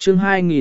chương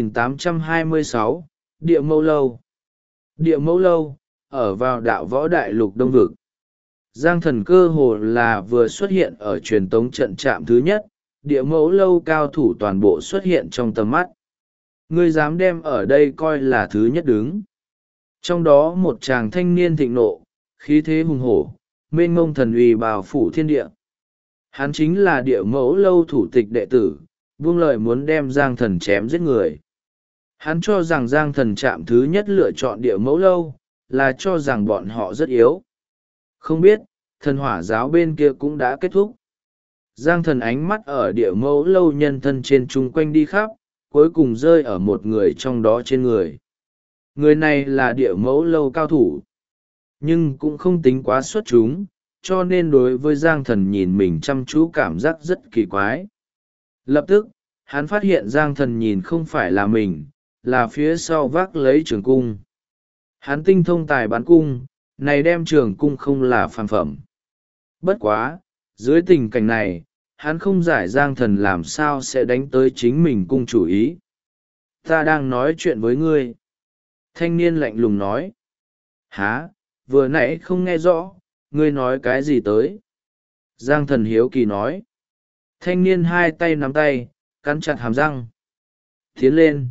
2826, Địa Mẫu Lâu. Địa Mẫu Lâu, ở vào đạo võ đại lục Đông Vực. Giang Thần cơ hồ là vừa xuất hiện ở truyền tống trận trạm thứ nhất, Địa Mẫu Lâu cao thủ toàn bộ xuất hiện trong tầm mắt. Ngươi dám đem ở đây coi là thứ nhất đứng. Trong đó một chàng thanh niên thịnh nộ, khí thế hùng hổ, mênh mông thần uy bào phủ thiên địa. Hắn chính là Địa Mẫu Lâu thủ tịch đệ tử, buông lời muốn đem Giang Thần chém giết người. Hắn cho rằng Giang Thần trạm thứ nhất lựa chọn Địa Mẫu Lâu, là cho rằng bọn họ rất yếu. Không biết, thần hỏa giáo bên kia cũng đã kết thúc. Giang Thần ánh mắt ở Địa Mẫu Lâu nhân thân trên chung quanh đi khắp, cuối cùng rơi ở một người trong đó trên người. Người này là Địa Mẫu Lâu cao thủ, nhưng cũng không tính quá xuất chúng, cho nên đối với Giang Thần nhìn mình chăm chú cảm giác rất kỳ quái. Lập tức, hắn phát hiện Giang Thần nhìn không phải là mình, là phía sau vác lấy trường cung. Hắn tinh thông tài bắn cung, này đem trường cung không là phàm phẩm. Bất quá, dưới tình cảnh này, hắn không giải Giang Thần làm sao sẽ đánh tới chính mình cung chủ ý. Ta đang nói chuyện với ngươi. Thanh niên lạnh lùng nói. Hả, vừa nãy không nghe rõ, ngươi nói cái gì tới? Giang Thần hiếu kỳ nói. Thanh niên hai tay nắm tay, cắn chặt hàm răng. Tiến lên.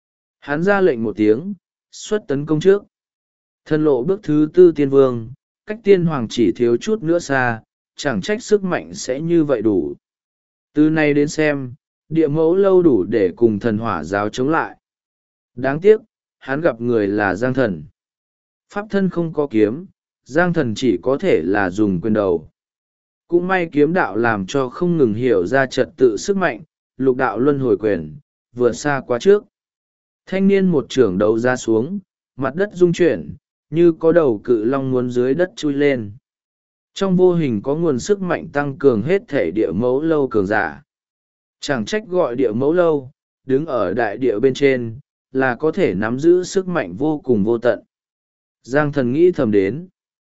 Hắn ra lệnh một tiếng, xuất tấn công trước. Thần lộ bước thứ tư tiên vương, cách tiên hoàng chỉ thiếu chút nữa xa, chẳng trách sức mạnh sẽ như vậy đủ. Từ nay đến xem, Địa Mẫu Lâu đủ để cùng thần hỏa giáo chống lại. Đáng tiếc, hắn gặp người là Giang Thần. Pháp thân không có kiếm, Giang Thần chỉ có thể là dùng quyền đầu. Cũng may kiếm đạo làm cho không ngừng hiểu ra trật tự sức mạnh, lục đạo luân hồi quyền, vượt xa quá trước. Thanh niên một chưởng đầu ra xuống, mặt đất rung chuyển, như có đầu cự long muốn dưới đất chui lên. Trong vô hình có nguồn sức mạnh tăng cường hết thể Địa Mẫu Lâu cường giả. Chẳng trách gọi Địa Mẫu Lâu, đứng ở đại địa bên trên, là có thể nắm giữ sức mạnh vô cùng vô tận. Giang Thần nghĩ thầm đến.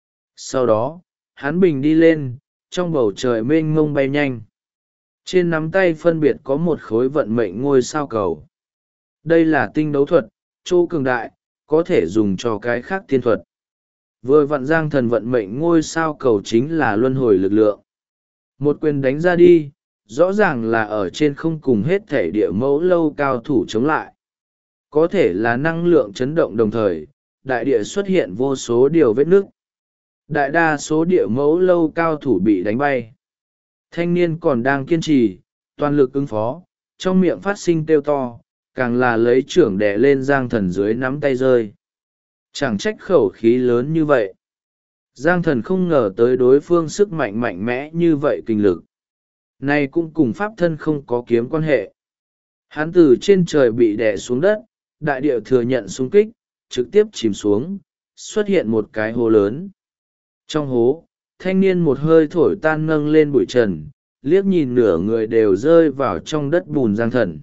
Sau đó, hắn bình đi lên, trong bầu trời mênh mông bay nhanh. Trên nắm tay phân biệt có một khối vận mệnh ngôi sao cầu. Đây là tinh đấu thuật, chỗ cường đại, có thể dùng cho cái khác tiên thuật. Vừa vặn Giang Thần vận mệnh ngôi sao cầu chính là luân hồi lực lượng. Một quyền đánh ra đi, rõ ràng là ở trên không cùng hết thể Địa Mẫu Lâu cao thủ chống lại. Có thể là năng lượng chấn động đồng thời, đại địa xuất hiện vô số điều vết nứt. Đại đa số Địa Mẫu Lâu cao thủ bị đánh bay. Thanh niên còn đang kiên trì, toàn lực ứng phó, trong miệng phát sinh kêu to, càng là lấy trưởng đè lên Giang Thần dưới nắm tay rơi. Chẳng trách khẩu khí lớn như vậy. Giang Thần không ngờ tới đối phương sức mạnh mạnh mẽ như vậy kinh lực. Này cũng cùng pháp thân không có kiếm quan hệ. Hắn từ trên trời bị đè xuống đất, đại địa thừa nhận xung kích, trực tiếp chìm xuống, xuất hiện một cái hố lớn. Trong hố, thanh niên một hơi thổi tan nâng lên bụi trần, liếc nhìn nửa người đều rơi vào trong đất bùn. Giang Thần.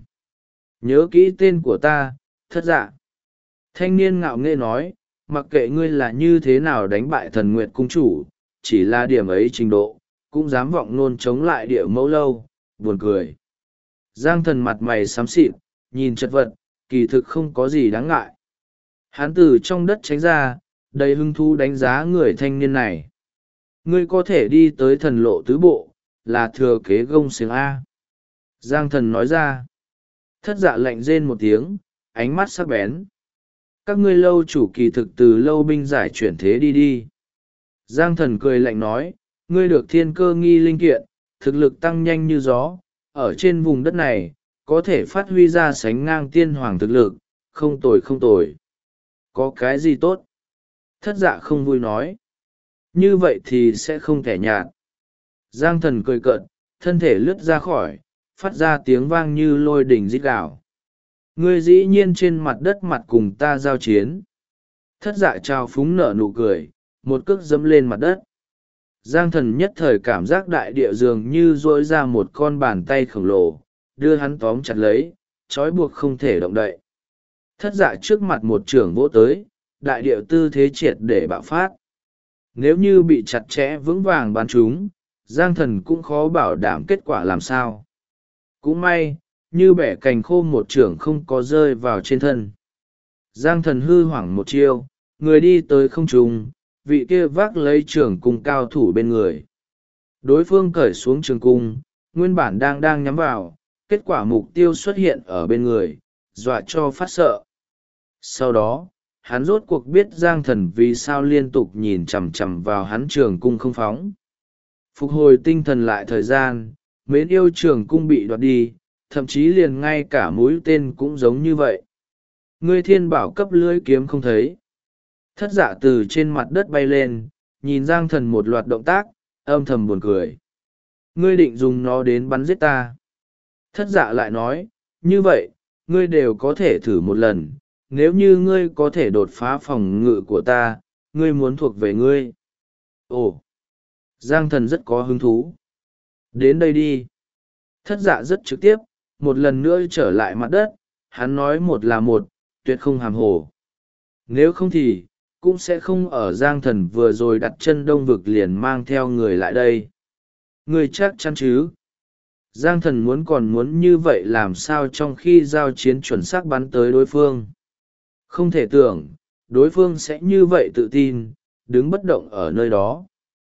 Nhớ kỹ tên của ta, Thất Dạ. Thanh niên ngạo nghễ nói, mặc kệ ngươi là như thế nào đánh bại Thần Nguyệt cung chủ, chỉ là điểm ấy trình độ, cũng dám vọng nôn chống lại Địa Mẫu Lâu, buồn cười. Giang Thần mặt mày xám xịt, nhìn chật vật, kỳ thực không có gì đáng ngại. Hắn từ trong đất tránh ra, đầy hứng thú đánh giá người thanh niên này. Ngươi có thể đi tới thần lộ tứ bộ, là thừa kế gông xiềng A. Giang Thần nói ra. Thất Dạ lạnh rên một tiếng, ánh mắt sắc bén. Các ngươi lâu chủ kỳ thực từ lâu binh giải chuyển thế đi đi. Giang Thần cười lạnh nói, ngươi được thiên cơ nghi linh kiện, thực lực tăng nhanh như gió, ở trên vùng đất này, có thể phát huy ra sánh ngang tiên hoàng thực lực, không tồi không tồi. Có cái gì tốt? Thất Dạ không vui nói. Như vậy thì sẽ không thể nhạt. Giang Thần cười cợt, thân thể lướt ra khỏi, phát ra tiếng vang như lôi đình rít gào. Ngươi dĩ nhiên trên mặt đất mặt cùng ta giao chiến. Thất Dạ trao phúng nở nụ cười, một cước dẫm lên mặt đất. Giang Thần nhất thời cảm giác đại địa dường như duỗi ra một con bàn tay khổng lồ, đưa hắn tóm chặt lấy, trói buộc không thể động đậy. Thất Dạ trước mặt một trưởng vỗ tới, đại địa tư thế triệt để bạo phát. Nếu như bị chặt chẽ vững vàng bắn chúng, Giang Thần cũng khó bảo đảm kết quả làm sao. Cũng may, như bẻ cành khô một chưởng không có rơi vào trên thân. Giang thần hư hoảng một chiêu, người đi tới không trung, vị kia vác lấy trường cung cao thủ bên người. Đối phương cởi xuống trường cung, nguyên bản đang nhắm vào, kết quả mục tiêu xuất hiện ở bên người, dọa cho phát sợ. Sau đó, hắn rốt cuộc biết Giang thần vì sao liên tục nhìn chằm chằm vào hắn trường cung không phóng. Phục hồi tinh thần lại thời gian, mến yêu trường cung bị đoạt đi, thậm chí liền ngay cả mũi tên cũng giống như vậy. Ngươi thiên bảo cấp lưỡi kiếm không thấy. Thất dạ từ trên mặt đất bay lên, nhìn Giang thần một loạt động tác, âm thầm buồn cười. Ngươi định dùng nó đến bắn giết ta. Thất dạ lại nói, như vậy, ngươi đều có thể thử một lần, nếu như ngươi có thể đột phá phòng ngự của ta, ngươi muốn thuộc về ngươi. Ồ! Giang thần rất có hứng thú. Đến đây đi. Thất dạ rất trực tiếp, một lần nữa trở lại mặt đất, hắn nói một là một, tuyệt không hàm hồ. Nếu không thì, cũng sẽ không ở Giang thần vừa rồi đặt chân đông vực liền mang theo người lại đây. Ngươi chắc chắn chứ? Giang thần muốn như vậy làm sao trong khi giao chiến chuẩn xác bắn tới đối phương. Không thể tưởng, đối phương sẽ như vậy tự tin, đứng bất động ở nơi đó.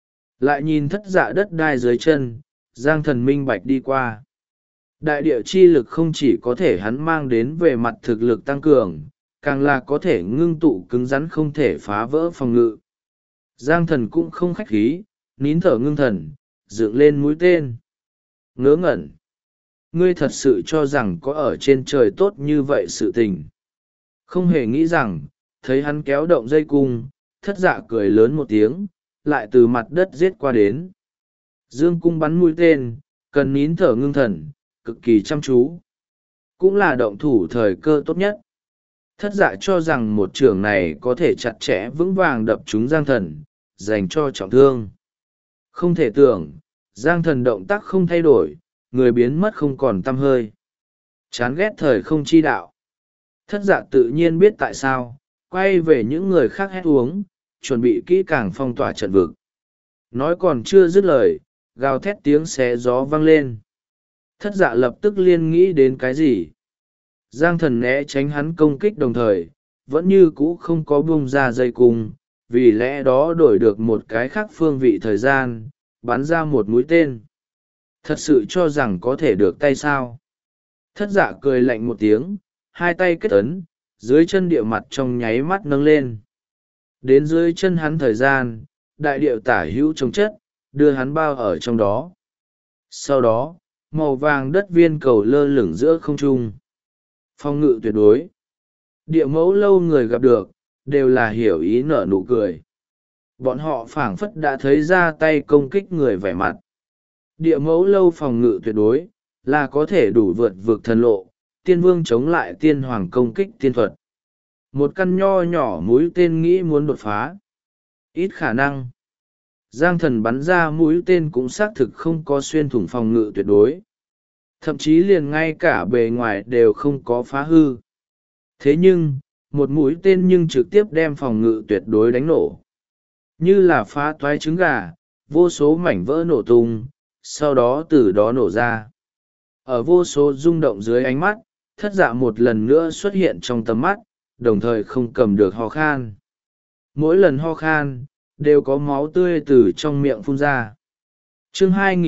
Lại nhìn thất dạ đất đai dưới chân, Giang thần minh bạch đi qua. Đại địa chi lực không chỉ có thể hắn mang đến về mặt thực lực tăng cường, càng là có thể ngưng tụ cứng rắn không thể phá vỡ phòng ngự. Giang thần cũng không khách khí, nín thở ngưng thần, dựng lên mũi tên. Ngớ ngẩn. Ngươi thật sự cho rằng có ở trên trời tốt như vậy sự tình. Không hề nghĩ rằng, thấy hắn kéo động dây cung, thất dạ cười lớn một tiếng, lại từ mặt đất giết qua đến. Dương cung bắn mũi tên, cần nín thở ngưng thần, cực kỳ chăm chú. Cũng là động thủ thời cơ tốt nhất. Thất dạ cho rằng một trường này có thể chặt chẽ vững vàng đập trúng Giang thần, dành cho trọng thương. Không thể tưởng, Giang thần động tác không thay đổi, người biến mất không còn tăm hơi. Chán ghét thời không chi đạo. Thất dạ tự nhiên biết tại sao, quay về những người khác hét uống, chuẩn bị kỹ càng phong tỏa trận vực. Nói còn chưa dứt lời, gào thét tiếng xé gió vang lên. Thất dạ lập tức liên nghĩ đến cái gì. Giang thần né tránh hắn công kích đồng thời, vẫn như cũ không có buông ra dây cung, vì lẽ đó đổi được một cái khác phương vị thời gian, bắn ra một mũi tên. Thật sự cho rằng có thể được tay sao. Thất dạ cười lạnh một tiếng, hai tay kết ấn, dưới chân địa mặt trong nháy mắt nâng lên. Đến dưới chân hắn thời gian, đại điệu tả hữu trồng chất, đưa hắn bao ở trong đó. Sau đó, màu vàng đất viên cầu lơ lửng giữa không trung. Phong ngự tuyệt đối. Địa mẫu lâu người gặp được, đều là hiểu ý nở nụ cười. Bọn họ phảng phất đã thấy ra tay công kích người vẻ mặt. Địa mẫu lâu phòng ngự tuyệt đối, là có thể đủ vượt vực thần lộ, tiên vương chống lại tiên hoàng công kích tiên thuật. Một căn nho nhỏ mũi tên nghĩ muốn đột phá. Ít khả năng. Giang thần bắn ra mũi tên cũng xác thực không có xuyên thủng phòng ngự tuyệt đối. Thậm chí liền ngay cả bề ngoài đều không có phá hư. Thế nhưng, một mũi tên nhưng trực tiếp đem phòng ngự tuyệt đối đánh nổ. Như là phá toái trứng gà, vô số mảnh vỡ nổ tung, sau đó từ đó nổ ra. Ở vô số rung động dưới ánh mắt, thất dạ một lần nữa xuất hiện trong tầm mắt, đồng thời không cầm được ho khan. Mỗi lần ho khan, đều có máu tươi từ trong miệng phun ra. Chương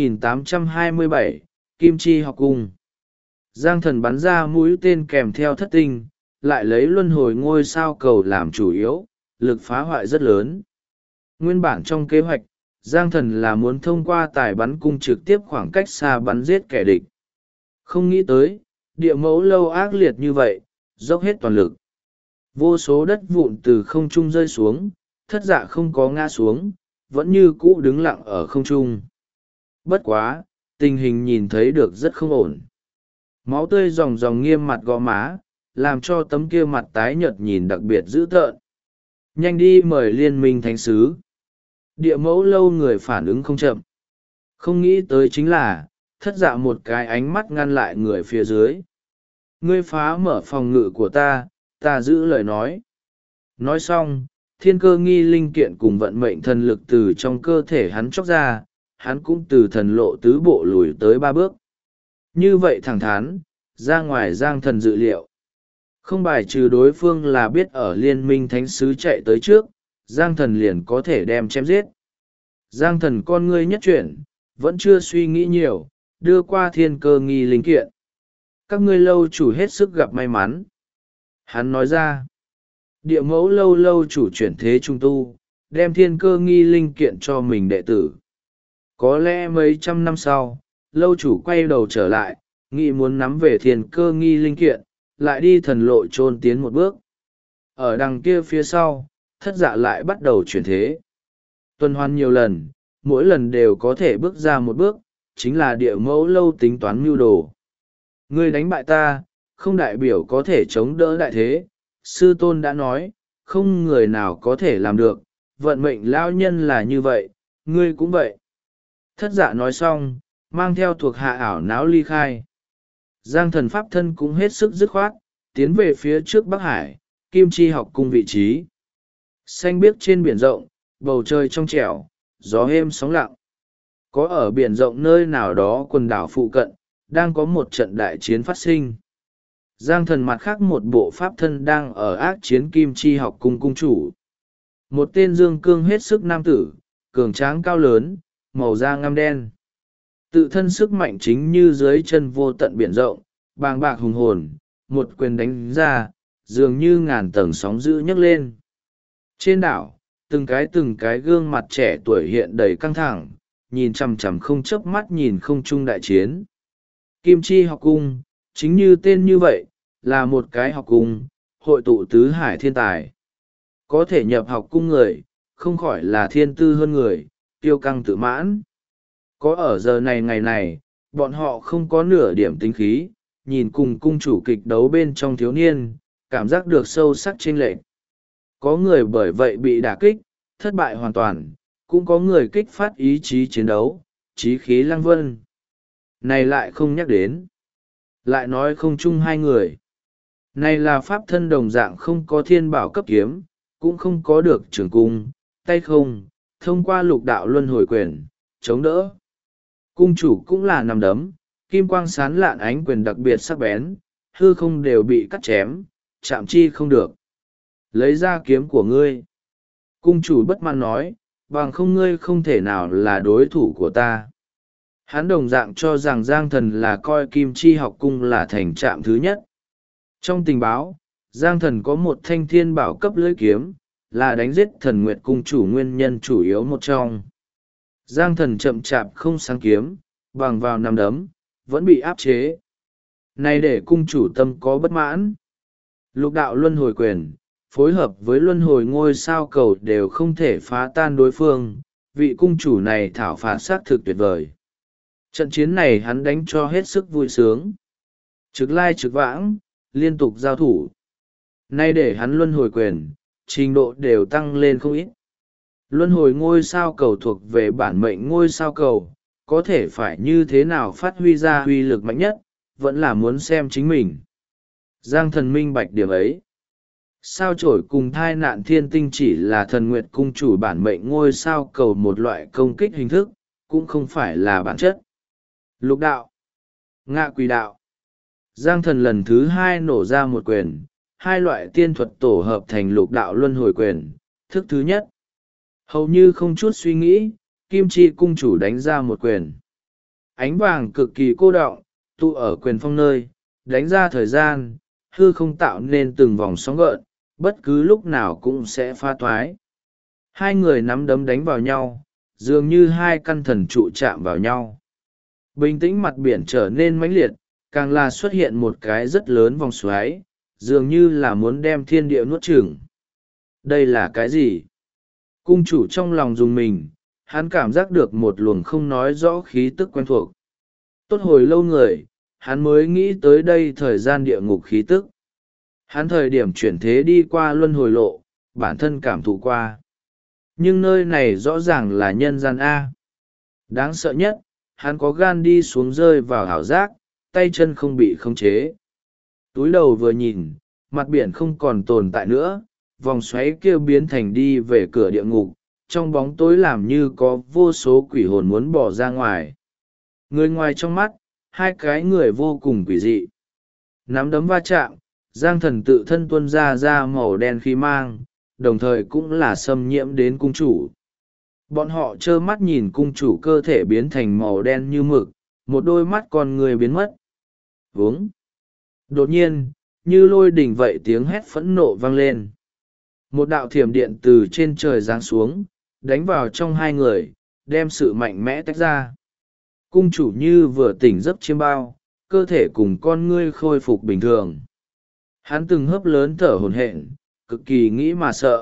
2827, Kim Chi học cung. Giang thần bắn ra mũi tên kèm theo thất tinh, lại lấy luân hồi ngôi sao cầu làm chủ yếu, lực phá hoại rất lớn. Nguyên bản trong kế hoạch, Giang thần là muốn thông qua tài bắn cung trực tiếp khoảng cách xa bắn giết kẻ địch. Không nghĩ tới, địa mẫu lâu ác liệt như vậy, dốc hết toàn lực. Vô số đất vụn từ không trung rơi xuống, thất dạ không có ngã xuống, vẫn như cũ đứng lặng ở không trung. Bất quá, tình hình nhìn thấy được rất không ổn. Máu tươi ròng ròng nghiêm mặt gò má, làm cho tấm kia mặt tái nhợt nhìn đặc biệt dữ tợn. Nhanh đi mời liên minh thánh sứ. Địa mẫu lâu người phản ứng không chậm. Không nghĩ tới chính là, thất dạ một cái ánh mắt ngăn lại người phía dưới. Ngươi phá mở phòng ngự của ta, ta giữ lời nói. Nói xong, thiên cơ nghi linh kiện cùng vận mệnh thần lực từ trong cơ thể hắn chóc ra, hắn cũng từ thần lộ tứ bộ lùi tới 3 bước. Như vậy thẳng thắn, ra ngoài Giang Thần dự liệu. Không bài trừ đối phương là biết ở liên minh thánh sứ chạy tới trước, Giang Thần liền có thể đem chém giết. Giang Thần con ngươi nhất chuyển, vẫn chưa suy nghĩ nhiều, đưa qua thiên cơ nghi linh kiện. Các ngươi lâu chủ hết sức gặp may mắn. Hắn nói ra, địa mẫu lâu lâu chủ chuyển thế trung tu, đem thiên cơ nghi linh kiện cho mình đệ tử. Có lẽ mấy trăm năm sau, lâu chủ quay đầu trở lại, nghĩ muốn nắm về thiên cơ nghi linh kiện, lại đi thần lộ chôn tiến một bước. Ở đằng kia phía sau, thất dạ lại bắt đầu chuyển thế. Tuần hoàn nhiều lần, mỗi lần đều có thể bước ra một bước, chính là địa mẫu lâu tính toán mưu đồ. Ngươi đánh bại ta, không đại biểu có thể chống đỡ đại thế. Sư tôn đã nói, không người nào có thể làm được, vận mệnh lão nhân là như vậy, ngươi cũng vậy. Thất dạ nói xong, mang theo thuộc hạ ảo não ly khai. Giang Thần pháp thân cũng hết sức dứt khoát, tiến về phía trước Bắc Hải, Kim Chi học cung vị trí. Xanh biếc trên biển rộng, bầu trời trong trẻo, gió êm sóng lặng. Có ở biển rộng nơi nào đó quần đảo phụ cận, đang có một trận đại chiến phát sinh. Giang Thần mặt khác một bộ pháp thân đang ở ác chiến Kim Chi học cung cung chủ. Một tên dương cương hết sức nam tử, cường tráng cao lớn, màu da ngăm đen. Tự thân sức mạnh chính như dưới chân vô tận biển rộng, bàng bạc hùng hồn, một quyền đánh ra, dường như ngàn tầng sóng dữ nhấc lên. Trên đảo, từng cái gương mặt trẻ tuổi hiện đầy căng thẳng, nhìn chằm chằm không chớp mắt nhìn không trung đại chiến. Kim Chi học cung, chính như tên như vậy, là một cái học cung, hội tụ tứ hải thiên tài. Có thể nhập học cung người, không khỏi là thiên tư hơn người, tiêu căng tự mãn. Có ở giờ này ngày này, bọn họ không có nửa điểm tính khí, nhìn cùng cung chủ kịch đấu bên trong thiếu niên, cảm giác được sâu sắc chênh lệch. Có người bởi vậy bị đả kích, thất bại hoàn toàn, cũng có người kích phát ý chí chiến đấu, chí khí lăng vân. Này lại không nhắc đến. Lại nói không chung hai người. Này là pháp thân đồng dạng không có thiên bảo cấp kiếm, cũng không có được trường cung, tay không, thông qua lục đạo luân hồi quyền, chống đỡ. Cung chủ cũng là nằm đấm, kim quang sán lạn ánh quyền đặc biệt sắc bén, hư không đều bị cắt chém, chạm chi không được. Lấy ra kiếm của ngươi. Cung chủ bất mãn nói, bằng không ngươi không thể nào là đối thủ của ta. Hắn đồng dạng cho rằng Giang Thần là coi Kim Chi học cung là thành trạm thứ nhất. Trong tình báo, Giang Thần có một thanh thiên bảo cấp lưỡi kiếm, là đánh giết Thần Nguyệt cung chủ nguyên nhân chủ yếu một trong. Giang Thần chậm chạp không sáng kiếm, bằng vào nằm đấm, vẫn bị áp chế. Này để cung chủ tâm có bất mãn. Lục đạo luân hồi quyền, phối hợp với luân hồi ngôi sao cầu đều không thể phá tan đối phương, vị cung chủ này thảo phạt xác thực tuyệt vời. Trận chiến này hắn đánh cho hết sức vui sướng. Trực lai trực vãng, liên tục giao thủ. Nay để hắn luân hồi quyền, trình độ đều tăng lên không ít. Luân hồi ngôi sao cầu thuộc về bản mệnh ngôi sao cầu, có thể phải như thế nào phát huy ra uy lực mạnh nhất, vẫn là muốn xem chính mình. Giang Thần minh bạch điểm ấy. Sao chổi cùng thai nạn thiên tinh chỉ là Thần Nguyệt cung chủ bản mệnh ngôi sao cầu một loại công kích hình thức, cũng không phải là bản chất. Lục đạo, ngạ quỷ đạo. Giang Thần lần thứ hai nổ ra một quyền, hai loại tiên thuật tổ hợp thành lục đạo luân hồi quyền. Thức thứ nhất, hầu như không chút suy nghĩ, Kim Chi cung chủ đánh ra một quyền. Ánh vàng cực kỳ cô đọng, tụ ở quyền phong nơi, đánh ra thời gian, hư không tạo nên từng vòng sóng gợn, bất cứ lúc nào cũng sẽ pha toái. Hai người nắm đấm đánh vào nhau, dường như hai căn thần trụ chạm vào nhau. Bình tĩnh mặt biển trở nên mãnh liệt, càng là xuất hiện một cái rất lớn vòng xoáy, dường như là muốn đem thiên địa nuốt chửng. Đây là cái gì? Cung chủ trong lòng dùng mình, hắn cảm giác được một luồng không nói rõ khí tức quen thuộc. Tốt hồi lâu người, hắn mới nghĩ tới đây thời gian địa ngục khí tức. Hắn thời điểm chuyển thế đi qua luân hồi lộ, bản thân cảm thụ qua. Nhưng nơi này rõ ràng là nhân gian A. Đáng sợ nhất, hắn có gan đi xuống rơi vào ảo giác, tay chân không bị khống chế. Túi đầu vừa nhìn, mặt biển không còn tồn tại nữa, vòng xoáy kia biến thành đi về cửa địa ngục, trong bóng tối làm như có vô số quỷ hồn muốn bỏ ra ngoài. Người ngoài trong mắt, hai cái người vô cùng quỷ dị. nắm đấm va chạm, giang thần tự thân tuôn ra màu đen khí mang, đồng thời cũng là xâm nhiễm đến cung chủ. Bọn họ trơ mắt nhìn cung chủ cơ thể biến thành màu đen như mực, một đôi mắt con người biến mất. Vướng. Đột nhiên, như lôi đỉnh vậy tiếng hét phẫn nộ vang lên. Một đạo thiểm điện từ trên trời giáng xuống, đánh vào trong hai người, đem sự mạnh mẽ tách ra. Cung chủ như vừa tỉnh giấc chiêm bao, cơ thể cùng con ngươi khôi phục bình thường. Hắn từng hớp lớn thở hổn hển, cực kỳ nghĩ mà sợ.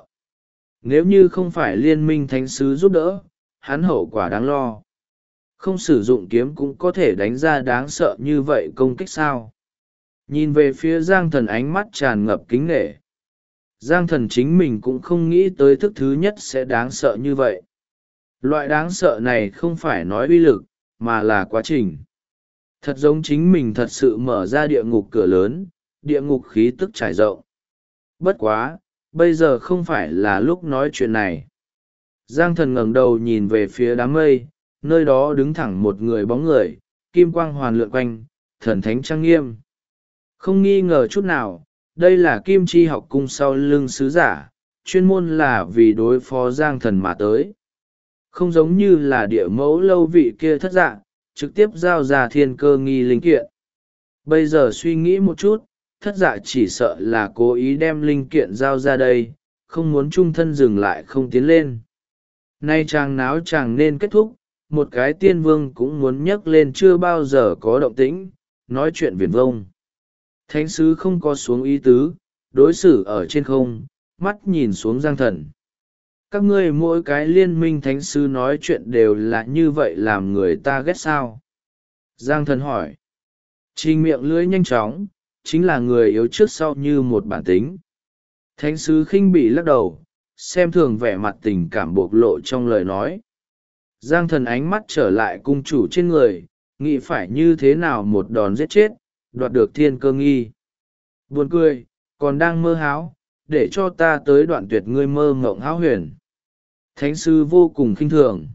Nếu như không phải liên minh thánh sứ giúp đỡ, hắn hậu quả đáng lo. Không sử dụng kiếm cũng có thể đánh ra đáng sợ như vậy công kích sao. Nhìn về phía Giang Thần ánh mắt tràn ngập kính nể. Giang Thần chính mình cũng không nghĩ tới thức thứ nhất sẽ đáng sợ như vậy. Loại đáng sợ này không phải nói uy lực, mà là quá trình. Thật giống chính mình thật sự mở ra địa ngục cửa lớn, địa ngục khí tức trải rộng. Bất quá, bây giờ không phải là lúc nói chuyện này. Giang Thần ngẩng đầu nhìn về phía đám mây, nơi đó đứng thẳng một người bóng người, kim quang hoàn lượn quanh, thần thánh trang nghiêm. Không nghi ngờ chút nào, đây là Kim Chi học cung sau lưng sứ giả, chuyên môn là vì đối phó Giang Thần mà tới. Không giống như là địa mẫu lâu vị kia thất dạng, trực tiếp giao ra thiên cơ nghi linh kiện. Bây giờ suy nghĩ một chút, thất dạ chỉ sợ là cố ý đem linh kiện giao ra đây, không muốn trung thân dừng lại không tiến lên. Nay chàng náo chàng nên kết thúc, một cái tiên vương cũng muốn nhấc lên chưa bao giờ có động tĩnh, nói chuyện viển vông. Thánh sứ không có xuống ý tứ, đối xử ở trên không, mắt nhìn xuống Giang Thần. Các ngươi mỗi cái liên minh thánh sứ nói chuyện đều là như vậy làm người ta ghét sao? Giang Thần hỏi. Trình miệng lưỡi nhanh chóng, chính là người yếu trước sau như một bản tính. Thánh sứ khinh bị lắc đầu, xem thường vẻ mặt tình cảm bộc lộ trong lời nói. Giang Thần ánh mắt trở lại cung chủ trên người, nghĩ phải như thế nào một đòn giết chết, đoạt được thiên cơ nghi. Buồn cười, còn đang mơ háo, để cho ta tới đoạn tuyệt ngươi mơ ngộng hão huyền. Thánh sư vô cùng khinh thường.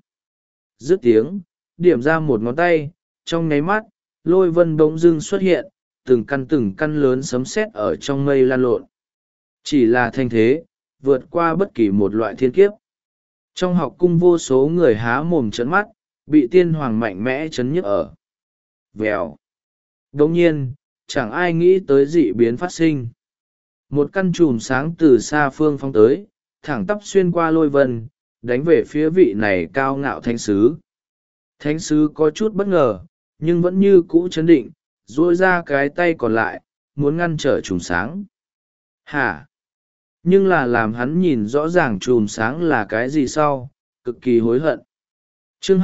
Dứt tiếng, điểm ra một ngón tay, trong nháy mắt, lôi vân bỗng dưng xuất hiện, từng căn lớn sấm sét ở trong mây lan lộn. Chỉ là thanh thế, vượt qua bất kỳ một loại thiên kiếp. Trong học cung vô số người há mồm trấn mắt, bị tiên hoàng mạnh mẽ chấn nhức ở. Vèo. Đồng nhiên, chẳng ai nghĩ tới dị biến phát sinh. Một căn chùm sáng từ xa phương phong tới, thẳng tắp xuyên qua lôi vân, đánh về phía vị này cao ngạo thánh sứ. Thánh sứ có chút bất ngờ, nhưng vẫn như cũ chấn định, duỗi ra cái tay còn lại, muốn ngăn trở chùm sáng. Hả? Nhưng là làm hắn nhìn rõ ràng chùm sáng là cái gì sau, cực kỳ hối hận. Chương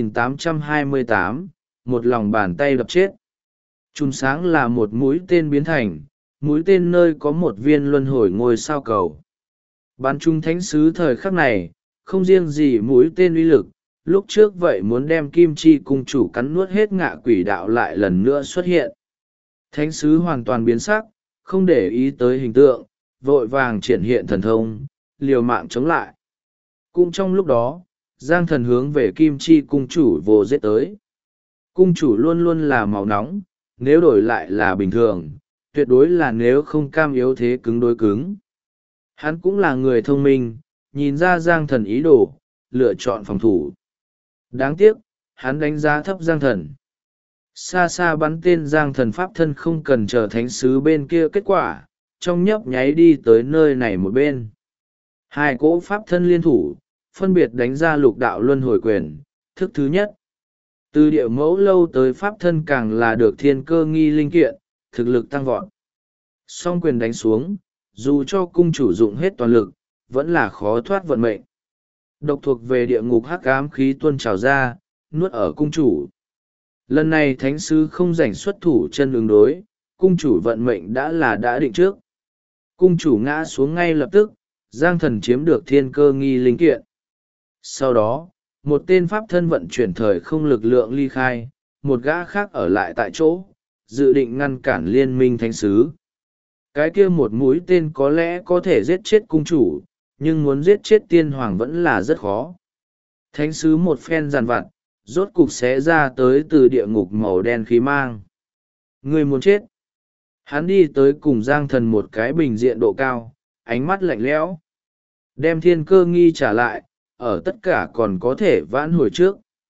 2828, một lòng bàn tay đập chết. Chùm sáng là một mũi tên biến thành, mũi tên nơi có một viên luân hồi ngôi sao cầu. Bắn trung thánh sứ thời khắc này, không riêng gì mũi tên uy lực, lúc trước vậy muốn đem kim chi cung chủ cắn nuốt hết ngạ quỷ đạo lại lần nữa xuất hiện. Thánh sứ hoàn toàn biến sắc, không để ý tới hình tượng, vội vàng triển hiện thần thông, liều mạng chống lại. Cũng trong lúc đó, Giang Thần hướng về kim chi cung chủ vô giết tới. Cung chủ luôn luôn là màu nóng, nếu đổi lại là bình thường, tuyệt đối là nếu không cam yếu thế cứng đối cứng. Hắn cũng là người thông minh, nhìn ra Giang Thần ý đồ, lựa chọn phòng thủ. Đáng tiếc, hắn đánh giá thấp Giang Thần. Xa xa bắn tên Giang Thần pháp thân không cần chờ thánh sứ bên kia kết quả, trong nhấp nháy đi tới nơi này một bên. Hai cỗ pháp thân liên thủ, phân biệt đánh ra lục đạo luân hồi quyền, thức thứ nhất. Từ địa mẫu lâu tới pháp thân càng là được thiên cơ nghi linh kiện, thực lực tăng vọt. Song quyền đánh xuống, dù cho cung chủ dụng hết toàn lực, vẫn là khó thoát vận mệnh. Độc thuộc về địa ngục hắc ám khí tuôn trào ra, nuốt ở cung chủ. Lần này thánh sứ không rảnh xuất thủ chân ứng đối, cung chủ vận mệnh đã định trước. Cung chủ ngã xuống ngay lập tức, Giang Thần chiếm được thiên cơ nghi linh kiện. Sau đó, một tên pháp thân vận chuyển thời không lực lượng ly khai, một gã khác ở lại tại chỗ, dự định ngăn cản liên minh thánh sứ. Cái kia một mũi tên có lẽ có thể giết chết cung chủ, nhưng muốn giết chết tiên hoàng vẫn là rất khó. Thánh sứ một phen giàn vặt, rốt cục xé ra tới từ địa ngục màu đen khí mang. Người muốn chết. Hắn đi tới cùng Giang Thần một cái bình diện độ cao, ánh mắt lạnh lẽo. Đem thiên cơ nghi trả lại, ở tất cả còn có thể vãn hồi trước.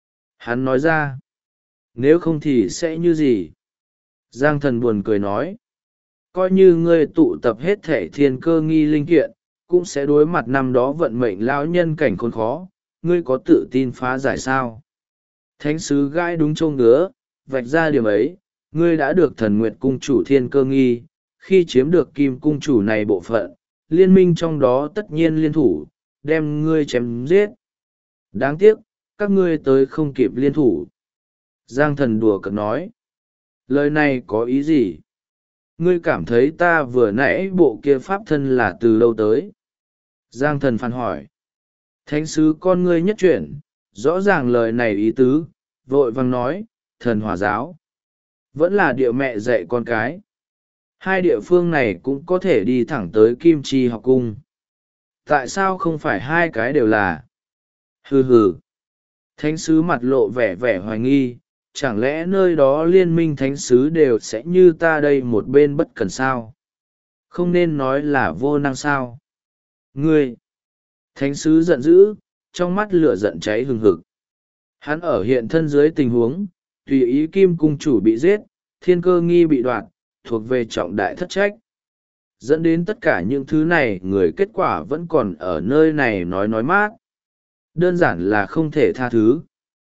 Hắn nói ra, nếu không thì sẽ như gì? Giang Thần buồn cười nói, coi như ngươi tụ tập hết thể thiên cơ nghi linh kiện, cũng sẽ đối mặt năm đó vận mệnh lão nhân cảnh khốn khó, ngươi có tự tin phá giải sao? Thánh sứ gãi đúng châu ngứa, vạch ra điểm ấy, ngươi đã được thần nguyệt cung chủ thiên cơ nghi, khi chiếm được kim cung chủ này bộ phận, liên minh trong đó tất nhiên liên thủ, đem ngươi chém giết. Đáng tiếc, các ngươi tới không kịp liên thủ. Giang Thần đùa cợt nói, lời này có ý gì? Ngươi cảm thấy ta vừa nãy bộ kia pháp thân là từ đâu tới? Giang Thần phản hỏi. Thánh sứ con ngươi nhất chuyển, rõ ràng lời này ý tứ, vội vàng nói, thần hỏa giáo. Vẫn là địa mẹ dạy con cái. Hai địa phương này cũng có thể đi thẳng tới Kim Chi học cung. Tại sao không phải hai cái đều là? Hừ hừ. Thánh sứ mặt lộ vẻ vẻ hoài nghi, chẳng lẽ nơi đó liên minh thánh sứ đều sẽ như ta đây một bên bất cần sao? Không nên nói là vô năng sao? Ngươi! Thánh sứ giận dữ, trong mắt lửa giận cháy hừng hực. Hắn ở hiện thân dưới tình huống, tùy ý kim cung chủ bị giết, thiên cơ nghi bị đoạt, thuộc về trọng đại thất trách. Dẫn đến tất cả những thứ này người kết quả vẫn còn ở nơi này nói mát. Đơn giản là không thể tha thứ.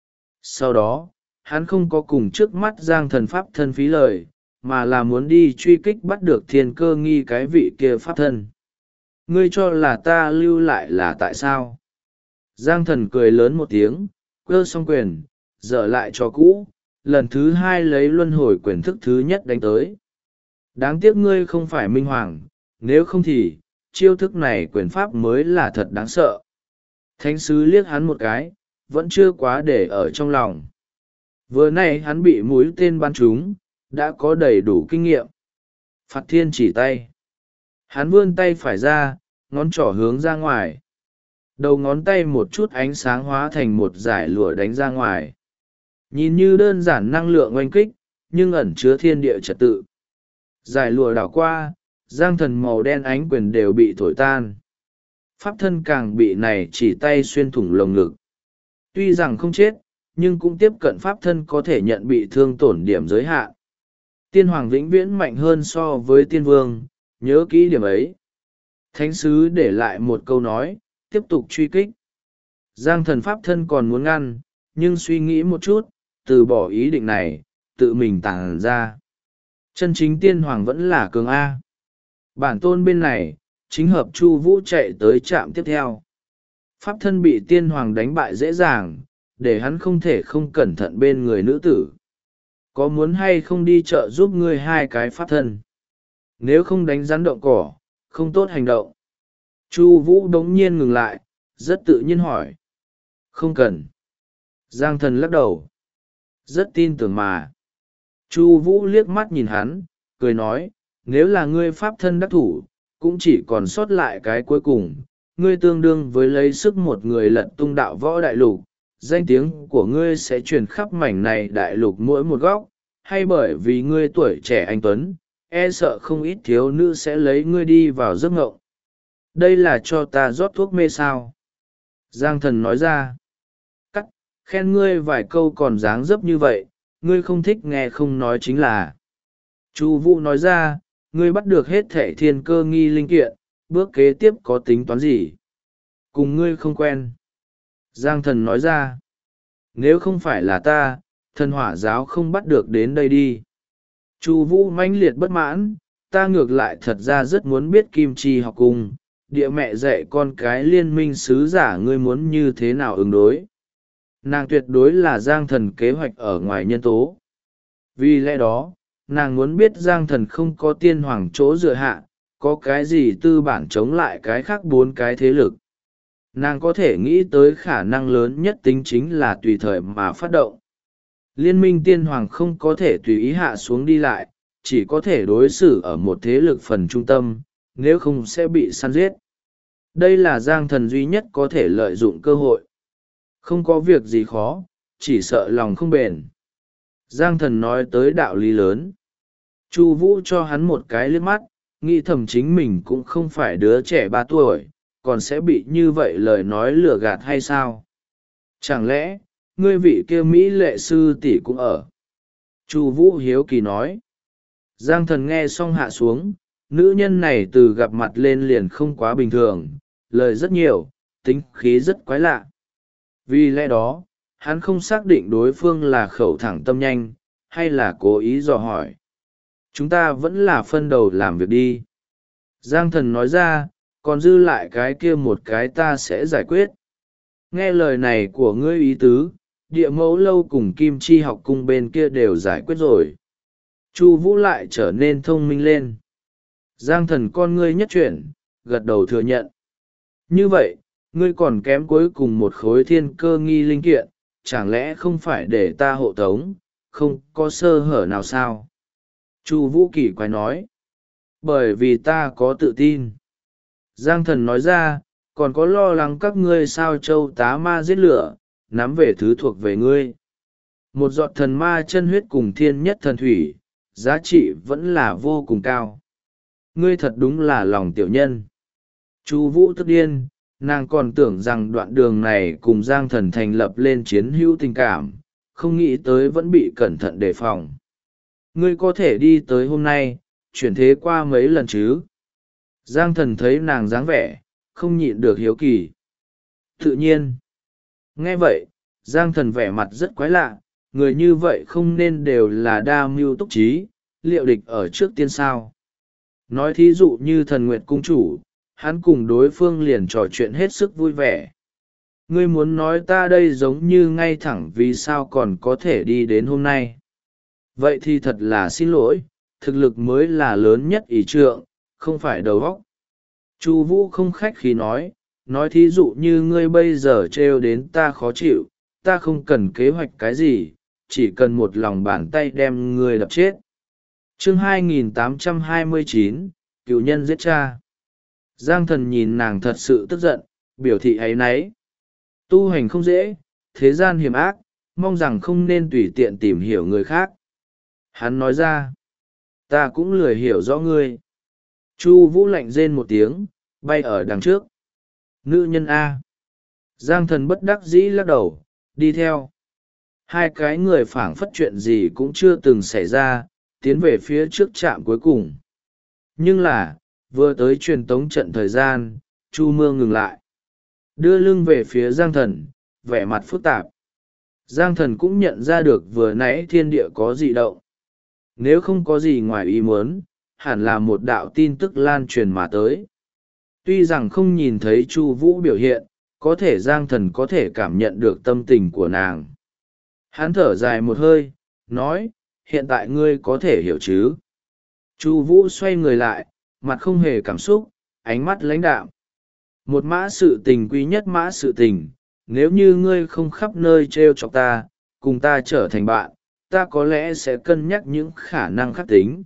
Sau đó, hắn không có cùng trước mắt Giang Thần pháp thân phí lời, mà là muốn đi truy kích bắt được thiên cơ nghi cái vị kia pháp thân. Ngươi cho là ta lưu lại là tại sao? Giang Thần cười lớn một tiếng, cơ xong quyền, dở lại cho cũ, lần thứ hai lấy luân hồi quyền thức thứ nhất đánh tới. Đáng tiếc ngươi không phải minh hoàng, nếu không thì, chiêu thức này quyền pháp mới là thật đáng sợ. Thánh sứ liếc hắn một cái, vẫn chưa quá để ở trong lòng. Vừa nay hắn bị mũi tên bắn trúng, đã có đầy đủ kinh nghiệm. Phạt thiên chỉ tay. Hắn vươn tay phải ra, ngón trỏ hướng ra ngoài. Đầu ngón tay một chút ánh sáng hóa thành một dải lụa đánh ra ngoài. Nhìn như đơn giản năng lượng oanh kích, nhưng ẩn chứa thiên địa trật tự. Dải lụa đảo qua, Giang Thần màu đen ánh quyền đều bị thổi tan. Pháp thân càng bị này chỉ tay xuyên thủng lồng ngực. Tuy rằng không chết, nhưng cũng tiếp cận pháp thân có thể nhận bị thương tổn điểm giới hạn. Tiên hoàng vĩnh viễn mạnh hơn so với tiên vương, nhớ kỹ điểm ấy. Thánh sứ để lại một câu nói, tiếp tục truy kích. Giang Thần pháp thân còn muốn ngăn, nhưng suy nghĩ một chút, từ bỏ ý định này, tự mình tàng ra. Chân chính tiên hoàng vẫn là cường A. Bản tôn bên này, chính hợp Chu Vũ chạy tới trạm tiếp theo. Pháp thân bị tiên hoàng đánh bại dễ dàng, để hắn không thể không cẩn thận bên người nữ tử. Có muốn hay không đi chợ giúp ngươi hai cái pháp thân? Nếu không đánh rắn động cỏ, không tốt hành động. Chu Vũ đống nhiên ngừng lại, rất tự nhiên hỏi. Không cần. Giang Thần lắc đầu. Rất tin tưởng mà. Chu Vũ liếc mắt nhìn hắn, cười nói, nếu là ngươi pháp thân đắc thủ, cũng chỉ còn sót lại cái cuối cùng, ngươi tương đương với lấy sức một người lật tung đạo võ đại lục, danh tiếng của ngươi sẽ truyền khắp mảnh này đại lục mỗi một góc, hay bởi vì ngươi tuổi trẻ anh tuấn, e sợ không ít thiếu nữ sẽ lấy ngươi đi vào giấc ngộng. Đây là cho ta rót thuốc mê sao? Giang Thần nói ra. Cắt, khen ngươi vài câu còn dáng dấp như vậy, ngươi không thích nghe không nói chính là. Chu Vũ nói ra, ngươi bắt được hết thệ thiên cơ nghi linh kiện, bước kế tiếp có tính toán gì? Cùng ngươi không quen. Giang Thần nói ra, nếu không phải là ta, thần hỏa giáo không bắt được đến đây đi. Chu Vũ mãnh liệt bất mãn, ta ngược lại thật ra rất muốn biết Kim Chi học cung, địa mẹ dạy con cái liên minh sứ giả ngươi muốn như thế nào ứng đối. Nàng tuyệt đối là Giang Thần kế hoạch ở ngoài nhân tố. Vì lẽ đó, nàng muốn biết Giang Thần không có tiên hoàng chỗ dựa hạ, có cái gì tư bản chống lại cái khác bốn cái thế lực. Nàng có thể nghĩ tới khả năng lớn nhất tính chính là tùy thời mà phát động. Liên minh tiên hoàng không có thể tùy ý hạ xuống đi lại, chỉ có thể đối xử ở một thế lực phần trung tâm, nếu không sẽ bị săn giết. Đây là Giang Thần duy nhất có thể lợi dụng cơ hội. Không có việc gì khó, chỉ sợ lòng không bền. Giang Thần nói tới đạo lý lớn. Chu Vũ cho hắn một cái liếc mắt, nghĩ thầm chính mình cũng không phải đứa trẻ 3 tuổi, còn sẽ bị như vậy lời nói lừa gạt hay sao? Chẳng lẽ ngươi vị kia mỹ lệ sư tỷ cũng ở? Chu Vũ hiếu kỳ nói. Giang Thần nghe xong hạ xuống, nữ nhân này từ gặp mặt lên liền không quá bình thường, lời rất nhiều, tính khí rất quái lạ. Vì lẽ đó, hắn không xác định đối phương là khẩu thẳng tâm nhanh, hay là cố ý dò hỏi. Chúng ta vẫn là phân đầu làm việc đi. Giang Thần nói ra, còn dư lại cái kia một cái ta sẽ giải quyết. Nghe lời này của ngươi ý tứ, địa mẫu lâu cùng kim chi học cung bên kia đều giải quyết rồi. Chu Vũ lại trở nên thông minh lên. Giang Thần con ngươi nhất chuyển, gật đầu thừa nhận. Như vậy, ngươi còn kém cuối cùng một khối thiên cơ nghi linh kiện, chẳng lẽ không phải để ta hộ tống, không có sơ hở nào sao? Chu Vũ kỳ quái nói. Bởi vì ta có tự tin. Giang Thần nói ra, còn có lo lắng các ngươi sao châu tá ma giết lửa, nắm về thứ thuộc về ngươi. Một giọt thần ma chân huyết cùng thiên nhất thần thủy, giá trị vẫn là vô cùng cao. Ngươi thật đúng là lòng tiểu nhân. Chu Vũ tức điên, nàng còn tưởng rằng đoạn đường này cùng Giang Thần thành lập lên chiến hữu tình cảm, không nghĩ tới vẫn bị cẩn thận đề phòng. Ngươi có thể đi tới hôm nay, chuyển thế qua mấy lần chứ? Giang Thần thấy nàng dáng vẻ, không nhịn được hiếu kỳ. Tự nhiên. Nghe vậy, Giang Thần vẻ mặt rất quái lạ, người như vậy không nên đều là đa mưu túc trí, liệu địch ở trước tiên sao? Nói thí dụ như Thần Nguyệt Cung chủ, hắn cùng đối phương liền trò chuyện hết sức vui vẻ. Ngươi muốn nói ta đây giống như ngay thẳng vì sao còn có thể đi đến hôm nay. Vậy thì thật là xin lỗi, thực lực mới là lớn nhất ỷ trượng, không phải đầu óc. Chu Vũ không khách khí nói thí dụ như ngươi bây giờ trêu đến ta khó chịu, ta không cần kế hoạch cái gì, chỉ cần một lòng bàn tay đem ngươi đập chết. Chương 2829, Cựu nhân giết cha. Giang Thần nhìn nàng thật sự tức giận, biểu thị áy náy. Tu hành không dễ, thế gian hiểm ác, mong rằng không nên tùy tiện tìm hiểu người khác. Hắn nói ra, ta cũng lười hiểu rõ ngươi. Chu Vũ lạnh rên một tiếng, bay ở đằng trước. Nữ nhân A. Giang Thần bất đắc dĩ lắc đầu, đi theo. Hai cái người phảng phất chuyện gì cũng chưa từng xảy ra, tiến về phía trước trạm cuối cùng. Nhưng là, vừa tới truyền tống trận thời gian, Chu Mương ngừng lại. Đưa lưng về phía Giang Thần, vẻ mặt phức tạp. Giang Thần cũng nhận ra được vừa nãy thiên địa có dị động. Nếu không có gì ngoài ý muốn, hẳn là một đạo tin tức lan truyền mà tới. Tuy rằng không nhìn thấy Chu Vũ biểu hiện, có thể Giang Thần có thể cảm nhận được tâm tình của nàng. Hắn thở dài một hơi, nói, hiện tại ngươi có thể hiểu chứ? Chu Vũ xoay người lại, mặt không hề cảm xúc, ánh mắt lãnh đạm. Một mã sự tình quý nhất mã sự tình, nếu như ngươi không khắp nơi trêu chọc ta, cùng ta trở thành bạn, ta có lẽ sẽ cân nhắc những khả năng khắc tính.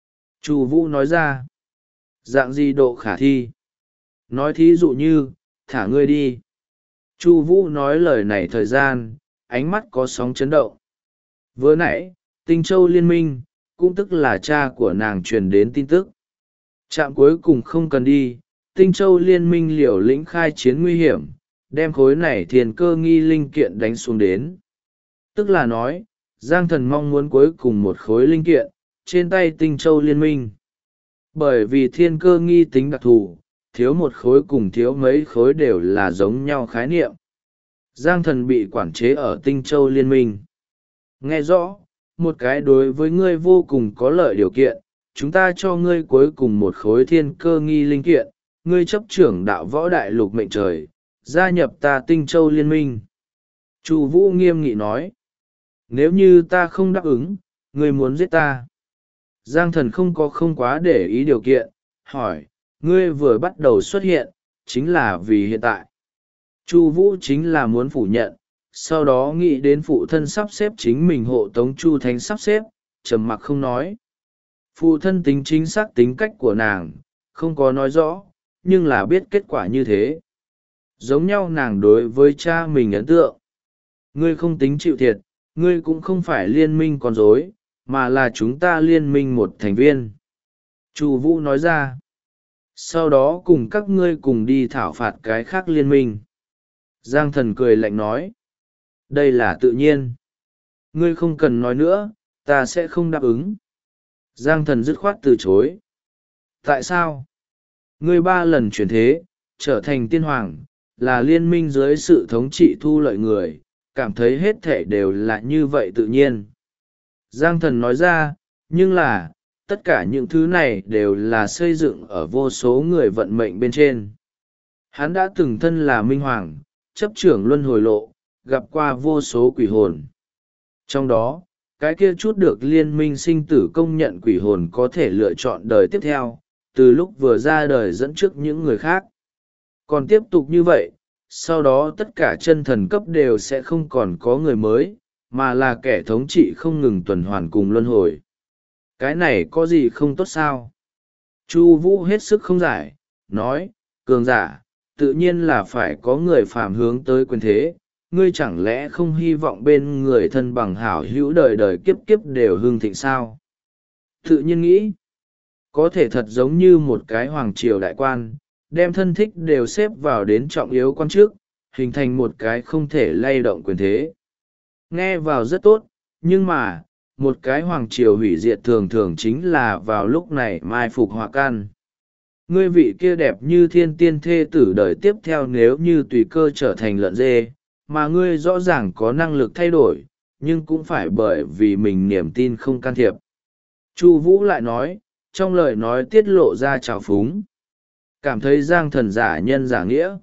Chu Vũ nói ra, dạng gì độ khả thi? Nói thí dụ như, thả ngươi đi. Chu Vũ nói lời này thời gian, ánh mắt có sóng chấn động. Vừa nãy, Tinh Châu Liên minh, cũng tức là cha của nàng truyền đến tin tức. Trạm cuối cùng không cần đi, Tinh Châu Liên minh liều lĩnh khai chiến nguy hiểm, đem khối này thiên cơ nghi linh kiện đánh xuống đến. Tức là nói, Giang Thần mong muốn cuối cùng một khối linh kiện, trên tay Tinh Châu Liên minh. Bởi vì thiên cơ nghi tính đặc thù, thiếu một khối cùng thiếu mấy khối đều là giống nhau khái niệm. Giang Thần bị quản chế ở Tinh Châu Liên minh. Nghe rõ, một cái đối với ngươi vô cùng có lợi điều kiện, chúng ta cho ngươi cuối cùng một khối thiên cơ nghi linh kiện, ngươi chấp trưởng đạo võ đại lục mệnh trời, gia nhập ta Tinh Châu Liên minh. Chu Vũ nghiêm nghị nói, nếu như ta không đáp ứng, ngươi muốn giết ta. Giang Thần không quá để ý điều kiện, hỏi, ngươi vừa bắt đầu xuất hiện, chính là vì hiện tại. Chu Vũ chính là muốn phủ nhận, sau đó nghĩ đến phụ thân sắp xếp chính mình hộ tống Chu Thánh sắp xếp, trầm mặc không nói. Phụ thân tính chính xác tính cách của nàng, không có nói rõ, nhưng là biết kết quả như thế. Giống nhau nàng đối với cha mình ấn tượng. Ngươi không tính chịu thiệt, ngươi cũng không phải liên minh con rối, mà là chúng ta liên minh một thành viên. Chu Vũ nói ra. Sau đó cùng các ngươi cùng đi thảo phạt cái khác liên minh. Giang Thần cười lạnh nói. Đây là tự nhiên. Ngươi không cần nói nữa, ta sẽ không đáp ứng. Giang Thần dứt khoát từ chối. Tại sao? Ngươi 3 lần chuyển thế, trở thành tiên hoàng, là liên minh dưới sự thống trị thu lợi người, cảm thấy hết thể đều là như vậy tự nhiên. Giang Thần nói ra, nhưng là, tất cả những thứ này đều là xây dựng ở vô số người vận mệnh bên trên. Hắn đã từng thân là minh hoàng, chấp trưởng luân hồi lộ, gặp qua vô số quỷ hồn. Trong đó, cái kia chút được liên minh sinh tử công nhận quỷ hồn có thể lựa chọn đời tiếp theo, từ lúc vừa ra đời dẫn trước những người khác. Còn tiếp tục như vậy, sau đó tất cả chân thần cấp đều sẽ không còn có người mới, mà là kẻ thống trị không ngừng tuần hoàn cùng luân hồi. Cái này có gì không tốt sao? Chu Vũ hết sức không giải, nói, cường giả, tự nhiên là phải có người phàm hướng tới quyền thế, ngươi chẳng lẽ không hy vọng bên người thân bằng hảo hữu đời đời kiếp kiếp đều hưng thịnh sao? Tự nhiên nghĩ, có thể thật giống như một cái hoàng triều đại quan, đem thân thích đều xếp vào đến trọng yếu quan chức, hình thành một cái không thể lay động quyền thế. Nghe vào rất tốt, nhưng mà, một cái hoàng triều hủy diệt thường thường chính là vào lúc này mai phục họa căn. Ngươi vị kia đẹp như thiên tiên thê tử đời tiếp theo nếu như tùy cơ trở thành lợn dê, mà ngươi rõ ràng có năng lực thay đổi, nhưng cũng phải bởi vì mình niềm tin không can thiệp. Chu Vũ lại nói, trong lời nói tiết lộ ra trào phúng. Cảm thấy Giang Thần giả nhân giả nghĩa,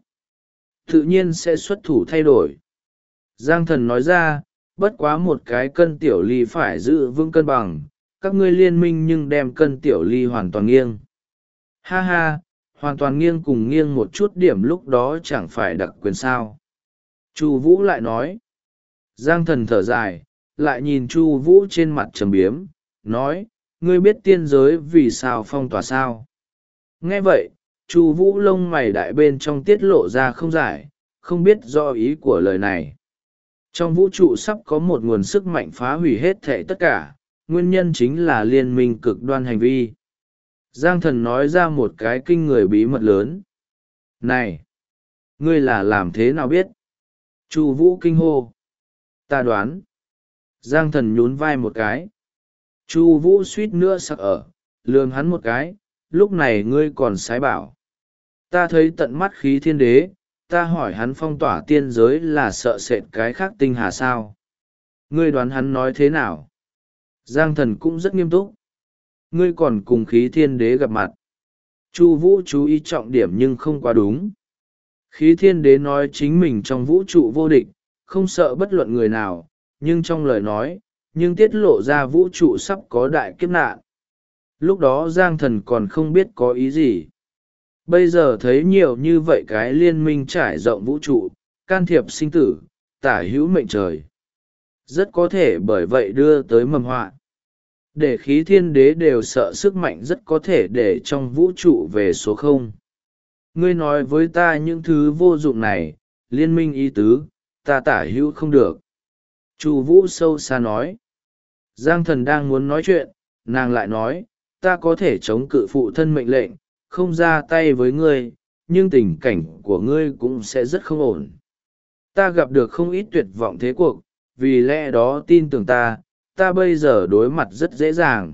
tự nhiên sẽ xuất thủ thay đổi. Giang Thần nói ra, bất quá một cái cân tiểu ly phải giữ vững cân bằng, các ngươi liên minh nhưng đem cân tiểu ly hoàn toàn nghiêng. Ha ha, hoàn toàn nghiêng cùng nghiêng một chút điểm lúc đó chẳng phải đặc quyền sao. Chu Vũ lại nói. Giang Thần thở dài, lại nhìn Chu Vũ trên mặt trầm biếm, nói, ngươi biết tiên giới vì sao phong tỏa sao? Nghe vậy, Chu Vũ lông mày đại bên trong tiết lộ ra không giải, không biết do ý của lời này. Trong vũ trụ sắp có một nguồn sức mạnh phá hủy hết thảy tất cả, nguyên nhân chính là liên minh cực đoan hành vi. Giang Thần nói ra một cái kinh người bí mật lớn. Này! Ngươi là làm thế nào biết? Chu Vũ kinh hô. Ta đoán. Giang Thần nhún vai một cái. Chu Vũ suýt nữa sặc ở, lườm hắn một cái, lúc này ngươi còn sái bảo. Ta thấy tận mắt khí thiên đế, ta hỏi hắn phong tỏa tiên giới là sợ sệt cái khác tinh hà sao. Ngươi đoán hắn nói thế nào? Giang Thần cũng rất nghiêm túc. Ngươi còn cùng khí thiên đế gặp mặt. Chu Vũ chú ý trọng điểm nhưng không quá đúng. Khí thiên đế nói chính mình trong vũ trụ vô địch, không sợ bất luận người nào, nhưng trong lời nói, nhưng tiết lộ ra vũ trụ sắp có đại kiếp nạn. Lúc đó Giang Thần còn không biết có ý gì. Bây giờ thấy nhiều như vậy cái liên minh trải rộng vũ trụ, can thiệp sinh tử, tả hữu mệnh trời. Rất có thể bởi vậy đưa tới mầm họa. Để khí thiên đế đều sợ sức mạnh rất có thể để trong vũ trụ về số 0. Ngươi nói với ta những thứ vô dụng này, liên minh ý tứ, ta tả hữu không được. Chu Vũ sâu xa nói. Giang Thần đang muốn nói chuyện, nàng lại nói, ta có thể chống cự phụ thân mệnh lệnh, không ra tay với ngươi, nhưng tình cảnh của ngươi cũng sẽ rất không ổn. Ta gặp được không ít tuyệt vọng thế cuộc, vì lẽ đó tin tưởng ta bây giờ đối mặt rất dễ dàng.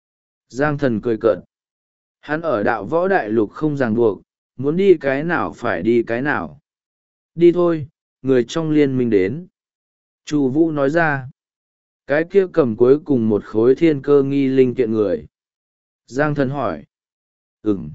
Giang Thần cười cợt. Hắn ở đạo võ đại lục không ràng buộc, muốn đi cái nào phải đi cái nào. Đi thôi, người trong liên minh đến. Chu Vũ nói ra. Cái kia cầm cuối cùng một khối thiên cơ nghi linh kiện người. Giang Thần hỏi. Ừm.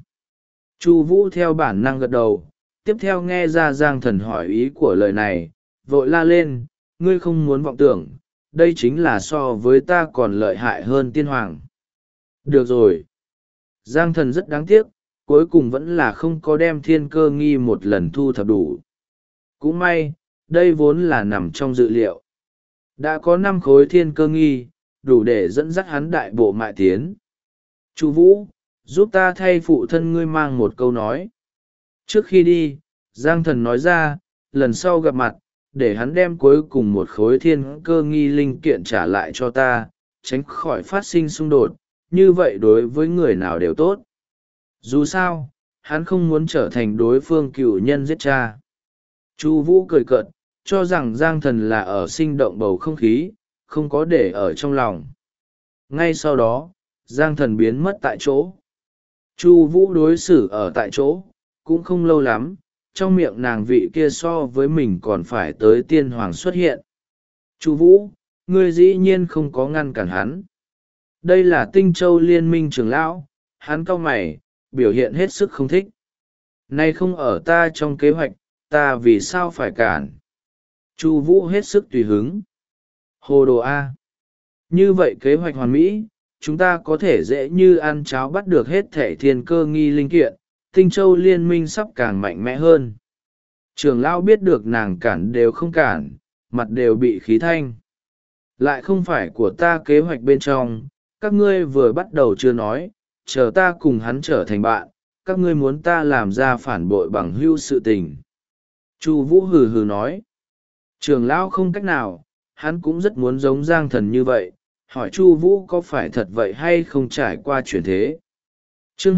Chu Vũ theo bản năng gật đầu, tiếp theo nghe ra Giang Thần hỏi ý của lời này, vội la lên, ngươi không muốn vọng tưởng, đây chính là so với ta còn lợi hại hơn tiên hoàng. Được rồi. Giang Thần rất đáng tiếc, cuối cùng vẫn là không có đem thiên cơ nghi một lần thu thập đủ. Cũng may, đây vốn là nằm trong dự liệu. Đã có 5 khối thiên cơ nghi, đủ để dẫn dắt hắn đại bộ mại tiến. Chu Vũ, giúp ta thay phụ thân ngươi mang một câu nói. Trước khi đi, Giang Thần nói ra, lần sau gặp mặt, để hắn đem cuối cùng một khối thiên cơ nghi linh kiện trả lại cho ta, tránh khỏi phát sinh xung đột, như vậy đối với người nào đều tốt. Dù sao, hắn không muốn trở thành đối phương cựu nhân giết cha. Chu Vũ cười cợt, cho rằng Giang Thần là ở sinh động bầu không khí, không có để ở trong lòng. Ngay sau đó, Giang Thần biến mất tại chỗ. Chu Vũ đối xử ở tại chỗ, cũng không lâu lắm, trong miệng nàng vị kia so với mình còn phải tới tiên hoàng xuất hiện. Chu Vũ, ngươi dĩ nhiên không có ngăn cản hắn. Đây là Tinh Châu Liên minh trưởng lão, hắn cau mày, biểu hiện hết sức không thích. Nay không ở ta trong kế hoạch, ta vì sao phải cản? Chu Vũ hết sức tùy hứng. Hồ đồ A. Như vậy kế hoạch hoàn mỹ, chúng ta có thể dễ như ăn cháo bắt được hết thảy thiên cơ nghi linh kiện, Tinh Châu Liên minh sắp càng mạnh mẽ hơn. Trưởng lão biết được nàng cản đều không cản, mặt đều bị khí thanh. Lại không phải của ta kế hoạch bên trong, các ngươi vừa bắt đầu chưa nói, chờ ta cùng hắn trở thành bạn, các ngươi muốn ta làm ra phản bội bằng hữu sự tình. Chu Vũ hừ hừ nói. Trưởng lão không cách nào, hắn cũng rất muốn giống Giang Thần như vậy, hỏi Chu Vũ có phải thật vậy hay không trải qua chuyển thế. Chương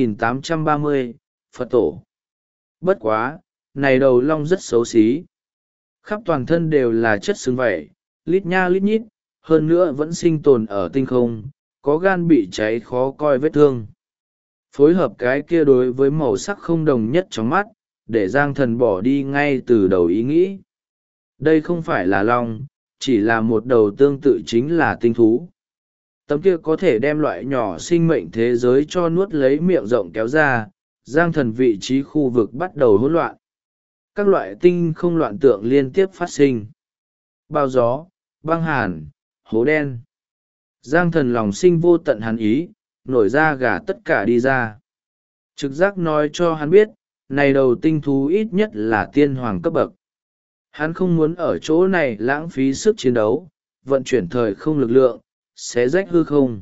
2830, Phật Tổ. Bất quá, này đầu long rất xấu xí. Khắp toàn thân đều là chất xương vảy, lít nha lít nhít, hơn nữa vẫn sinh tồn ở tinh không, có gan bị cháy khó coi vết thương. Phối hợp cái kia đối với màu sắc không đồng nhất trong mắt, để Giang Thần bỏ đi ngay từ đầu ý nghĩ. Đây không phải là long, chỉ là một đầu tương tự chính là tinh thú. Tấm kia có thể đem loại nhỏ sinh mệnh thế giới cho nuốt lấy miệng rộng kéo ra, Giang Thần vị trí khu vực bắt đầu hỗn loạn. Các loại tinh không loạn tượng liên tiếp phát sinh. Bao gió, băng hàn, hố đen. Giang Thần lòng sinh vô tận hắn ý, nổi ra gà tất cả đi ra. Trực giác nói cho hắn biết, này đầu tinh thú ít nhất là tiên hoàng cấp bậc. Hắn không muốn ở chỗ này lãng phí sức chiến đấu, vận chuyển thời không lực lượng, xé rách hư không.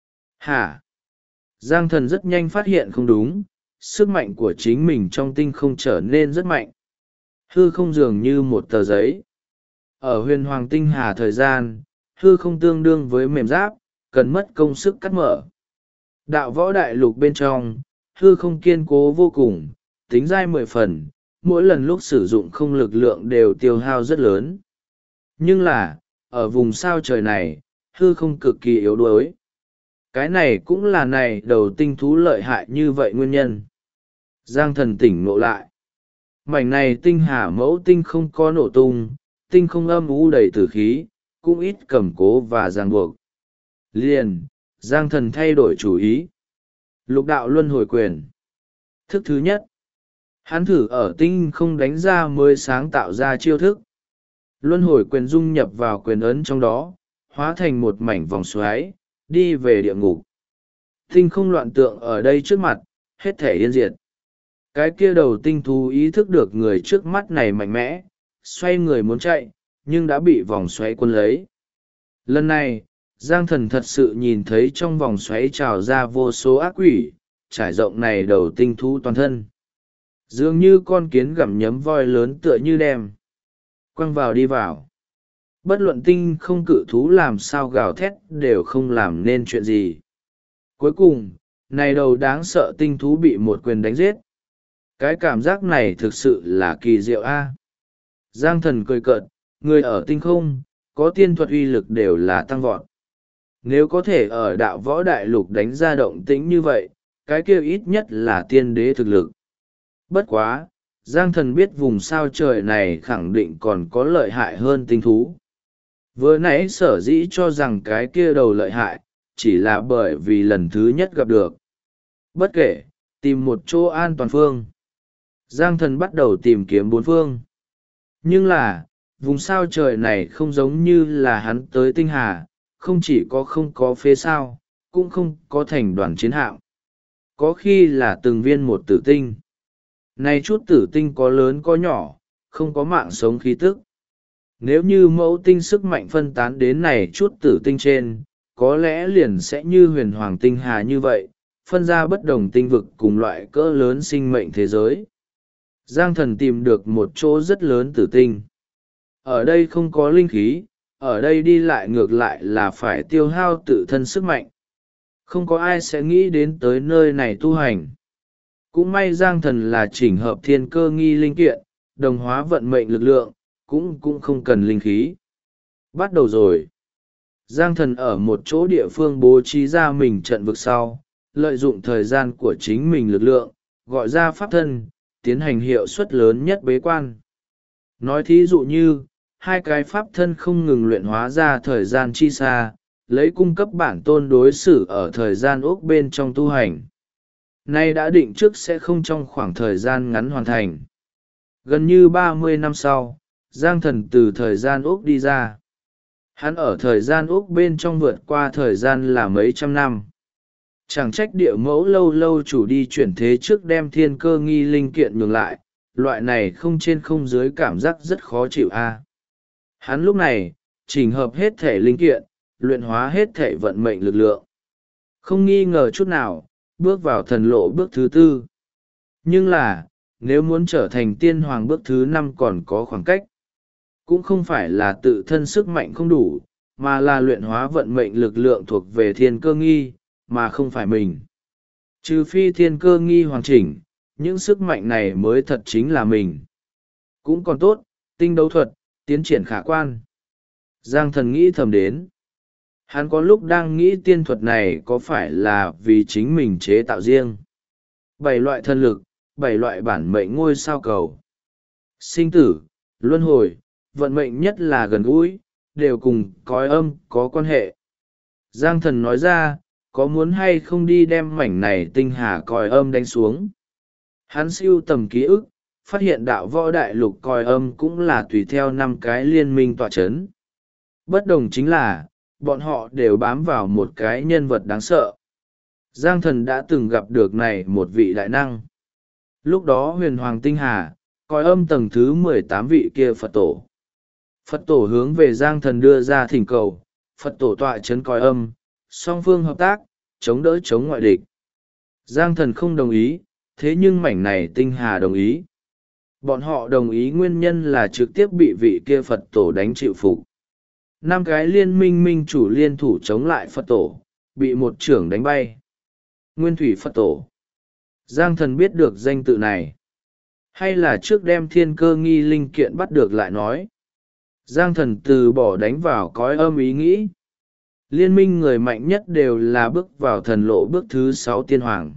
Hả? Giang Thần rất nhanh phát hiện không đúng, sức mạnh của chính mình trong tinh không trở nên rất mạnh. Hư không dường như một tờ giấy. Ở huyền hoàng tinh hà thời gian, hư không tương đương với mềm giáp, cần mất công sức cắt mở. Đạo võ đại lục bên trong, hư không kiên cố vô cùng, tính dai 10 phần, mỗi lần lúc sử dụng không lực lượng đều tiêu hao rất lớn. Nhưng là, ở vùng sao trời này, hư không cực kỳ yếu đuối. Cái này cũng là này đầu tinh thú lợi hại như vậy nguyên nhân. Giang Thần tỉnh ngộ lại. Mảnh này tinh hà mẫu tinh không có nổ tung, tinh không âm u đầy tử khí, cũng ít cầm cố và ràng buộc. Liền, Giang Thần thay đổi chủ ý. Lục đạo luân hồi quyền. Thức thứ nhất. Hắn thử ở tinh không đánh ra mới sáng tạo ra chiêu thức. Luân hồi quyền dung nhập vào quyền ấn trong đó, hóa thành một mảnh vòng xoáy, đi về địa ngục. Tinh không loạn tượng ở đây trước mặt, hết thể yên diệt. Cái kia đầu tinh thú ý thức được người trước mắt này mạnh mẽ, xoay người muốn chạy, nhưng đã bị vòng xoáy quân lấy. Lần này, Giang Thần thật sự nhìn thấy trong vòng xoáy trào ra vô số ác quỷ, trải rộng này đầu tinh thú toàn thân. Dường như con kiến gặm nhấm voi lớn tựa như đem. Quăng vào đi vào. Bất luận tinh không cự thú làm sao gào thét đều không làm nên chuyện gì. Cuối cùng, này đầu đáng sợ tinh thú bị một quyền đánh giết. Cái cảm giác này thực sự là kỳ diệu a. Giang Thần cười cợt, người ở tinh không, có tiên thuật uy lực đều là tăng vọt. Nếu có thể ở đạo võ đại lục đánh ra động tĩnh như vậy, cái kia ít nhất là tiên đế thực lực. Bất quá, Giang Thần biết vùng sao trời này khẳng định còn có lợi hại hơn tinh thú. Vừa nãy sở dĩ cho rằng cái kia đầu lợi hại, chỉ là bởi vì lần thứ nhất gặp được. Bất kể, tìm một chỗ an toàn phương. Giang Thần bắt đầu tìm kiếm bốn phương. Nhưng là, vùng sao trời này không giống như là hắn tới tinh hà, không chỉ có không có phế sao, cũng không có thành đoàn chiến hạm. Có khi là từng viên một tử tinh. Này chút tử tinh có lớn có nhỏ, không có mạng sống khí tức. Nếu như mẫu tinh sức mạnh phân tán đến này chút tử tinh trên, có lẽ liền sẽ như huyền hoàng tinh hà như vậy, phân ra bất đồng tinh vực cùng loại cỡ lớn sinh mệnh thế giới. Giang Thần tìm được một chỗ rất lớn tử tinh. Ở đây không có linh khí, ở đây đi lại ngược lại là phải tiêu hao tự thân sức mạnh. Không có ai sẽ nghĩ đến tới nơi này tu hành. Cũng may Giang Thần là chỉnh hợp thiên cơ nghi linh kiện, đồng hóa vận mệnh lực lượng, cũng không cần linh khí. Bắt đầu rồi. Giang Thần ở một chỗ địa phương bố trí ra mình trận vực sau, lợi dụng thời gian của chính mình lực lượng, gọi ra pháp thân, tiến hành hiệu suất lớn nhất bế quan. Nói thí dụ như, hai cái pháp thân không ngừng luyện hóa ra thời gian chi xa, lấy cung cấp bản tôn đối xử ở thời gian ốc bên trong tu hành. Nay đã định trước sẽ không trong khoảng thời gian ngắn hoàn thành. Gần như 30 năm sau, Giang Thần từ thời gian ốc đi ra. Hắn ở thời gian ốc bên trong vượt qua thời gian là mấy trăm năm. Chẳng trách địa mẫu lâu lâu chủ đi chuyển thế trước đem thiên cơ nghi linh kiện nhường lại, loại này không trên không dưới cảm giác rất khó chịu a. Hắn lúc này, chỉnh hợp hết thể linh kiện, luyện hóa hết thể vận mệnh lực lượng. Không nghi ngờ chút nào, bước vào thần lộ bước thứ 4. Nhưng là, nếu muốn trở thành tiên hoàng bước thứ 5 còn có khoảng cách. Cũng không phải là tự thân sức mạnh không đủ, mà là luyện hóa vận mệnh lực lượng thuộc về thiên cơ nghi, mà không phải mình. Trừ phi thiên cơ nghi hoàn chỉnh, những sức mạnh này mới thật chính là mình. Cũng còn tốt, tinh đấu thuật, tiến triển khả quan. Giang Thần nghĩ thầm đến. Hắn có lúc đang nghĩ tiên thuật này có phải là vì chính mình chế tạo riêng. 7 loại thân lực, 7 loại bản mệnh ngôi sao cầu. Sinh tử, luân hồi, vận mệnh nhất là gần gũi, đều cùng cõi âm có quan hệ. Giang Thần nói ra, có muốn hay không đi đem mảnh này tinh hà cõi âm đánh xuống. Hắn siêu tầm ký ức, phát hiện đạo võ đại lục cõi âm cũng là tùy theo 5 cái liên minh tọa chấn. Bất đồng chính là, bọn họ đều bám vào một cái nhân vật đáng sợ. Giang Thần đã từng gặp được này một vị đại năng. Lúc đó huyền hoàng tinh hà, cõi âm tầng thứ 18 vị kia Phật tổ. Phật tổ hướng về Giang Thần đưa ra thỉnh cầu, Phật tổ tọa chấn cõi âm, song phương hợp tác, chống đỡ chống ngoại địch. Giang Thần không đồng ý, thế nhưng mảnh này tinh hà đồng ý. Bọn họ đồng ý nguyên nhân là trực tiếp bị vị kia Phật tổ đánh chịu phục. 5 cái liên minh minh chủ liên thủ chống lại Phật tổ, bị một trưởng đánh bay. Nguyên thủy Phật tổ. Giang Thần biết được danh tự này. Hay là trước đem thiên cơ nghi linh kiện bắt được lại nói. Giang Thần từ bỏ đánh vào cõi âm ý nghĩ. Liên minh người mạnh nhất đều là bước vào thần lộ bước thứ 6 tiên hoàng.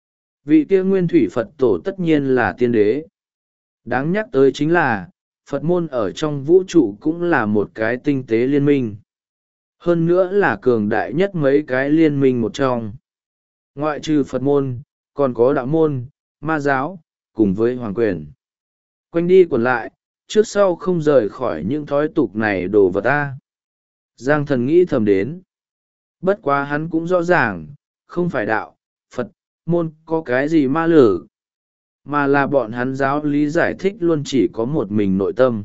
Vị kia nguyên thủy Phật tổ tất nhiên là tiên đế. Đáng nhắc tới chính là, Phật môn ở trong vũ trụ cũng là một cái tinh tế liên minh. Hơn nữa là cường đại nhất mấy cái liên minh một trong. Ngoại trừ Phật môn, còn có đạo môn, ma giáo, cùng với hoàng quyền. Quanh đi quẩn lại, trước sau không rời khỏi những thói tục này đồ vật ta. Giang Thần nghĩ thầm đến. Bất quá hắn cũng rõ ràng, không phải đạo, Phật, môn có cái gì ma lử. Mà là bọn hắn giáo lý giải thích luôn chỉ có một mình nội tâm.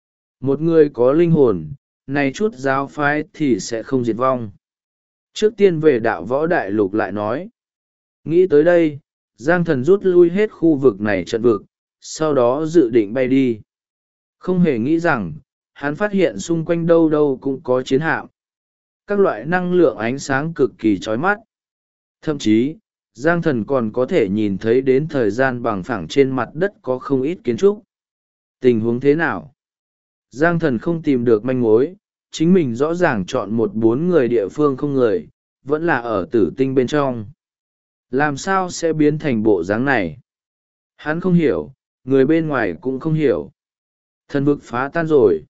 Một người có linh hồn, này chút giáo phái thì sẽ không diệt vong. Trước tiên về đạo võ đại lục lại nói. Nghĩ tới đây, Giang Thần rút lui hết khu vực này trận vực, sau đó dự định bay đi. Không hề nghĩ rằng, hắn phát hiện xung quanh đâu đâu cũng có chiến hạm. Các loại năng lượng ánh sáng cực kỳ chói mắt. Thậm chí, Giang Thần còn có thể nhìn thấy đến thời gian bằng phẳng trên mặt đất có không ít kiến trúc. Tình huống thế nào? Giang Thần không tìm được manh mối, chính mình rõ ràng chọn 4 người địa phương không người, vẫn là ở tử tinh bên trong. Làm sao sẽ biến thành bộ dáng này? Hắn không hiểu, người bên ngoài cũng không hiểu. Thần vực phá tan rồi.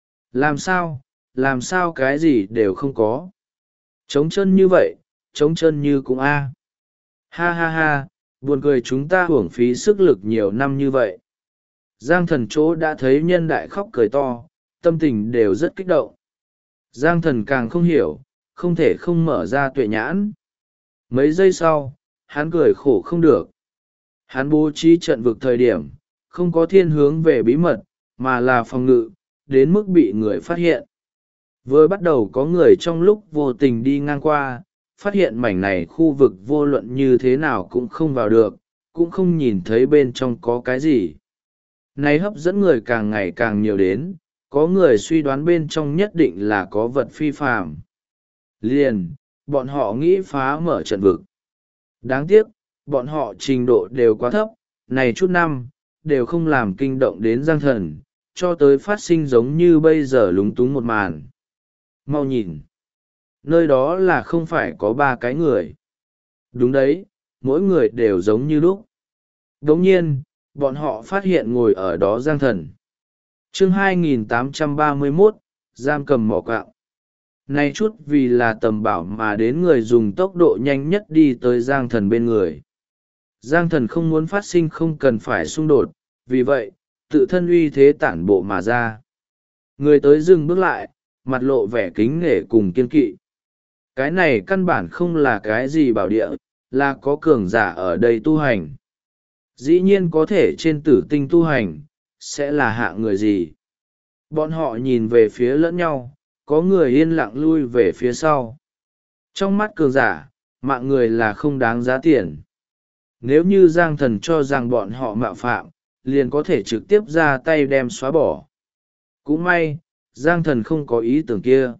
Làm sao cái gì đều không có. Trống chân như vậy, trống chân như cũng a. Ha ha ha, buồn cười chúng ta hưởng phí sức lực nhiều năm như vậy. Giang Thần chỗ đã thấy nhân đại khóc cười to, tâm tình đều rất kích động. Giang Thần càng không hiểu, không thể không mở ra tuệ nhãn. Mấy giây sau, hắn cười khổ không được. Hắn bố trí trận vực thời điểm, không có thiên hướng về bí mật, mà là phòng ngự, đến mức bị người phát hiện. Vừa bắt đầu có người trong lúc vô tình đi ngang qua, phát hiện mảnh này khu vực vô luận như thế nào cũng không vào được, cũng không nhìn thấy bên trong có cái gì. Này hấp dẫn người càng ngày càng nhiều đến, có người suy đoán bên trong nhất định là có vật phi phàm. Liền, bọn họ nghĩ phá mở trận vực. Đáng tiếc, bọn họ trình độ đều quá thấp, này chút năm, đều không làm kinh động đến Giang Thần, cho tới phát sinh giống như bây giờ lúng túng một màn. Mau nhìn, nơi đó là không phải có 3 cái người. Đúng đấy, mỗi người đều giống như lúc. Đồng nhiên, bọn họ phát hiện ngồi ở đó Giang Thần. Chương 2831, giam cầm mỏ quạng. Nay chút vì là tầm bảo mà đến người dùng tốc độ nhanh nhất đi tới Giang Thần bên người. Giang Thần không muốn phát sinh không cần phải xung đột, vì vậy, tự thân uy thế tản bộ mà ra. Người tới dừng bước lại, mặt lộ vẻ kính nể cùng kiên kỵ. Cái này căn bản không là cái gì bảo địa, là có cường giả ở đây tu hành. Dĩ nhiên có thể trên tử tinh tu hành, sẽ là hạng người gì? Bọn họ nhìn về phía lẫn nhau, có người yên lặng lui về phía sau. Trong mắt cường giả, mạng người là không đáng giá tiền. Nếu như Giang Thần cho rằng bọn họ mạo phạm, liền có thể trực tiếp ra tay đem xóa bỏ. Cũng may, Giang Thần không có ý tưởng kia.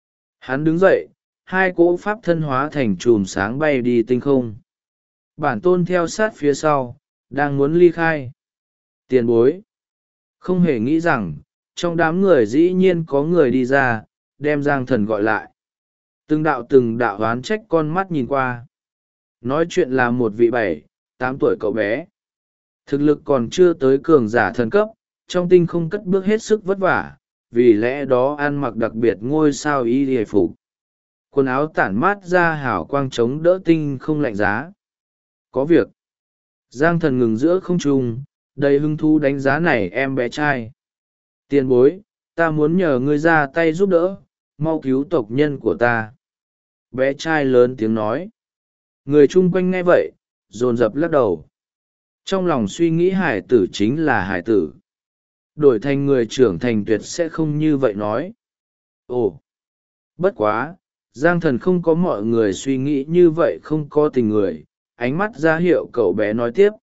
Hắn đứng dậy, 2 cỗ pháp thân hóa thành chùm sáng bay đi tinh không. Bản tôn theo sát phía sau, đang muốn ly khai. Tiền bối. Không hề nghĩ rằng, trong đám người dĩ nhiên có người đi ra, đem Giang Thần gọi lại. Từng đạo oán trách con mắt nhìn qua. Nói chuyện là một vị 7, 8 tuổi cậu bé. Thực lực còn chưa tới cường giả thần cấp, trong tinh không cất bước hết sức vất vả, vì lẽ đó ăn mặc đặc biệt ngôi sao y hề phục. Quần áo tản mát ra hào quang chống đỡ tinh không lạnh giá. Có việc. Giang Thần ngừng giữa không trung, đầy hứng thú đánh giá này em bé trai. Tiền bối, ta muốn nhờ ngươi ra tay giúp đỡ, mau cứu tộc nhân của ta. Bé trai lớn tiếng nói. Người chung quanh nghe vậy, dồn dập lắc đầu. Trong lòng suy nghĩ hải tử chính là hải tử. Đổi thành người trưởng thành tuyệt sẽ không như vậy nói. Ồ, bất quá, Giang Thần không có mọi người suy nghĩ như vậy, không có tình người. Ánh mắt ra hiệu cậu bé nói tiếp.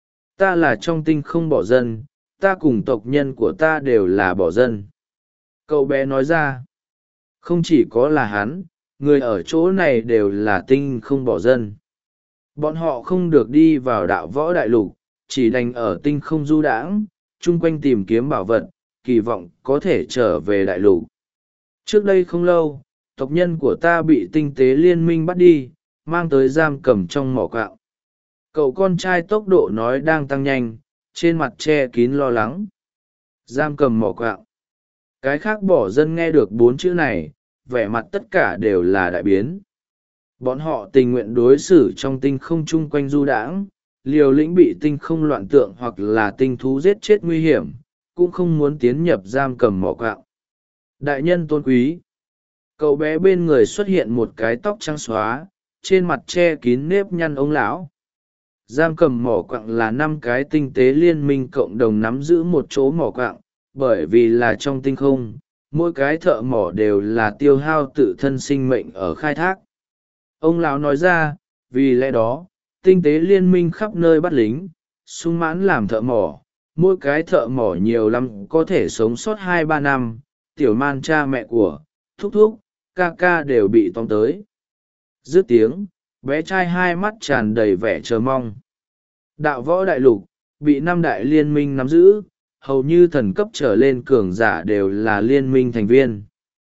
Ta là trong tinh không bỏ dân, ta cùng tộc nhân của ta đều là bỏ dân. Cậu bé nói ra. Không chỉ có là hắn, người ở chỗ này đều là tinh không bỏ dân. Bọn họ không được đi vào đạo võ đại lục, chỉ đành ở tinh không du đãng, chung quanh tìm kiếm bảo vật, kỳ vọng có thể trở về đại lục. Trước đây không lâu, tộc nhân của ta bị tinh tế liên minh bắt đi, mang tới giam cầm trong mỏ quạng. Cậu con trai tốc độ nói đang tăng nhanh, trên mặt che kín lo lắng. Giam cầm mỏ quạng. Cái khác bỏ dân nghe được 4 chữ này, vẻ mặt tất cả đều là đại biến. Bọn họ tình nguyện đối xử trong tinh không chung quanh du đãng, liều lĩnh bị tinh không loạn tượng hoặc là tinh thú giết chết nguy hiểm, cũng không muốn tiến nhập giam cầm mỏ quạng. Đại nhân tôn quý. Cậu bé bên người xuất hiện một cái tóc trắng xóa, trên mặt che kín nếp nhăn ông lão. Giam cầm mỏ quạng là 5 cái tinh tế liên minh cộng đồng nắm giữ một chỗ mỏ quạng, bởi vì là trong tinh không, mỗi cái thợ mỏ đều là tiêu hao tự thân sinh mệnh ở khai thác. Ông lão nói ra, vì lẽ đó, tinh tế liên minh khắp nơi bắt lính, sung mãn làm thợ mỏ, mỗi cái thợ mỏ nhiều lắm có thể sống sót 2-3 năm, tiểu man cha mẹ của, thúc thúc, ca ca đều bị tóm tới. Dứt tiếng, bé trai 2 mắt tràn đầy vẻ chờ mong. Đạo võ đại lục, bị 5 đại liên minh nắm giữ, hầu như thần cấp trở lên cường giả đều là liên minh thành viên.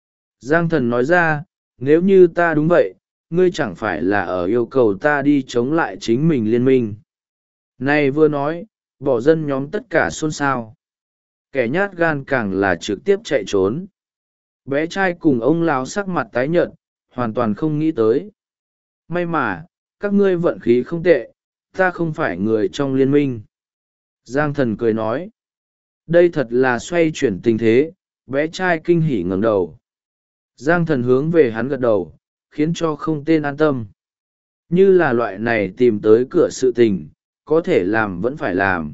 Giang Thần nói ra, nếu như ta đúng vậy, ngươi chẳng phải là ở yêu cầu ta đi chống lại chính mình liên minh. Này vừa nói, bỏ dân nhóm tất cả xôn xao. Kẻ nhát gan càng là trực tiếp chạy trốn. Bé trai cùng ông lão sắc mặt tái nhợt, hoàn toàn không nghĩ tới. May mà, các ngươi vận khí không tệ, ta không phải người trong liên minh. Giang Thần cười nói. Đây thật là xoay chuyển tình thế, bé trai kinh hỉ ngẩng đầu. Giang Thần hướng về hắn gật đầu, khiến cho không tên an tâm. Như là loại này tìm tới cửa sự tình, có thể làm vẫn phải làm.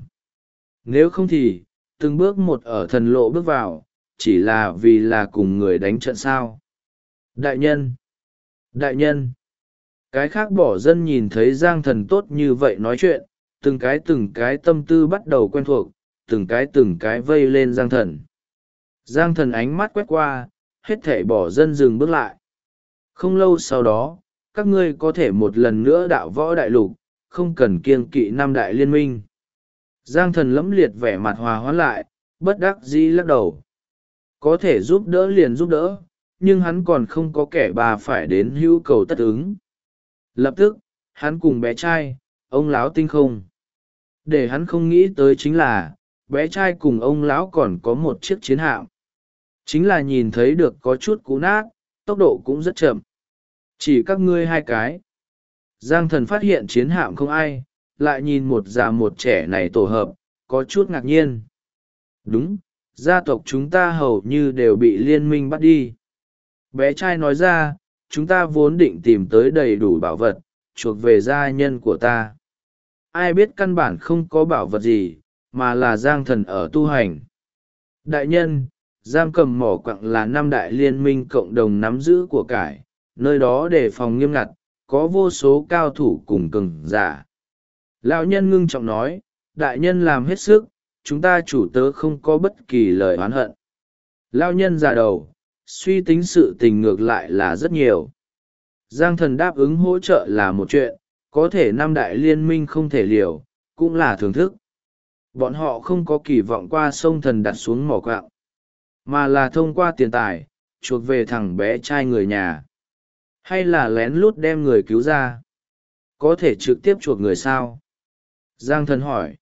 Nếu không thì, từng bước một ở thần lộ bước vào, chỉ là vì là cùng người đánh trận sao. Đại nhân! Đại nhân! Cái khác bỏ dân nhìn thấy Giang Thần tốt như vậy nói chuyện, từng cái tâm tư bắt đầu quen thuộc, từng cái vây lên Giang Thần. Giang Thần ánh mắt quét qua, hết thảy bỏ dân dừng bước lại. Không lâu sau đó, các ngươi có thể một lần nữa đạo võ đại lục, không cần kiêng kỵ năm đại liên minh. Giang Thần lẫm liệt vẻ mặt hòa hoãn lại, bất đắc dĩ lắc đầu. Có thể giúp đỡ liền giúp đỡ, nhưng hắn còn không có kẻ bà phải đến hữu cầu tất ứng. Lập tức, hắn cùng bé trai, ông lão tinh không. Để hắn không nghĩ tới chính là, bé trai cùng ông lão còn có một chiếc chiến hạm. Chính là nhìn thấy được có chút cú nát, tốc độ cũng rất chậm. Chỉ các ngươi hai cái. Giang Thần phát hiện chiến hạm không ai, lại nhìn một già một trẻ này tổ hợp, có chút ngạc nhiên. Đúng, gia tộc chúng ta hầu như đều bị liên minh bắt đi. Bé trai nói ra, chúng ta vốn định tìm tới đầy đủ bảo vật, chuộc về gia nhân của ta. Ai biết căn bản không có bảo vật gì, mà là Giang Thần ở tu hành. Đại nhân, giam cầm mỏ quặng là năm đại liên minh cộng đồng nắm giữ của cải, nơi đó đề phòng nghiêm ngặt, có vô số cao thủ cùng cường giả. Lão nhân ngưng trọng nói, đại nhân làm hết sức, chúng ta chủ tớ không có bất kỳ lời oán hận. Lão nhân già đầu, suy tính sự tình ngược lại là rất nhiều. Giang Thần đáp ứng hỗ trợ là một chuyện, có thể năm đại liên minh không thể liều, cũng là thưởng thức. Bọn họ không có kỳ vọng qua sông Thần đặt xuống mỏ quặng, mà là thông qua tiền tài, chuộc về thằng bé trai người nhà. Hay là lén lút đem người cứu ra? Có thể trực tiếp chuộc người sao? Giang Thần hỏi.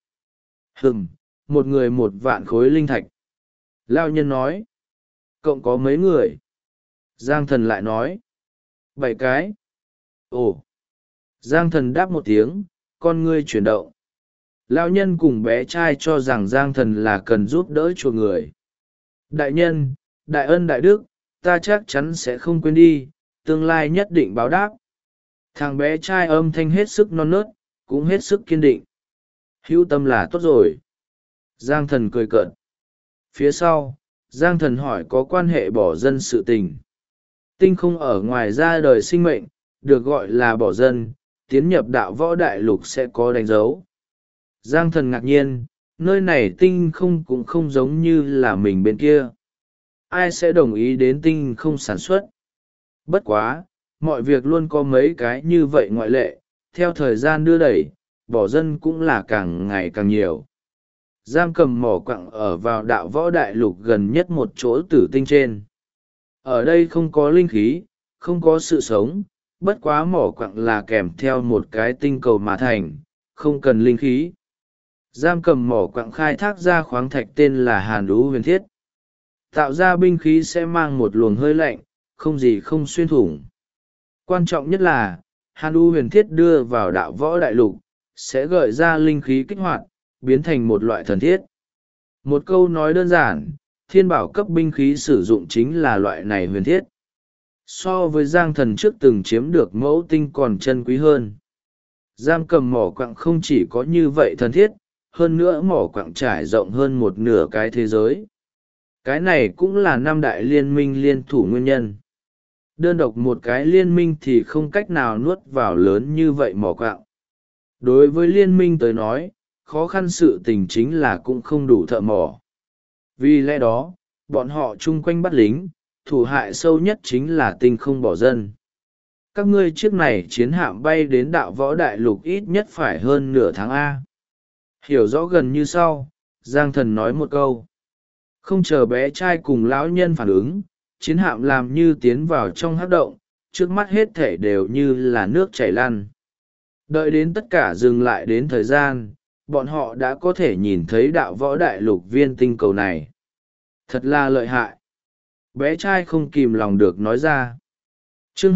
Một người 1.000.000 khối linh thạch. Lao nhân nói. Cộng có mấy người? Giang Thần lại nói. 7 cái. Ồ. Giang Thần đáp một tiếng, con ngươi chuyển động. Lão nhân cùng bé trai cho rằng Giang Thần là cần giúp đỡ chuộc người. Đại nhân, đại ân đại đức, ta chắc chắn sẽ không quên đi, tương lai nhất định báo đáp. Thằng bé trai âm thanh hết sức non nớt, cũng hết sức kiên định. Hữu tâm là tốt rồi. Giang Thần cười cợt. Phía sau, Giang Thần hỏi có quan hệ bỏ dân sự tình. Tinh không ở ngoài ra đời sinh mệnh, được gọi là bỏ dân, tiến nhập đạo võ đại lục sẽ có đánh dấu. Giang Thần ngạc nhiên, nơi này tinh không cũng không giống như là mình bên kia. Ai sẽ đồng ý đến tinh không sản xuất? Bất quá, mọi việc luôn có mấy cái như vậy ngoại lệ, theo thời gian đưa đẩy, bỏ dân cũng là càng ngày càng nhiều. Giam cầm mỏ quặng ở vào đạo võ đại lục gần nhất một chỗ tử tinh trên. Ở đây không có linh khí, không có sự sống, bất quá mỏ quặng là kèm theo một cái tinh cầu mà thành, không cần linh khí. Giam cầm mỏ quặng khai thác ra khoáng thạch tên là Hàn Đú Huyền Thiết. Tạo ra binh khí sẽ mang một luồng hơi lạnh, không gì không xuyên thủng. Quan trọng nhất là, Hàn Đú Huyền Thiết đưa vào đạo võ đại lục, sẽ gợi ra linh khí kích hoạt, biến thành một loại thần thiết. Một câu nói đơn giản, thiên bảo cấp binh khí sử dụng chính là loại này huyền thiết. So với Giang Thần trước từng chiếm được mẫu tinh còn chân quý hơn. Giam cầm mỏ quặng không chỉ có như vậy thần thiết, hơn nữa mỏ quặng trải rộng hơn một nửa cái thế giới. Cái này cũng là năm đại liên minh liên thủ nguyên nhân. Đơn độc một cái liên minh thì không cách nào nuốt vào lớn như vậy mỏ quặng. Đối với liên minh tới nói, khó khăn sự tình chính là cũng không đủ thợ mỏ. Vì lẽ đó, bọn họ chung quanh bắt lính, thủ hại sâu nhất chính là tinh không bỏ dân. Các ngươi chiếc này chiến hạm bay đến đạo võ đại lục ít nhất phải hơn nửa tháng A. Hiểu rõ gần như sau, Giang Thần nói một câu. Không chờ bé trai cùng lão nhân phản ứng, chiến hạm làm như tiến vào trong hắc động, trước mắt hết thể đều như là nước chảy lăn. Đợi đến tất cả dừng lại đến thời gian, bọn họ đã có thể nhìn thấy đạo võ đại lục viên tinh cầu này. Thật là lợi hại. Bé trai không kìm lòng được nói ra. Chương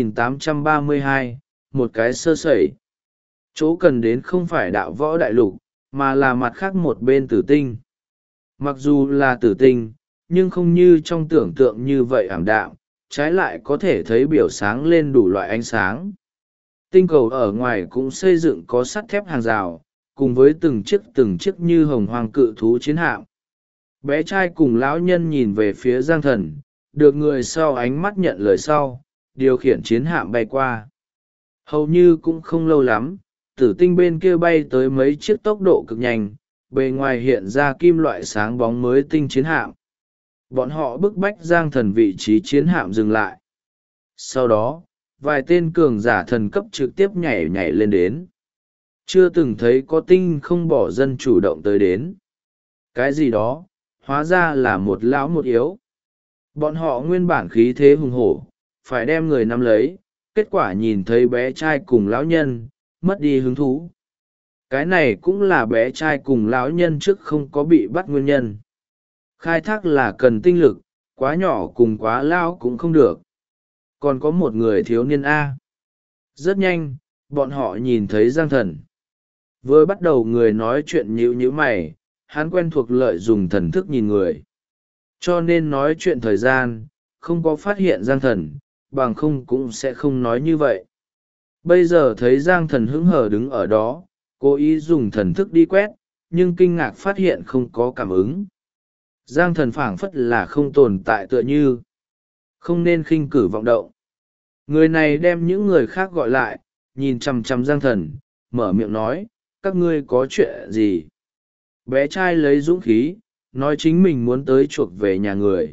2832, một cái sơ sẩy. Chỗ cần đến không phải đạo võ đại lục, mà là mặt khác một bên tử tinh. Mặc dù là tử tinh, nhưng không như trong tưởng tượng như vậy ảm đạm, trái lại có thể thấy biểu sáng lên đủ loại ánh sáng. Tinh cầu ở ngoài cũng xây dựng có sắt thép hàng rào, cùng với từng chiếc như hồng hoàng cự thú chiến hạm. Bé trai cùng lão nhân nhìn về phía Giang Thần, được người sau ánh mắt nhận lời sau, điều khiển chiến hạm bay qua. Hầu như cũng không lâu lắm, tử tinh bên kia bay tới mấy chiếc tốc độ cực nhanh, bề ngoài hiện ra kim loại sáng bóng mới tinh chiến hạm. Bọn họ bức bách Giang Thần vị trí chiến hạm dừng lại. Sau đó, vài tên cường giả thần cấp trực tiếp nhảy nhảy lên đến. Chưa từng thấy có tinh không bỏ dân chủ động tới đến. Cái gì đó, hóa ra là một lão một yếu. Bọn họ nguyên bản khí thế hùng hổ, phải đem người nắm lấy, kết quả nhìn thấy bé trai cùng lão nhân, mất đi hứng thú. Cái này cũng là bé trai cùng lão nhân trước không có bị bắt nguyên nhân. Khai thác là cần tinh lực, quá nhỏ cùng quá lao cũng không được. Còn có một người thiếu niên A. Rất nhanh, bọn họ nhìn thấy Giang Thần. Vừa bắt đầu người nói chuyện nhíu nhíu mày, hắn quen thuộc lợi dùng thần thức nhìn người. Cho nên nói chuyện thời gian, không có phát hiện Giang Thần, bằng không cũng sẽ không nói như vậy. Bây giờ thấy Giang Thần hững hờ đứng ở đó, cố ý dùng thần thức đi quét, nhưng kinh ngạc phát hiện không có cảm ứng. Giang Thần phảng phất là không tồn tại tựa như. Không nên khinh cử vọng động. Người này đem những người khác gọi lại, nhìn chằm chằm Giang Thần, mở miệng nói, các ngươi có chuyện gì? Bé trai lấy dũng khí, nói chính mình muốn tới chuộc về nhà người.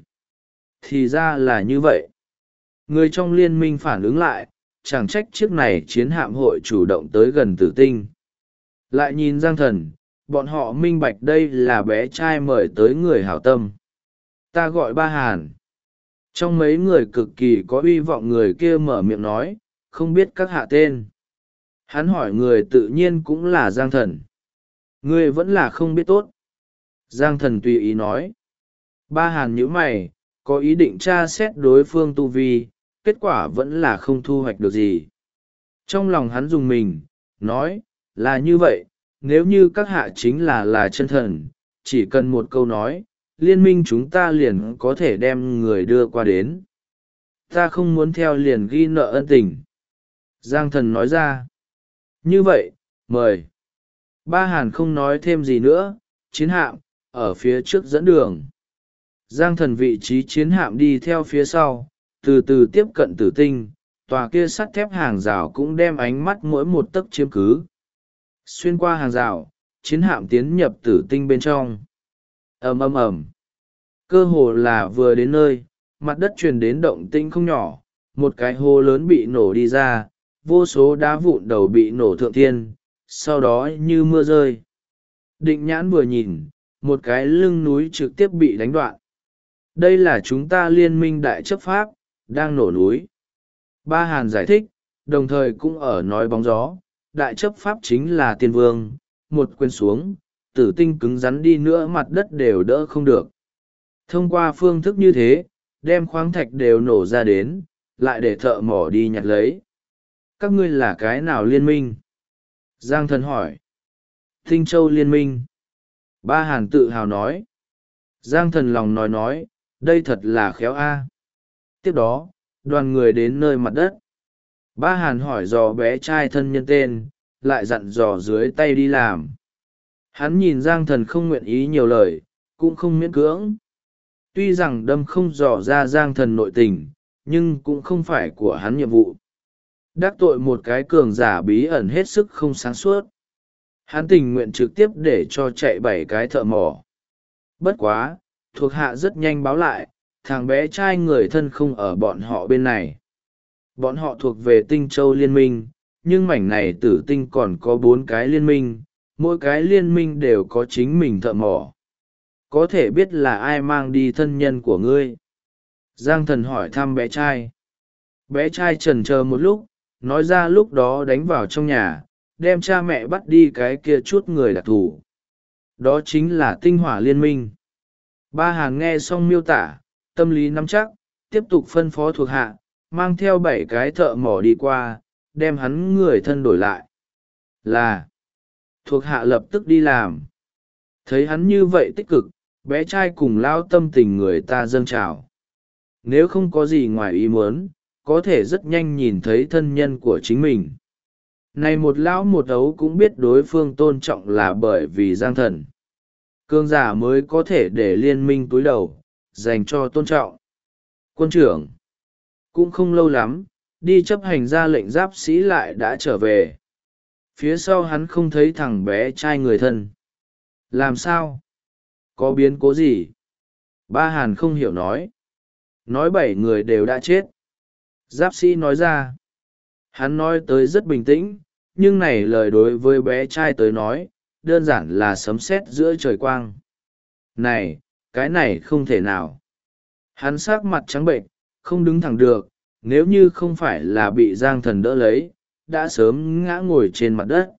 Thì ra là như vậy. Người trong liên minh phản ứng lại, chẳng trách chiếc này chiến hạm hội chủ động tới gần tử tinh. Lại nhìn Giang Thần, bọn họ minh bạch đây là bé trai mời tới người hảo tâm. Ta gọi Ba Hàn. Trong mấy người cực kỳ có uy vọng người kia mở miệng nói, không biết các hạ tên. Hắn hỏi người tự nhiên cũng là Giang Thần. Ngươi vẫn là không biết tốt. Giang Thần tùy ý nói. Ba Hàn nhíu mày, có ý định tra xét đối phương tu vi, kết quả vẫn là không thu hoạch được gì. Trong lòng hắn dùng mình, nói, là như vậy, nếu như các hạ chính là chân thần, chỉ cần một câu nói, liên minh chúng ta liền có thể đem người đưa qua đến. Ta không muốn theo liền ghi nợ ân tình. Giang Thần nói ra. Như vậy, mời. Ba Hàn không nói thêm gì nữa, chiến hạm, ở phía trước dẫn đường. Giang Thần vị trí chiến hạm đi theo phía sau, từ từ tiếp cận tử tinh, tòa kia sắt thép hàng rào cũng đem ánh mắt mỗi một tấc chiếm cứ. Xuyên qua hàng rào, chiến hạm tiến nhập tử tinh bên trong. Ầm ầm ầm. Cơ hồ là vừa đến nơi, mặt đất truyền đến động tĩnh không nhỏ, một cái hố lớn bị nổ đi ra, vô số đá vụn đầu bị nổ thượng thiên, sau đó như mưa rơi. Định Nhãn vừa nhìn, một cái lưng núi trực tiếp bị đánh đoạn. Đây là chúng ta liên minh đại chấp pháp, đang nổ núi. Ba Hàn giải thích, đồng thời cũng ở nói bóng gió, đại chấp pháp chính là tiên vương, một quyền xuống, tử tinh cứng rắn đi nữa mặt đất đều đỡ không được. Thông qua phương thức như thế, đem khoáng thạch đều nổ ra đến, lại để thợ mỏ đi nhặt lấy. Các ngươi là cái nào liên minh? Giang Thần hỏi. Tinh Châu liên minh. Ba Hàn tự hào nói. Giang Thần lòng nói, đây thật là khéo a. Tiếp đó, đoàn người đến nơi mặt đất. Ba Hàn hỏi dò bé trai thân nhân tên, lại dặn dò dưới tay đi làm. Hắn nhìn Giang Thần không nguyện ý nhiều lời, cũng không miễn cưỡng. Tuy rằng đâm không dò ra Giang Thần nội tình, nhưng cũng không phải của hắn nhiệm vụ. Đắc tội một cái cường giả bí ẩn hết sức không sáng suốt. Hắn tình nguyện trực tiếp để cho chạy 7 cái thợ mỏ. Bất quá, thuộc hạ rất nhanh báo lại, thằng bé trai người thân không ở bọn họ bên này. Bọn họ thuộc về Tinh Châu Liên minh, nhưng mảnh này tử tinh còn có 4 cái liên minh, mỗi cái liên minh đều có chính mình thợ mỏ. Có thể biết là ai mang đi thân nhân của ngươi? Giang Thần hỏi thăm bé trai. Bé trai chần chờ một lúc, nói ra lúc đó đánh vào trong nhà, đem cha mẹ bắt đi cái kia chút người đặc thù. Đó chính là tinh hỏa liên minh. Ba Hàn nghe xong miêu tả, tâm lý nắm chắc, tiếp tục phân phó thuộc hạ, mang theo 7 cái thợ mỏ đi qua, đem hắn người thân đổi lại. Là, thuộc hạ lập tức đi làm. Thấy hắn như vậy tích cực, bé trai cùng lao tâm tình người ta dâng trào. Nếu không có gì ngoài ý muốn, có thể rất nhanh nhìn thấy thân nhân của chính mình. Này một lão một ấu cũng biết đối phương tôn trọng là bởi vì Giang Thần. Cường giả mới có thể để liên minh túi đầu, dành cho tôn trọng. Quân trưởng, cũng không lâu lắm, đi chấp hành ra lệnh giáp sĩ lại đã trở về. Phía sau hắn không thấy thằng bé trai người thân. Làm sao? Có biến cố gì? Ba Hàn không hiểu nói 7 người đều đã chết. Giáp sĩ nói ra. Hắn nói tới rất bình tĩnh, nhưng này lời đối với bé trai tới nói đơn giản là sấm sét giữa trời quang. Này, cái này không thể nào. Hắn sắc mặt trắng bệnh, không đứng thẳng được, nếu như không phải là bị Giang Thần đỡ lấy đã sớm ngã ngồi trên mặt đất.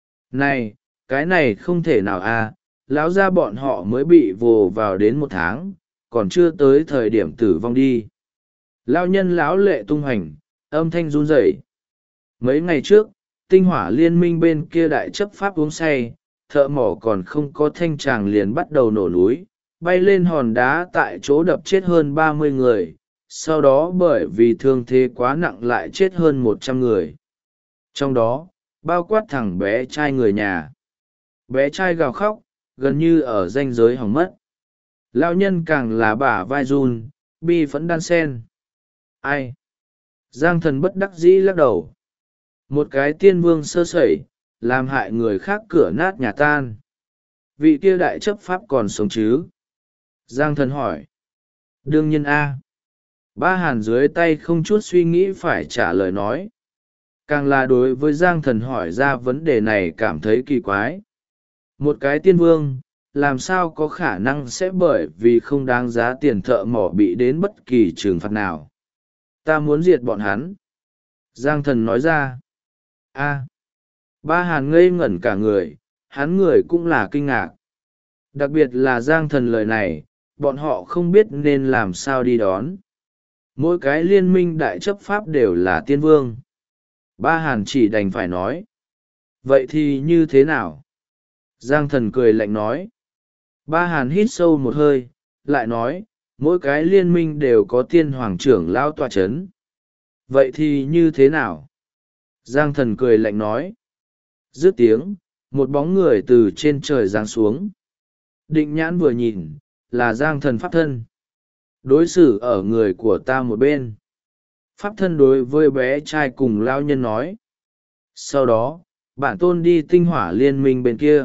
Này, cái này không thể nào à, lão gia bọn họ mới bị vồ vào đến 1 tháng, còn chưa tới thời điểm tử vong đi. Lão nhân lão lệ tung hoành, âm thanh run rẩy. Mấy ngày trước, tinh hỏa liên minh bên kia đại chấp pháp uống say, thợ mỏ còn không có thanh tràng liền bắt đầu nổ núi, bay lên hòn đá tại chỗ đập chết hơn 30 người, sau đó bởi vì thương thế quá nặng lại chết hơn 100 người. Trong đó, bao quát thằng bé trai người nhà. Bé trai gào khóc, gần như ở ranh giới hỏng mất. Lão nhân càng là bả vai run, bi phẫn đan sen. Ai? Giang Thần bất đắc dĩ lắc đầu. Một cái tiên vương sơ sẩy, làm hại người khác cửa nát nhà tan. Vị kia đại chấp pháp còn sống chứ? Giang Thần hỏi. Đương nhiên a. Ba Hàn dưới tay không chút suy nghĩ phải trả lời nói. Càng là đối với Giang Thần hỏi ra vấn đề này cảm thấy kỳ quái. Một cái tiên vương, làm sao có khả năng sẽ bởi vì không đáng giá tiền thợ mỏ bị đến bất kỳ trừng phạt nào. Ta muốn diệt bọn hắn. Giang Thần nói ra. A. Ba Hàn ngây ngẩn cả người, hắn người cũng là kinh ngạc. Đặc biệt là Giang Thần lời này, bọn họ không biết nên làm sao đi đón. Mỗi cái liên minh đại chấp pháp đều là tiên vương. Ba Hàn chỉ đành phải nói. Vậy thì như thế nào? Giang Thần cười lạnh nói. Ba Hàn hít sâu một hơi, lại nói, mỗi cái liên minh đều có tiên hoàng trưởng lao tọa chấn. Vậy thì như thế nào? Giang Thần cười lạnh nói. Dứt tiếng, một bóng người từ trên trời giáng xuống. Định nhãn vừa nhìn, là Giang Thần pháp thân. Đối xử ở người của ta một bên. Pháp thân đối với bé trai cùng lao nhân nói. Sau đó, bản tôn đi tinh hỏa liên minh bên kia.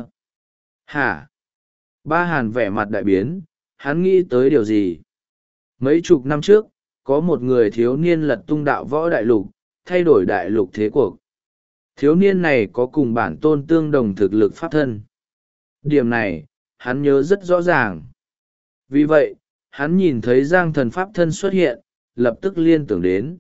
Hả? Ba Hàn vẻ mặt đại biến, hắn nghĩ tới điều gì? Mấy chục năm trước, có một người thiếu niên lật tung đạo võ đại lục, thay đổi đại lục thế cuộc. Thiếu niên này có cùng bản tôn tương đồng thực lực pháp thân. Điểm này, hắn nhớ rất rõ ràng. Vì vậy, hắn nhìn thấy Giang Thần pháp thân xuất hiện, lập tức liên tưởng đến.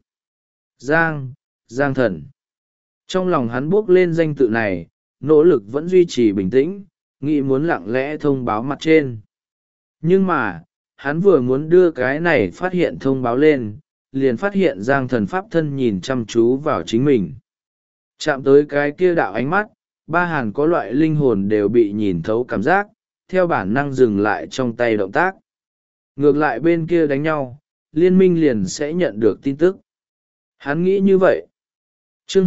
Giang Thần. Trong lòng hắn buốc lên danh tự này, nỗ lực vẫn duy trì bình tĩnh, nghĩ muốn lặng lẽ thông báo mặt trên. Nhưng mà, hắn vừa muốn đưa cái này phát hiện thông báo lên, liền phát hiện Giang Thần pháp thân nhìn chăm chú vào chính mình. Chạm tới cái kia đạo ánh mắt, Ba Hàn có loại linh hồn đều bị nhìn thấu cảm giác, theo bản năng dừng lại trong tay động tác. Ngược lại bên kia đánh nhau, liên minh liền sẽ nhận được tin tức. Hắn nghĩ như vậy. Chương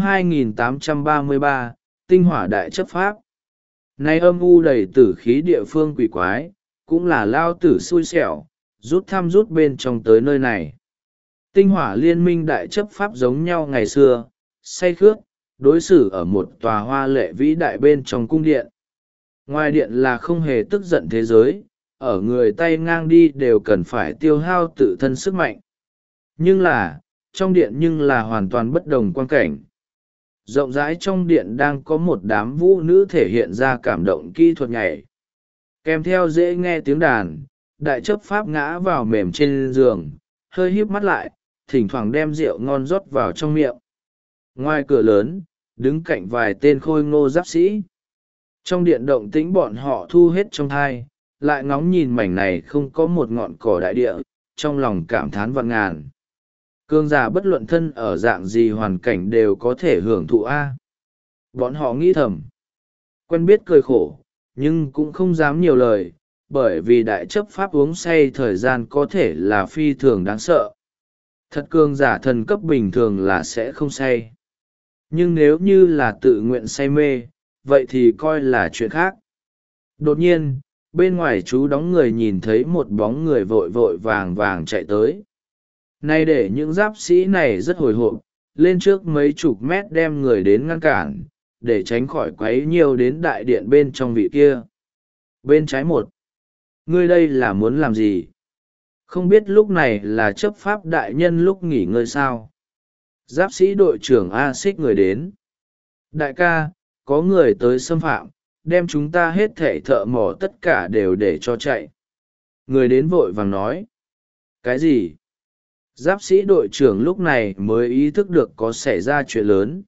2833, Tinh hỏa đại chấp pháp. Nay âm u đầy tử khí địa phương quỷ quái, cũng là lao tử xui xẻo, rút thăm rút bên trong tới nơi này. Tinh hỏa liên minh đại chấp pháp giống nhau ngày xưa, say khước, đối xử ở một tòa hoa lệ vĩ đại bên trong cung điện. Ngoài điện là không hề tức giận thế giới, ở người tay ngang đi đều cần phải tiêu hao tự thân sức mạnh. Nhưng là, trong điện nhưng là hoàn toàn bất đồng quan cảnh. Rộng rãi trong điện đang có một đám vũ nữ thể hiện ra cảm động kỹ thuật nhảy. Kèm theo dễ nghe tiếng đàn, đại chấp pháp ngã vào mềm trên giường, hơi híp mắt lại, thỉnh thoảng đem rượu ngon rót vào trong miệng. Ngoài cửa lớn, đứng cạnh vài tên khôi ngô giáp sĩ. Trong điện động tĩnh bọn họ thu hết trong thai, lại ngóng nhìn mảnh này không có một ngọn cỏ đại địa, trong lòng cảm thán vạn ngàn. Cương giả bất luận thân ở dạng gì hoàn cảnh đều có thể hưởng thụ A. Bọn họ nghĩ thầm. Quen biết cười khổ, nhưng cũng không dám nhiều lời, bởi vì đại chấp pháp uống say thời gian có thể là phi thường đáng sợ. Thật cương giả thần cấp bình thường là sẽ không say. Nhưng nếu như là tự nguyện say mê, vậy thì coi là chuyện khác. Đột nhiên, bên ngoài chú đóng người nhìn thấy một bóng người vội vội vàng vàng chạy tới. Nay để những giáp sĩ này rất hồi hộp, lên trước mấy chục mét đem người đến ngăn cản, để tránh khỏi quấy nhiều đến đại điện bên trong vị kia. Bên trái một. Ngươi đây là muốn làm gì? Không biết lúc này là chấp pháp đại nhân lúc nghỉ ngơi sao? Giáp sĩ đội trưởng A Xích người đến. Đại ca, có người tới xâm phạm, đem chúng ta hết thảy thợ mỏ tất cả đều để cho chạy. Người đến vội vàng nói. Cái gì? Giáp sĩ đội trưởng lúc này mới ý thức được có xảy ra chuyện lớn.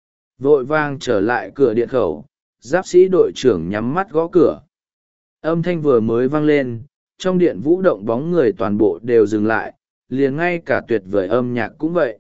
Vội vàng trở lại cửa điện khẩu, giáp sĩ đội trưởng nhắm mắt gõ cửa. Âm thanh vừa mới vang lên, trong điện vũ động bóng người toàn bộ đều dừng lại, liền ngay cả tuyệt vời âm nhạc cũng vậy.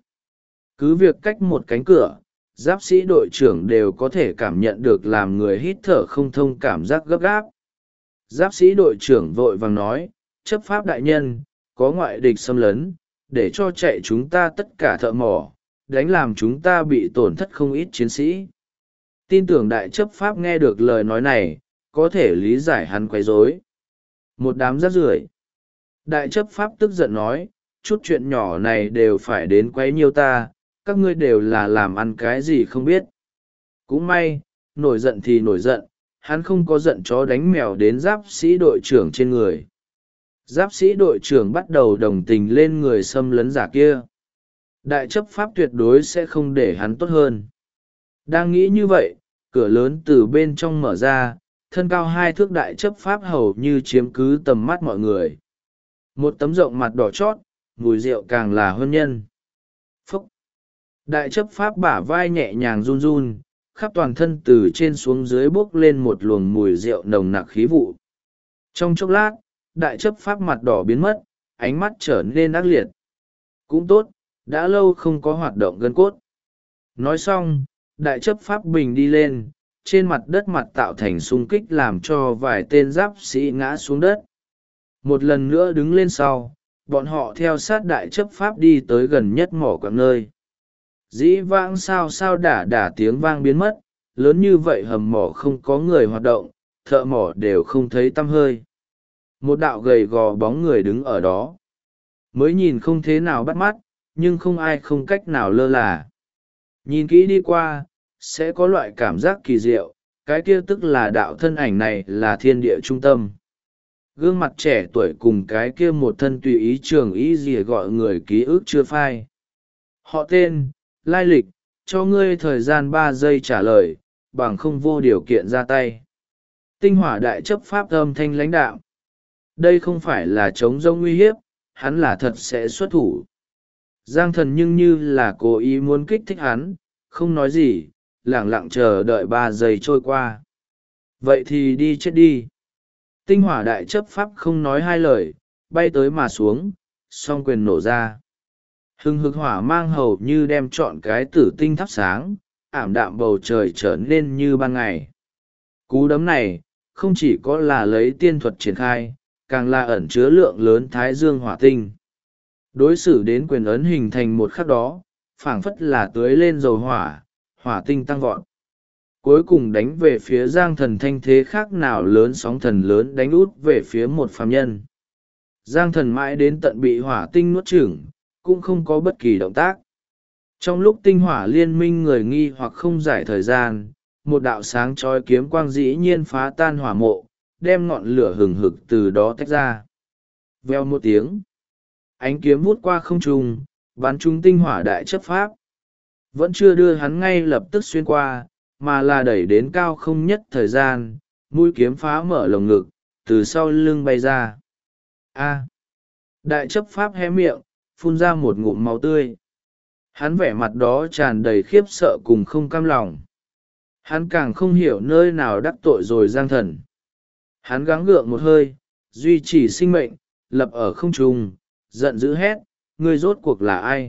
Cứ việc cách một cánh cửa, giáp sĩ đội trưởng đều có thể cảm nhận được làm người hít thở không thông cảm giác gấp gáp. Giáp sĩ đội trưởng vội vàng nói, chấp pháp đại nhân, có ngoại địch xâm lấn, để cho chạy chúng ta tất cả thợ mỏ, đánh làm chúng ta bị tổn thất không ít chiến sĩ. Tin tưởng đại chấp pháp nghe được lời nói này, có thể lý giải hắn quấy rối. Một đám rác rưởi. Đại chấp pháp tức giận nói, chút chuyện nhỏ này đều phải đến quấy nhiêu ta, các ngươi đều là làm ăn cái gì không biết. Cũng may, nổi giận thì nổi giận, hắn không có giận chó đánh mèo đến giáp sĩ đội trưởng trên người. Giáp sĩ đội trưởng bắt đầu đồng tình lên người xâm lấn giả kia. Đại chấp pháp tuyệt đối sẽ không để hắn tốt hơn. Đang nghĩ như vậy, cửa lớn từ bên trong mở ra, thân cao 2 thước đại chấp pháp hầu như chiếm cứ tầm mắt mọi người. Một tấm rộng mặt đỏ chót, mùi rượu càng là hơn nhân. Phúc! Đại chấp pháp bả vai nhẹ nhàng run run, khắp toàn thân từ trên xuống dưới bốc lên một luồng mùi rượu nồng nặc khí vụ. Trong chốc lát, đại chấp pháp mặt đỏ biến mất, ánh mắt trở nên ác liệt. Cũng tốt, đã lâu không có hoạt động gân cốt. Nói xong, đại chấp pháp bình đi lên, trên mặt đất mặt tạo thành xung kích làm cho vài tên giáp sĩ ngã xuống đất. Một lần nữa đứng lên sau, bọn họ theo sát đại chấp pháp đi tới gần nhất mỏ quặng nơi. Dĩ vãng sao đả tiếng vang biến mất, lớn như vậy hầm mỏ không có người hoạt động, thợ mỏ đều không thấy tăm hơi. Một đạo gầy gò bóng người đứng ở đó. Mới nhìn không thế nào bắt mắt, nhưng không ai không cách nào lơ là. Nhìn kỹ đi qua, sẽ có loại cảm giác kỳ diệu, cái kia tức là đạo thân ảnh này là thiên địa trung tâm. Gương mặt trẻ tuổi cùng cái kia một thân tùy ý trường ý gì gọi người ký ức chưa phai. Họ tên, lai lịch, cho ngươi thời gian 3 giây trả lời, bằng không vô điều kiện ra tay. Tinh hỏa đại chấp pháp âm thanh lãnh đạo. Đây không phải là chống rông uy hiếp, hắn là thật sẽ xuất thủ. Giang thần nhưng như là cố ý muốn kích thích hắn, không nói gì, lẳng lặng chờ đợi 3 giây trôi qua. Vậy thì đi chết đi. Tinh hỏa đại chấp pháp không nói hai lời, bay tới mà xuống, song quyền nổ ra. Hừng hực hỏa mang hầu như đem trọn cái tử tinh thắp sáng, ảm đạm bầu trời trở nên như ban ngày. Cú đấm này, không chỉ có là lấy tiên thuật triển khai, càng là ẩn chứa lượng lớn thái dương hỏa tinh. Đối xử đến quyền ấn hình thành một khắc đó, phảng phất là tưới lên dầu hỏa, hỏa tinh tăng vọt. Cuối cùng đánh về phía Giang thần thanh thế khác nào lớn sóng thần lớn đánh út về phía một phàm nhân. Giang thần mãi đến tận bị hỏa tinh nuốt chửng, cũng không có bất kỳ động tác. Trong lúc tinh hỏa liên minh người nghi hoặc không giải thời gian, một đạo sáng chói kiếm quang dĩ nhiên phá tan hỏa mộ, đem ngọn lửa hừng hực từ đó tách ra. Veo một tiếng, ánh kiếm vút qua không trung, bắn trúng tinh hỏa đại chấp pháp. Vẫn chưa đưa hắn ngay lập tức xuyên qua, mà là đẩy đến cao không nhất thời gian, mũi kiếm phá mở lồng ngực, từ sau lưng bay ra. A! Đại chấp pháp hé miệng, phun ra một ngụm máu tươi. Hắn vẻ mặt đó tràn đầy khiếp sợ cùng không cam lòng. Hắn càng không hiểu nơi nào đắc tội rồi Giang thần. Hắn gắng gượng một hơi, duy trì sinh mệnh, lập ở không trung, giận dữ hét, ngươi rốt cuộc là ai?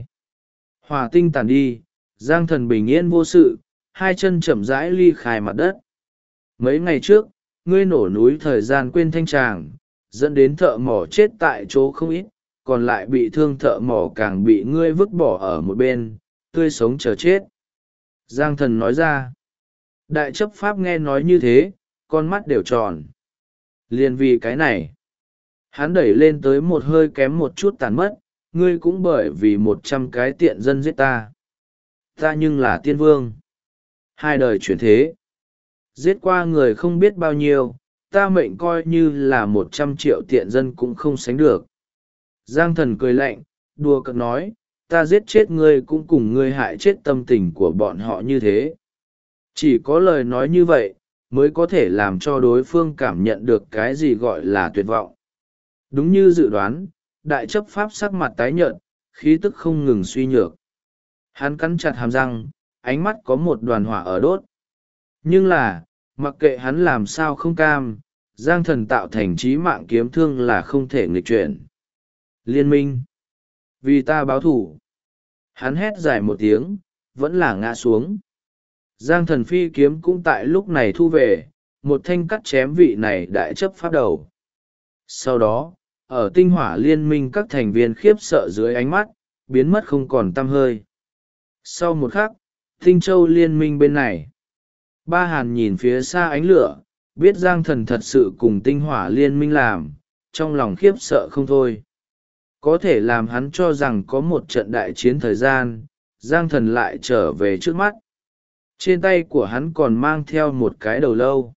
Hỏa tinh tàn đi, Giang thần bình yên vô sự, hai chân chậm rãi ly khai mặt đất. Mấy ngày trước, ngươi nổ núi thời gian quên thanh tràng, dẫn đến thợ mỏ chết tại chỗ không ít, còn lại bị thương thợ mỏ càng bị ngươi vứt bỏ ở một bên, tươi sống chờ chết. Giang thần nói ra. Đại chấp pháp nghe nói như thế, con mắt đều tròn. Liền vì cái này, hắn đẩy lên tới một hơi kém một chút tàn mất, ngươi cũng bởi vì 100 cái tiện dân giết ta. Ta nhưng là tiên vương. 2 đời chuyển thế. Giết qua người không biết bao nhiêu, ta mệnh coi như là 100 triệu tiện dân cũng không sánh được. Giang thần cười lạnh, đùa cợt nói, ta giết chết ngươi cũng cùng ngươi hại chết tâm tình của bọn họ như thế. Chỉ có lời nói như vậy, mới có thể làm cho đối phương cảm nhận được cái gì gọi là tuyệt vọng. Đúng như dự đoán, đại chấp pháp sắc mặt tái nhợt, khí tức không ngừng suy nhược. Hắn cắn chặt hàm răng, ánh mắt có một đoàn hỏa ở đốt. Nhưng là, mặc kệ hắn làm sao không cam, Giang thần tạo thành chí mạng kiếm thương là không thể nghịch chuyển. Liên minh! Vì ta báo thủ! Hắn hét dài một tiếng, vẫn là ngã xuống. Giang thần phi kiếm cũng tại lúc này thu về, một thanh cắt chém vị này đại chấp pháp đầu. Sau đó, ở tinh hỏa liên minh các thành viên khiếp sợ dưới ánh mắt, biến mất không còn tăm hơi. Sau một khắc, Tinh Châu liên minh bên này. Ba Hàn nhìn phía xa ánh lửa, biết Giang thần thật sự cùng tinh hỏa liên minh làm, trong lòng khiếp sợ không thôi. Có thể làm hắn cho rằng có một trận đại chiến thời gian, Giang thần lại trở về trước mắt. Trên tay của hắn còn mang theo một cái đầu lâu.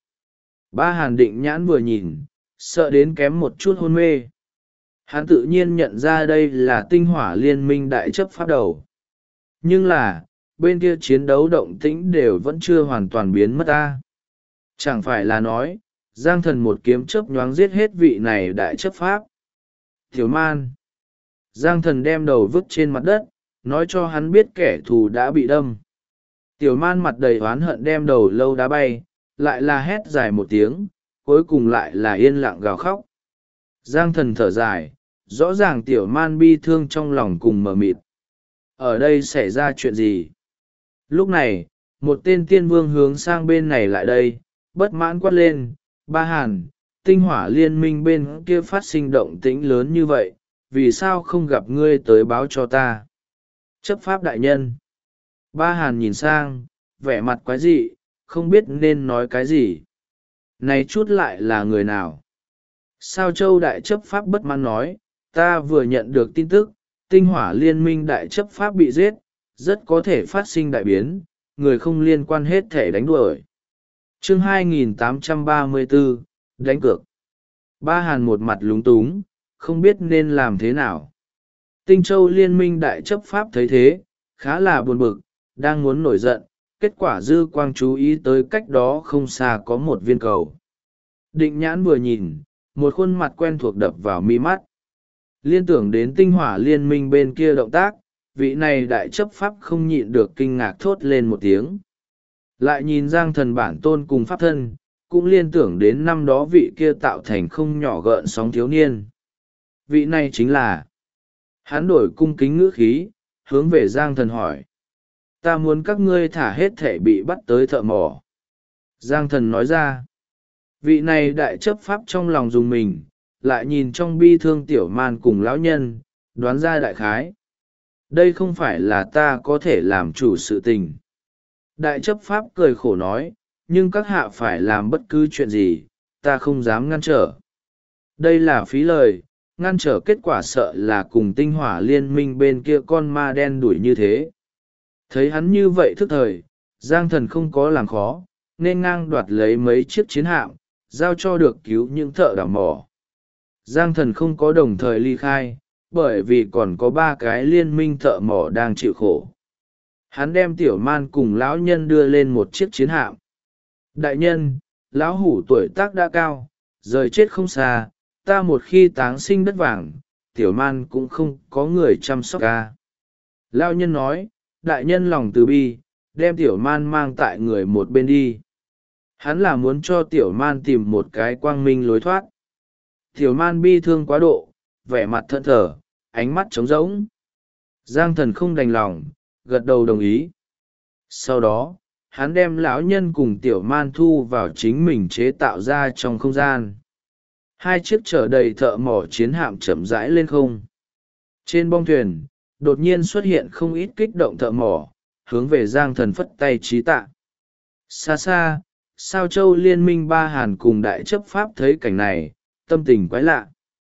Ba Hàn định nhãn vừa nhìn, sợ đến kém một chút hôn mê. Hắn tự nhiên nhận ra đây là tinh hỏa liên minh đại chấp pháp đầu. Nhưng là, bên kia chiến đấu động tĩnh đều vẫn chưa hoàn toàn biến mất ta. Chẳng phải là nói, Giang thần một kiếm chớp nhoáng giết hết vị này đại chấp pháp. Tiểu man. Giang thần đem đầu vứt trên mặt đất, nói cho hắn biết kẻ thù đã bị đâm. Tiểu man mặt đầy oán hận đem đầu lâu đá bay, lại là hét dài một tiếng, cuối cùng lại là yên lặng gào khóc. Giang thần thở dài, rõ ràng tiểu man bi thương trong lòng cùng mờ mịt. Ở đây xảy ra chuyện gì? Lúc này, một tên tiên vương hướng sang bên này lại đây, bất mãn quát lên, Ba Hàn, tinh hỏa liên minh bên kia phát sinh động tĩnh lớn như vậy, vì sao không gặp ngươi tới báo cho ta? Chấp pháp đại nhân. Ba Hàn nhìn sang, vẻ mặt quái dị, không biết nên nói cái gì. Này chút lại là người nào? Sao Châu đại chấp pháp bất mãn nói, ta vừa nhận được tin tức, tinh hỏa liên minh đại chấp pháp bị giết, rất có thể phát sinh đại biến, người không liên quan hết thể đánh đuổi. Chương 2834, đánh cược. Ba Hàn một mặt lúng túng, không biết nên làm thế nào. Tinh Châu liên minh đại chấp pháp thấy thế, khá là buồn bực, đang muốn nổi giận, kết quả dư quang chú ý tới cách đó không xa có một viên cầu. Định nhãn vừa nhìn, một khuôn mặt quen thuộc đập vào mi mắt. Liên tưởng đến tinh hỏa liên minh bên kia động tác, vị này đại chấp pháp không nhịn được kinh ngạc thốt lên một tiếng. Lại nhìn Giang thần bản tôn cùng pháp thân, cũng liên tưởng đến năm đó vị kia tạo thành không nhỏ gợn sóng thiếu niên. Vị này chính là... Hắn đổi cung kính ngữ khí, hướng về Giang thần hỏi. Ta muốn các ngươi thả hết thể bị bắt tới thợ mỏ. Giang thần nói ra. Vị này đại chấp pháp trong lòng dùng mình, lại nhìn trong bi thương tiểu man cùng lão nhân, đoán ra đại khái. Đây không phải là ta có thể làm chủ sự tình. Đại chấp pháp cười khổ nói, nhưng các hạ phải làm bất cứ chuyện gì, ta không dám ngăn trở. Đây là phí lời, ngăn trở kết quả sợ là cùng tinh hỏa liên minh bên kia con ma đen đuổi như thế. Thấy hắn như vậy thức thời, Giang thần không có làm khó, nên ngang đoạt lấy mấy chiếc chiến hạm, giao cho được cứu những thợ đào mỏ. Giang thần không có đồng thời ly khai, bởi vì còn có 3 cái liên minh thợ mỏ đang chịu khổ. Hắn đem tiểu man cùng lão nhân đưa lên một chiếc chiến hạm. Đại nhân, lão hủ tuổi tác đã cao, rời chết không xa, ta một khi táng sinh đất vàng, tiểu man cũng không có người chăm sóc ca. Lão nhân nói, đại nhân lòng từ bi, đem tiểu man mang tại người một bên đi. Hắn là muốn cho tiểu man tìm một cái quang minh lối thoát. Tiểu man bi thương quá độ, vẻ mặt thẫn thờ, ánh mắt trống rỗng. Giang thần không đành lòng, gật đầu đồng ý. Sau đó, hắn đem lão nhân cùng tiểu man thu vào chính mình chế tạo ra trong không gian. 2 chiếc chở đầy thợ mỏ chiến hạm chậm rãi lên không. Trên bong thuyền, đột nhiên xuất hiện không ít kích động thợ mỏ, hướng về Giang thần phất tay trí tạ. Xa xa, Sao Châu liên minh Ba Hàn cùng đại chấp pháp thấy cảnh này, tâm tình quái lạ.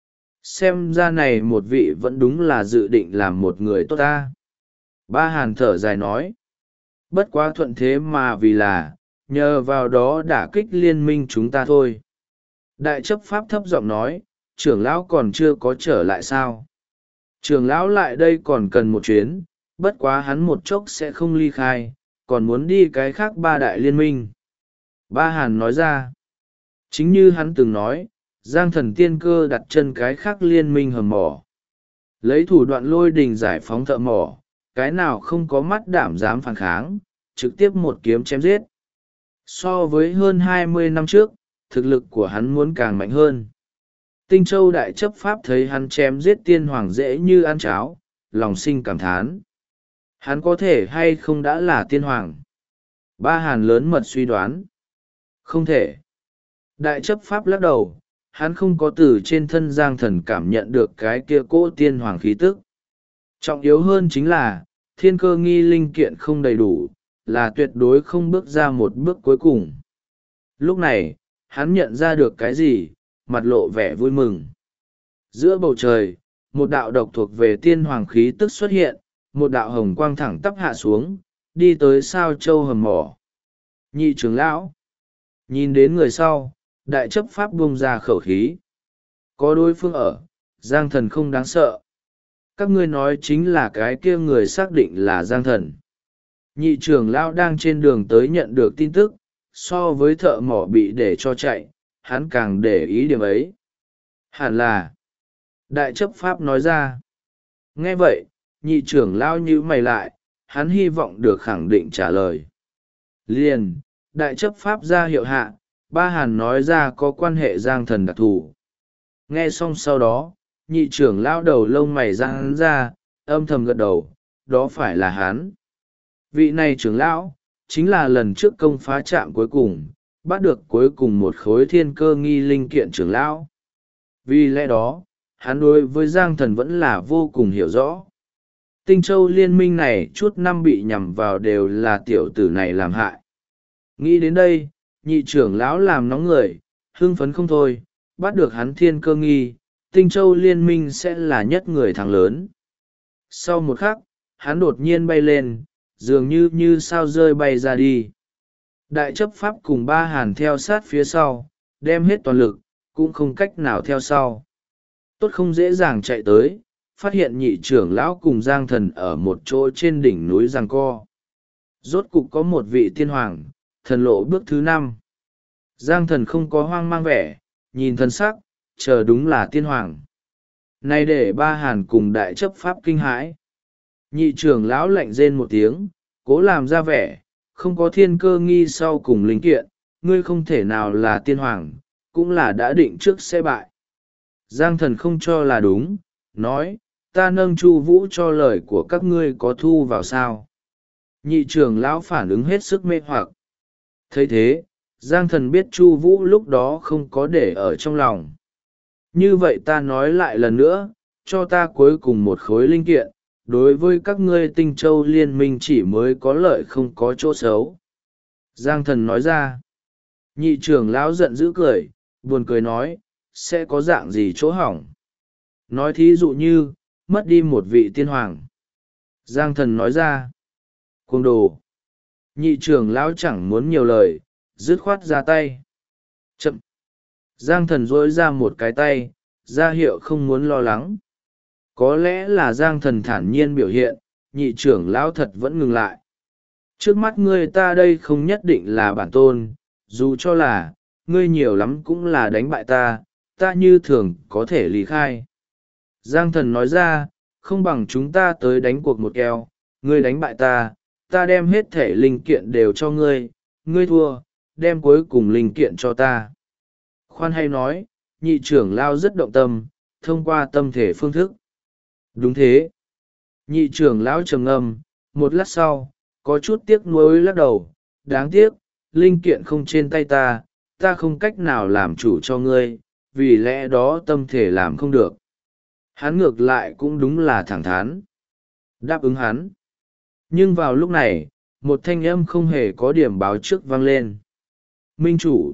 Xem ra này một vị vẫn đúng là dự định làm một người tốt ta. Ba Hàn thở dài nói. Bất quá thuận thế mà vì là, nhờ vào đó đả kích liên minh chúng ta thôi. Đại chấp pháp thấp giọng nói, trưởng lão còn chưa có trở lại sao? Trưởng lão lại đây còn cần một chuyến, bất quá hắn một chốc sẽ không ly khai, còn muốn đi cái khác ba đại liên minh. Ba Hàn nói ra, chính như hắn từng nói, Giang Thần tiên cơ đặt chân cái khác liên minh hầm mỏ. Lấy thủ đoạn lôi đình giải phóng thợ mỏ, cái nào không có mắt đảm dám phản kháng, trực tiếp một kiếm chém giết. So với hơn 20 năm trước, thực lực của hắn muốn càng mạnh hơn. Tinh Châu Đại chấp pháp thấy hắn chém giết tiên hoàng dễ như ăn cháo, lòng sinh cảm thán. Hắn có thể hay không đã là tiên hoàng? Ba Hàn lớn mật suy đoán. Không thể. Đại chấp pháp lắc đầu, hắn không có từ trên thân Giang Thần cảm nhận được cái kia cỗ tiên hoàng khí tức. Trọng yếu hơn chính là, thiên cơ nghi linh kiện không đầy đủ, là tuyệt đối không bước ra một bước cuối cùng. Lúc này, hắn nhận ra được cái gì, mặt lộ vẻ vui mừng. Giữa bầu trời, một đạo độc thuộc về tiên hoàng khí tức xuất hiện, một đạo hồng quang thẳng tắp hạ xuống, đi tới sao châu hầm mỏ. Nhị trưởng lão. Nhìn đến người sau, đại chấp pháp buông ra khẩu khí. Có đối phương ở, Giang Thần không đáng sợ. Các ngươi nói chính là cái kia người xác định là Giang Thần. Nhị trưởng lão đang trên đường tới nhận được tin tức, so với thợ mỏ bị để cho chạy, hắn càng để ý điểm ấy. Hẳn là. Đại chấp pháp nói ra. Nghe vậy, nhị trưởng lão nhíu mày lại, hắn hy vọng được khẳng định trả lời. Liền, đại chấp pháp ra hiệu hạ, Ba Hàn nói ra có quan hệ Giang Thần đặc thù. Nghe xong sau đó, nhị trưởng lão đầu lông mày ra hắn ra, âm thầm gật đầu, đó phải là hắn. Vị này trưởng lão, chính là lần trước công phá trạm cuối cùng, bắt được cuối cùng một khối thiên cơ nghi linh kiện trưởng lão. Vì lẽ đó, hắn đối với Giang Thần vẫn là vô cùng hiểu rõ. Tinh Châu liên minh này chút năm bị nhằm vào đều là tiểu tử này làm hại. Nghĩ đến đây, nhị trưởng lão làm nóng người, hưng phấn không thôi, bắt được hắn thiên cơ nghi, Tinh Châu liên minh sẽ là nhất người thắng lớn. Sau một khắc, hắn đột nhiên bay lên, dường như sao rơi bay ra đi. Đại chấp pháp cùng Ba Hàn theo sát phía sau, đem hết toàn lực, cũng không cách nào theo sau. Tốt không dễ dàng chạy tới, phát hiện nhị trưởng lão cùng Giang Thần ở một chỗ trên đỉnh núi giằng co. Rốt cục có một vị tiên hoàng, thần lộ bước thứ 5. Giang Thần không có hoang mang vẻ, nhìn thần sắc, chờ đúng là tiên hoàng. Này để Ba Hàn cùng đại chấp pháp kinh hãi. Nhị trưởng lão lạnh rên một tiếng, cố làm ra vẻ, không có thiên cơ nghi sau cùng linh kiện, ngươi không thể nào là tiên hoàng, cũng là đã định trước sẽ bại. Giang Thần không cho là đúng, nói, ta nâng Chu Vũ cho lời của các ngươi có thu vào sao. Nhị trưởng lão phản ứng hết sức mê hoặc. Thấy thế, Giang Thần biết Chu Vũ lúc đó không có để ở trong lòng. Như vậy ta nói lại lần nữa, cho ta cuối cùng một khối linh kiện, đối với các ngươi Tinh Châu liên minh chỉ mới có lợi không có chỗ xấu. Giang Thần nói ra. Nhị trưởng lão giận dữ cười, buồn cười nói, sẽ có dạng gì chỗ hỏng. Nói thí dụ như, mất đi một vị tiên hoàng. Giang Thần nói ra. Cuồng đồ. Nhị trưởng lão chẳng muốn nhiều lời, dứt khoát ra tay. Chậm. Giang Thần duỗi ra một cái tay, ra hiệu không muốn lo lắng. Có lẽ là Giang Thần thản nhiên biểu hiện, nhị trưởng lão thật vẫn ngừng lại. Trước mắt ngươi ta đây không nhất định là bản tôn, dù cho là, ngươi nhiều lắm cũng là đánh bại ta, ta như thường có thể lý khai. Giang Thần nói ra, không bằng chúng ta tới đánh cuộc một keo, ngươi đánh bại ta, ta đem hết thể linh kiện đều cho ngươi, ngươi thua, đem cuối cùng linh kiện cho ta. Khoan hay nói, nhị trưởng lão rất động tâm, thông qua tâm thể phương thức. Đúng thế. Nhị trưởng lão trầm ngâm, một lát sau, có chút tiếc nuối lắc đầu, đáng tiếc, linh kiện không trên tay ta, ta không cách nào làm chủ cho ngươi, vì lẽ đó tâm thể làm không được. Hắn ngược lại cũng đúng là thẳng thắn. Đáp ứng hắn. Nhưng vào lúc này, một thanh âm không hề có điểm báo trước vang lên. Minh chủ.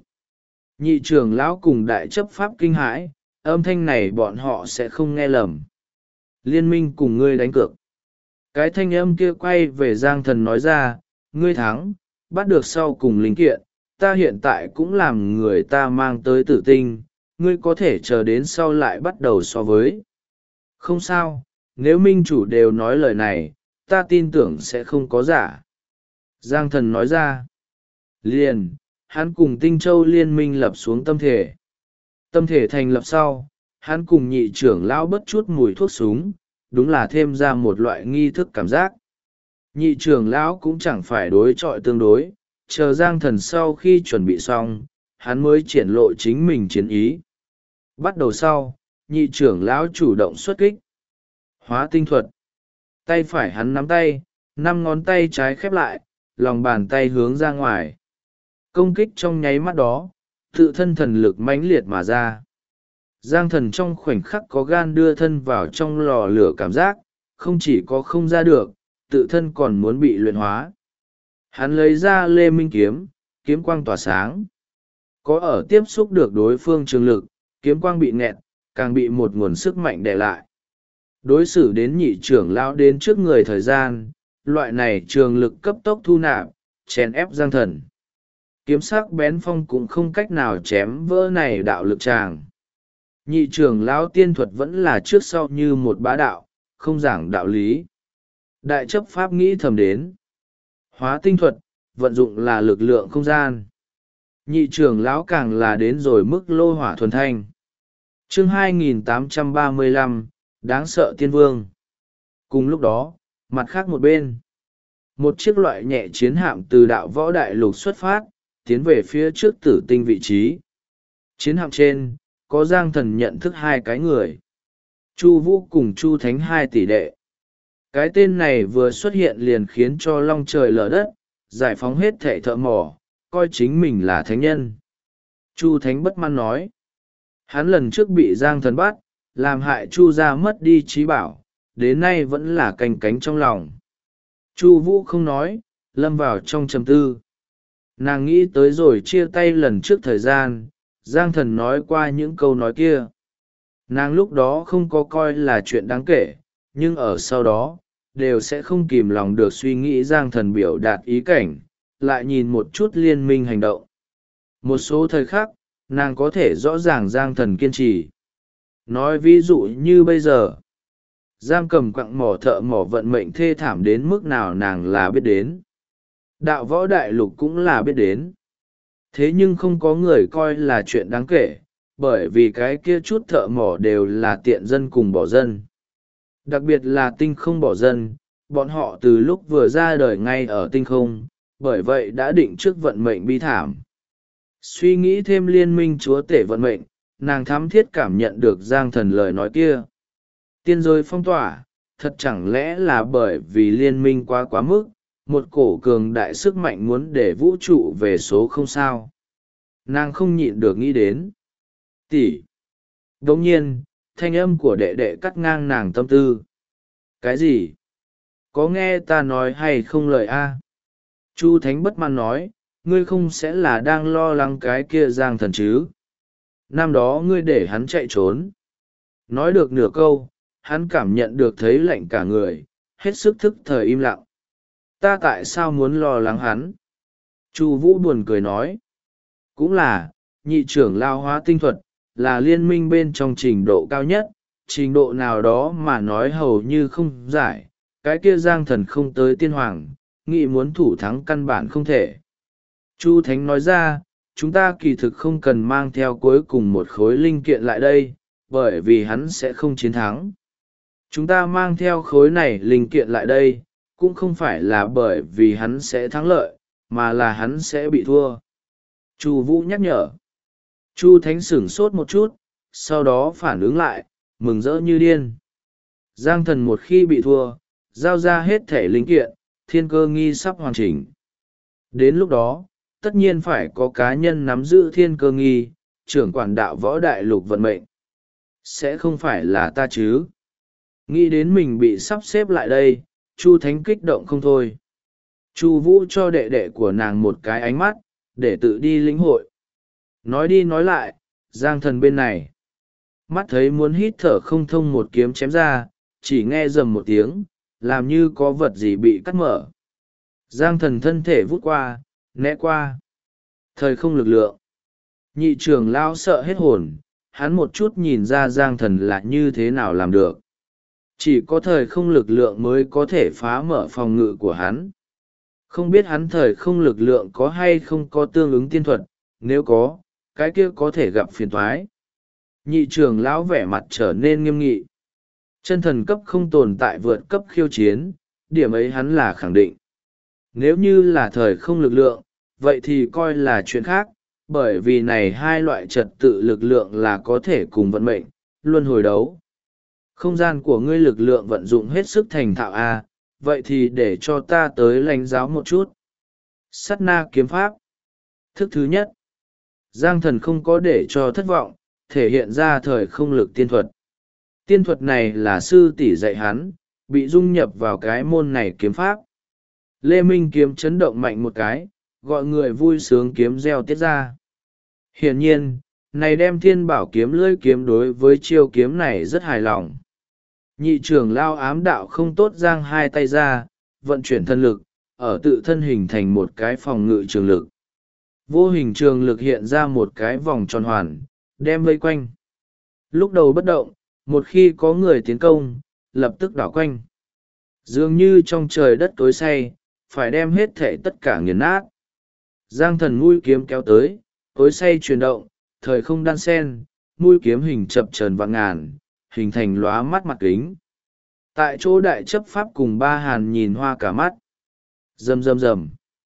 Nhị trưởng lão cùng đại chấp pháp kinh hãi, âm thanh này bọn họ sẽ không nghe lầm. Liên minh cùng ngươi đánh cược. Cái thanh âm kia quay về Giang Thần nói ra, ngươi thắng, bắt được sau cùng linh kiện, ta hiện tại cũng làm người ta mang tới tử tinh, ngươi có thể chờ đến sau lại bắt đầu so với. Không sao, nếu minh chủ đều nói lời này, ta tin tưởng sẽ không có giả. Giang thần nói ra. Liền, hắn cùng Tinh Châu liên minh lập xuống tâm thể. Tâm thể thành lập sau, hắn cùng nhị trưởng lão bất chút mùi thuốc súng, đúng là thêm ra một loại nghi thức cảm giác. Nhị trưởng lão cũng chẳng phải đối chọi tương đối, chờ Giang thần sau khi chuẩn bị xong, hắn mới triển lộ chính mình chiến ý. Bắt đầu sau, nhị trưởng lão chủ động xuất kích. Hóa tinh thuật. Tay phải hắn nắm tay, 5 ngón tay trái khép lại, lòng bàn tay hướng ra ngoài. Công kích trong nháy mắt đó, tự thân thần lực mãnh liệt mà ra. Giang thần trong khoảnh khắc có gan đưa thân vào trong lò lửa cảm giác, không chỉ có không ra được, tự thân còn muốn bị luyện hóa. Hắn lấy ra Lê Minh kiếm, kiếm quang tỏa sáng. Có ở tiếp xúc được đối phương trường lực, kiếm quang bị nghẹt, càng bị một nguồn sức mạnh đè lại. Đối xử đến nhị trưởng lão đến trước người thời gian, loại này trường lực cấp tốc thu nạp, chèn ép Giang thần. Kiếm sắc bén phong cũng không cách nào chém vỡ này đạo lực tràng. Nhị trưởng lão tiên thuật vẫn là trước sau như một bá đạo, không giảng đạo lý. Đại chấp pháp nghĩ thầm đến. Hóa tinh thuật, vận dụng là lực lượng không gian. Nhị trưởng lão càng là đến rồi mức lô hỏa thuần thanh. Chương 2835, đáng sợ tiên vương. Cùng lúc đó, mặt khác một bên. Một chiếc loại nhẹ chiến hạm từ đạo võ đại lục xuất phát, tiến về phía trước tử tinh vị trí. Chiến hạm trên, có Giang thần nhận thức 2 cái người. Chu Vũ cùng Chu Thánh 2 tỷ đệ. Cái tên này vừa xuất hiện liền khiến cho long trời lở đất, giải phóng hết thệ thợ mỏ, coi chính mình là thánh nhân. Chu Thánh bất mãn nói. Hắn lần trước bị Giang thần bắt, làm hại Chu gia mất đi trí bảo, đến nay vẫn là canh cánh trong lòng. Chu Vũ không nói, lâm vào trong trầm tư. Nàng nghĩ tới rồi chia tay lần trước thời gian, Giang thần nói qua những câu nói kia. Nàng lúc đó không có coi là chuyện đáng kể, nhưng ở sau đó, đều sẽ không kìm lòng được suy nghĩ Giang thần biểu đạt ý cảnh, lại nhìn một chút liên minh hành động. Một số thời khắc, nàng có thể rõ ràng Giang thần kiên trì. Nói ví dụ như bây giờ, giam cầm quặng mỏ thợ mỏ vận mệnh thê thảm đến mức nào nàng là biết đến. Đạo võ đại lục cũng là biết đến. Thế nhưng không có người coi là chuyện đáng kể, bởi vì cái kia chút thợ mỏ đều là tiện dân cùng bỏ dân. Đặc biệt là tinh không bỏ dân, bọn họ từ lúc vừa ra đời ngay ở tinh không, bởi vậy đã định trước vận mệnh bi thảm. Suy nghĩ thêm liên minh chúa tể vận mệnh, nàng thám thiết cảm nhận được Giang thần lời nói kia. Tiên giới phong tỏa, thật chẳng lẽ là bởi vì liên minh quá mức, một cổ cường đại sức mạnh muốn để vũ trụ về số không sao. Nàng không nhịn được nghĩ đến. Tỷ. Đồng nhiên, thanh âm của đệ đệ cắt ngang nàng tâm tư. Cái gì? Có nghe ta nói hay không lời a? Chu Thánh bất mãn nói, ngươi không sẽ là đang lo lắng cái kia Giang thần chứ? Năm đó ngươi để hắn chạy trốn. Nói được nửa câu, hắn cảm nhận được thấy lạnh cả người, hết sức thức thời im lặng. Ta tại sao muốn lo lắng hắn? Chu Vũ buồn cười nói. Cũng là, nhị trưởng lao hóa tinh thuật, là liên minh bên trong trình độ cao nhất, trình độ nào đó mà nói hầu như không giải, cái kia Giang thần không tới tiên hoàng, nghĩ muốn thủ thắng căn bản không thể. Chu Thánh nói ra, chúng ta kỳ thực không cần mang theo cuối cùng một khối linh kiện lại đây, bởi vì hắn sẽ không chiến thắng. Chúng ta mang theo khối này linh kiện lại đây, cũng không phải là bởi vì hắn sẽ thắng lợi, mà là hắn sẽ bị thua. Chu Vũ nhắc nhở. Chu Thánh sửng sốt một chút, sau đó phản ứng lại, mừng rỡ như điên. Giang thần một khi bị thua, giao ra hết thể linh kiện, thiên cơ nghi sắp hoàn chỉnh. Đến lúc đó, tất nhiên phải có cá nhân nắm giữ thiên cơ nghi, trưởng quản đạo võ đại lục vận mệnh. Sẽ không phải là ta chứ? Nghĩ đến mình bị sắp xếp lại đây, Chu Thánh kích động không thôi. Chu Vũ cho đệ đệ của nàng một cái ánh mắt, để tự đi lĩnh hội. Nói đi nói lại, Giang thần bên này. Mắt thấy muốn hít thở không thông một kiếm chém ra, chỉ nghe rầm một tiếng, làm như có vật gì bị cắt mở. Giang thần thân thể vút qua, né qua. Thời không lực lượng. Nhị trưởng lão sợ hết hồn, hắn một chút nhìn ra Giang thần là như thế nào làm được. Chỉ có thời không lực lượng mới có thể phá mở phòng ngự của hắn. Không biết hắn thời không lực lượng có hay không có tương ứng tiên thuật, nếu có, cái kia có thể gặp phiền toái. Nhị trưởng lão vẻ mặt trở nên nghiêm nghị. Chân thần cấp không tồn tại vượt cấp khiêu chiến, điểm ấy hắn là khẳng định. Nếu như là thời không lực lượng, vậy thì coi là chuyện khác, bởi vì này hai loại trật tự lực lượng là có thể cùng vận mệnh, luân hồi đấu. Không gian của ngươi lực lượng vận dụng hết sức thành thạo a, vậy thì để cho ta tới lãnh giáo một chút. Sát na kiếm pháp. Thức thứ nhất. Giang thần không có để cho thất vọng, thể hiện ra thời không lực tiên thuật. Tiên thuật này là sư tỷ dạy hắn, bị dung nhập vào cái môn này kiếm pháp. Lê Minh kiếm chấn động mạnh một cái, gọi người vui sướng kiếm reo tiết ra. Hiển nhiên, này đem thiên bảo kiếm lưỡi kiếm đối với chiêu kiếm này rất hài lòng. Nhị trưởng lao ám đạo không tốt giang hai tay ra, vận chuyển thân lực, ở tự thân hình thành một cái phòng ngự trường lực. Vô hình trường lực hiện ra một cái vòng tròn hoàn, đem vây quanh. Lúc đầu bất động, một khi có người tiến công, lập tức đảo quanh. Dường như trong trời đất tối say, phải đem hết thể tất cả nghiền nát. Giang thần mũi kiếm kéo tới, tối say chuyển động, thời không đan sen, mũi kiếm hình chập chờn vạn ngàn, hình thành lóa mắt mặt kính. Tại chỗ đại chấp pháp cùng ba hàn nhìn hoa cả mắt. Rầm rầm rầm.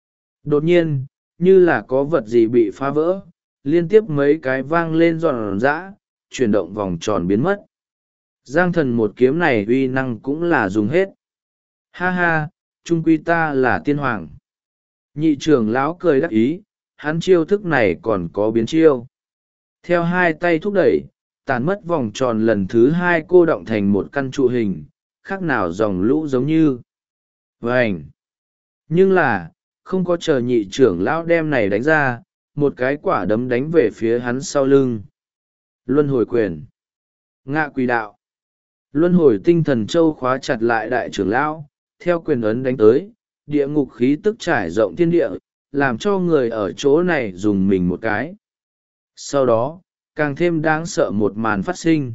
Đột nhiên, như là có vật gì bị phá vỡ, liên tiếp mấy cái vang lên giòn giã, chuyển động vòng tròn biến mất. Giang thần một kiếm này uy năng cũng là dùng hết. Ha ha, trung quy ta là tiên hoàng. Nhị trưởng lão cười đắc ý, hắn chiêu thức này còn có biến chiêu. Theo hai tay thúc đẩy, tàn mất vòng tròn lần thứ hai cô động thành một căn trụ hình, khác nào dòng lũ giống như vành. Nhưng là, không có chờ nhị trưởng lão đem này đánh ra, một cái quả đấm đánh về phía hắn sau lưng. Luân hồi quyền. Ngạ quỷ đạo. Luân hồi tinh thần châu khóa chặt lại đại trưởng lão, theo quyền ấn đánh tới, địa ngục khí tức trải rộng thiên địa, làm cho người ở chỗ này dùng mình một cái. Sau đó, càng thêm đáng sợ một màn phát sinh.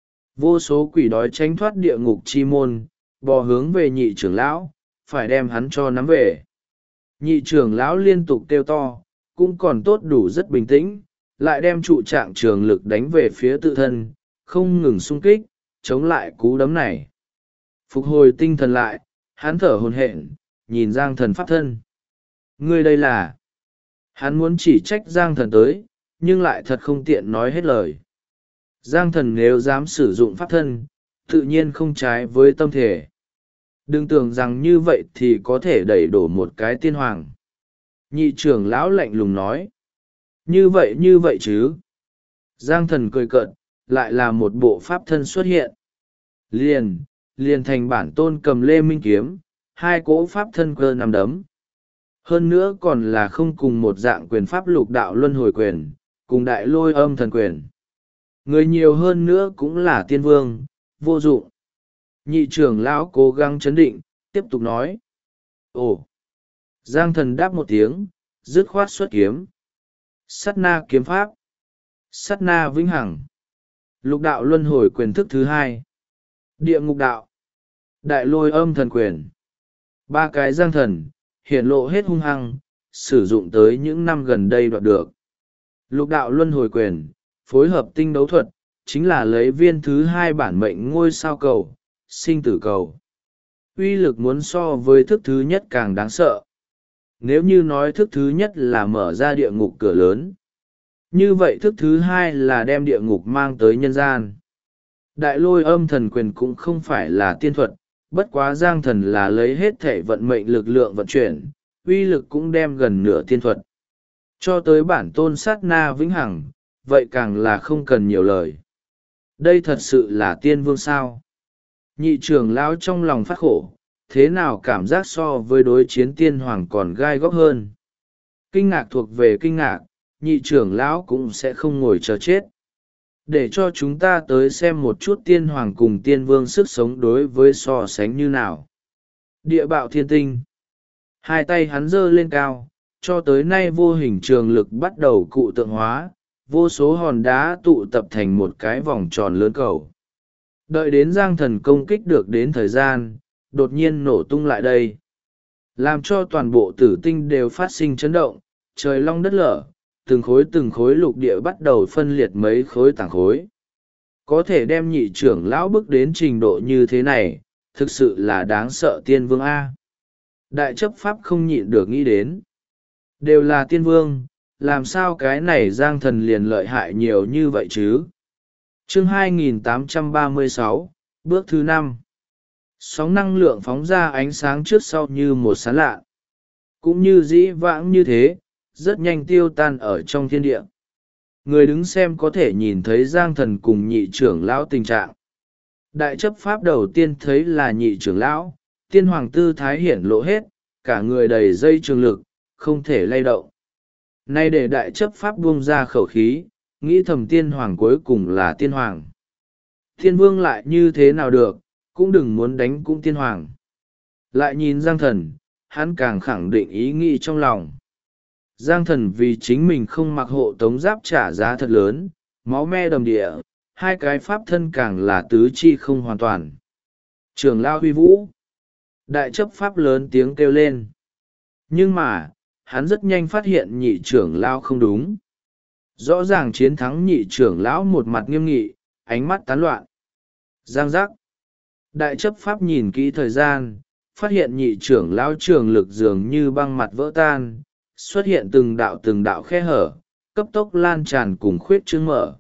Vô số quỷ đói tránh thoát địa ngục chi môn, bò hướng về nhị trưởng lão, phải đem hắn cho nắm về. Nhị trưởng lão liên tục kêu to, cũng còn tốt đủ rất bình tĩnh, lại đem trụ trạng trường lực đánh về phía tự thân, không ngừng xung kích, chống lại cú đấm này. Phục hồi tinh thần lại, hắn thở hổn hển, nhìn Giang thần pháp thân. Ngươi đây là... Hắn muốn chỉ trách Giang thần tới, nhưng lại thật không tiện nói hết lời. Giang thần nếu dám sử dụng pháp thân, tự nhiên không trái với tâm thể. Đừng tưởng rằng như vậy thì có thể đẩy đổ một cái tiên hoàng. Nhị trưởng lão lạnh lùng nói. Như vậy chứ. Giang thần cười cợt, lại là một bộ pháp thân xuất hiện. Liền thành bản tôn cầm lê minh kiếm, hai cỗ pháp thân cơ nằm đấm. Hơn nữa còn là không cùng một dạng quyền pháp lục đạo luân hồi quyền, cùng đại lôi âm thần quyền. Người nhiều hơn nữa cũng là tiên vương, vô dụng. Nhị trưởng lão cố gắng chấn định, tiếp tục nói. Ồ! Giang thần đáp một tiếng, dứt khoát xuất kiếm. Sát na kiếm pháp. Sát na vĩnh hằng. Lục đạo luân hồi quyền thức thứ hai. Địa ngục đạo. Đại lôi âm thần quyền. Ba cái giang thần, hiển lộ hết hung hăng, sử dụng tới những năm gần đây đoạt được. Lục đạo luân hồi quyền, phối hợp tinh đấu thuật, chính là lấy viên thứ hai bản mệnh ngôi sao cầu, sinh tử cầu. Uy lực muốn so với thức thứ nhất càng đáng sợ. Nếu như nói thức thứ nhất là mở ra địa ngục cửa lớn, như vậy thức thứ hai là đem địa ngục mang tới nhân gian. Đại lôi âm thần quyền cũng không phải là tiên thuật, bất quá Giang thần là lấy hết thể vận mệnh lực lượng vận chuyển, uy lực cũng đem gần nửa tiên thuật. Cho tới bản tôn sát na vĩnh hằng, vậy càng là không cần nhiều lời. Đây thật sự là tiên vương sao? Nhị trưởng lão trong lòng phát khổ, thế nào cảm giác so với đối chiến tiên hoàng còn gai góc hơn. Kinh ngạc thuộc về kinh ngạc, nhị trưởng lão cũng sẽ không ngồi chờ chết. Để cho chúng ta tới xem một chút tiên hoàng cùng tiên vương sức sống đối với so sánh như nào. Địa bạo thiên tinh. Hai tay hắn giơ lên cao, cho tới nay vô hình trường lực bắt đầu cụ tượng hóa, vô số hòn đá tụ tập thành một cái vòng tròn lớn cầu. Đợi đến Giang Thần công kích được đến thời gian, đột nhiên nổ tung lại đây, làm cho toàn bộ tử tinh đều phát sinh chấn động, trời long đất lở, từng khối lục địa bắt đầu phân liệt mấy khối tảng khối. Có thể đem nhị trưởng lão bước đến trình độ như thế này, thực sự là đáng sợ. Tiên vương A. Đại chấp pháp không nhịn được nghĩ đến. Đều là tiên vương, làm sao cái này Giang Thần liền lợi hại nhiều như vậy chứ? Chương 2836, bước thứ 5. Sóng năng lượng phóng ra ánh sáng trước sau như một sán lạ. Cũng như dĩ vãng như thế, rất nhanh tiêu tan ở trong thiên địa. Người đứng xem có thể nhìn thấy Giang Thần cùng nhị trưởng lão tình trạng. Đại chấp pháp đầu tiên thấy là nhị trưởng lão, tiên hoàng tư thái hiển lộ hết, cả người đầy dây trường lực, không thể lay động. Nay để đại chấp pháp buông ra khẩu khí, nghĩ thầm tiên hoàng cuối cùng là tiên hoàng. Thiên vương lại như thế nào được, cũng đừng muốn đánh cũng tiên hoàng. Lại nhìn Giang Thần, hắn càng khẳng định ý nghĩ trong lòng. Giang Thần vì chính mình không mặc hộ tống giáp trả giá thật lớn, máu me đầm địa, hai cái pháp thân càng là tứ chi không hoàn toàn. Trưởng lão huy vũ. Đại chấp pháp lớn tiếng kêu lên. Nhưng mà, hắn rất nhanh phát hiện nhị trưởng lão không đúng. Rõ ràng chiến thắng nhị trưởng lão một mặt nghiêm nghị, ánh mắt tán loạn. Giang giác. Đại chấp pháp nhìn kỹ thời gian, phát hiện nhị trưởng lão trường lực dường như băng mặt vỡ tan, xuất hiện từng đạo khe hở, cấp tốc lan tràn cùng khuyết trương mở.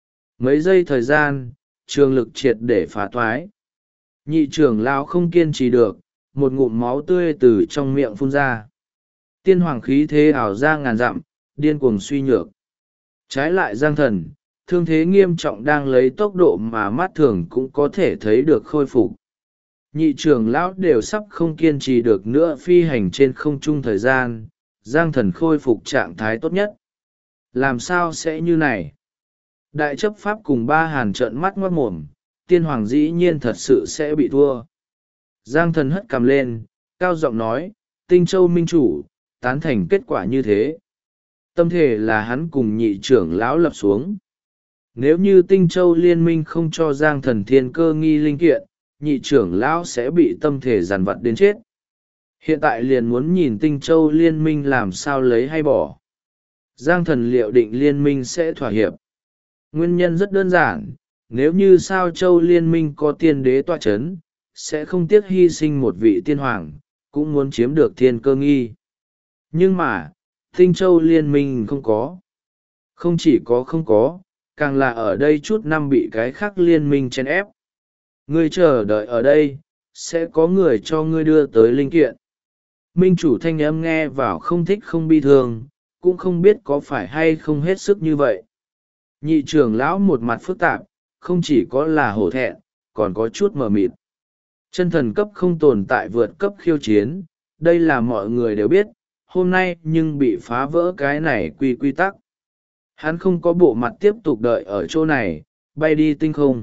Mấy giây thời gian, trường lực triệt để phá thoái. Nhị trưởng lão không kiên trì được, một ngụm máu tươi từ trong miệng phun ra. Tiên hoàng khí thế ảo ra ngàn dặm, điên cuồng suy nhược. Trái lại Giang Thần, thương thế nghiêm trọng đang lấy tốc độ mà mắt thường cũng có thể thấy được khôi phục. Nhị trưởng lão đều sắp không kiên trì được nữa phi hành trên không trung thời gian, Giang Thần khôi phục trạng thái tốt nhất. Làm sao sẽ như này? Đại chấp pháp cùng ba hàn trợn mắt ngoát mồm, tiên hoàng dĩ nhiên thật sự sẽ bị thua. Giang Thần hất cằm lên, cao giọng nói, Tinh Châu minh chủ, tán thành kết quả như thế. Tâm thể là hắn cùng nhị trưởng lão lập xuống. Nếu như Tinh Châu liên minh không cho Giang Thần thiên cơ nghi linh kiện, nhị trưởng lão sẽ bị tâm thể giàn vặt đến chết. Hiện tại liền muốn nhìn Tinh Châu liên minh làm sao lấy hay bỏ. Giang Thần liệu định liên minh sẽ thỏa hiệp. Nguyên nhân rất đơn giản, nếu như Sao Châu liên minh có tiên đế tọa chấn, sẽ không tiếc hy sinh một vị tiên hoàng, cũng muốn chiếm được thiên cơ nghi. Nhưng mà, Tinh Châu liên minh không có. Không chỉ có không có, càng là ở đây chút năm bị cái khác liên minh chèn ép. Ngươi chờ đợi ở đây, sẽ có người cho ngươi đưa tới linh kiện. Minh chủ thanh âm nghe vào không thích không bi thương, cũng không biết có phải hay không hết sức như vậy. Nhị trưởng lão một mặt phức tạp, không chỉ có là hổ thẹn, còn có chút mờ mịt. Chân thần cấp không tồn tại vượt cấp khiêu chiến, đây là mọi người đều biết, hôm nay nhưng bị phá vỡ cái này quy tắc. Hắn không có bộ mặt tiếp tục đợi ở chỗ này, bay đi tinh không.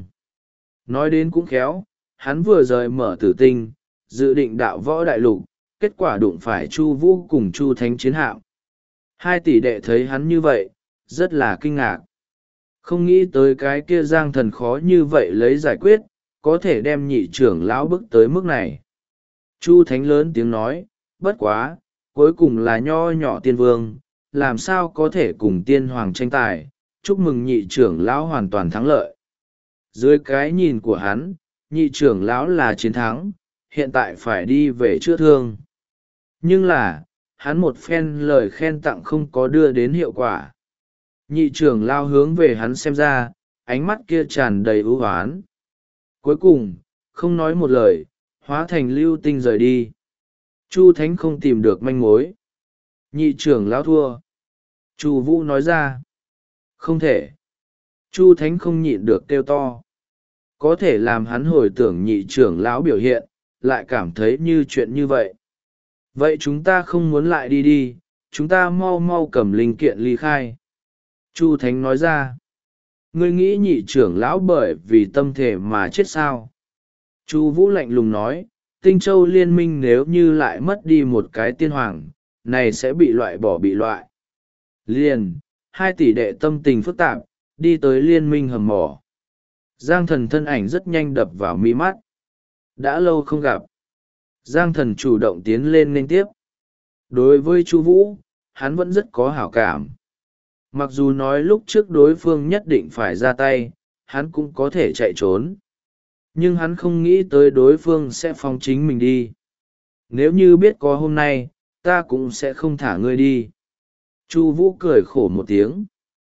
Nói đến cũng khéo, hắn vừa rời mở tử tinh, dự định đạo võ đại lục, kết quả đụng phải Chu Vũ cùng Chu Thánh chiến hạm. Hai tỷ đệ thấy hắn như vậy, rất là kinh ngạc. Không nghĩ tới cái kia Giang Thần khó như vậy lấy giải quyết, có thể đem nhị trưởng lão bức tới mức này. Chu Thánh lớn tiếng nói, bất quá, cuối cùng là nho nhỏ tiên vương, làm sao có thể cùng tiên hoàng tranh tài, chúc mừng nhị trưởng lão hoàn toàn thắng lợi. Dưới cái nhìn của hắn, nhị trưởng lão là chiến thắng, hiện tại phải đi về chữa thương. Nhưng là, hắn một phen lời khen tặng không có đưa đến hiệu quả. Nhị trưởng lão hướng về hắn xem ra, ánh mắt kia tràn đầy ưu hoán. Cuối cùng, không nói một lời, hóa thành lưu tinh rời đi. Chu Thánh không tìm được manh mối. Nhị trưởng lão thua. Chu Vũ nói ra. Không thể. Chu Thánh không nhịn được kêu to. Có thể làm hắn hồi tưởng nhị trưởng lão biểu hiện, lại cảm thấy như chuyện như vậy. Vậy chúng ta không muốn lại đi đi, chúng ta mau mau cầm linh kiện ly khai. Chu Thánh nói ra. Ngươi nghĩ nhị trưởng lão bởi vì tâm thể mà chết sao? Chu Vũ lạnh lùng nói, Tinh Châu liên minh nếu như lại mất đi một cái tiên hoàng, này sẽ bị loại bỏ bị loại. Liền, hai tỷ đệ tâm tình phức tạp, đi tới liên minh hầm mỏ. Giang thần thân ảnh rất nhanh đập vào mi mắt. Đã lâu không gặp. Giang thần chủ động tiến lên nên tiếp. Đối với Chu Vũ, hắn vẫn rất có hảo cảm. Mặc dù nói lúc trước đối phương nhất định phải ra tay, hắn cũng có thể chạy trốn. Nhưng hắn không nghĩ tới đối phương sẽ phóng chính mình đi. Nếu như biết có hôm nay, ta cũng sẽ không thả ngươi đi. Chu Vũ cười khổ một tiếng.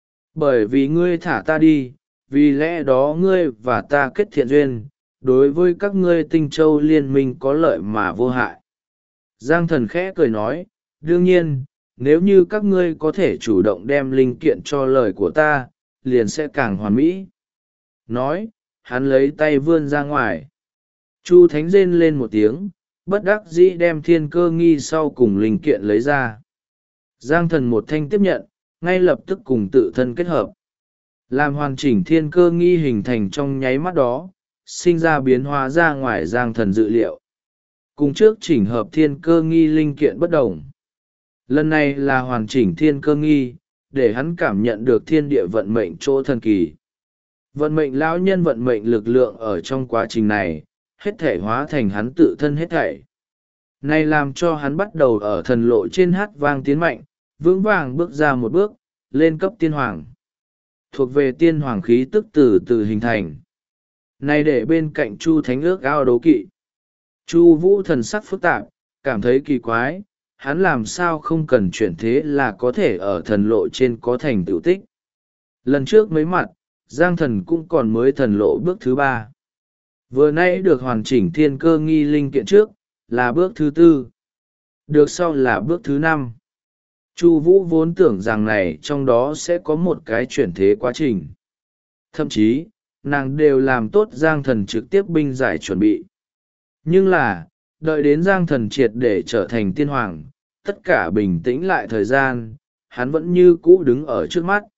Bởi vì ngươi thả ta đi, vì lẽ đó ngươi và ta kết thiện duyên, đối với các ngươi Tinh Châu liên minh có lợi mà vô hại. Giang thần khẽ cười nói, đương nhiên, nếu như các ngươi có thể chủ động đem linh kiện cho lời của ta, liền sẽ càng hoàn mỹ. Nói, hắn lấy tay vươn ra ngoài. Chu Thánh rên lên một tiếng, bất đắc dĩ đem thiên cơ nghi sau cùng linh kiện lấy ra. Giang thần một thanh tiếp nhận, ngay lập tức cùng tự thân kết hợp. Làm hoàn chỉnh thiên cơ nghi hình thành trong nháy mắt đó, sinh ra biến hóa ra ngoài Giang thần dự liệu. Cùng trước chỉnh hợp thiên cơ nghi linh kiện bất đồng. Lần này là hoàn chỉnh thiên cơ nghi, để hắn cảm nhận được thiên địa vận mệnh chỗ thần kỳ. Vận mệnh lão nhân vận mệnh lực lượng ở trong quá trình này, hết thể hóa thành hắn tự thân hết thảy. Này làm cho hắn bắt đầu ở thần lộ trên hát vang tiến mạnh, vững vàng bước ra một bước, lên cấp tiên hoàng. Thuộc về tiên hoàng khí tức từ từ hình thành. Này để bên cạnh Chu Thánh ước ao đố kỵ. Chu Vũ thần sắc phức tạp, cảm thấy kỳ quái, hắn làm sao không cần chuyển thế là có thể ở thần lộ trên có thành tựu tích. Lần trước mấy mặt, Giang thần cũng còn mới thần lộ bước thứ 3. Vừa nãy được hoàn chỉnh thiên cơ nghi linh kiện trước, là bước thứ 4. Được sau là bước thứ 5. Chu Vũ vốn tưởng rằng này trong đó sẽ có một cái chuyển thế quá trình. Thậm chí, nàng đều làm tốt Giang thần trực tiếp binh giải chuẩn bị. Nhưng là, đợi đến Giang thần triệt để trở thành tiên hoàng, tất cả bình tĩnh lại thời gian, hắn vẫn như cũ đứng ở trước mắt.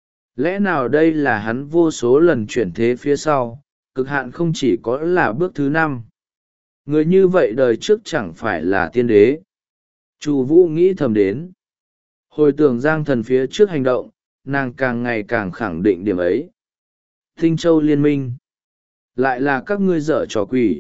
Lẽ nào đây là hắn vô số lần chuyển thế phía sau, cực hạn không chỉ có là bước thứ 5. Người như vậy đời trước chẳng phải là tiên đế. Chu Vũ nghĩ thầm đến. Hồi tưởng Giang thần phía trước hành động, nàng càng ngày càng khẳng định điểm ấy. Tinh Châu liên minh. Lại là các ngươi dở trò quỷ.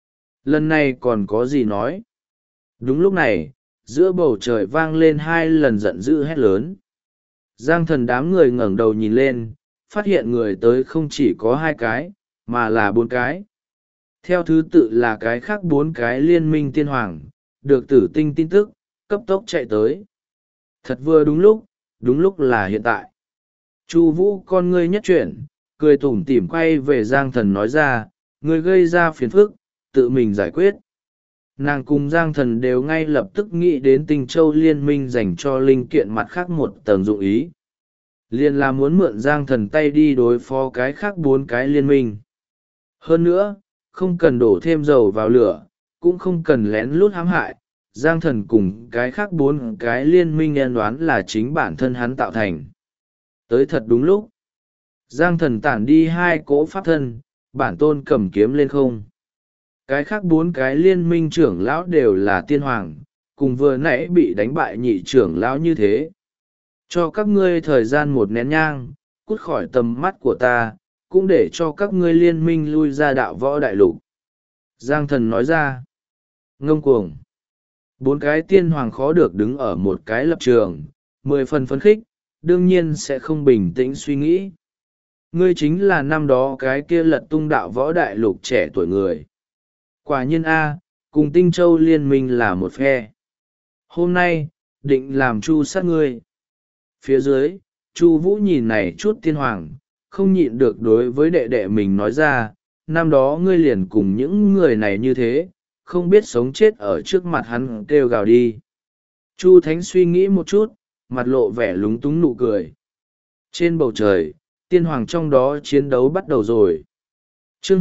Lần này còn có gì nói? Đúng lúc này, giữa bầu trời vang lên 2 lần giận dữ hét lớn. Giang thần đám người ngẩng đầu nhìn lên, phát hiện người tới không chỉ có 2 cái, mà là 4 cái. Theo thứ tự là cái khác 4 cái liên minh tiên hoàng, được tử tinh tin tức, cấp tốc chạy tới. Thật vừa đúng lúc là hiện tại. Chu Vũ con ngươi nhất chuyển, cười tủm tỉm quay về Giang thần nói ra, ngươi gây ra phiền phức, tự mình giải quyết. Nàng cùng Giang thần đều ngay lập tức nghĩ đến Tinh Châu liên minh dành cho linh kiện mặt khác một tầng dụng ý. Liền là muốn mượn Giang thần tay đi đối phó cái khác 4 cái liên minh. Hơn nữa, không cần đổ thêm dầu vào lửa, cũng không cần lén lút hãm hại. Giang thần cùng cái khác 4 cái liên minh en đoán là chính bản thân hắn tạo thành. Tới thật đúng lúc. Giang thần tản đi 2 cỗ pháp thân, bản tôn cầm kiếm lên không. Cái khác 4 cái liên minh trưởng lão đều là tiên hoàng, cùng vừa nãy bị đánh bại nhị trưởng lão như thế. Cho các ngươi thời gian 1 nén nhang, cút khỏi tầm mắt của ta, cũng để cho các ngươi liên minh lui ra đạo võ đại lục. Giang thần nói ra. Ngông cuồng. 4 cái tiên hoàng khó được đứng ở một cái lập trường, 10 phần phấn khích, đương nhiên sẽ không bình tĩnh suy nghĩ. Ngươi chính là năm đó cái kia lật tung đạo võ đại lục trẻ tuổi người. Quả nhiên A, cùng Tinh Châu liên minh là một phe. Hôm nay, định làm chu sát ngươi. Phía dưới, Chu Vũ nhìn này chút tiên hoàng, không nhịn được đối với đệ đệ mình nói ra, năm đó ngươi liền cùng những người này như thế, không biết sống chết ở trước mặt hắn kêu gào đi. Chu Thánh suy nghĩ một chút, mặt lộ vẻ lúng túng nụ cười. Trên bầu trời, tiên hoàng trong đó chiến đấu bắt đầu rồi. Chương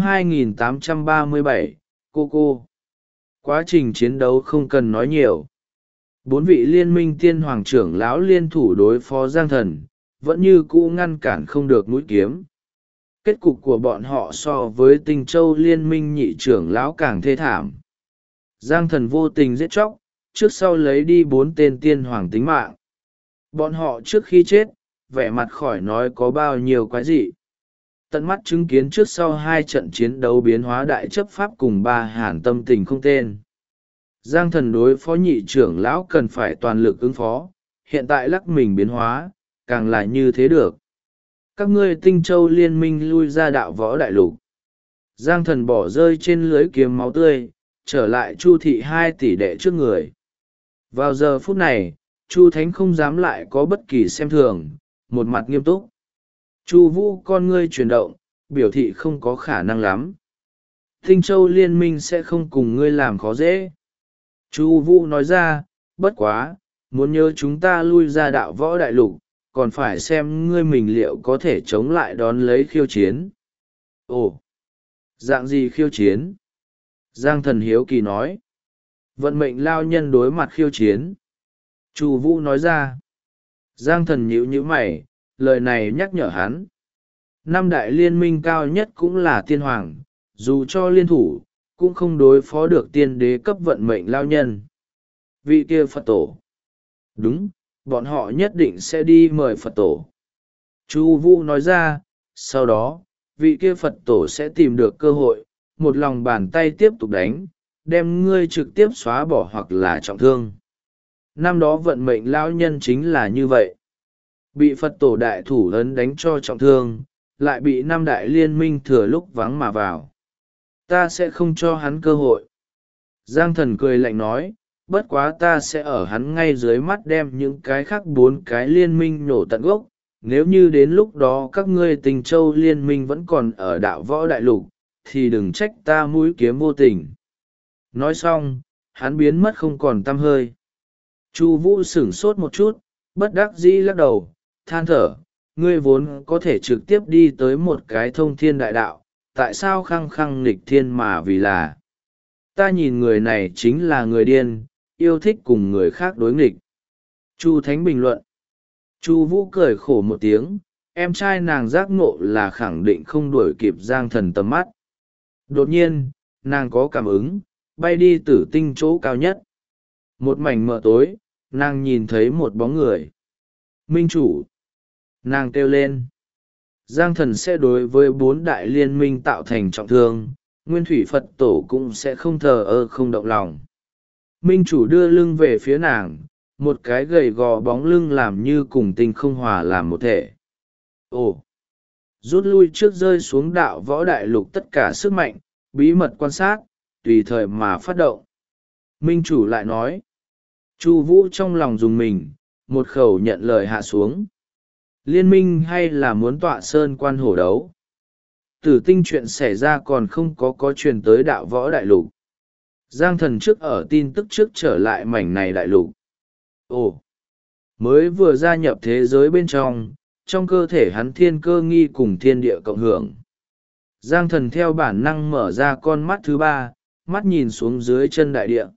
2837, cô. Quá trình chiến đấu không cần nói nhiều. 4 vị liên minh tiên hoàng trưởng lão liên thủ đối phó Giang thần, vẫn như cũ ngăn cản không được mũi kiếm. Kết cục của bọn họ so với Tinh Châu liên minh nhị trưởng lão càng thê thảm. Giang thần vô tình giết chóc, trước sau lấy đi 4 tên tiên hoàng tính mạng. Bọn họ trước khi chết, vẻ mặt khỏi nói có bao nhiêu quái dị. tận mắt chứng kiến trước sau hai trận chiến đấu biến hóa đại chấp pháp cùng ba hàn tâm tình không tên. Giang Thần đối phó nhị trưởng lão cần phải toàn lực ứng phó, hiện tại lắc mình biến hóa, càng là như thế được. Các ngươi Tinh Châu liên minh lui ra đạo võ đại lục. Giang Thần bỏ rơi trên lưới kiếm máu tươi, trở lại Chu thị 2 tỷ đệ trước người. Vào giờ phút này, Chu Thánh không dám lại có bất kỳ xem thường, một mặt nghiêm túc. Chu Vũ con ngươi chuyển động, biểu thị không có khả năng lắm. Tinh Châu liên minh sẽ không cùng ngươi làm khó dễ. Chu Vũ nói ra, bất quá, muốn nhớ chúng ta lui ra đạo võ đại lục, còn phải xem ngươi mình liệu có thể chống lại đón lấy khiêu chiến. Ồ, dạng gì khiêu chiến? Giang Thần hiếu kỳ nói. Vận mệnh lao nhân đối mặt khiêu chiến. Chu Vũ nói ra. Giang Thần nhíu nhíu mày, lời này nhắc nhở hắn. 5 đại liên minh cao nhất cũng là tiên hoàng, dù cho liên thủ, cũng không đối phó được tiên đế cấp vận mệnh lao nhân. Vị kia Phật tổ. Đúng, bọn họ nhất định sẽ đi mời Phật tổ. Chu Vũ nói ra, sau đó, vị kia Phật tổ sẽ tìm được cơ hội, một lòng bàn tay tiếp tục đánh, đem ngươi trực tiếp xóa bỏ hoặc là trọng thương. Năm đó vận mệnh lão nhân chính là như vậy. Bị Phật tổ đại thủ ấn đánh cho trọng thương, lại bị 5 đại liên minh thừa lúc vắng mà vào. Ta sẽ không cho hắn cơ hội. Giang Thần cười lạnh nói, bất quá ta sẽ ở hắn ngay dưới mắt đem những cái khác 4 cái liên minh nổ tận gốc. Nếu như đến lúc đó các ngươi Tinh Châu liên minh vẫn còn ở đạo võ đại lục, thì đừng trách ta mũi kiếm vô tình. Nói xong, hắn biến mất không còn tăm hơi. Chu Vũ sửng sốt một chút, bất đắc dĩ lắc đầu, than thở, ngươi vốn có thể trực tiếp đi tới một cái thông thiên đại đạo, tại sao khăng khăng nghịch thiên mà vì là. Ta nhìn người này chính là người điên, yêu thích cùng người khác đối nghịch. Chu Thánh bình luận. Chu Vũ cười khổ một tiếng, em trai nàng giác ngộ là khẳng định không đuổi kịp Giang Thần tầm mắt. Đột nhiên, nàng có cảm ứng, bay đi Tử Tinh chỗ cao nhất. Một mảnh mờ tối, nàng nhìn thấy một bóng người. Minh chủ. Nàng kêu lên. Giang Thần sẽ đối với 4 đại liên minh tạo thành trọng thương, Nguyên Thủy Phật Tổ cũng sẽ không thờ ơ không động lòng. Minh chủ đưa lưng về phía nàng, một cái gầy gò bóng lưng làm như cùng tinh không hòa làm một thể. Ồ! Rút lui trước rơi xuống đạo võ đại lục tất cả sức mạnh, bí mật quan sát, tùy thời mà phát động. Minh chủ lại nói. Chu Vũ trong lòng dùng mình, một khẩu nhận lời hạ xuống. Liên minh hay là muốn tọa sơn quan hổ đấu? Tử Tinh chuyện xảy ra còn không có truyền tới đạo võ đại lục. Giang Thần trước ở tin tức trước trở lại mảnh này đại lục. Ồ! Mới vừa gia nhập thế giới bên trong cơ thể hắn thiên cơ nghi cùng thiên địa cộng hưởng. Giang Thần theo bản năng mở ra con mắt thứ 3, mắt nhìn xuống dưới chân đại địa.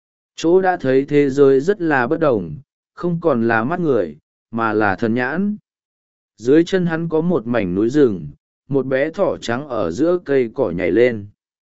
Chỗ đã thấy thế giới rất là bất đồng, không còn là mắt người, mà là thần nhãn. Dưới chân hắn có một mảnh núi rừng, một bé thỏ trắng ở giữa cây cỏ nhảy lên.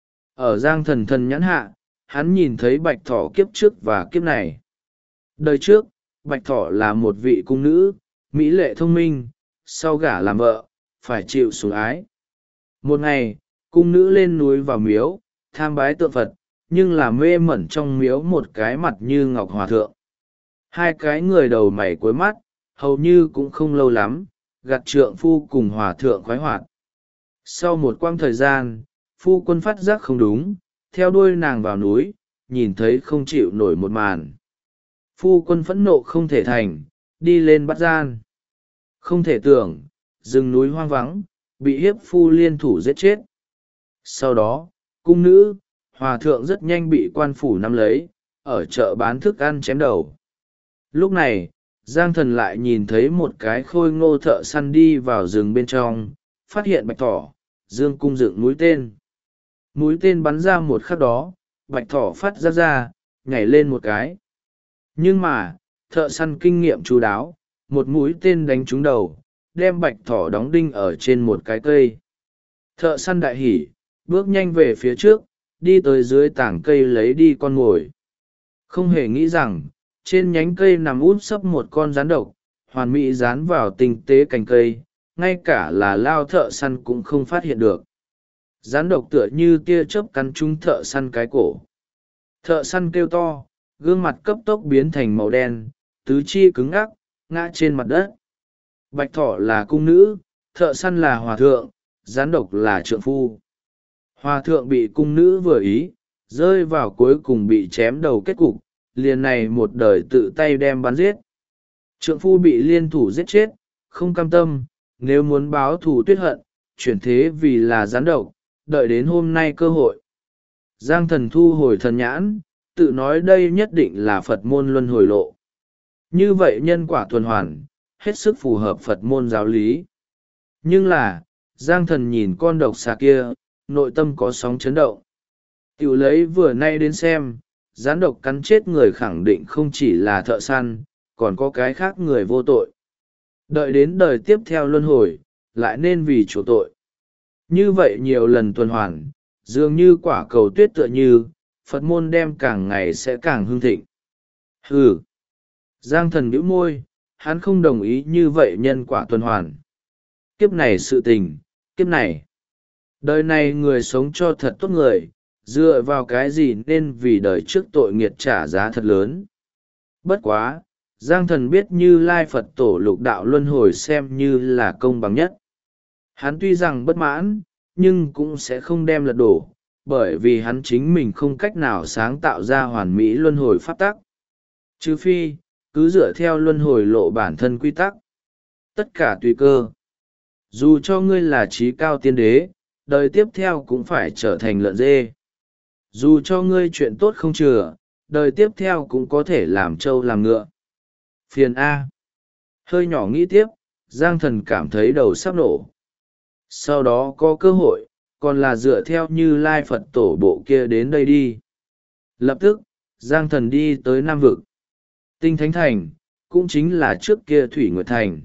Ở Giang Thần thần nhãn hạ, hắn nhìn thấy bạch thỏ kiếp trước và kiếp này. Đời trước, bạch thỏ là một vị cung nữ, mỹ lệ thông minh, sau gả làm vợ, phải chịu sủng ái. Một ngày, cung nữ lên núi vào miếu, tham bái tượng Phật, nhưng là mê mẩn trong miếu một cái mặt như ngọc hòa thượng. 2 cái người đầu mày cuối mắt, hầu như cũng không lâu lắm, gặt trượng phu cùng hòa thượng khoái hoạt. Sau một quãng thời gian, phu quân phát giác không đúng, theo đuôi nàng vào núi, nhìn thấy không chịu nổi một màn. Phu quân phẫn nộ không thể thành, đi lên bắt gian. Không thể tưởng, rừng núi hoang vắng, bị hiếp phu liên thủ giết chết. Sau đó, cung nữ, hòa thượng rất nhanh bị quan phủ nắm lấy, ở chợ bán thức ăn chém đầu. Lúc này, Giang Thần lại nhìn thấy một cái khôi ngô thợ săn đi vào rừng bên trong, phát hiện bạch thỏ, dương cung dựng mũi tên. Mũi tên bắn ra một khắc đó, bạch thỏ phát ra, nhảy lên một cái. Nhưng mà, thợ săn kinh nghiệm chú đáo, một mũi tên đánh trúng đầu, đem bạch thỏ đóng đinh ở trên một cái cây. Thợ săn đại hỉ, bước nhanh về phía trước, đi tới dưới tảng cây lấy đi con mồi. Không hề nghĩ rằng, trên nhánh cây nằm úp sấp một con rắn độc, hoàn mỹ dán vào tinh tế cành cây, ngay cả là lao thợ săn cũng không phát hiện được. Rắn độc tựa như tia chớp cắn trúng thợ săn cái cổ. Thợ săn kêu to, gương mặt cấp tốc biến thành màu đen, tứ chi cứng ngắc, ngã trên mặt đất. Bạch thỏ là cung nữ, thợ săn là hòa thượng, rắn độc là trượng phu. Hòa thượng bị cung nữ vừa ý, rơi vào cuối cùng bị chém đầu kết cục, liền này một đời tự tay đem bắn giết. Trượng phu bị liên thủ giết chết, không cam tâm, nếu muốn báo thù tuyết hận, chuyển thế vì là rắn độc, đợi đến hôm nay cơ hội. Giang Thần thu hồi thần nhãn, tự nói đây nhất định là Phật môn luân hồi lộ. Như vậy nhân quả tuần hoàn, hết sức phù hợp Phật môn giáo lý. Nhưng là, Giang Thần nhìn con độc xà kia, nội tâm có sóng chấn động. Tiểu lấy vừa nay đến xem, rắn độc cắn chết người khẳng định không chỉ là thợ săn, còn có cái khác người vô tội. Đợi đến đời tiếp theo luân hồi, lại nên vì chủ tội. Như vậy nhiều lần tuần hoàn, dường như quả cầu tuyết tựa như, Phật môn đem càng ngày sẽ càng hưng thịnh. Hừ! Giang Thần bĩu môi, hắn không đồng ý như vậy nhân quả tuần hoàn. Kiếp này sự tình, kiếp này. Đời này người sống cho thật tốt người, dựa vào cái gì nên vì đời trước tội nghiệt trả giá thật lớn. Bất quá, Giang Thần biết Như Lai Phật tổ lục đạo luân hồi xem như là công bằng nhất. Hắn tuy rằng bất mãn, nhưng cũng sẽ không đem lật đổ, bởi vì hắn chính mình không cách nào sáng tạo ra hoàn mỹ luân hồi pháp tắc. Trừ phi, cứ dựa theo luân hồi lộ bản thân quy tắc. Tất cả tùy cơ. Dù cho ngươi là trí cao tiên đế, đời tiếp theo cũng phải trở thành lợn dê. Dù cho ngươi chuyện tốt không chừa, đời tiếp theo cũng có thể làm trâu làm ngựa. Phiền A. Hơi nhỏ nghĩ tiếp, Giang Thần cảm thấy đầu sắp nổ. Sau đó có cơ hội, còn là dựa theo Như Lai Phật tổ bộ kia đến đây đi. Lập tức, Giang Thần đi tới Nam Vực. Tinh Thánh Thành, cũng chính là trước kia Thủy Nguyệt Thành.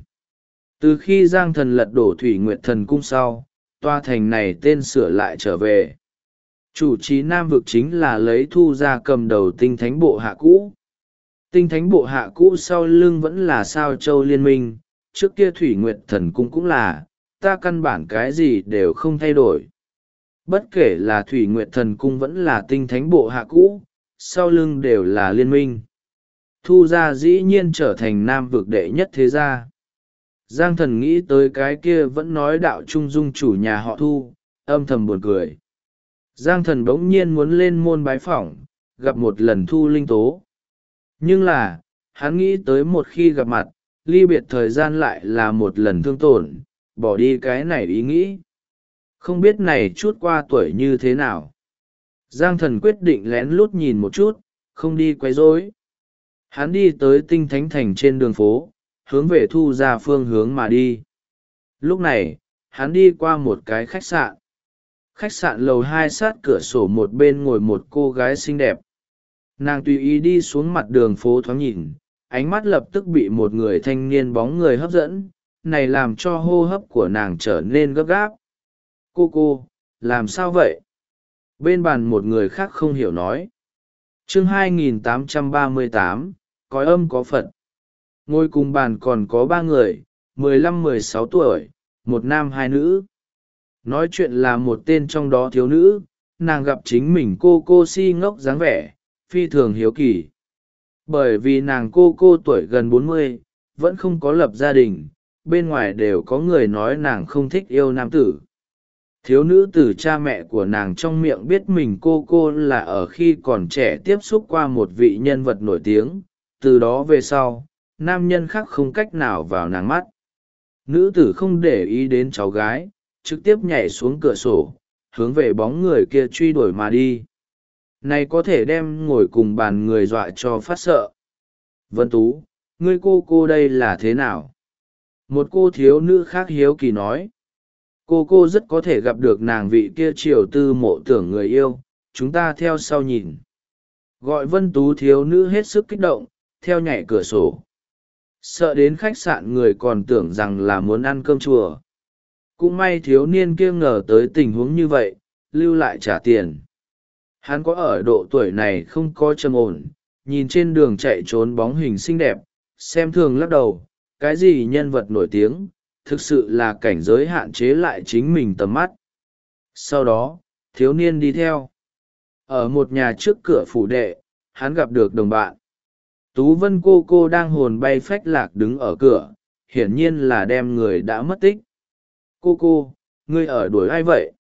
Từ khi Giang Thần lật đổ Thủy Nguyệt Thần Cung sau, tòa thành này tên sửa lại trở về. Chủ trì Nam Vực chính là lấy Thu ra cầm đầu Tinh Thánh Bộ hạ cũ. Tinh Thánh Bộ hạ cũ sau lưng vẫn là Sao Châu Liên minh, trước kia Thủy Nguyệt Thần Cung cũng là, ta căn bản cái gì đều không thay đổi. Bất kể là Thủy Nguyệt Thần Cung vẫn là Tinh Thánh Bộ hạ cũ, sau lưng đều là liên minh. Thu gia dĩ nhiên trở thành Nam Vực đệ nhất thế gia. Giang Thần nghĩ tới cái kia vẫn nói đạo trung dung chủ nhà họ Thu, âm thầm buồn cười. Giang Thần bỗng nhiên muốn lên môn bái phỏng, gặp một lần Thu Linh Tố. Nhưng là, hắn nghĩ tới một khi gặp mặt, ly biệt thời gian lại là một lần thương tổn, bỏ đi cái này ý nghĩ. Không biết này chút qua tuổi như thế nào. Giang Thần quyết định lén lút nhìn một chút, không đi quấy rối. Hắn đi tới Tinh Thánh Thành trên đường phố, hướng về Thu ra phương hướng mà đi. Lúc này, hắn đi qua một cái khách sạn. Khách sạn lầu 2 sát cửa sổ một bên ngồi một cô gái xinh đẹp. Nàng tùy ý đi xuống mặt đường phố thoáng nhìn, ánh mắt lập tức bị một người thanh niên bóng người hấp dẫn, này làm cho hô hấp của nàng trở nên gấp gáp. Cô, làm sao vậy? Bên bàn một người khác không hiểu nói. Chương 2838, cõi âm có Phật. Ngồi cùng bàn còn có 3 người, 15-16 tuổi, một nam hai nữ. Nói chuyện là một tên trong đó thiếu nữ, nàng gặp chính mình cô si ngốc dáng vẻ, phi thường hiếu kỳ. Bởi vì nàng cô tuổi gần 40, vẫn không có lập gia đình, bên ngoài đều có người nói nàng không thích yêu nam tử. Thiếu nữ từ cha mẹ của nàng trong miệng biết mình cô là ở khi còn trẻ tiếp xúc qua một vị nhân vật nổi tiếng, từ đó về sau, nam nhân khác không cách nào vào nàng mắt. Nữ tử không để ý đến cháu gái, trực tiếp nhảy xuống cửa sổ, hướng về bóng người kia truy đuổi mà đi. Này có thể đem ngồi cùng bàn người dọa cho phát sợ. Vân Tú, ngươi cô đây là thế nào? Một cô thiếu nữ khác hiếu kỳ nói. Cô rất có thể gặp được nàng vị kia triều tư mộ tưởng người yêu, chúng ta theo sau nhìn. Gọi Vân Tú thiếu nữ hết sức kích động, theo nhảy cửa sổ. Sợ đến khách sạn người còn tưởng rằng là muốn ăn cơm chùa. Cũng may thiếu niên kia ngờ tới tình huống như vậy, lưu lại trả tiền. Hắn có ở độ tuổi này không có trầm ổn, nhìn trên đường chạy trốn bóng hình xinh đẹp, xem thường lắc đầu, cái gì nhân vật nổi tiếng, thực sự là cảnh giới hạn chế lại chính mình tầm mắt. Sau đó, thiếu niên đi theo. Ở một nhà trước cửa phủ đệ, hắn gặp được đồng bạn. Tú Vân cô đang hồn bay phách lạc đứng ở cửa, hiển nhiên là đem người đã mất tích. Cô, ngươi ở đuổi ai vậy?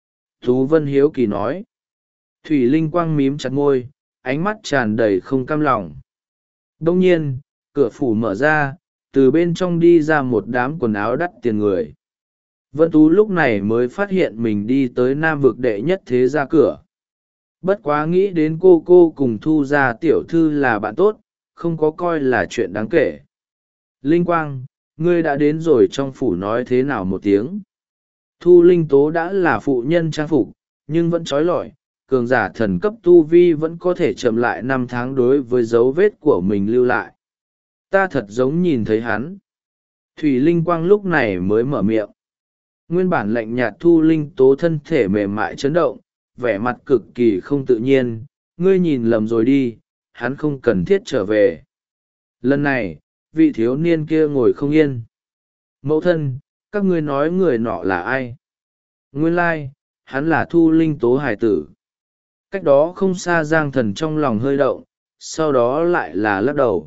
Tú Vân hiếu kỳ nói. Thủy Linh Quang mím chặt môi, ánh mắt tràn đầy không cam lòng. Đông nhiên, cửa phủ mở ra, từ bên trong đi ra một đám quần áo đắt tiền người. Vân Tú lúc này mới phát hiện mình đi tới Nam vực đệ nhất thế gia cửa. Bất quá nghĩ đến cô cùng Thu gia tiểu thư là bạn tốt, không có coi là chuyện đáng kể. Linh Quang, ngươi đã đến rồi, trong phủ nói thế nào một tiếng? Thu Linh Tố đã là phụ nhân trang phục, nhưng vẫn trói lọi, cường giả thần cấp tu vi vẫn có thể chậm lại 5 tháng đối với dấu vết của mình lưu lại. Ta thật giống nhìn thấy hắn. Thủy Linh Quang lúc này mới mở miệng. Nguyên bản lạnh nhạt Thu Linh Tố thân thể mềm mại chấn động, vẻ mặt cực kỳ không tự nhiên. Ngươi nhìn lầm rồi đi, hắn không cần thiết trở về. Lần này, vị thiếu niên kia ngồi không yên. Mẫu thân, các ngươi nói người nọ là ai? Nguyên lai, hắn là Thu Linh Tố hải tử. Cách đó không xa Giang Thần trong lòng hơi động, sau đó lại là lắc đầu.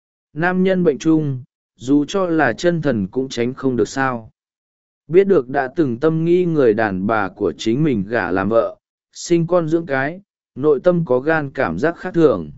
Nam nhân bệnh chung, dù cho là chân thần cũng tránh không được sao. Biết được đã từng tâm nghi người đàn bà của chính mình gả làm vợ, sinh con dưỡng cái, nội tâm có gan cảm giác khác thường.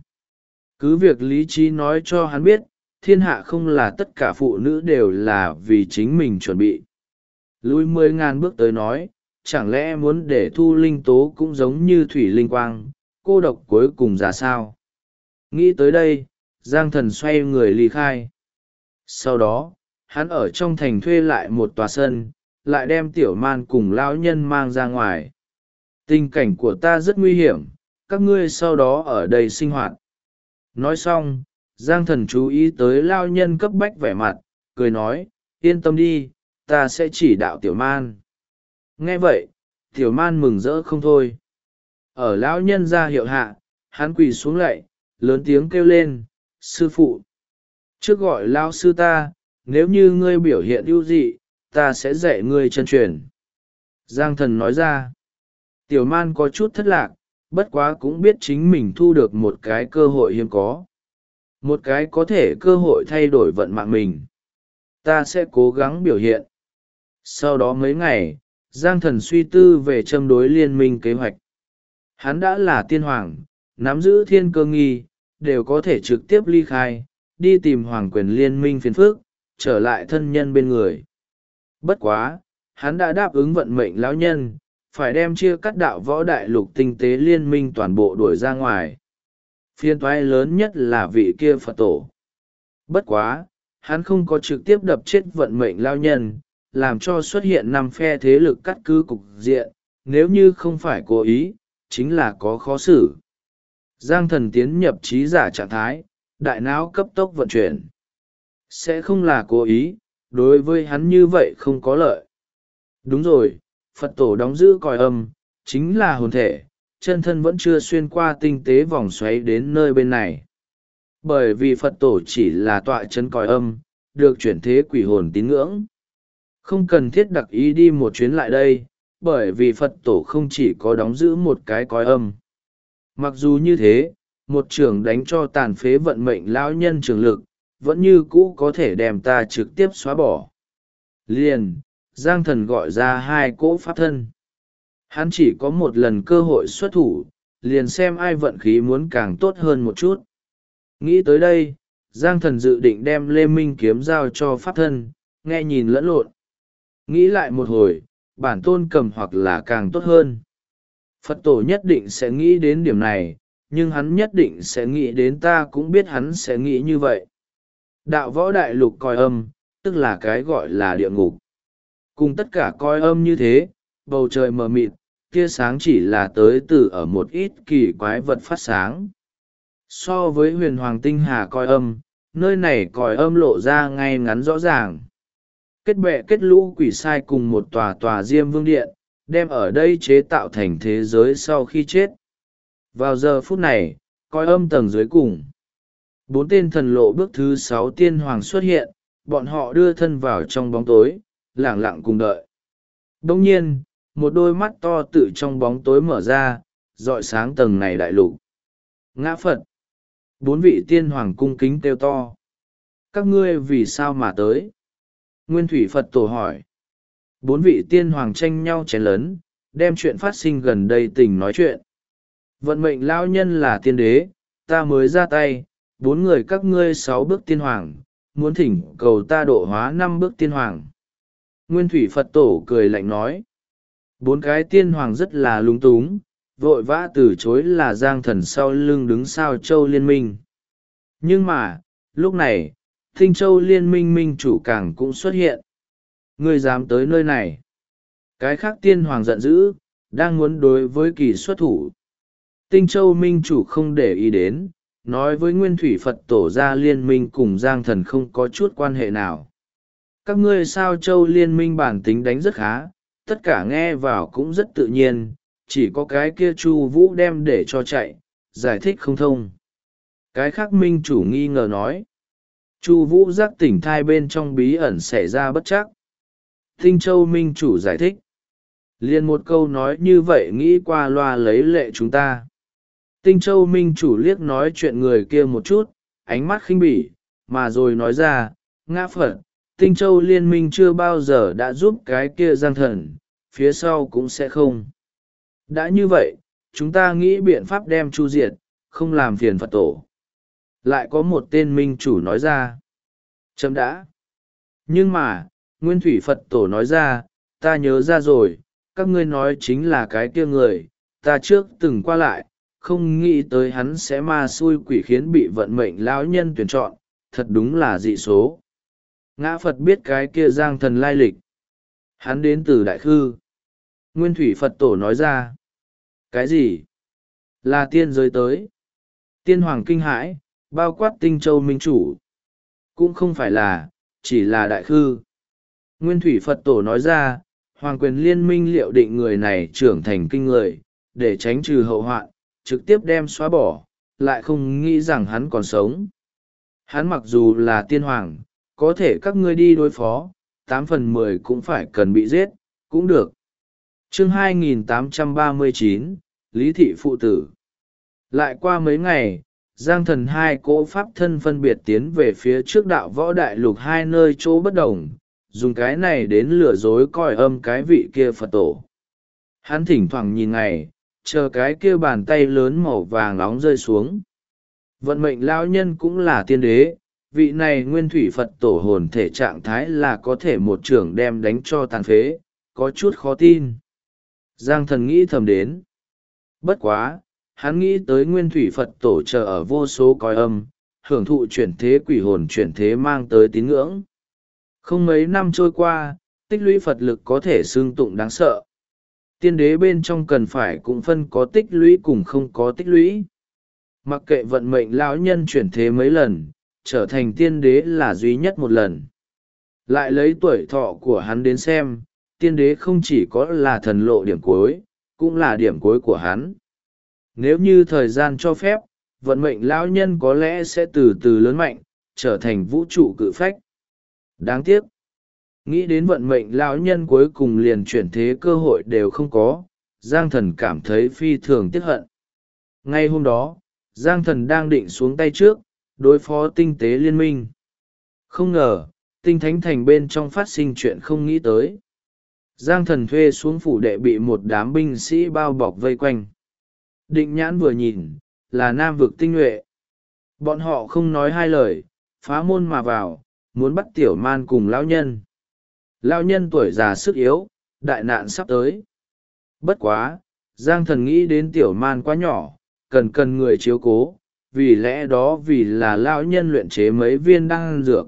Cứ việc lý trí nói cho hắn biết, thiên hạ không là tất cả phụ nữ đều là vì chính mình chuẩn bị. Lùi 10.000 bước tới nói, chẳng lẽ muốn để Thu Linh Tố cũng giống như Thủy Linh Quang, cô độc cuối cùng ra sao? Nghĩ tới đây, Giang Thần xoay người ly khai. Sau đó, hắn ở trong thành thuê lại một tòa sân, lại đem Tiểu Man cùng lão nhân mang ra ngoài. Tình cảnh của ta rất nguy hiểm, các ngươi sau đó ở đây sinh hoạt. Nói xong, Giang Thần chú ý tới lão nhân cấp bách vẻ mặt, cười nói, yên tâm đi, ta sẽ chỉ đạo Tiểu Man. Nghe vậy, Tiểu Man mừng rỡ không thôi. Ở lão nhân ra hiệu hạ, hắn quỳ xuống lạy, lớn tiếng kêu lên, sư phụ. Trước gọi lão sư ta, nếu như ngươi biểu hiện ưu dị, ta sẽ dạy ngươi chân truyền. Giang Thần nói ra. Tiểu Man có chút thất lạc, bất quá cũng biết chính mình thu được một cái cơ hội hiếm có. Một cái có thể cơ hội thay đổi vận mạng mình. Ta sẽ cố gắng biểu hiện. Sau đó mấy ngày, Giang Thần suy tư về châm đối liên minh kế hoạch. Hắn đã là tiên hoàng, nắm giữ thiên cơ nghi, đều có thể trực tiếp ly khai, đi tìm hoàng quyền liên minh phiền phức, trở lại thân nhân bên người. Bất quá, hắn đã đáp ứng vận mệnh lão nhân, phải đem chia cắt đạo võ đại lục tinh tế liên minh toàn bộ đuổi ra ngoài. Phiên toái lớn nhất là vị kia Phật tổ. Bất quá, hắn không có trực tiếp đập chết vận mệnh lão nhân, làm cho xuất hiện 5 phe thế lực cắt cứ cục diện, nếu như không phải cố ý, chính là có khó xử. Giang Thần tiến nhập trí giả trạng thái, đại não cấp tốc vận chuyển. Sẽ không là cố ý, đối với hắn như vậy không có lợi. Đúng rồi, Phật tổ đóng giữ còi âm, chính là hồn thể, chân thân vẫn chưa xuyên qua tinh tế vòng xoáy đến nơi bên này. Bởi vì Phật tổ chỉ là tọa chân còi âm, được chuyển thế quỷ hồn tín ngưỡng. Không cần thiết đặc ý đi một chuyến lại đây, bởi vì Phật tổ không chỉ có đóng giữ một cái còi âm. Mặc dù như thế, một trường đánh cho tàn phế vận mệnh lão nhân trường lực, vẫn như cũ có thể đem ta trực tiếp xóa bỏ. Liền, Giang Thần gọi ra 2 cỗ pháp thân. Hắn chỉ có một lần cơ hội xuất thủ, liền xem ai vận khí muốn càng tốt hơn một chút. Nghĩ tới đây, Giang Thần dự định đem Lê Minh kiếm giao cho pháp thân, nghe nhìn lẫn lộn. Nghĩ lại một hồi, bản tôn cầm hoặc là càng tốt hơn. Phật tổ nhất định sẽ nghĩ đến điểm này, nhưng hắn nhất định sẽ nghĩ đến, ta cũng biết hắn sẽ nghĩ như vậy. Đạo võ đại lục coi âm, tức là cái gọi là địa ngục. Cùng tất cả coi âm như thế, bầu trời mờ mịt, tia sáng chỉ là tới từ ở một ít kỳ quái vật phát sáng. So với huyền hoàng tinh hà coi âm, nơi này coi âm lộ ra ngay ngắn rõ ràng. Kết bè kết lũ quỷ sai cùng một tòa Diêm Vương Điện, đem ở đây chế tạo thành thế giới sau khi chết. Vào giờ phút này, coi âm tầng dưới cùng. 4 tên thần lộ bước thứ 6 tiên hoàng xuất hiện, bọn họ đưa thân vào trong bóng tối, lẳng lặng cùng đợi. Đông nhiên, một đôi mắt to tự trong bóng tối mở ra, rọi sáng tầng này đại lục. Ngã Phật. 4 vị tiên hoàng cung kính kêu to. Các ngươi vì sao mà tới? Nguyên Thủy Phật Tổ hỏi. 4 vị tiên hoàng tranh nhau chén lớn, đem chuyện phát sinh gần đây tình nói chuyện. Vận mệnh lão nhân là tiên đế, ta mới ra tay, 4 người các ngươi 6 bước tiên hoàng, muốn thỉnh cầu ta độ hóa 5 bước tiên hoàng. Nguyên Thủy Phật Tổ cười lạnh nói. 4 cái tiên hoàng rất là lúng túng, vội vã từ chối là Giang Thần sau lưng đứng Sao Châu Liên minh. Nhưng mà, lúc này, Tinh Châu Liên minh minh chủ càng cũng xuất hiện. Ngươi dám tới nơi này? Cái khác tiên hoàng giận dữ, đang muốn đối với kỳ xuất thủ. Tinh Châu minh chủ không để ý đến, nói với Nguyên Thủy Phật Tổ ra liên minh cùng Giang Thần không có chút quan hệ nào. Các ngươi Sao Châu Liên minh bản tính đánh rất khá, tất cả nghe vào cũng rất tự nhiên, chỉ có cái kia Chu Vũ đem để cho chạy, giải thích không thông. Cái khác minh chủ nghi ngờ nói. Chu Vũ giác tỉnh thai bên trong bí ẩn xảy ra bất trắc. Tinh Châu minh chủ giải thích. Liền một câu nói như vậy nghĩ qua loa lấy lệ chúng ta. Tinh Châu minh chủ liếc nói chuyện người kia một chút, ánh mắt khinh bỉ, mà rồi nói ra, Ngã Phật, Tinh Châu liên minh chưa bao giờ đã giúp cái kia Giang Thần, phía sau cũng sẽ không. Đã như vậy, chúng ta nghĩ biện pháp đem chu diệt, không làm phiền Phật Tổ. Lại có một tên minh chủ nói ra. Chấm đã. Nhưng mà, Nguyên Thủy Phật Tổ nói ra, ta nhớ ra rồi, các ngươi nói chính là cái kia người, ta trước từng qua lại, không nghĩ tới hắn sẽ ma xui quỷ khiến bị vận mệnh lão nhân tuyển chọn, thật đúng là dị số. Ngã Phật biết cái kia Giang Thần lai lịch. Hắn đến từ Đại Khư. Nguyên Thủy Phật Tổ nói ra. Cái gì? Là tiên giới tới. Tiên hoàng kinh hãi, bao quát Tinh Châu minh chủ. Cũng không phải là, chỉ là Đại Khư. Nguyên Thủy Phật Tổ nói ra, Hoàng quyền liên minh liệu định người này trưởng thành kinh người, để tránh trừ hậu hoạn, trực tiếp đem xóa bỏ, lại không nghĩ rằng hắn còn sống. Hắn mặc dù là tiên hoàng, có thể các ngươi đi đối phó, 8/10 cũng phải cần bị giết, cũng được. Chương 2839, Lý Thị Phụ Tử. Lại qua mấy ngày, Giang Thần hai cỗ pháp thân phân biệt tiến về phía trước đạo võ đại lục hai nơi chỗ bất đồng, dùng cái này đến lừa dối coi âm cái vị kia Phật Tổ. Hắn thỉnh thoảng nhìn ngày, chờ cái kia bàn tay lớn màu vàng nóng rơi xuống. Vận mệnh lão nhân cũng là tiên đế, vị này Nguyên Thủy Phật Tổ hồn thể trạng thái là có thể một trưởng đem đánh cho tàn phế, có chút khó tin. Giang Thần nghĩ thầm đến. Bất quá, hắn nghĩ tới Nguyên Thủy Phật Tổ chờ ở vô số coi âm, hưởng thụ chuyển thế quỷ hồn chuyển thế mang tới tín ngưỡng. Không mấy năm trôi qua, tích lũy Phật lực có thể xương tụng đáng sợ. Tiên đế bên trong cần phải cũng phân có tích lũy cùng không có tích lũy. Mặc kệ vận mệnh lão nhân chuyển thế mấy lần, trở thành tiên đế là duy nhất một lần. Lại lấy tuổi thọ của hắn đến xem, tiên đế không chỉ có là thần lộ điểm cuối, cũng là điểm cuối của hắn. Nếu như thời gian cho phép, vận mệnh lão nhân có lẽ sẽ từ từ lớn mạnh, trở thành vũ trụ cự phách. Đáng tiếc, nghĩ đến vận mệnh lão nhân cuối cùng liền chuyển thế cơ hội đều không có, Giang Thần cảm thấy phi thường tiếc hận. Ngay hôm đó, Giang Thần đang định xuống tay trước, đối phó tinh tế liên minh. Không ngờ, tinh thánh thành bên trong phát sinh chuyện không nghĩ tới. Giang Thần thuê xuống phủ đệ bị một đám binh sĩ bao bọc vây quanh. Định nhãn vừa nhìn, là nam vực tinh nhuệ. Bọn họ không nói hai lời, phá môn mà vào, muốn bắt tiểu man cùng lão nhân. Lão nhân tuổi già sức yếu, đại nạn sắp tới. Bất quá, Giang Thần nghĩ đến tiểu man quá nhỏ, cần người chiếu cố, vì lẽ đó vì là lão nhân luyện chế mấy viên đan dược.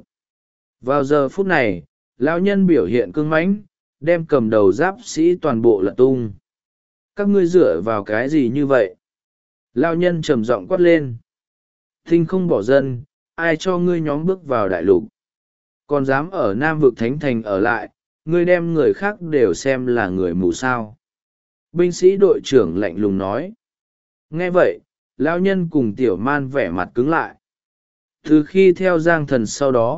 Vào giờ phút này, lão nhân biểu hiện cương mãnh, đem cầm đầu giáp sĩ toàn bộ lật tung. Các ngươi dựa vào cái gì như vậy? Lão nhân trầm giọng quát lên. Tinh không bỏ dân, ai cho ngươi nhóm bước vào đại lục? Còn dám ở Nam vực Thánh Thành ở lại, ngươi đem người khác đều xem là người mù sao? Binh sĩ đội trưởng lạnh lùng nói. Nghe vậy, lão nhân cùng tiểu man vẻ mặt cứng lại. Từ khi theo Giang Thần sau đó,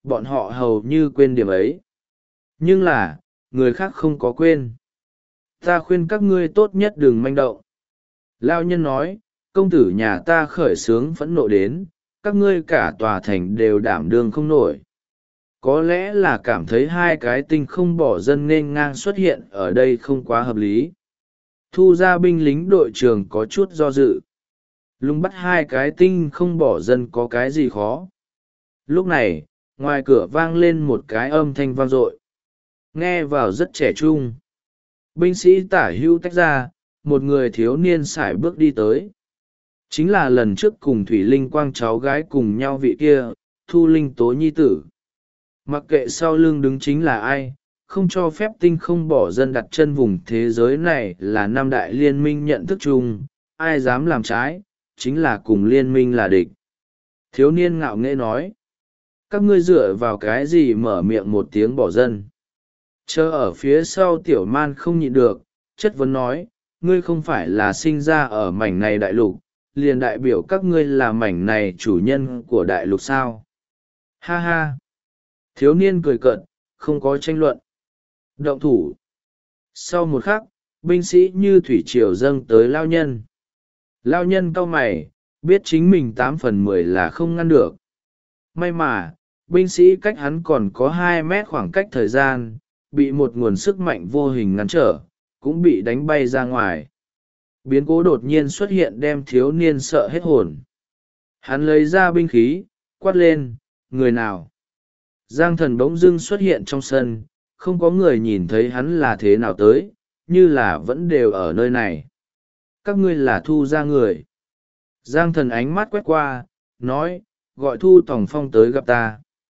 bọn họ hầu như quên điểm ấy. Nhưng là, người khác không có quên. Ta khuyên các ngươi tốt nhất đừng manh động. Lao nhân nói, công tử nhà ta khởi xướng phẫn nộ đến, các ngươi cả tòa thành đều đảm đương không nổi. Có lẽ là cảm thấy hai cái tinh không bỏ dân nên ngang xuất hiện ở đây không quá hợp lý. Thu ra binh lính đội trưởng có chút do dự. Lùng bắt hai cái tinh không bỏ dân có cái gì khó. Lúc này, ngoài cửa vang lên một cái âm thanh vang dội, nghe vào rất trẻ trung. Binh sĩ tả hữu tách ra, một người thiếu niên sải bước đi tới. Chính là lần trước cùng Thủy Linh Quang cháu gái cùng nhau vị kia, Thu Linh Tố nhi tử. Mặc kệ sau lưng đứng chính là ai, không cho phép tinh không bỏ dân đặt chân vùng thế giới này là năm đại liên minh nhận thức chung, ai dám làm trái, chính là cùng liên minh là địch. Thiếu niên ngạo nghễ nói, các ngươi dựa vào cái gì mở miệng một tiếng bỏ dân. Chờ ở phía sau tiểu man không nhịn được, chất vấn nói, ngươi không phải là sinh ra ở mảnh này đại lục, liền đại biểu các ngươi là mảnh này chủ nhân của đại lục sao. Ha ha. Thiếu niên cười cợt, không có tranh luận. Động thủ. Sau một khắc, binh sĩ như thủy triều dâng tới lao nhân. Lao nhân cau mày, biết chính mình 8/10 là không ngăn được. May mà, binh sĩ cách hắn còn có 2 mét khoảng cách thời gian, bị một nguồn sức mạnh vô hình ngăn trở, cũng bị đánh bay ra ngoài. Biến cố đột nhiên xuất hiện đem thiếu niên sợ hết hồn. Hắn lấy ra binh khí, quát lên, người nào? Giang Thần bỗng dưng xuất hiện trong sân, không có người nhìn thấy hắn là thế nào tới, như là vẫn đều ở nơi này. Các ngươi là Thu ra người. Giang Thần ánh mắt quét qua, nói, gọi Thu Tòng Phong tới gặp ta.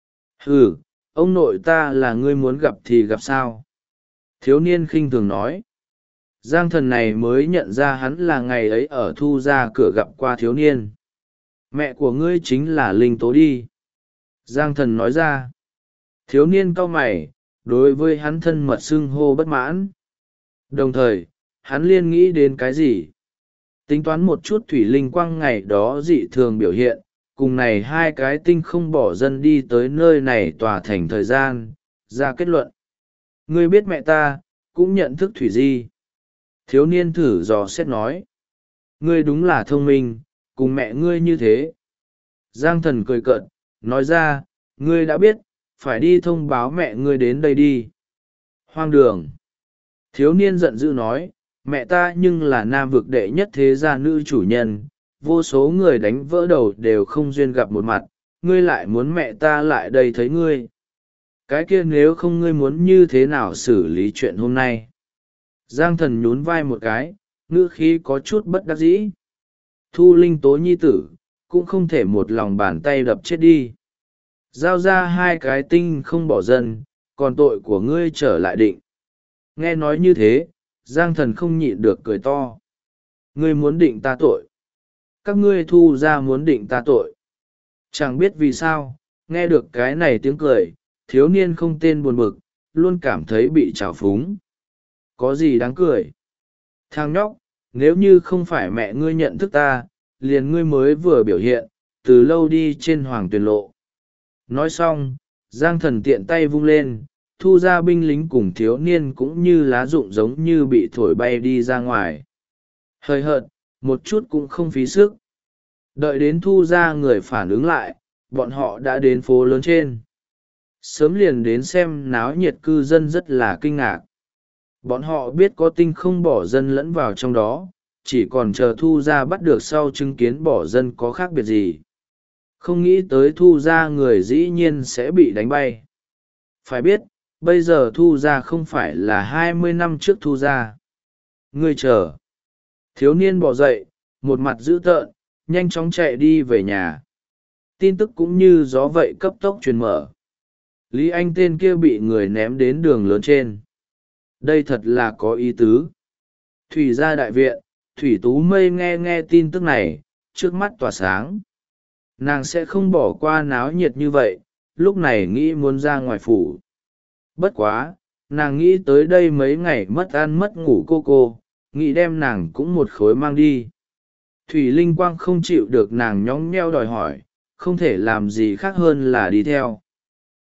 Ừ, ông nội ta là ngươi muốn gặp thì gặp sao? Thiếu niên khinh thường nói. Giang Thần này mới nhận ra hắn là ngày ấy ở Thu ra cửa gặp qua thiếu niên. Mẹ của ngươi chính là Linh Tố đi. Giang Thần nói ra. Thiếu niên cau mày, đối với hắn thân mật xưng hô bất mãn. Đồng thời, hắn liên nghĩ đến cái gì? Tính toán một chút Thủy Linh Quang ngày đó dị thường biểu hiện, cùng này hai cái tinh không bỏ dân đi tới nơi này tòa thành thời gian, ra kết luận. Ngươi biết mẹ ta, cũng nhận thức Thủy Di. Thiếu niên thử dò xét nói. Ngươi đúng là thông minh, cùng mẹ ngươi như thế. Giang Thần cười cợt, nói ra, ngươi đã biết, phải đi thông báo mẹ ngươi đến đây đi. Hoang đường. Thiếu niên giận dữ nói, mẹ ta nhưng là nam vực đệ nhất thế gia nữ chủ nhân, vô số người đánh vỡ đầu đều không duyên gặp một mặt, ngươi lại muốn mẹ ta lại đây thấy ngươi. Cái kia nếu không ngươi muốn như thế nào xử lý chuyện hôm nay? Giang Thần nhún vai một cái, ngữ khí có chút bất đắc dĩ. Thu Linh Tố nhi tử, cũng không thể một lòng bàn tay đập chết đi. Giao ra hai cái tinh không bỏ dân, còn tội của ngươi trở lại định. Nghe nói như thế, Giang Thần không nhịn được cười to. Ngươi muốn định ta tội. Các ngươi Thu ra muốn định ta tội. Chẳng biết vì sao, nghe được cái này tiếng cười, thiếu niên không tên buồn bực, luôn cảm thấy bị trào phúng. Có gì đáng cười? Thằng nhóc, nếu như không phải mẹ ngươi nhận thức ta, liền ngươi mới vừa biểu hiện, từ lâu đi trên hoàng tuyền lộ. Nói xong, Giang Thần tiện tay vung lên, Thu ra binh lính cùng thiếu niên cũng như lá rụng giống như bị thổi bay đi ra ngoài. Hơi hợt, một chút cũng không phí sức. Đợi đến Thu ra người phản ứng lại, bọn họ đã đến phố lớn trên. Sớm liền đến xem náo nhiệt cư dân rất là kinh ngạc. Bọn họ biết có tinh không bỏ dân lẫn vào trong đó, chỉ còn chờ Thu ra bắt được sau chứng kiến bỏ dân có khác biệt gì. Không nghĩ tới Thu ra người dĩ nhiên sẽ bị đánh bay. Phải biết, bây giờ Thu ra không phải là 20 năm trước Thu ra. Ngươi chờ. Thiếu niên bỏ dậy, một mặt dữ tợn, nhanh chóng chạy đi về nhà. Tin tức cũng như gió vậy cấp tốc truyền mở. Lý Anh tên kia bị người ném đến đường lớn trên. Đây thật là có ý tứ. Thủy gia đại viện, Thủy Tú Mây nghe tin tức này, trước mắt tỏa sáng. Nàng sẽ không bỏ qua náo nhiệt như vậy, lúc này nghĩ muốn ra ngoài phủ. Bất quá, nàng nghĩ tới đây mấy ngày mất ăn mất ngủ cô, nghĩ đem nàng cũng một khối mang đi. Thủy Linh Quang không chịu được nàng nhõng nhẽo đòi hỏi, không thể làm gì khác hơn là đi theo.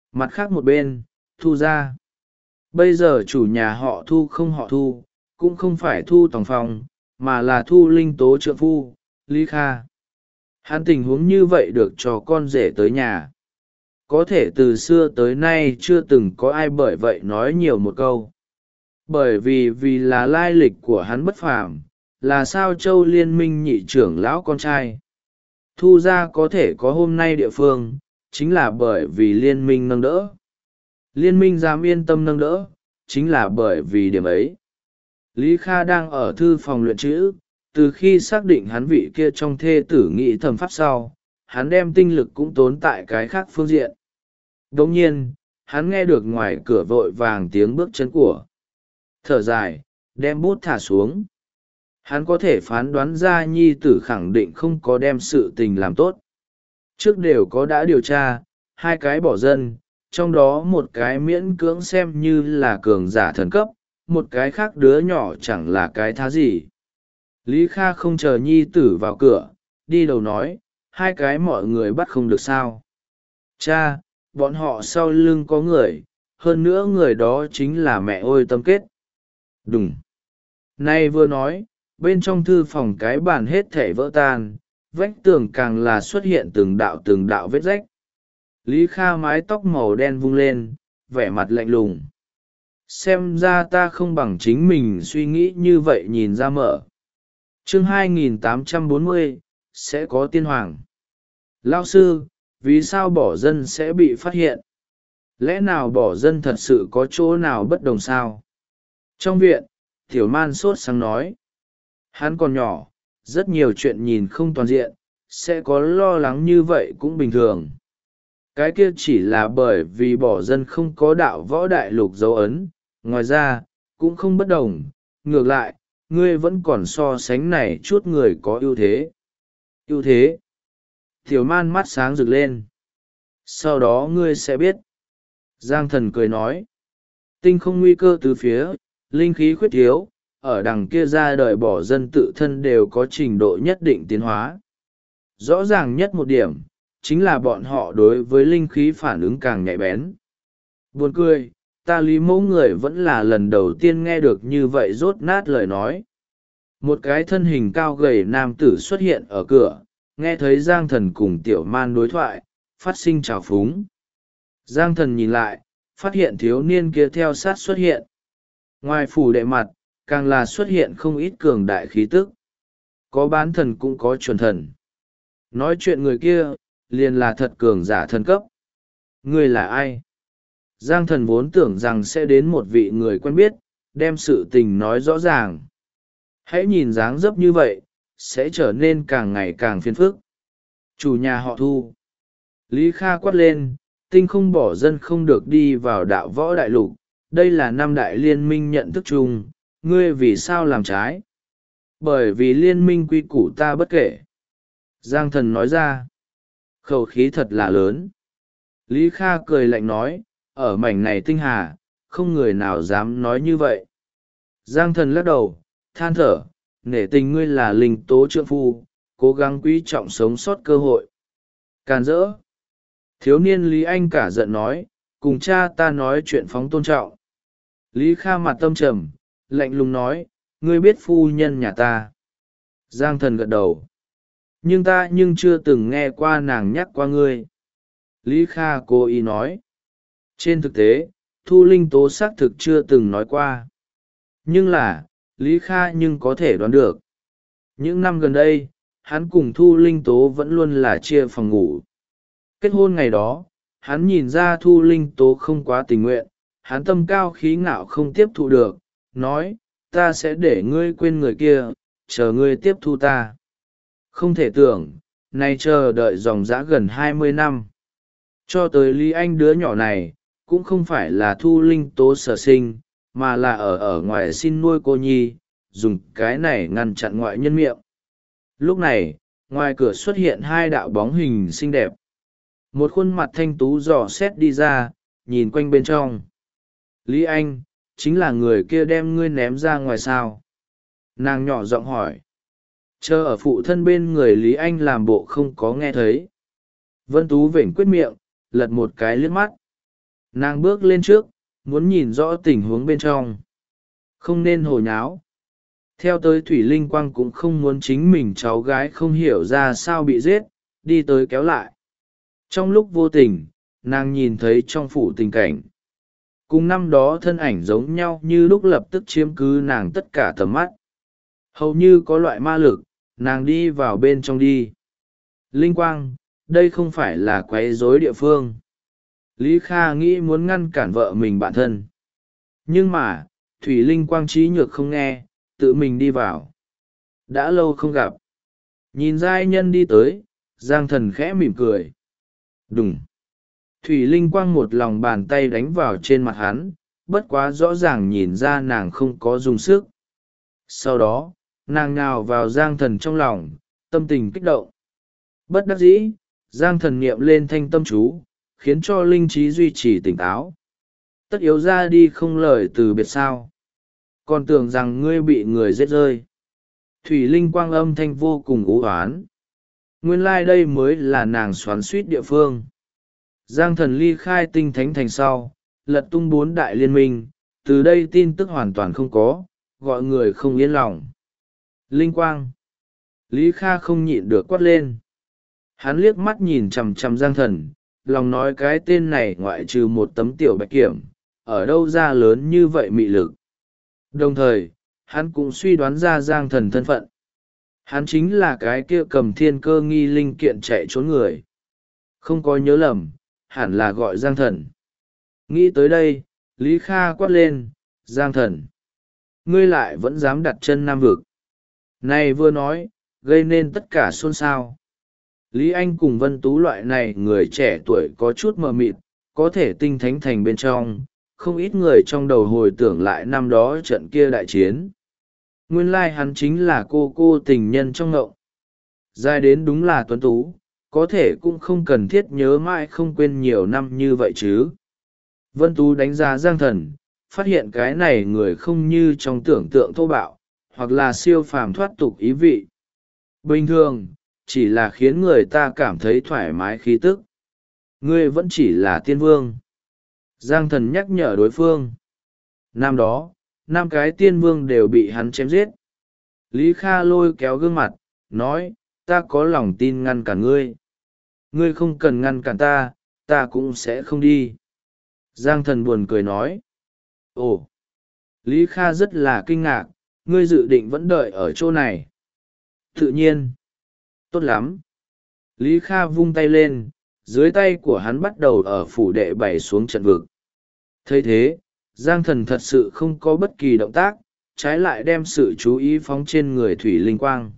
Mặt khác một bên, Thu ra. Bây giờ chủ nhà họ Thu không họ Thu, cũng không phải Thu Tòng Phong, mà là Thu Linh Tố trượng phu, Lý Kha. Hắn tình huống như vậy được cho con rể tới nhà. Có thể từ xưa tới nay chưa từng có ai bởi vậy nói nhiều một câu. Bởi vì là lai lịch của hắn bất phàm, là sao châu liên minh nhị trưởng lão con trai. Thu ra có thể có hôm nay địa phương, chính là bởi vì liên minh nâng đỡ. Liên minh dám yên tâm nâng đỡ, chính là bởi vì điểm ấy. Lý Kha đang ở thư phòng luyện chữ, từ khi xác định hắn vị kia trong thê tử nghị thầm pháp sau, hắn đem tinh lực cũng tốn tại cái khác phương diện. Đồng nhiên, hắn nghe được ngoài cửa vội vàng tiếng bước chân của. Thở dài, đem bút thả xuống. Hắn có thể phán đoán ra nhi tử khẳng định không có đem sự tình làm tốt. Trước đều có đã điều tra, hai cái bỏ dân, trong đó một cái miễn cưỡng xem như là cường giả thần cấp, một cái khác đứa nhỏ chẳng là cái thá gì. Lý Kha không chờ nhi tử vào cửa, đi đầu nói, hai cái mọi người bắt không được sao. Cha, bọn họ sau lưng có người, hơn nữa người đó chính là mẹ ôi tâm kết. Đúng. Nay vừa nói, bên trong thư phòng cái bàn hết thảy vỡ tan, vách tường càng là xuất hiện từng đạo vết rách. Lý Kha mái tóc màu đen vung lên, vẻ mặt lạnh lùng. Xem ra ta không bằng chính mình suy nghĩ như vậy nhìn ra mở. Chương 2840, sẽ có tiên hoàng. Lao sư, vì sao bỏ dân sẽ bị phát hiện? Lẽ nào bỏ dân thật sự có chỗ nào bất đồng sao? Trong viện, Tiểu Man sốt sáng nói. Hắn còn nhỏ, rất nhiều chuyện nhìn không toàn diện, sẽ có lo lắng như vậy cũng bình thường. Cái kia chỉ là bởi vì bỏ dân không có đạo võ đại lục dấu ấn, ngoài ra, cũng không bất đồng. Ngược lại, ngươi vẫn còn so sánh này chút người có ưu thế. Ưu thế? Tiểu Man mắt sáng rực lên. Sau đó ngươi sẽ biết. Giang Thần cười nói. Tinh không nguy cơ từ phía, linh khí khuyết thiếu, ở đằng kia ra đời bỏ dân tự thân đều có trình độ nhất định tiến hóa. Rõ ràng nhất một điểm, chính là bọn họ đối với linh khí phản ứng càng nhạy bén. Buồn cười, ta Lý Mẫu người vẫn là lần đầu tiên nghe được như vậy rốt nát lời nói. Một cái thân hình cao gầy nam tử xuất hiện ở cửa, nghe thấy Giang Thần cùng Tiểu Man đối thoại, phát sinh trào phúng. Giang Thần nhìn lại, phát hiện thiếu niên kia theo sát xuất hiện. Ngoài phủ đệ mặt, càng là xuất hiện không ít cường đại khí tức. Có bán thần cũng có chuẩn thần. Nói chuyện người kia, liền là thật cường giả thần cấp. Người là ai? Giang Thần vốn tưởng rằng sẽ đến một vị người quen biết, đem sự tình nói rõ ràng. Hãy nhìn dáng dấp như vậy, sẽ trở nên càng ngày càng phiền phức. Chủ nhà họ Thu. Lý Kha quát lên, tinh không bỏ dân không được đi vào đạo võ đại lục. Đây là năm đại liên minh nhận thức chung, ngươi vì sao làm trái? Bởi vì liên minh quy củ ta bất kể. Giang Thần nói ra. Khẩu khí thật là lớn. Lý Kha cười lạnh nói, ở mảnh này tinh hà, không người nào dám nói như vậy. Giang Thần lắc đầu, than thở, nể tình ngươi là linh tố trượng phu, cố gắng quý trọng sống sót cơ hội. Càn rỡ. Thiếu niên Lý Anh cả giận nói, cùng cha ta nói chuyện phóng tôn trọng. Lý Kha mặt tâm trầm, lạnh lùng nói, ngươi biết phu nhân nhà ta. Giang Thần gật đầu. Nhưng ta chưa từng nghe qua nàng nhắc qua ngươi. Lý Kha cố ý nói. Trên thực tế, Thu Linh Tố xác thực chưa từng nói qua. Nhưng là, Lý Kha có thể đoán được. Những năm gần đây, hắn cùng Thu Linh Tố vẫn luôn là chia phòng ngủ. Kết hôn ngày đó, hắn nhìn ra Thu Linh Tố không quá tình nguyện, hắn tâm cao khí ngạo không tiếp thu được, nói, ta sẽ để ngươi quên người kia, chờ ngươi tiếp thu ta. Không thể tưởng, nay chờ đợi dòng dã gần 20 năm. Cho tới Lý Anh đứa nhỏ này, cũng không phải là Thu Linh Tố sở sinh, mà là ở ngoài xin nuôi cô nhi, dùng cái này ngăn chặn ngoại nhân miệng. Lúc này, ngoài cửa xuất hiện hai đạo bóng hình xinh đẹp. Một khuôn mặt thanh tú dò xét đi ra, nhìn quanh bên trong. Lý Anh, chính là người kia đem ngươi ném ra ngoài sao? Nàng nhỏ giọng hỏi. Chờ ở phụ thân bên người Lý Anh làm bộ không có nghe thấy. Vân Tú vểnh quyết miệng, lật một cái liếc mắt. Nàng bước lên trước, muốn nhìn rõ tình huống bên trong. Không nên hồ nháo. Theo tới Thủy Linh Quang cũng không muốn chính mình cháu gái không hiểu ra sao bị giết, đi tới kéo lại. Trong lúc vô tình, nàng nhìn thấy trong phủ tình cảnh. Cùng năm đó thân ảnh giống nhau như lúc lập tức chiếm cứ nàng tất cả tầm mắt. Hầu như có loại ma lực, nàng đi vào bên trong đi. Linh Quang, đây không phải là quấy rối địa phương. Lý Kha nghĩ muốn ngăn cản vợ mình bạn thân. Nhưng mà, Thủy Linh Quang trí nhược không nghe, tự mình đi vào. Đã lâu không gặp. Nhìn giai nhân đi tới, Giang Thần khẽ mỉm cười. Đùng. Thủy Linh Quang một lòng bàn tay đánh vào trên mặt hắn, bất quá rõ ràng nhìn ra nàng không có dùng sức. Sau đó, nàng nhào vào Giang Thần trong lòng, tâm tình kích động. Bất đắc dĩ, Giang Thần niệm lên thanh tâm chú, khiến cho linh trí duy trì tỉnh táo. Tất yếu ra đi không lời từ biệt sao. Còn tưởng rằng ngươi bị người giết rơi. Thủy Linh Quang âm thanh vô cùng ú oán. Nguyên lai đây mới là nàng xoắn suýt địa phương. Giang Thần ly khai tinh thánh thành sau, lật tung 4 đại liên minh, từ đây tin tức hoàn toàn không có, gọi người không yên lòng. Linh Quang. Lý Kha không nhịn được quát lên. Hắn liếc mắt nhìn chằm chằm Giang Thần, lòng nói cái tên này ngoại trừ một tấm tiểu bạch kiểm, ở đâu ra lớn như vậy mị lực. Đồng thời, hắn cũng suy đoán ra Giang Thần thân phận. Hắn chính là cái kia cầm thiên cơ nghi linh kiện chạy trốn người. Không có nhớ lầm, hẳn là gọi Giang Thần. Nghĩ tới đây, Lý Kha quát lên, Giang Thần. Ngươi lại vẫn dám đặt chân Nam Vực. Này vừa nói, gây nên tất cả xôn xao. Lý Anh cùng Vân Tú loại này người trẻ tuổi có chút mờ mịt, có thể tinh thánh thành bên trong, không ít người trong đầu hồi tưởng lại năm đó trận kia đại chiến. Nguyên lai hắn chính là cô tình nhân trong ngộng. Dài đến đúng là tuấn tú, có thể cũng không cần thiết nhớ mãi không quên nhiều năm như vậy chứ. Vân Tú đánh giá Giang Thần, phát hiện cái này người không như trong tưởng tượng thô bạo, hoặc là siêu phàm thoát tục ý vị. Bình thường, chỉ là khiến người ta cảm thấy thoải mái khí tức. Ngươi vẫn chỉ là tiên vương. Giang Thần nhắc nhở đối phương. Năm đó, 5 cái tiên vương đều bị hắn chém giết. Lý Kha lôi kéo gương mặt, nói, ta có lòng tin ngăn cản ngươi. Ngươi không cần ngăn cản ta, ta cũng sẽ không đi. Giang Thần buồn cười nói. Ồ! Lý Kha rất là kinh ngạc, ngươi dự định vẫn đợi ở chỗ này. Tự nhiên. Tốt lắm. Lý Kha vung tay lên, dưới tay của hắn bắt đầu ở phủ đệ bày xuống trận vực. Thấy thế, Giang Thần thật sự không có bất kỳ động tác, trái lại đem sự chú ý phóng trên người Thủy Linh Quang.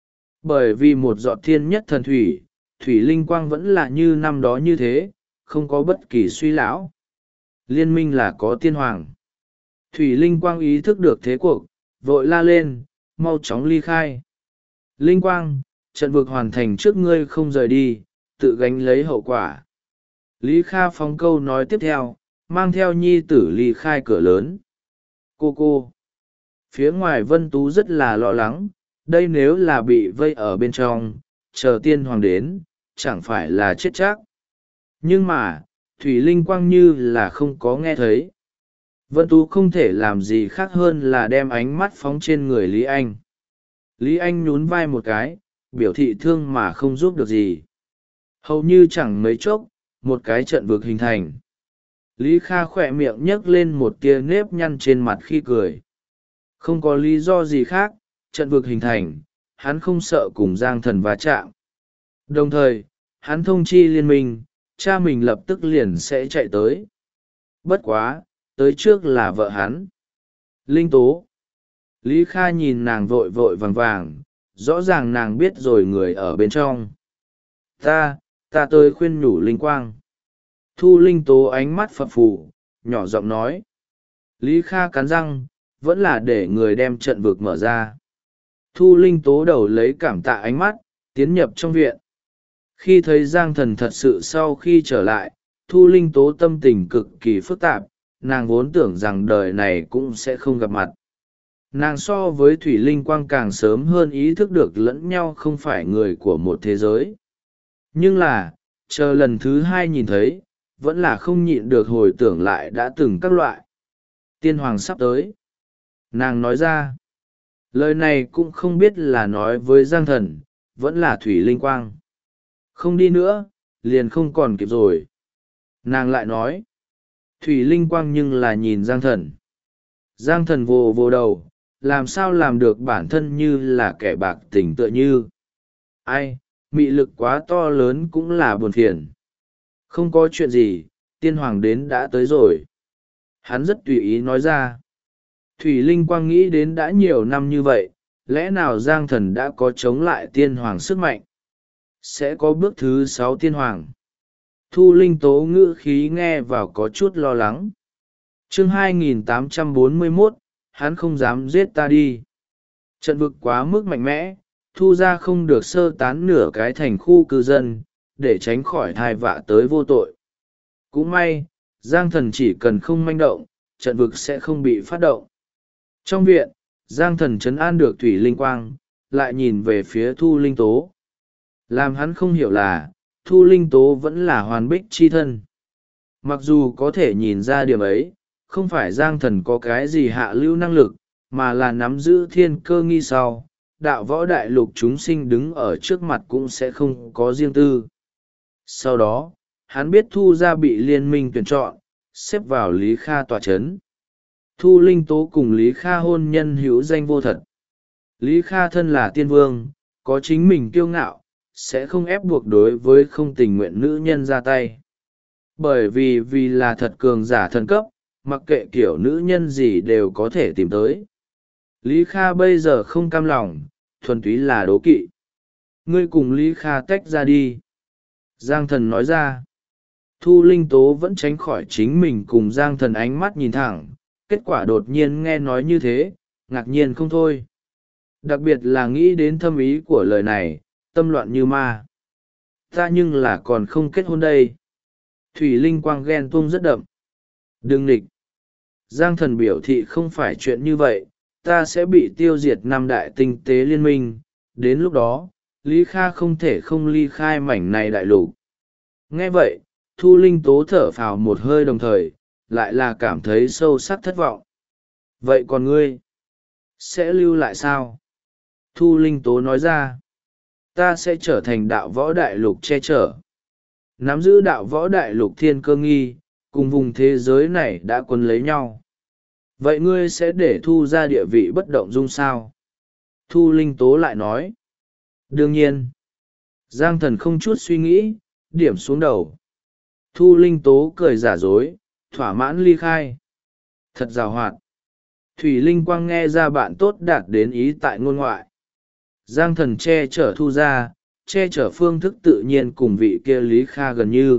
Bởi vì một giọt thiên nhất thần thủy, Thủy Linh Quang vẫn là như năm đó như thế, không có bất kỳ suy lão. Liên minh là có tiên hoàng. Thủy Linh Quang ý thức được thế cuộc, vội la lên, mau chóng ly khai. Linh Quang, trận vực hoàn thành trước ngươi không rời đi, tự gánh lấy hậu quả. Lý Kha phóng câu nói tiếp theo, mang theo nhi tử ly khai cửa lớn. Cô. Phía ngoài Vân Tú rất là lo lắng, đây nếu là bị vây ở bên trong, chờ tiên hoàng đến, chẳng phải là chết chắc. Nhưng mà, Thủy Linh Quang như là không có nghe thấy. Vân Tú không thể làm gì khác hơn là đem ánh mắt phóng trên người Lý Anh. Lý Anh nhún vai một cái, biểu thị thương mà không giúp được gì. Hầu như chẳng mấy chốc, một cái trận vực hình thành. Lý Kha khỏe miệng nhấc lên một tia nếp nhăn trên mặt khi cười. Không có lý do gì khác, trận vực hình thành, hắn không sợ cùng Giang Thần va chạm. Đồng thời, hắn thông chi liên minh, cha mình lập tức liền sẽ chạy tới. Bất quá, tới trước là vợ hắn. Linh Tố. Lý Kha nhìn nàng vội vội vàng vàng, rõ ràng nàng biết rồi người ở bên trong. Ta tới khuyên nhủ Linh Quang. Thu Linh Tố ánh mắt phập phù, nhỏ giọng nói. Lý Kha cắn răng, vẫn là để người đem trận vực mở ra. Thu Linh Tố đầu lấy cảm tạ ánh mắt, tiến nhập trong viện. Khi thấy Giang Thần thật sự sau khi trở lại, Thu Linh Tố tâm tình cực kỳ phức tạp, nàng vốn tưởng rằng đời này cũng sẽ không gặp mặt. Nàng so với Thủy Linh Quang càng sớm hơn ý thức được lẫn nhau không phải người của một thế giới. Nhưng là, chờ lần thứ 2 nhìn thấy, vẫn là không nhịn được hồi tưởng lại đã từng các loại. Tiên hoàng sắp tới. Nàng nói ra. Lời này cũng không biết là nói với Giang Thần, vẫn là Thủy Linh Quang. Không đi nữa, liền không còn kịp rồi. Nàng lại nói. Thủy Linh Quang nhưng là nhìn Giang Thần. Giang Thần vồ vồ đầu, làm sao làm được bản thân như là kẻ bạc tình tựa như. Ai, mị lực quá to lớn cũng là buồn phiền. Không có chuyện gì, tiên hoàng đến đã tới rồi. Hắn rất tùy ý nói ra. Thủy Linh Quang nghĩ đến đã nhiều năm như vậy, lẽ nào Giang Thần đã có chống lại tiên hoàng sức mạnh? Sẽ có bước thứ 6 tiên hoàng. Thu Linh Tố ngữ khí nghe vào có chút lo lắng. Chương 2841, hắn không dám giết ta đi. Trận vực quá mức mạnh mẽ, Thu ra không được sơ tán nửa cái thành khu cư dân, để tránh khỏi thai vạ tới vô tội. Cũng may, Giang Thần chỉ cần không manh động, trận vực sẽ không bị phát động. Trong viện, Giang Thần trấn an được Thủy Linh Quang, lại nhìn về phía Thu Linh Tố. Làm hắn không hiểu là, Thu Linh Tố vẫn là hoàn bích chi thân. Mặc dù có thể nhìn ra điểm ấy, không phải Giang Thần có cái gì hạ lưu năng lực, mà là nắm giữ thiên cơ nghi sau, đạo võ đại lục chúng sinh đứng ở trước mặt cũng sẽ không có riêng tư. Sau đó, hắn biết Thu ra bị liên minh tuyển chọn, xếp vào Lý Kha tòa chấn. Thu Linh Tố cùng Lý Kha hôn nhân hữu danh vô thật. Lý Kha thân là tiên vương, có chính mình kiêu ngạo, sẽ không ép buộc đối với không tình nguyện nữ nhân ra tay. Bởi vì là thật cường giả thần cấp, mặc kệ kiểu nữ nhân gì đều có thể tìm tới. Lý Kha bây giờ không cam lòng, thuần túy là đố kỵ. Ngươi cùng Lý Kha tách ra đi. Giang Thần nói ra. Thu Linh Tố vẫn tránh khỏi chính mình cùng Giang Thần ánh mắt nhìn thẳng, kết quả đột nhiên nghe nói như thế, ngạc nhiên không thôi. Đặc biệt là nghĩ đến thâm ý của lời này, tâm loạn như ma. Ta nhưng là còn không kết hôn đây. Thủy Linh Quang ghen tuông rất đậm. Đừng nghịch. Giang Thần biểu thị không phải chuyện như vậy, ta sẽ bị tiêu diệt 5 đại tinh tế liên minh, đến lúc đó, Lý Kha không thể không ly khai mảnh này đại lục. Nghe vậy, Thu Linh Tố thở phào một hơi đồng thời, lại là cảm thấy sâu sắc thất vọng. Vậy còn ngươi? Sẽ lưu lại sao? Thu Linh Tố nói ra. Ta sẽ trở thành đạo võ đại lục che chở. Nắm giữ đạo võ đại lục thiên cơ nghi, cùng vùng thế giới này đã quấn lấy nhau. Vậy ngươi sẽ để Thu ra địa vị bất động dung sao? Thu Linh Tố lại nói. Đương nhiên. Giang Thần không chút suy nghĩ, điểm xuống đầu. Thu Linh Tố cười giả dối, thỏa mãn ly khai. Thật giàu hoạt. Thủy Linh Quang nghe ra bạn tốt đạt đến ý tại ngôn ngoại. Giang Thần che chở Thu ra, che chở phương thức tự nhiên cùng vị kia Lý Kha gần như.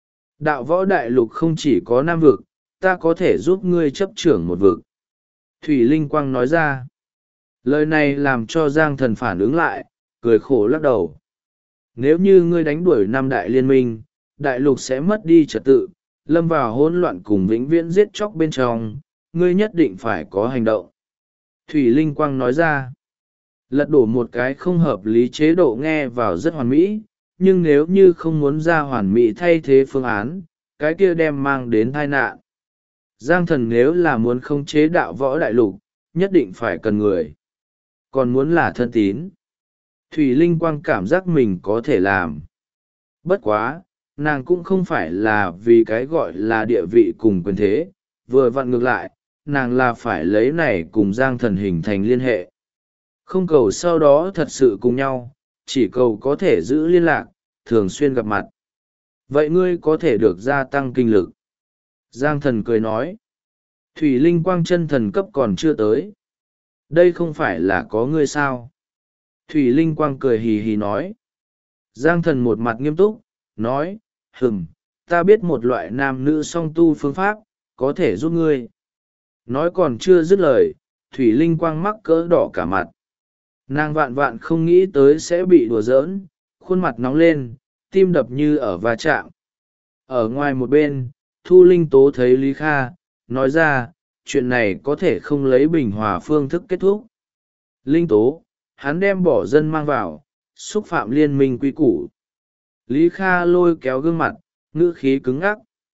Đạo võ đại lục không chỉ có 5 vực, ta có thể giúp ngươi chấp trưởng một vực. Thủy Linh Quang nói ra. Lời này làm cho Giang Thần phản ứng lại, cười khổ lắc đầu. Nếu như ngươi đánh đuổi 5 đại liên minh, đại lục sẽ mất đi trật tự, lâm vào hỗn loạn cùng vĩnh viễn giết chóc bên trong, ngươi nhất định phải có hành động. Thủy Linh Quang nói ra. Lật đổ một cái không hợp lý chế độ nghe vào rất hoàn mỹ, nhưng nếu như không muốn ra hoàn mỹ thay thế phương án, cái kia đem mang đến tai nạn. Giang Thần nếu là muốn khống chế đạo võ đại lục, nhất định phải cần người. Còn muốn là thân tín. Thủy Linh Quang cảm giác mình có thể làm. Bất quá, nàng cũng không phải là vì cái gọi là địa vị cùng quyền thế, vừa vặn ngược lại, nàng là phải lấy này cùng Giang Thần hình thành liên hệ. Không cầu sau đó thật sự cùng nhau, chỉ cầu có thể giữ liên lạc, thường xuyên gặp mặt. Vậy ngươi có thể được gia tăng kinh lực. Giang Thần cười nói. Thủy Linh Quang chân thần cấp còn chưa tới. Đây không phải là có ngươi sao? Thủy Linh Quang cười hì hì nói. Giang Thần một mặt nghiêm túc, nói, ta biết một loại nam nữ song tu phương pháp, có thể giúp ngươi. Nói còn chưa dứt lời, Thủy Linh Quang mắc cỡ đỏ cả mặt. Nàng vạn vạn không nghĩ tới sẽ bị đùa giỡn, khuôn mặt nóng lên, tim đập như ở va chạm. Ở ngoài một bên, Thu Linh Tố thấy Lý Kha, nói ra, chuyện này có thể không lấy bình hòa phương thức kết thúc. Linh Tố, hắn đem bỏ dân mang vào, xúc phạm liên minh quy củ. Lý Kha lôi kéo gương mặt, ngữ khí cứng ngắc.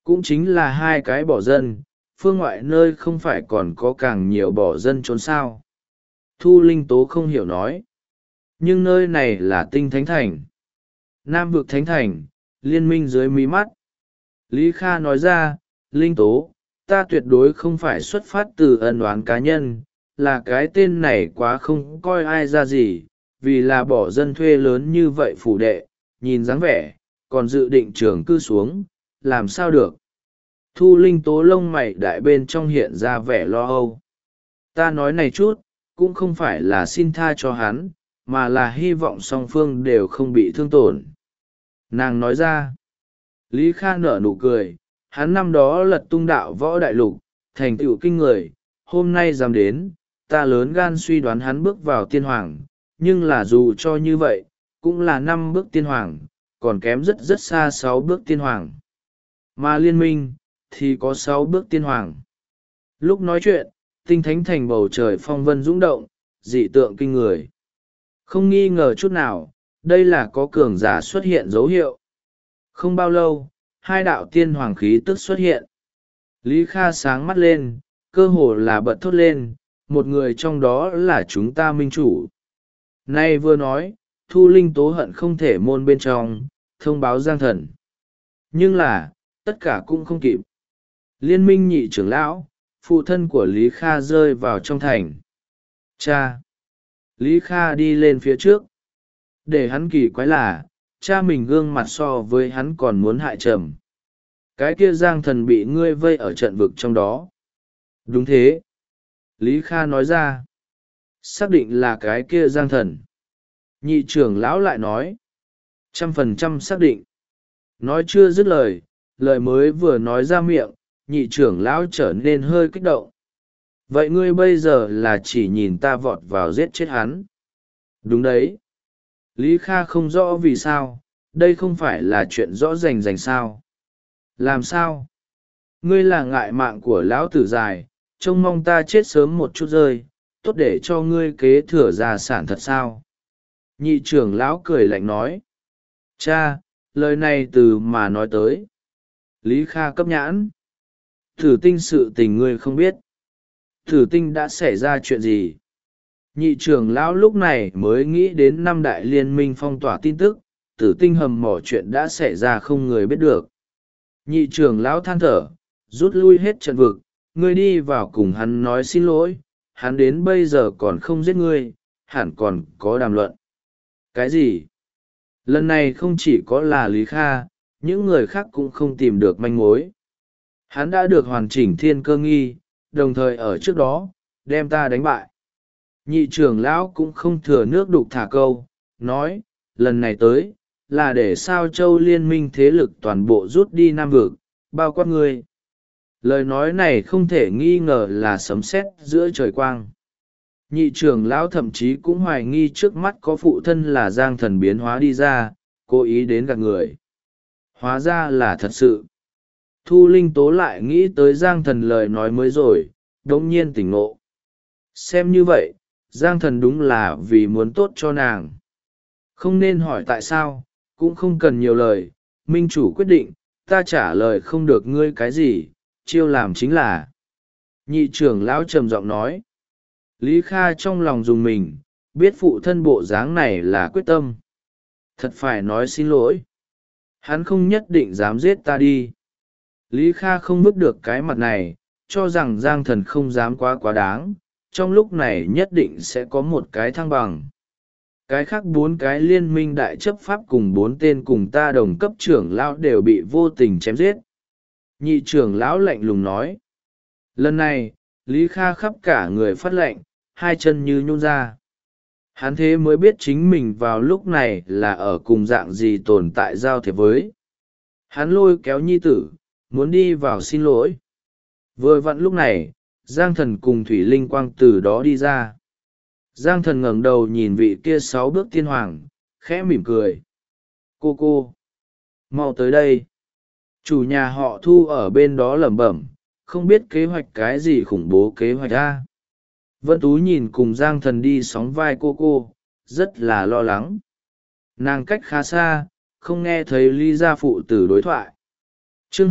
cũng chính là hai cái bỏ dân, phương ngoại nơi không phải còn có càng nhiều bỏ dân trốn sao. Thu Linh Tố không hiểu nói. Nhưng nơi này là Tinh Thánh Thành, Nam vực Thánh Thành, liên minh dưới mí mắt. Lý Kha nói ra, Linh Tố, ta tuyệt đối không phải xuất phát từ ân oán cá nhân, là cái tên này quá không coi ai ra gì, vì là bỏ dân thuê lớn như vậy phủ đệ, nhìn dáng vẻ, còn dự định trường cư xuống, làm sao được. Thu Linh Tố lông mày đại bên trong hiện ra vẻ lo âu. Ta nói này chút, cũng không phải là xin tha cho hắn, mà là hy vọng song phương đều không bị thương tổn. Nàng nói ra. Lý Kha nở nụ cười, hắn năm đó lật tung đạo võ đại lục, thành tựu kinh người, hôm nay dám đến, ta lớn gan suy đoán hắn bước vào tiên hoàng, nhưng là dù cho như vậy, cũng là 5 bước tiên hoàng, còn kém rất rất xa 6 bước tiên hoàng. Mà liên minh, thì có 6 bước tiên hoàng. Lúc nói chuyện, Tinh Thánh Thành bầu trời phong vân dũng động, dị tượng kinh người. Không nghi ngờ chút nào, đây là có cường giả xuất hiện dấu hiệu. Không bao lâu, hai đạo tiên hoàng khí tức xuất hiện. Lý Kha sáng mắt lên, cơ hồ là bật thốt lên, một người trong đó là chúng ta minh chủ. Nay vừa nói, Thu Linh Tố hận không thể môn bên trong, thông báo Giang Thần. Nhưng là, tất cả cũng không kịp. Liên minh nhị trưởng lão, phụ thân của Lý Kha rơi vào trong thành. Cha! Lý Kha đi lên phía trước. Để hắn kỳ quái là, cha mình gương mặt so với hắn còn muốn hại trầm. Cái kia Giang Thần bị ngươi vây ở trận vực trong đó. Đúng thế. Lý Kha nói ra. Xác định là cái kia Giang Thần. Nhị trưởng lão lại nói. 100% xác định. Nói chưa dứt lời, lời mới vừa nói ra miệng, nhị trưởng lão trở nên hơi kích động. Vậy ngươi bây giờ là chỉ nhìn ta vọt vào giết chết hắn? Đúng đấy. Lý Kha không rõ vì sao, đây không phải là chuyện rõ rành sao. Làm sao? Ngươi là ngại mạng của lão tử dài, trông mong ta chết sớm một chút rơi, tốt để cho ngươi kế thừa gia sản thật sao? Nhị trưởng lão cười lạnh nói. Cha, lời này từ mà nói tới. Lý Kha cấp nhãn. Thử tinh sự tình ngươi không biết. Thử tinh đã xảy ra chuyện gì? Nhị trưởng lão lúc này mới nghĩ đến 5 đại liên minh phong tỏa tin tức, tử tinh hầm mỏ chuyện đã xảy ra không người biết được. Nhị trưởng lão than thở, rút lui hết trận vực, ngươi đi vào cùng hắn nói xin lỗi, hắn đến bây giờ còn không giết ngươi, hẳn còn có đàm luận. Cái gì? Lần này không chỉ có là Lý Kha, những người khác cũng không tìm được manh mối. Hắn đã được hoàn chỉnh thiên cơ nghi, đồng thời ở trước đó, đem ta đánh bại. Nhị trưởng lão cũng không thừa nước đục thả câu, nói, lần này tới, là để sao châu liên minh thế lực toàn bộ rút đi Nam vực, bao quát ngươi. Lời nói này không thể nghi ngờ là sấm sét giữa trời quang. Nhị trưởng lão thậm chí cũng hoài nghi trước mắt có phụ thân là Giang Thần biến hóa đi ra, cố ý đến gạt người. Hóa ra là thật sự. Thu Linh Tố lại nghĩ tới Giang Thần lời nói mới rồi, đống nhiên tỉnh ngộ. Xem như vậy, Giang Thần đúng là vì muốn tốt cho nàng. Không nên hỏi tại sao, cũng không cần nhiều lời, minh chủ quyết định, ta trả lời không được ngươi cái gì, chiêu làm chính là. Nhị trưởng lão trầm giọng nói. Lý Kha trong lòng dùng mình, biết phụ thân bộ dáng này là quyết tâm. Thật phải nói xin lỗi. Hắn không nhất định dám giết ta đi. Lý Kha không bước được cái mặt này, cho rằng Giang Thần không dám quá đáng, trong lúc này nhất định sẽ có một cái thăng bằng. Cái khác 4 cái liên minh đại chấp pháp cùng 4 tên cùng ta đồng cấp trưởng lão đều bị vô tình chém giết. Nhị trưởng lão lạnh lùng nói. Lần này, Lý Kha khắp cả người phát lệnh, hai chân như nhún ra. Hắn thế mới biết chính mình vào lúc này là ở cùng dạng gì tồn tại giao thiệp với. Hắn lôi kéo nhi tử, muốn đi vào xin lỗi. Vừa vặn lúc này, Giang Thần cùng Thủy Linh Quang từ đó đi ra. Giang Thần ngẩng đầu nhìn vị kia 6 bước tiên hoàng, khẽ mỉm cười. Cô, mau tới đây. Chủ nhà họ Thu ở bên đó lẩm bẩm, không biết kế hoạch cái gì khủng bố kế hoạch a. Vân Tú nhìn cùng Giang Thần đi sóng vai cô, rất là lo lắng. Nàng cách khá xa, không nghe thấy Lý gia phụ tử đối thoại. Chương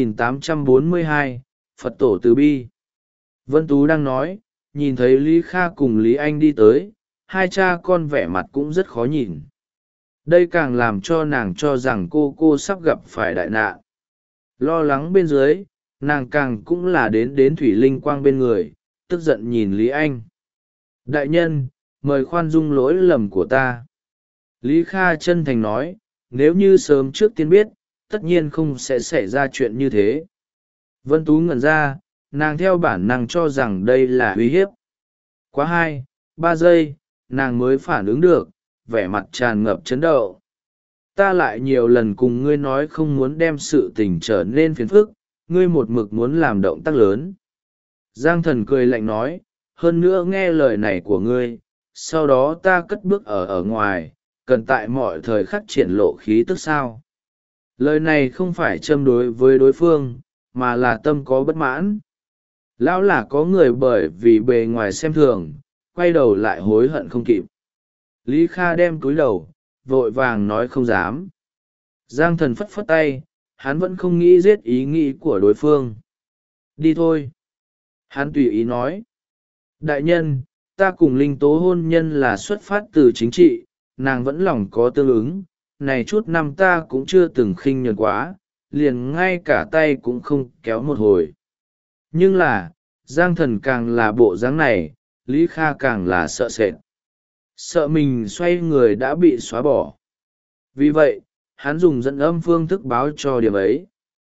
2842, Phật tổ từ bi. Vân Tú đang nói, nhìn thấy Lý Kha cùng Lý Anh đi tới, hai cha con vẻ mặt cũng rất khó nhìn. Đây càng làm cho nàng cho rằng cô sắp gặp phải đại nạn. Lo lắng bên dưới, nàng càng cũng là đến thủy linh quang bên người, tức giận nhìn Lý Anh. Đại nhân, mời khoan dung lỗi lầm của ta. Lý Kha chân thành nói, nếu như sớm trước tiên biết, tất nhiên không sẽ xảy ra chuyện như thế. Vân Tú ngẩn ra, nàng theo bản năng cho rằng đây là uy hiếp. Quá 2-3 giây, nàng mới phản ứng được, vẻ mặt tràn ngập chấn động. Ta lại nhiều lần cùng ngươi nói không muốn đem sự tình trở nên phiền phức, ngươi một mực muốn làm động tác lớn. Giang Thần cười lạnh nói, hơn nữa nghe lời này của ngươi, sau đó ta cất bước ở ngoài, cần tại mọi thời khắc triển lộ khí tức sao. Lời này không phải châm đối với đối phương, mà là tâm có bất mãn. Lão là có người bởi vì bề ngoài xem thường, quay đầu lại hối hận không kịp. Lý Kha đem cúi đầu, vội vàng nói không dám. Giang Thần phất phất tay, hắn vẫn không nghĩ giết ý nghĩ của đối phương. Đi thôi. Hắn tùy ý nói. Đại nhân, ta cùng Linh Tố hôn nhân là xuất phát từ chính trị, nàng vẫn lòng có tương ứng, này chút năm ta cũng chưa từng khinh nhờn quá, liền ngay cả tay cũng không kéo một hồi. Nhưng là, Giang Thần càng là bộ dáng này, Lý Kha càng là sợ sệt. Sợ mình xoay người đã bị xóa bỏ. Vì vậy, hắn dùng dẫn âm phương thức báo cho điểm ấy.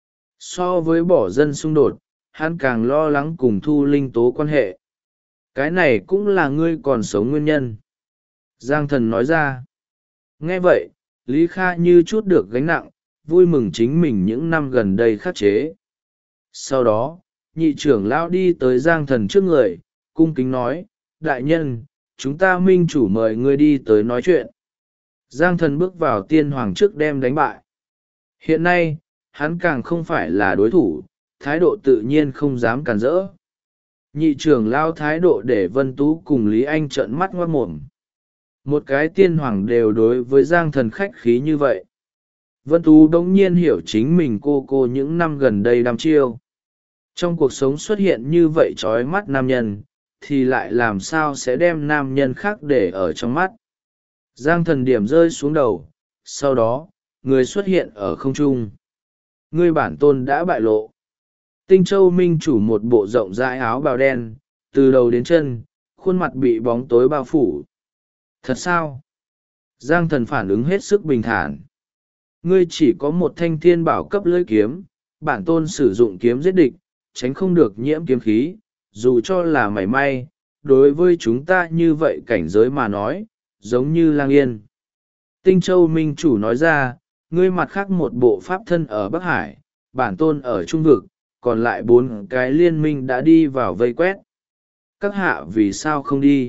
So với bỏ dân xung đột, hắn càng lo lắng cùng Thu Linh Tố quan hệ. Cái này cũng là ngươi còn sống nguyên nhân. Giang Thần nói ra. Nghe vậy, Lý Kha như chút được gánh nặng, vui mừng chính mình những năm gần đây khắc chế. Sau đó, nhị trưởng lão đi tới Giang Thần trước người, cung kính nói, đại nhân, chúng ta minh chủ mời ngươi đi tới nói chuyện. Giang Thần bước vào tiên hoàng trước đem đánh bại. Hiện nay, hắn càng không phải là đối thủ, thái độ tự nhiên không dám cản rỡ. Nhị trưởng lão thái độ để Vân Tú cùng Lý Anh trợn mắt ngoác mồm. Một cái tiên hoàng đều đối với Giang Thần khách khí như vậy. Vân Tú đống nhiên hiểu chính mình cô những năm gần đây đăm chiêu. Trong cuộc sống xuất hiện như vậy trói mắt nam nhân, thì lại làm sao sẽ đem nam nhân khác để ở trong mắt. Giang Thần điểm rơi xuống đầu, sau đó, người xuất hiện ở không trung. Người bản tôn đã bại lộ. Tinh Châu Minh chủ một bộ rộng rãi áo bào đen, từ đầu đến chân, khuôn mặt bị bóng tối bao phủ. Thật sao? Giang Thần phản ứng hết sức bình thản. Ngươi chỉ có một thanh thiên bảo cấp lưỡi kiếm, bản tôn sử dụng kiếm giết địch, tránh không được nhiễm kiếm khí, dù cho là mảy may, đối với chúng ta như vậy cảnh giới mà nói, giống như lang yên. Tinh Châu Minh chủ nói ra, ngươi mặt khác một bộ pháp thân ở Bắc Hải, bản tôn ở Trung Vực, còn lại 4 cái liên minh đã đi vào vây quét. Các hạ vì sao không đi?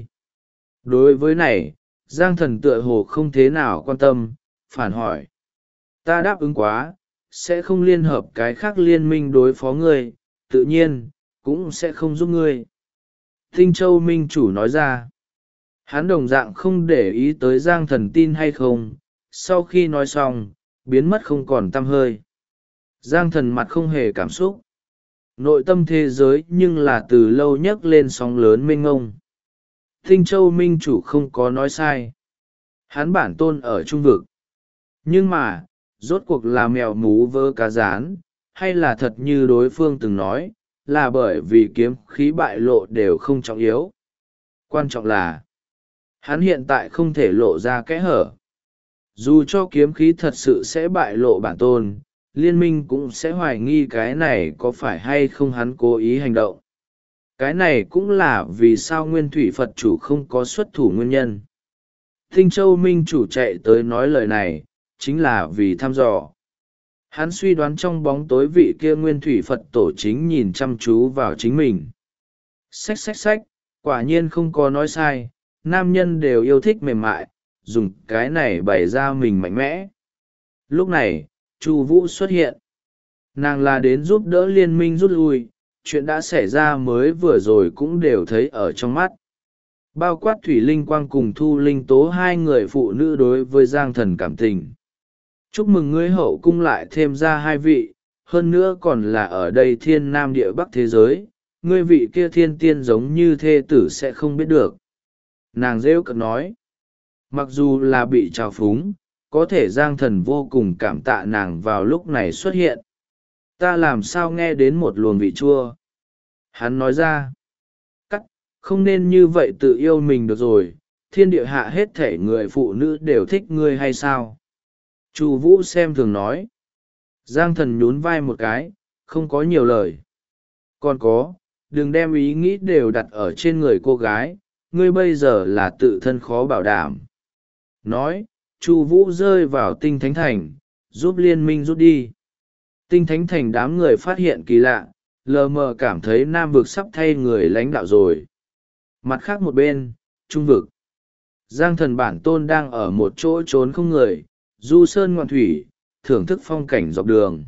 Đối với này, Giang Thần tựa hồ không thế nào quan tâm, phản hỏi. Ta đáp ứng quá, sẽ không liên hợp cái khác liên minh đối phó ngươi, tự nhiên, cũng sẽ không giúp ngươi. Tinh Châu Minh chủ nói ra. Hắn đồng dạng không để ý tới Giang Thần tin hay không, sau khi nói xong, biến mất không còn tăm hơi. Giang Thần mặt không hề cảm xúc. Nội tâm thế giới nhưng là từ lâu nhấc lên sóng lớn mênh ngông. Tinh Châu Minh chủ không có nói sai. Hắn bản tôn ở Trung Vực. Nhưng mà, rốt cuộc là mèo mú vớ cá rán, hay là thật như đối phương từng nói, là bởi vì kiếm khí bại lộ đều không trọng yếu. Quan trọng là, hắn hiện tại không thể lộ ra kẽ hở. Dù cho kiếm khí thật sự sẽ bại lộ bản tôn, liên minh cũng sẽ hoài nghi cái này có phải hay không hắn cố ý hành động. Cái này cũng là vì sao Nguyên Thủy Phật chủ không có xuất thủ nguyên nhân. Tinh Châu Minh chủ chạy tới nói lời này, chính là vì thăm dò. Hắn suy đoán trong bóng tối vị kia Nguyên Thủy Phật tổ chính nhìn chăm chú vào chính mình. Xách, quả nhiên không có nói sai, nam nhân đều yêu thích mềm mại, dùng cái này bày ra mình mạnh mẽ. Lúc này, Chu Vũ xuất hiện. Nàng là đến giúp đỡ liên minh rút lui, chuyện đã xảy ra mới vừa rồi cũng đều thấy ở trong mắt. Bao quát Thủy Linh Quang cùng Thu Linh Tố hai người phụ nữ đối với Giang Thần cảm tình. Chúc mừng ngươi hậu cung lại thêm ra 2 vị, hơn nữa còn là ở đây thiên nam địa bắc thế giới, ngươi vị kia thiên tiên giống như thê tử sẽ không biết được. Nàng rêu cợt nói. Mặc dù là bị trào phúng, có thể Giang Thần vô cùng cảm tạ nàng vào lúc này xuất hiện. Ta làm sao nghe đến một luồng vị chua? Hắn nói ra. Cắt, không nên như vậy tự yêu mình được rồi, thiên địa hạ hết thể người phụ nữ đều thích ngươi hay sao? Chu Vũ xem thường nói. Giang Thần nhún vai một cái, không có nhiều lời. Còn có, đừng đem ý nghĩ đều đặt ở trên người cô gái, ngươi bây giờ là tự thân khó bảo đảm. Nói, Chu Vũ rơi vào Tinh Thánh Thành, giúp liên minh rút đi. Tinh Thánh Thành đám người phát hiện kỳ lạ, lờ mờ cảm thấy Nam vực sắp thay người lãnh đạo rồi. Mặt khác một bên, Trung vực. Giang Thần bản tôn đang ở một chỗ trốn không người, du sơn ngoạn thủy, thưởng thức phong cảnh dọc đường.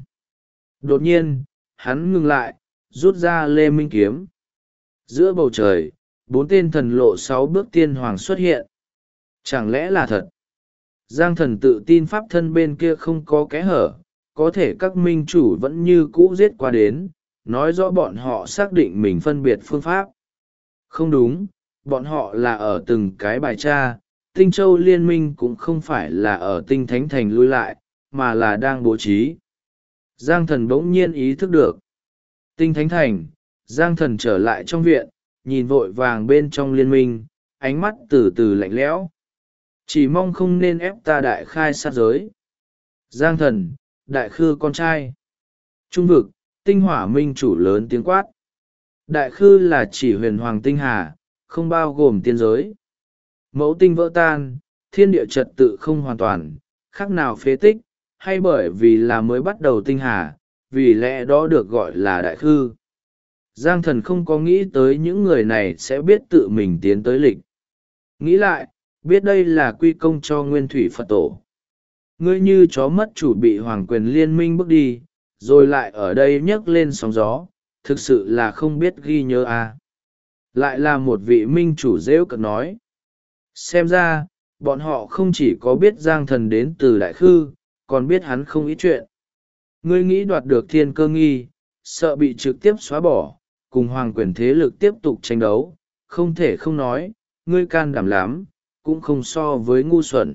Đột nhiên, hắn ngừng lại, rút ra Lê Minh kiếm. Giữa bầu trời, 4 tên thần lộ 6 bước tiên hoàng xuất hiện. Chẳng lẽ là thật? Giang Thần tự tin pháp thân bên kia không có kẽ hở, có thể các minh chủ vẫn như cũ giết qua đến, nói rõ bọn họ xác định mình phân biệt phương pháp. Không đúng, bọn họ là ở từng cái bài tra, Tinh Châu Liên minh cũng không phải là ở Tinh Thánh Thành lui lại, mà là đang bố trí. Giang Thần bỗng nhiên ý thức được. Tinh Thánh Thành, Giang Thần trở lại trong viện, nhìn vội vàng bên trong liên minh, ánh mắt từ từ lạnh lẽo. Chỉ mong không nên ép ta đại khai sát giới. Giang Thần, đại khư con trai. Trung vực, tinh hỏa minh chủ lớn tiếng quát. Đại khư là chỉ huyền hoàng tinh hà, không bao gồm tiên giới. Mẫu tinh vỡ tan, thiên địa trật tự không hoàn toàn, khác nào phế tích, hay bởi vì là mới bắt đầu tinh hà, vì lẽ đó được gọi là đại khư. Giang Thần không có nghĩ tới những người này sẽ biết tự mình tiến tới lịch. Nghĩ lại, biết đây là quy công cho nguyên thủy Phật tổ. Ngươi như chó mất chủ bị hoàng quyền liên minh bước đi, rồi lại ở đây nhấc lên sóng gió, thực sự là không biết ghi nhớ à. Lại là một vị minh chủ rêu cợt nói. Xem ra, bọn họ không chỉ có biết Giang Thần đến từ đại khư, còn biết hắn không ít chuyện. Ngươi nghĩ đoạt được thiên cơ nghi, sợ bị trực tiếp xóa bỏ, cùng hoàng quyền thế lực tiếp tục tranh đấu, không thể không nói, ngươi can đảm lắm, cũng không so với ngu xuẩn.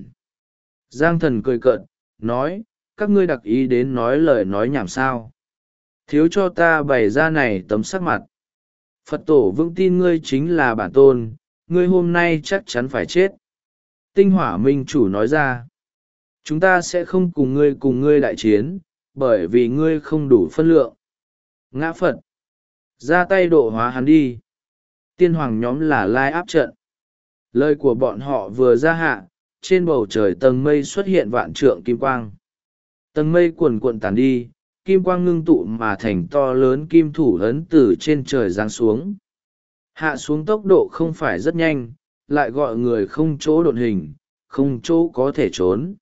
Giang Thần cười cợt, nói, các ngươi đặc ý đến nói lời nói nhảm sao. Thiếu cho ta bày ra này tấm sắc mặt. Phật tổ vững tin ngươi chính là bản tôn, ngươi hôm nay chắc chắn phải chết. Tinh hỏa minh chủ nói ra, chúng ta sẽ không cùng ngươi đại chiến, bởi vì ngươi không đủ phân lượng. Ngã Phật, ra tay độ hóa hắn đi. Tiên hoàng nhóm là lai áp trận. Lời của bọn họ vừa ra hạ, trên bầu trời tầng mây xuất hiện vạn trượng kim quang. Tầng mây cuồn cuộn tàn đi, kim quang ngưng tụ mà thành to lớn kim thủ ấn từ trên trời giáng xuống. Hạ xuống tốc độ không phải rất nhanh, lại gọi người không chỗ độn hình, không chỗ có thể trốn.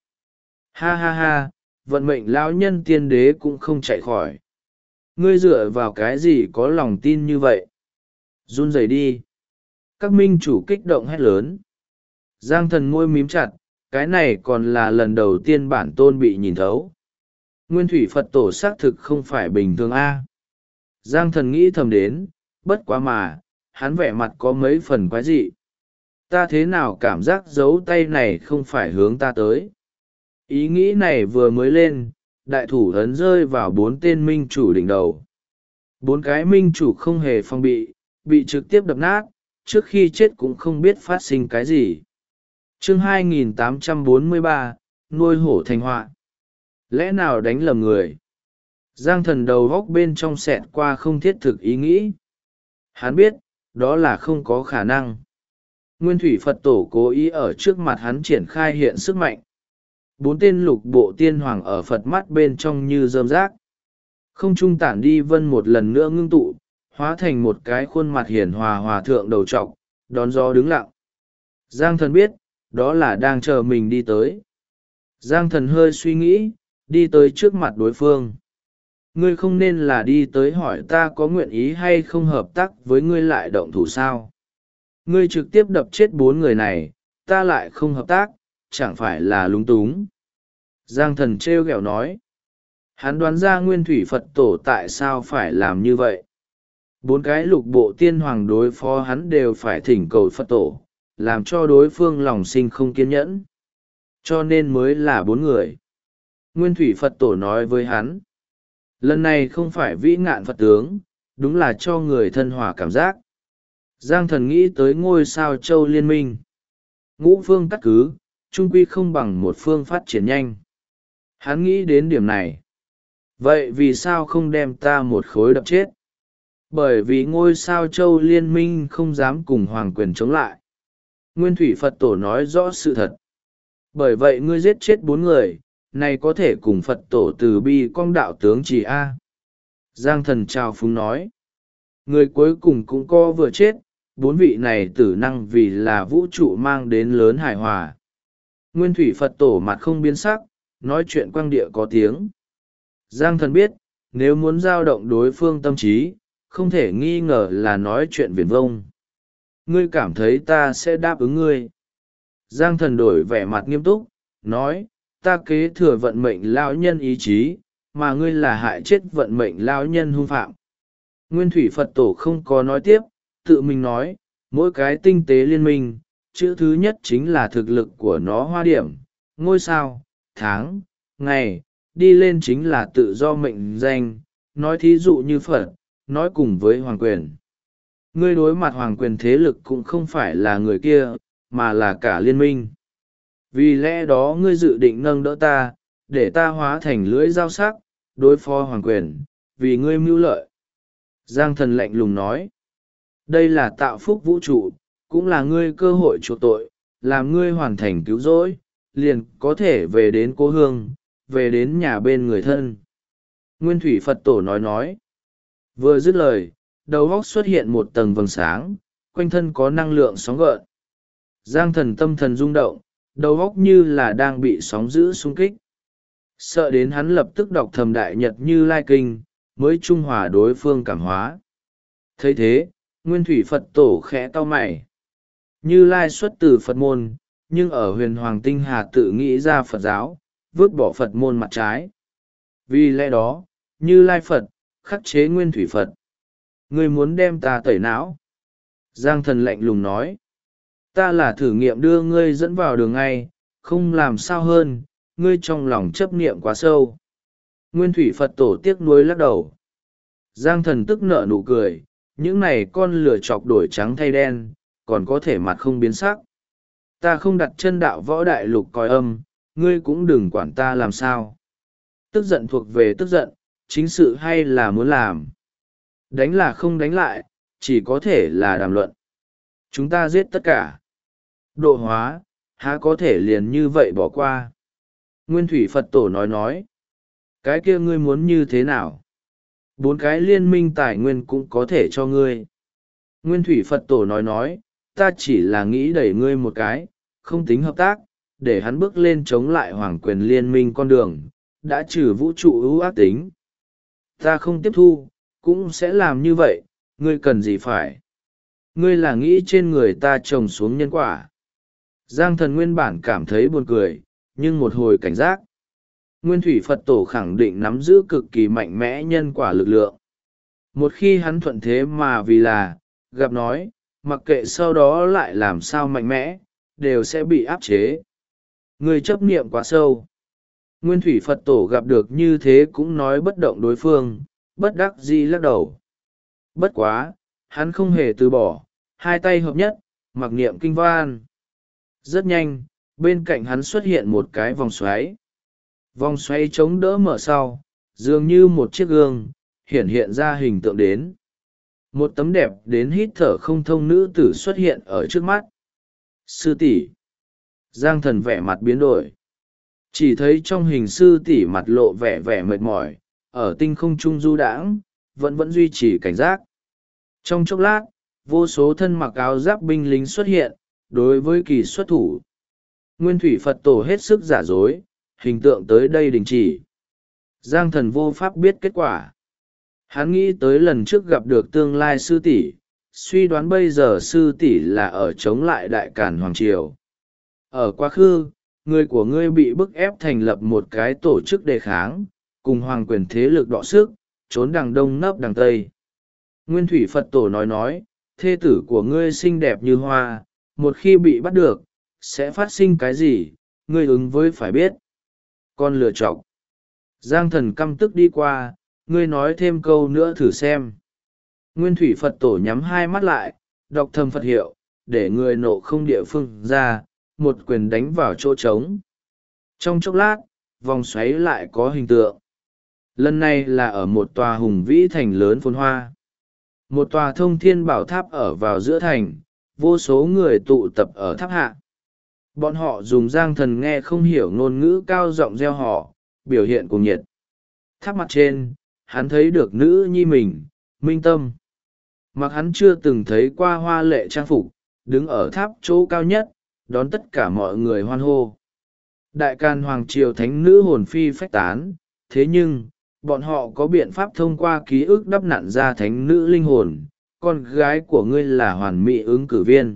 Ha ha ha, vận mệnh lão nhân tiên đế cũng không chạy khỏi. Ngươi dựa vào cái gì có lòng tin như vậy? Run rẩy đi. Các minh chủ kích động hét lớn. Giang Thần môi mím chặt, cái này còn là lần đầu tiên bản tôn bị nhìn thấu. Nguyên thủy Phật tổ xác thực không phải bình thường a. Giang Thần nghĩ thầm đến, bất quá mà, hắn vẻ mặt có mấy phần quái dị. Ta thế nào cảm giác dấu tay này không phải hướng ta tới. Ý nghĩ này vừa mới lên, đại thủ ấn rơi vào 4 tên minh chủ đỉnh đầu. 4 cái minh chủ không hề phòng bị trực tiếp đập nát, trước khi chết cũng không biết phát sinh cái gì. Chương 2843, nuôi hổ thành họa. Lẽ nào đánh lầm người? Giang Thần đầu góc bên trong xẹt qua không thiết thực ý nghĩ. Hắn biết, đó là không có khả năng. Nguyên thủy Phật tổ cố ý ở trước mặt hắn triển khai hiện sức mạnh. 4 tên lục bộ tiên hoàng ở Phật mắt bên trong như rơm rác. Không trung tản đi vân một lần nữa ngưng tụ, hóa thành một cái khuôn mặt hiền hòa hòa thượng đầu trọc, đón gió đứng lặng. Giang Thần biết, đó là đang chờ mình đi tới. Giang Thần hơi suy nghĩ, đi tới trước mặt đối phương. Ngươi không nên là đi tới hỏi ta có nguyện ý hay không hợp tác với ngươi lại động thủ sao. Ngươi trực tiếp đập chết 4 người này, ta lại không hợp tác, chẳng phải là lúng túng. Giang Thần trêu ghẹo nói. Hắn đoán ra nguyên thủy Phật tổ tại sao phải làm như vậy. 4 cái lục bộ tiên hoàng đối phó hắn đều phải thỉnh cầu Phật tổ, làm cho đối phương lòng sinh không kiên nhẫn. Cho nên mới là 4 người. Nguyên thủy Phật tổ nói với hắn. Lần này không phải vĩ ngạn Phật tướng, đúng là cho người thân hòa cảm giác. Giang Thần nghĩ tới ngôi sao châu liên minh. Ngũ phương cắt cứ, chung quy không bằng một phương phát triển nhanh. Hắn nghĩ đến điểm này. Vậy vì sao không đem ta một khối đập chết? Bởi vì ngôi sao châu liên minh không dám cùng hoàng quyền chống lại. Nguyên thủy Phật tổ nói rõ sự thật. Bởi vậy ngươi giết chết 4 người, này có thể cùng Phật tổ từ bi con đạo tướng chỉ A. Giang Thần trao phúng nói. Người cuối cùng cũng có vừa chết, 4 vị này tử năng vì là vũ trụ mang đến lớn hài hòa. Nguyên thủy Phật tổ mặt không biến sắc, nói chuyện quang địa có tiếng. Giang Thần biết, nếu muốn giao động đối phương tâm trí, không thể nghi ngờ là nói chuyện viển vông. Ngươi cảm thấy ta sẽ đáp ứng ngươi. Giang Thần đổi vẻ mặt nghiêm túc, nói, ta kế thừa vận mệnh lão nhân ý chí, mà ngươi là hại chết vận mệnh lão nhân hung phạm. Nguyên thủy Phật tổ không có nói tiếp, tự mình nói, mỗi cái tinh tế liên minh, chữ thứ nhất chính là thực lực của nó hoa điểm, ngôi sao, tháng, ngày, đi lên chính là tự do mệnh danh, nói thí dụ như Phật, nói cùng với hoàng quyền. Ngươi đối mặt hoàng quyền thế lực cũng không phải là người kia, mà là cả liên minh. Vì lẽ đó ngươi dự định nâng đỡ ta, để ta hóa thành lưỡi dao sắc, đối phó hoàng quyền, vì ngươi mưu lợi. Giang Thần lạnh lùng nói, đây là tạo phúc vũ trụ, cũng là ngươi cơ hội chuộc tội, làm ngươi hoàn thành cứu rỗi, liền có thể về đến cố hương, về đến nhà bên người thân. Nguyên thủy Phật tổ nói. Vừa dứt lời, đầu óc xuất hiện một tầng vầng sáng, quanh thân có năng lượng sóng gợn. Giang Thần tâm thần rung động, đầu óc như là đang bị sóng dữ xung kích. Sợ đến hắn lập tức đọc thầm Đại Nhật Như Lai Kinh, mới trung hòa đối phương cảm hóa. Thấy thế, Nguyên thủy Phật tổ khẽ cau mày. Như Lai xuất từ Phật môn, nhưng ở huyền Hoàng Tinh Hà tự nghĩ ra Phật giáo, vứt bỏ Phật môn mặt trái. Vì lẽ đó, Như Lai Phật, khắc chế Nguyên thủy Phật. Ngươi muốn đem ta tẩy não? Giang Thần lạnh lùng nói. Ta là thử nghiệm đưa ngươi dẫn vào đường ngay, không làm sao hơn, ngươi trong lòng chấp niệm quá sâu. Nguyên thủy Phật tổ tiếc nuối lắc đầu. Giang Thần tức nở nụ cười, những này con lửa chọc đổi trắng thay đen, còn có thể mặt không biến sắc. Ta không đặt chân đạo võ đại lục coi âm, ngươi cũng đừng quản ta làm sao. Tức giận thuộc về tức giận, chính sự hay là muốn làm. Đánh là không đánh lại, chỉ có thể là đàm luận. Chúng ta giết tất cả. Độ hóa, há có thể liền như vậy bỏ qua. Nguyên thủy Phật tổ nói. Cái kia ngươi muốn như thế nào? 4 cái liên minh tài nguyên cũng có thể cho ngươi. Nguyên thủy Phật tổ nói, ta chỉ là nghĩ đẩy ngươi một cái, không tính hợp tác, để hắn bước lên chống lại hoàng quyền liên minh con đường, đã trừ vũ trụ ưu ác tính. Ta không tiếp thu, cũng sẽ làm như vậy, ngươi cần gì phải. Ngươi là nghĩ trên người ta trồng xuống nhân quả. Giang Thần nguyên bản cảm thấy buồn cười, nhưng một hồi cảnh giác. Nguyên thủy Phật tổ khẳng định nắm giữ cực kỳ mạnh mẽ nhân quả lực lượng. Một khi hắn thuận thế mà vì là, gặp nói, mặc kệ sau đó lại làm sao mạnh mẽ, đều sẽ bị áp chế. Người chấp niệm quá sâu. Nguyên thủy Phật tổ gặp được như thế cũng nói bất động đối phương, bất đắc dĩ lắc đầu. Bất quá, hắn không hề từ bỏ, hai tay hợp nhất, mặc niệm kinh văn. Rất nhanh, bên cạnh hắn xuất hiện một cái vòng xoáy. Vòng xoáy chống đỡ mở sau, dường như một chiếc gương, hiện ra hình tượng đến. Một tấm đẹp đến hít thở không thông nữ tử xuất hiện ở trước mắt. Sư tỷ. Giang Thần vẻ mặt biến đổi. Chỉ thấy trong hình sư tỷ mặt lộ vẻ mệt mỏi, ở tinh không trung du đãng, vẫn duy trì cảnh giác. Trong chốc lát, vô số thân mặc áo giáp binh lính xuất hiện, đối với kỳ xuất thủ. Nguyên thủy Phật tổ hết sức giả dối, hình tượng tới đây đình chỉ. Giang Thần vô pháp biết kết quả. Hắn nghĩ tới lần trước gặp được tương lai sư tỷ, suy đoán bây giờ sư tỷ là ở chống lại đại càn hoàng triều. Ở quá khứ, người của ngươi bị bức ép thành lập một cái tổ chức đề kháng, cùng hoàng quyền thế lực đọ sức, trốn đằng đông nấp đằng tây. Nguyên thủy Phật tổ nói, thê tử của ngươi xinh đẹp như hoa, một khi bị bắt được, sẽ phát sinh cái gì, ngươi ứng với phải biết. Con lựa chọc. Giang thần căm tức đi qua, ngươi nói thêm câu nữa thử xem. Nguyên thủy Phật tổ nhắm hai mắt lại, đọc thầm Phật hiệu, để người nộ không địa phương ra, một quyền đánh vào chỗ trống. Trong chốc lát, vòng xoáy lại có hình tượng. Lần này là ở một tòa hùng vĩ thành lớn phồn hoa. Một tòa thông thiên bảo tháp ở vào giữa thành, vô số người tụ tập ở tháp hạ. Bọn họ dùng giang thần nghe không hiểu ngôn ngữ cao giọng reo hò, biểu hiện cuồng nhiệt. Tháp mặt trên, hắn thấy được nữ nhi mình, Minh Tâm. Mặc hắn chưa từng thấy qua hoa lệ trang phục, đứng ở tháp chỗ cao nhất, đón tất cả mọi người hoan hô. Đại Càn Hoàng Triều thánh nữ hồn phi phách tán, thế nhưng, bọn họ có biện pháp thông qua ký ức đắp nặn ra thánh nữ linh hồn, con gái của ngươi là hoàn mỹ ứng cử viên.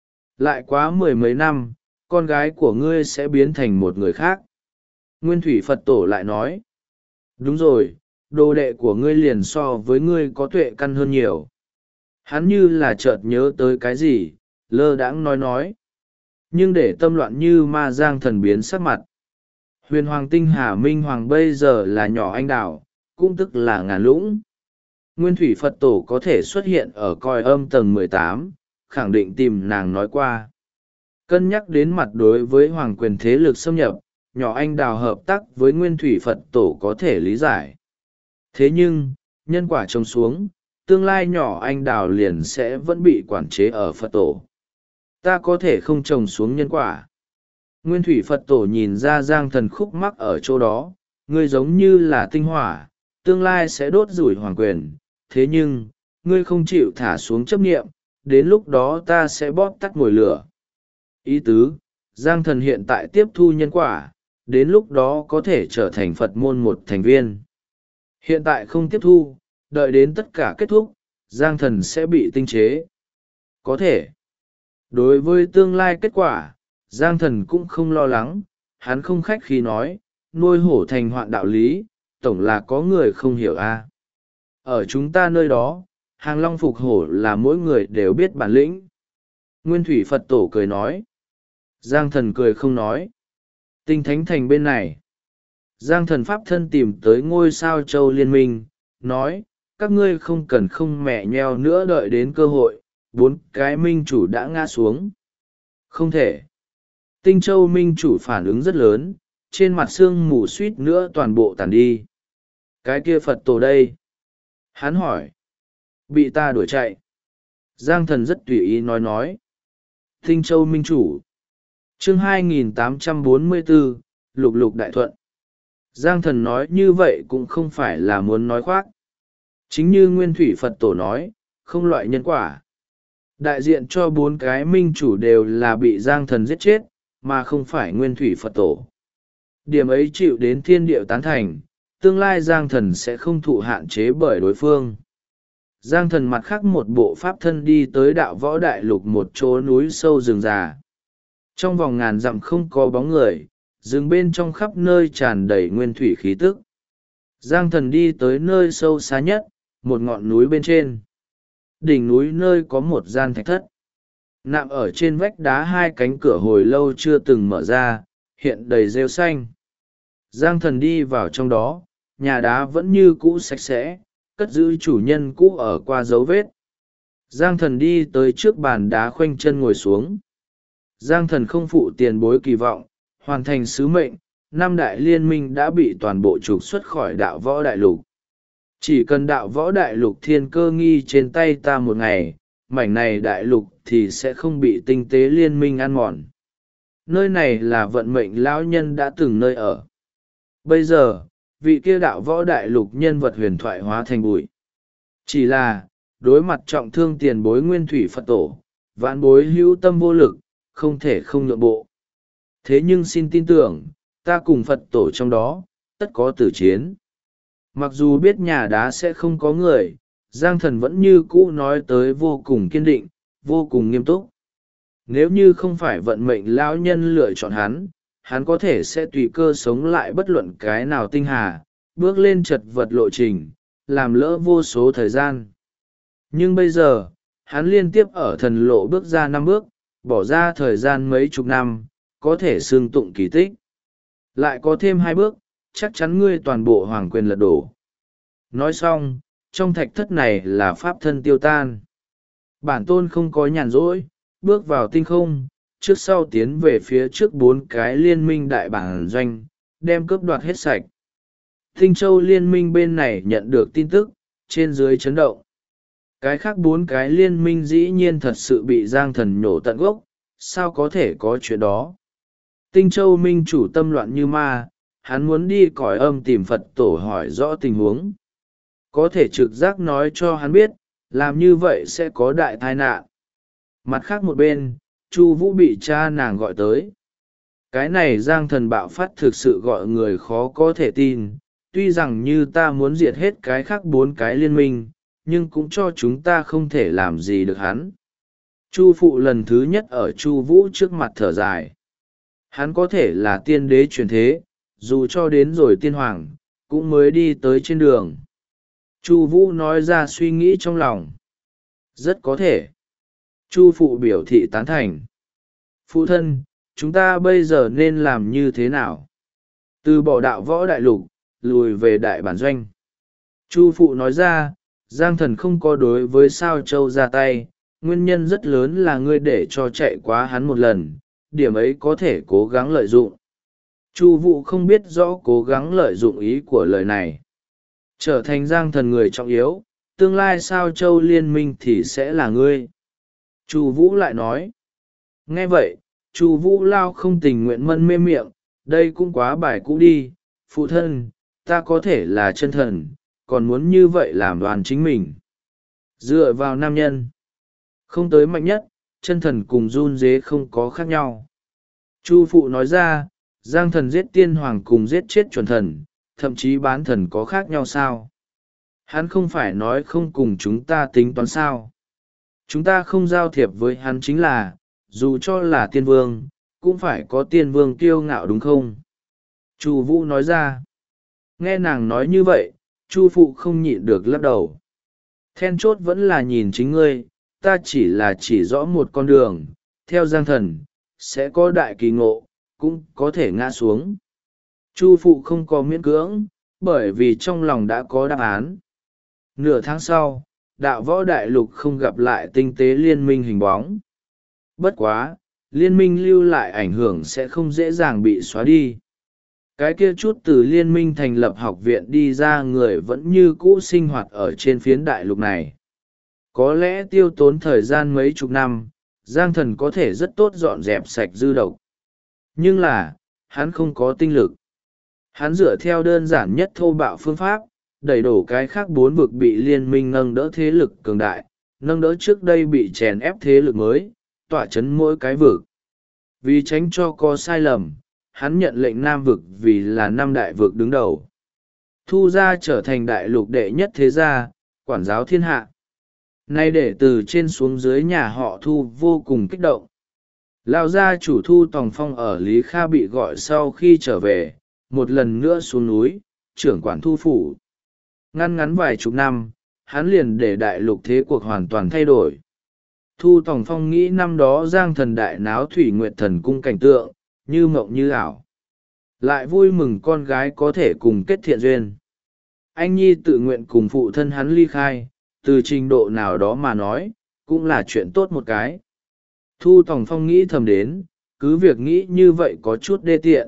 Lại quá mười mấy năm, con gái của ngươi sẽ biến thành một người khác. Nguyên thủy Phật tổ lại nói, đúng rồi, đồ đệ của ngươi liền so với ngươi có tuệ căn hơn nhiều. Hắn như là chợt nhớ tới cái gì, lơ đãng nói. Nhưng để tâm loạn như ma giang thần biến sắc mặt. Huyền Hoàng Tinh Hà Minh Hoàng bây giờ là nhỏ anh đào, cũng tức là ngàn lũng. Nguyên thủy Phật tổ có thể xuất hiện ở coi âm tầng 18, khẳng định tìm nàng nói qua. Cân nhắc đến mặt đối với hoàng quyền thế lực xâm nhập, nhỏ anh đào hợp tác với Nguyên thủy Phật tổ có thể lý giải. Thế nhưng, nhân quả trông xuống, tương lai nhỏ anh đào liền sẽ vẫn bị quản chế ở Phật tổ. Ta có thể không trồng xuống nhân quả. Nguyên thủy Phật tổ nhìn ra giang thần khúc mắc ở chỗ đó, ngươi giống như là tinh hỏa, tương lai sẽ đốt rủi hoàng quyền, thế nhưng, ngươi không chịu thả xuống chấp niệm, đến lúc đó ta sẽ bóp tắt mồi lửa. Ý tứ, giang thần hiện tại tiếp thu nhân quả, đến lúc đó có thể trở thành Phật môn một thành viên. Hiện tại không tiếp thu, đợi đến tất cả kết thúc, giang thần sẽ bị tinh chế. Có thể. Đối với tương lai kết quả, giang thần cũng không lo lắng, hắn không khách khí nói, nuôi hổ thành hoạn đạo lý, tổng là có người không hiểu a. Ở chúng ta nơi đó, hàng long phục hổ là mỗi người đều biết bản lĩnh. Nguyên thủy Phật tổ cười nói. Giang thần cười không nói. Tinh thánh thành bên này. Giang thần pháp thân tìm tới ngôi sao châu liên minh, nói, các ngươi không cần không mẹ nheo nữa đợi đến cơ hội, 4 cái minh chủ đã ngã xuống. Không thể. Tinh châu minh chủ phản ứng rất lớn, trên mặt xương mù suýt nữa toàn bộ tàn đi. Cái kia Phật tổ đây. Hắn hỏi. Bị ta đuổi chạy. Giang thần rất tùy ý nói. Tinh châu minh chủ. Chương 2844, Lục Lục Đại Thuận. Giang thần nói như vậy cũng không phải là muốn nói khoác. Chính như Nguyên thủy Phật tổ nói, không loại nhân quả. Đại diện cho 4 cái minh chủ đều là bị giang thần giết chết, mà không phải Nguyên thủy Phật tổ. Điểm ấy chịu đến thiên điệu tán thành, tương lai giang thần sẽ không thụ hạn chế bởi đối phương. Giang thần mặt khác một bộ pháp thân đi tới đạo võ đại lục một chỗ núi sâu rừng già. Trong vòng ngàn dặm không có bóng người, rừng bên trong khắp nơi tràn đầy nguyên thủy khí tức. Giang thần đi tới nơi sâu xa nhất, một ngọn núi bên trên. Đỉnh núi nơi có một gian thạch thất. Nạm ở trên vách đá 2 cánh cửa hồi lâu chưa từng mở ra, hiện đầy rêu xanh. Giang thần đi vào trong đó, nhà đá vẫn như cũ sạch sẽ, cất giữ chủ nhân cũ ở qua dấu vết. Giang thần đi tới trước bàn đá khoanh chân ngồi xuống. Giang thần không phụ tiền bối kỳ vọng, hoàn thành sứ mệnh, 5 đại liên minh đã bị toàn bộ trục xuất khỏi đạo võ đại lục. Chỉ cần đạo võ đại lục thiên cơ nghi trên tay ta một ngày, mảnh này đại lục thì sẽ không bị tinh tế liên minh ăn mòn. Nơi này là vận mệnh lão nhân đã từng nơi ở. Bây giờ, vị kia đạo võ đại lục nhân vật huyền thoại hóa thành bụi. Chỉ là, đối mặt trọng thương tiền bối nguyên thủy Phật tổ, vạn bối hữu tâm vô lực, không thể không nhượng bộ. Thế nhưng xin tin tưởng, ta cùng Phật tổ trong đó, tất có tử chiến. Mặc dù biết nhà đá sẽ không có người, Giang thần vẫn như cũ nói tới vô cùng kiên định, vô cùng nghiêm túc. Nếu như không phải vận mệnh lão nhân lựa chọn hắn có thể sẽ tùy cơ sống lại bất luận cái nào tinh hà, bước lên chật vật lộ trình, làm lỡ vô số thời gian. Nhưng bây giờ, hắn liên tiếp ở thần lộ bước ra 5 bước, bỏ ra thời gian mấy chục năm, có thể xương tụng kỳ tích. Lại có thêm 2 bước, chắc chắn ngươi toàn bộ hoàng quyền lật đổ. Nói xong, trong thạch thất này là pháp thân tiêu tan. Bản tôn không có nhàn rỗi, bước vào tinh không, trước sau tiến về phía trước 4 cái liên minh đại bản doanh, đem cướp đoạt hết sạch. Tinh Châu liên minh bên này nhận được tin tức, trên dưới chấn động. Cái khác 4 cái liên minh dĩ nhiên thật sự bị Giang Thần nhổ tận gốc, sao có thể có chuyện đó. Tinh Châu minh chủ tâm loạn như ma, hắn muốn đi cõi âm tìm Phật tổ hỏi rõ tình huống. Có thể trực giác nói cho hắn biết, làm như vậy sẽ có đại tai nạn. Mặt khác một bên, Chu Vũ bị cha nàng gọi tới. Cái này Giang Thần bạo phát thực sự gọi người khó có thể tin, tuy rằng như ta muốn diệt hết cái khác 4 cái liên minh, nhưng cũng cho chúng ta không thể làm gì được hắn. Chu phụ lần thứ nhất ở Chu Vũ trước mặt thở dài. Hắn có thể là tiên đế truyền thế, dù cho đến rồi tiên hoàng, cũng mới đi tới trên đường. Chu Vũ nói ra suy nghĩ trong lòng. Rất có thể. Chu phụ biểu thị tán thành. Phụ thân, chúng ta bây giờ nên làm như thế nào? Từ bỏ đạo võ đại lục, lùi về đại bản doanh. Chu phụ nói ra, Giang Thần không có đối với Sao Châu ra tay, nguyên nhân rất lớn là ngươi để cho chạy quá hắn một lần, điểm ấy có thể cố gắng lợi dụng. Chu Vũ không biết rõ cố gắng lợi dụng ý của lời này. Trở thành Giang Thần người trọng yếu, tương lai Sao Châu liên minh thì sẽ là ngươi. Chu Vũ lại nói. Nghe vậy, Chu Vũ lao không tình nguyện mân mê miệng, đây cũng quá bài cũ đi, phụ thân, ta có thể là chân thần, còn muốn như vậy làm đoàn chính mình. Dựa vào nam nhân, không tới mạnh nhất, chân thần cùng run dế không có khác nhau. Chu phụ nói ra, Giang Thần giết tiên hoàng cùng giết chết chuẩn thần, thậm chí bán thần có khác nhau sao? Hắn không phải nói không cùng chúng ta tính toán sao? Chúng ta không giao thiệp với hắn chính là, dù cho là tiên vương, cũng phải có tiên vương kiêu ngạo đúng không? Chu Vũ nói ra. Nghe nàng nói như vậy, Chu phụ không nhịn được lắc đầu. Then chốt vẫn là nhìn chính ngươi, ta chỉ rõ một con đường, theo Giang Thần, sẽ có đại kỳ ngộ, cũng có thể ngã xuống. Chu phụ không có miễn cưỡng, bởi vì trong lòng đã có đáp án. Nửa tháng sau, đạo võ đại lục không gặp lại tinh tế liên minh hình bóng. Bất quá, liên minh lưu lại ảnh hưởng sẽ không dễ dàng bị xóa đi. Cái kia chút từ liên minh thành lập học viện đi ra người vẫn như cũ sinh hoạt ở trên phiến đại lục này. Có lẽ tiêu tốn thời gian mấy chục năm, Giang Thần có thể rất tốt dọn dẹp sạch dư độc. Nhưng là, hắn không có tinh lực. Hắn dựa theo đơn giản nhất thô bạo phương pháp, đẩy đổ cái khác 4 vực bị liên minh nâng đỡ thế lực cường đại, nâng đỡ trước đây bị chèn ép thế lực mới, tỏa chấn mỗi cái vực. Vì tránh cho có sai lầm, hắn nhận lệnh Nam vực vì là 5 đại vực đứng đầu. Thu ra trở thành đại lục đệ nhất thế gia, quản giáo thiên hạ. Nay để từ trên xuống dưới nhà họ Thu vô cùng kích động. Lão gia chủ Thu Tòng Phong ở Lý Kha bị gọi sau khi trở về, một lần nữa xuống núi, trưởng quản Thu phủ. Ngắn vài chục năm, hắn liền để đại lục thế cuộc hoàn toàn thay đổi. Thu Tòng Phong nghĩ năm đó Giang Thần đại náo Thủy Nguyệt Thần cung cảnh tượng, như mộng như ảo. Lại vui mừng con gái có thể cùng kết thiện duyên. Anh Nhi tự nguyện cùng phụ thân hắn ly khai, từ trình độ nào đó mà nói, cũng là chuyện tốt một cái. Thu Tòng Phong nghĩ thầm đến, cứ việc nghĩ như vậy có chút đê tiện.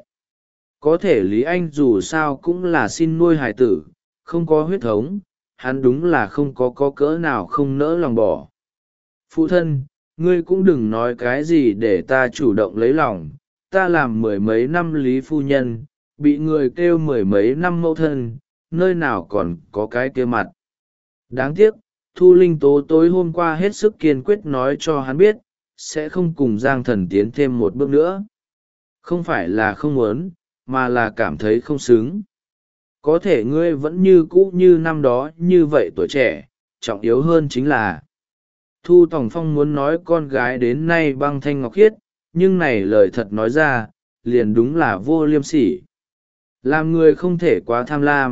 Có thể Lý Anh dù sao cũng là xin nuôi hài tử, không có huyết thống, hắn đúng là không có cỡ nào không nỡ lòng bỏ. Phụ thân, ngươi cũng đừng nói cái gì để ta chủ động lấy lòng, ta làm 10 mấy năm Lý phu nhân, bị người kêu 10 mấy năm mẫu thân, nơi nào còn có cái kia mặt. Đáng tiếc, Thu Linh Tố tối hôm qua hết sức kiên quyết nói cho hắn biết, sẽ không cùng Giang Thần tiến thêm một bước nữa. Không phải là không muốn, mà là cảm thấy không xứng. Có thể ngươi vẫn như cũ như năm đó như vậy tuổi trẻ, trọng yếu hơn chính là Thu Tòng Phong muốn nói con gái đến nay băng thanh ngọc khiết, nhưng này lời thật nói ra, liền đúng là vô liêm sỉ. Làm người không thể quá tham lam,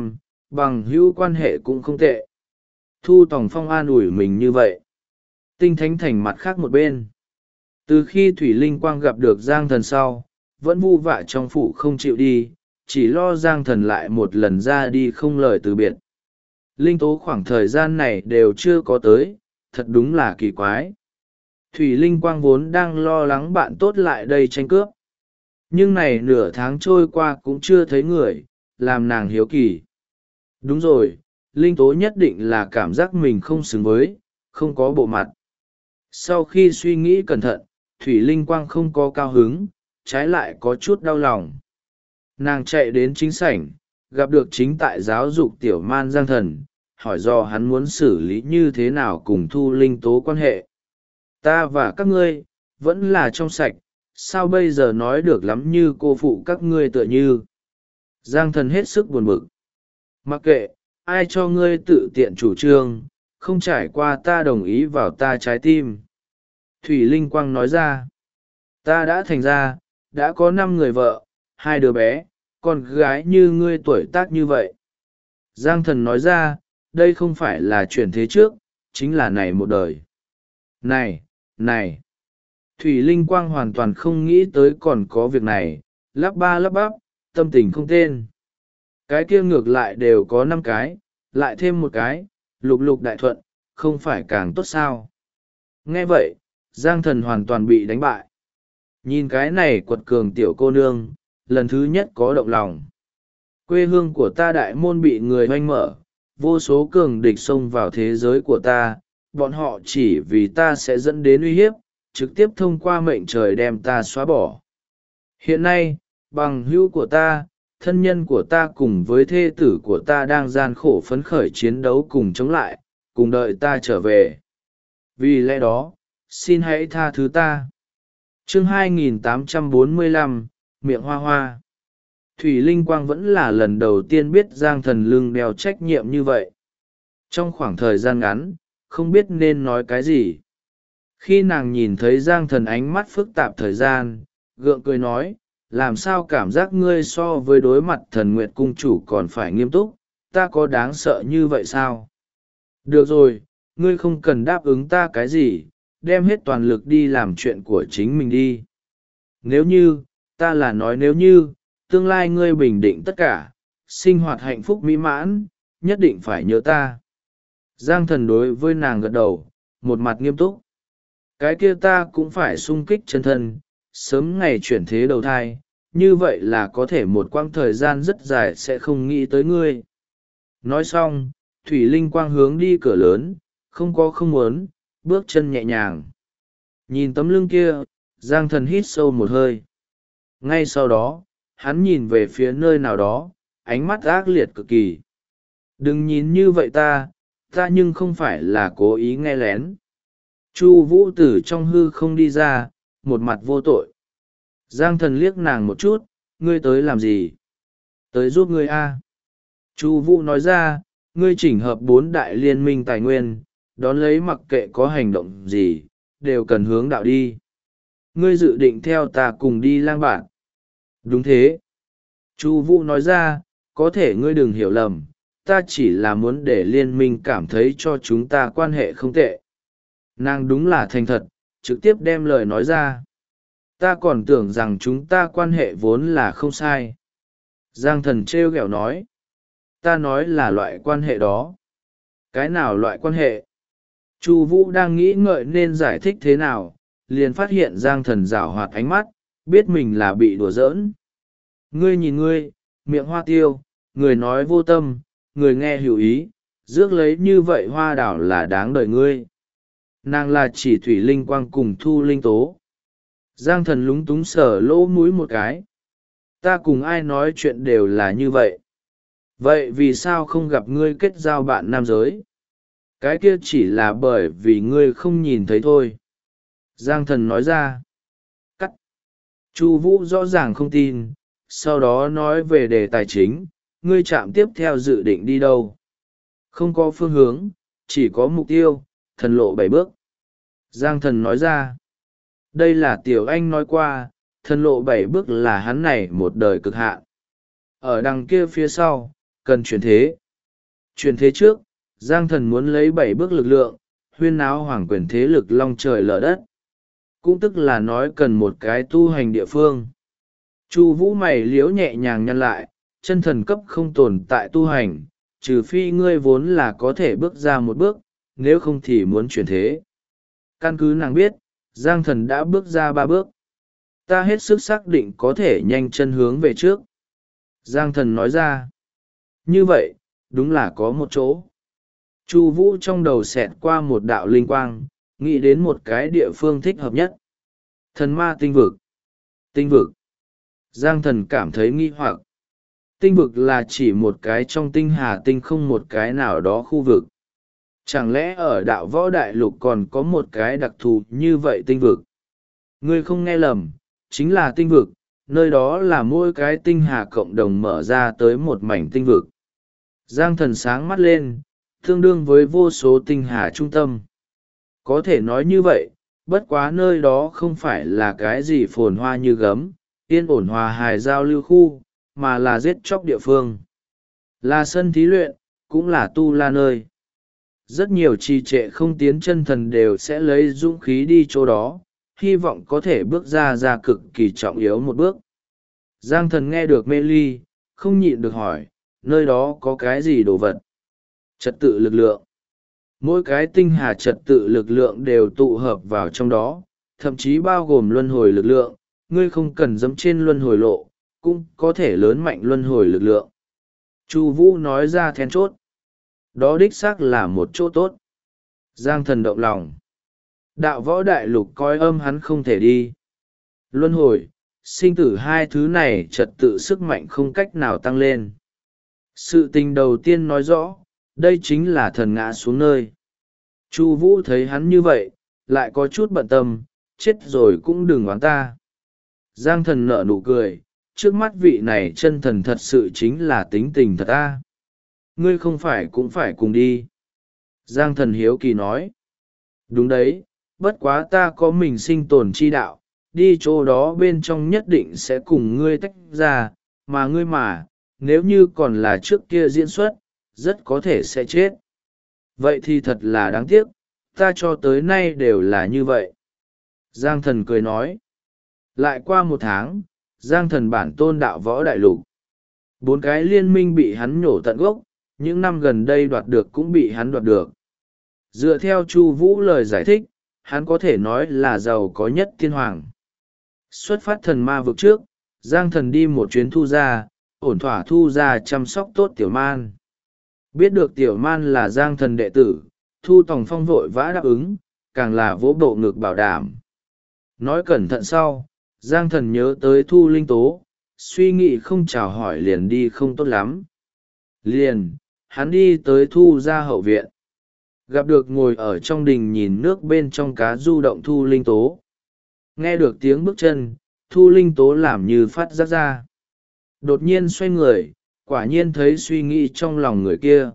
bằng hữu quan hệ cũng không tệ. Thu Tòng Phong an ủi mình như vậy. Tinh Thánh Thành mặt khác một bên. Từ khi Thủy Linh Quang gặp được Giang Thần sau, vẫn vu vạ trong phủ không chịu đi, chỉ lo Giang Thần lại một lần ra đi không lời từ biệt. Linh tố khoảng thời gian này đều chưa có tới, thật đúng là kỳ quái. Thủy Linh Quang vốn đang lo lắng bạn tốt lại đây tranh cướp. Nhưng này nửa tháng trôi qua cũng chưa thấy người, làm nàng hiếu kỳ. Đúng rồi, Linh tố nhất định là cảm giác mình không xứng với, không có bộ mặt. Sau khi suy nghĩ cẩn thận, Thủy Linh Quang không có cao hứng, trái lại có chút đau lòng. Nàng chạy đến chính sảnh, gặp được chính tại giáo dục tiểu man Giang Thần, hỏi do hắn muốn xử lý như thế nào cùng Thu Linh tố quan hệ. Ta và các ngươi, vẫn là trong sạch, sao bây giờ nói được lắm như cô phụ các ngươi tựa như. Giang Thần hết sức buồn bực. Mặc kệ, ai cho ngươi tự tiện chủ trương, không trải qua ta đồng ý vào ta trái tim. Thủy Linh Quang nói ra, ta đã thành ra, đã có 5 người vợ, 2 đứa bé, con gái như ngươi tuổi tác như vậy. Giang Thần nói ra, đây không phải là chuyển thế trước, chính là này một đời. Này! Thủy Linh Quang hoàn toàn không nghĩ tới còn có việc này, lắp ba lắp bắp, tâm tình không tên. Cái kia ngược lại đều có 5 cái, lại thêm một cái, lục lục đại thuận, không phải càng tốt sao. Nghe vậy, Giang Thần hoàn toàn bị đánh bại. Nhìn cái này quật cường tiểu cô nương, lần thứ nhất có động lòng. Quê hương của ta đại môn bị người hoanh mở, vô số cường địch xông vào thế giới của ta, bọn họ chỉ vì ta sẽ dẫn đến uy hiếp, trực tiếp thông qua mệnh trời đem ta xóa bỏ. Hiện nay, bằng hữu của ta, thân nhân của ta cùng với thê tử của ta đang gian khổ phấn khởi chiến đấu cùng chống lại, cùng đợi ta trở về. Vì lẽ đó, xin hãy tha thứ ta. Chương 2845, Miệng Hoa Hoa. Thủy Linh Quang vẫn là lần đầu tiên biết Giang Thần lưng đeo trách nhiệm như vậy. Trong khoảng thời gian ngắn, không biết nên nói cái gì. Khi nàng nhìn thấy Giang Thần ánh mắt phức tạp thời gian, gượng cười nói, làm sao cảm giác ngươi so với đối mặt Thần Nguyệt Cung chủ còn phải nghiêm túc, ta có đáng sợ như vậy sao? Được rồi, ngươi không cần đáp ứng ta cái gì, đem hết toàn lực đi làm chuyện của chính mình đi. Nếu như, ta là nói nếu như, tương lai ngươi bình định tất cả, sinh hoạt hạnh phúc mỹ mãn, nhất định phải nhớ ta. Giang Thần đối với nàng gật đầu, một mặt nghiêm túc. Cái kia ta cũng phải sung kích chân thân, sớm ngày chuyển thế đầu thai, như vậy là có thể một quãng thời gian rất dài sẽ không nghĩ tới ngươi. Nói xong, Thủy Linh Quang hướng đi cửa lớn, không có không muốn, bước chân nhẹ nhàng. Nhìn tấm lưng kia, Giang Thần hít sâu một hơi. Ngay sau đó, hắn nhìn về phía nơi nào đó, ánh mắt ác liệt cực kỳ. Đừng nhìn như vậy ta nhưng không phải là cố ý nghe lén. Chu Vũ từ trong hư không đi ra, một mặt vô tội. Giang Thần liếc nàng một chút, ngươi tới làm gì? Tới giúp ngươi a. Chu Vũ nói ra, ngươi chỉnh hợp 4 đại liên minh tài nguyên, đón lấy mặc kệ có hành động gì, đều cần hướng đạo đi. Ngươi dự định theo ta cùng đi lang bản. Đúng thế. Chu Vũ nói ra, có thể ngươi đừng hiểu lầm, ta chỉ là muốn để liên minh cảm thấy cho chúng ta quan hệ không tệ. Nàng đúng là thành thật, trực tiếp đem lời nói ra. Ta còn tưởng rằng chúng ta quan hệ vốn là không sai. Giang Thần trêu ghẹo nói. Ta nói là loại quan hệ đó. Cái nào loại quan hệ? Chu Vũ đang nghĩ ngợi nên giải thích thế nào, liền phát hiện Giang Thần giảo hoạt ánh mắt, biết mình là bị đùa giỡn. Ngươi nhìn ngươi, miệng hoa tiêu, người nói vô tâm, người nghe hữu ý, rước lấy như vậy hoa đảo là đáng đời ngươi. Nàng là chỉ Thủy Linh Quang cùng Thu Linh tố. Giang Thần lúng túng sờ lỗ mũi một cái. Ta cùng ai nói chuyện đều là như vậy. Vậy vì sao không gặp ngươi kết giao bạn nam giới? Cái kia chỉ là bởi vì ngươi không nhìn thấy thôi. Giang Thần nói ra. Cắt. Chu Vũ rõ ràng không tin, sau đó nói về đề tài chính, ngươi chạm tiếp theo dự định đi đâu? Không có phương hướng, chỉ có mục tiêu, thần lộ 7 bước. Giang Thần nói ra. Đây là Tiểu Anh nói qua, thần lộ 7 bước là hắn này một đời cực hạn. Ở đằng kia phía sau, cần chuyển thế. Chuyển thế trước, Giang Thần muốn lấy 7 bước lực lượng, huyên náo hoàng quyền thế lực long trời lở đất. Cũng tức là nói cần một cái tu hành địa phương. Chu Vũ mày liễu nhẹ nhàng nhăn lại, chân thần cấp không tồn tại tu hành, trừ phi ngươi vốn là có thể bước ra một bước, nếu không thì muốn chuyển thế. Căn cứ nàng biết, Giang Thần đã bước ra 3 bước. Ta hết sức xác định có thể nhanh chân hướng về trước. Giang Thần nói ra. Như vậy, đúng là có một chỗ. Chu Vũ trong đầu xẹt qua một đạo linh quang, nghĩ đến một cái địa phương thích hợp nhất. Thần ma tinh vực. Tinh vực. Giang Thần cảm thấy nghi hoặc. Tinh vực là chỉ một cái trong tinh hà tinh không một cái nào đó khu vực. Chẳng lẽ ở đạo võ đại lục còn có một cái đặc thù như vậy tinh vực? Ngươi không nghe lầm, chính là tinh vực, nơi đó là mỗi cái tinh hà cộng đồng mở ra tới một mảnh tinh vực. Giang Thần sáng mắt lên, tương đương với vô số tinh hà trung tâm. Có thể nói như vậy, bất quá nơi đó không phải là cái gì phồn hoa như gấm, yên ổn hòa hài giao lưu khu, mà là giết chóc địa phương. Là sân thí luyện, cũng là tu la nơi. Rất nhiều trì trệ không tiến chân thần đều sẽ lấy dũng khí đi chỗ đó, hy vọng có thể bước ra cực kỳ trọng yếu một bước. Giang Thần nghe được mê ly, không nhịn được hỏi, nơi đó có cái gì đồ vật? Trật tự lực lượng. Mỗi cái tinh hà trật tự lực lượng đều tụ hợp vào trong đó, thậm chí bao gồm luân hồi lực lượng, ngươi không cần dẫm trên luân hồi lộ, cũng có thể lớn mạnh luân hồi lực lượng. Chu Vũ nói ra then chốt. Đó đích xác là một chỗ tốt. Giang Thần động lòng. Đạo võ đại lục coi âm hắn không thể đi. Luân hồi, sinh tử hai thứ này trật tự sức mạnh không cách nào tăng lên. Sự tình đầu tiên nói rõ, đây chính là thần ngã xuống nơi. Chu Vũ thấy hắn như vậy, lại có chút bận tâm, chết rồi cũng đừng oán ta. Giang Thần nở nụ cười, trước mắt vị này chân thần thật sự chính là tính tình thật a. Ngươi không phải cũng phải cùng đi. Giang Thần hiếu kỳ nói. Đúng đấy, bất quá ta có mình sinh tồn chi đạo, đi chỗ đó bên trong nhất định sẽ cùng ngươi tách ra, mà ngươi mà, nếu như còn là trước kia diễn xuất, rất có thể sẽ chết. Vậy thì thật là đáng tiếc, ta cho tới nay đều là như vậy. Giang Thần cười nói. Lại qua 1 tháng, Giang Thần bản tôn đạo võ đại lục. 4 cái liên minh bị hắn nhổ tận gốc, những năm gần đây đoạt được cũng bị hắn đoạt được. Dựa theo Chu Vũ lời giải thích, hắn có thể nói là giàu có nhất tiên hoàng. Xuất phát thần ma vực trước, Giang Thần đi một chuyến thu gia, ổn thỏa thu gia chăm sóc tốt Tiểu Man. Biết được Tiểu Man là Giang Thần đệ tử, Thu Tòng Phong vội vã đáp ứng, càng là vỗ bộ ngực bảo đảm. Nói cẩn thận sau, Giang Thần nhớ tới Thu Linh Tố, suy nghĩ không chào hỏi liền đi không tốt lắm. Liền, hắn đi tới Thu gia hậu viện. Gặp được ngồi ở trong đình nhìn nước bên trong cá du động Thu Linh Tố. Nghe được tiếng bước chân, Thu Linh Tố làm như phát giác ra. Đột nhiên xoay người, quả nhiên thấy suy nghĩ trong lòng người kia.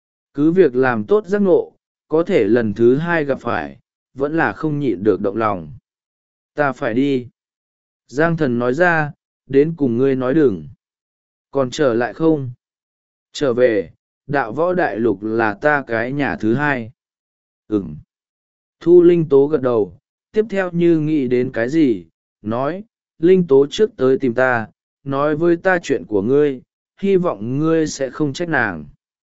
Cứ việc làm tốt giác ngộ, có thể lần thứ 2 gặp phải, vẫn là không nhịn được động lòng. Ta phải đi. Giang Thần nói ra, đến cùng ngươi nói đừng. Còn trở lại không? Trở về, đạo võ đại lục là ta cái nhà thứ 2. Ừm. Thu Linh Tố gật đầu, tiếp theo như nghĩ đến cái gì, nói, Linh Tố trước tới tìm ta, nói với ta chuyện của ngươi, hy vọng ngươi sẽ không trách nàng.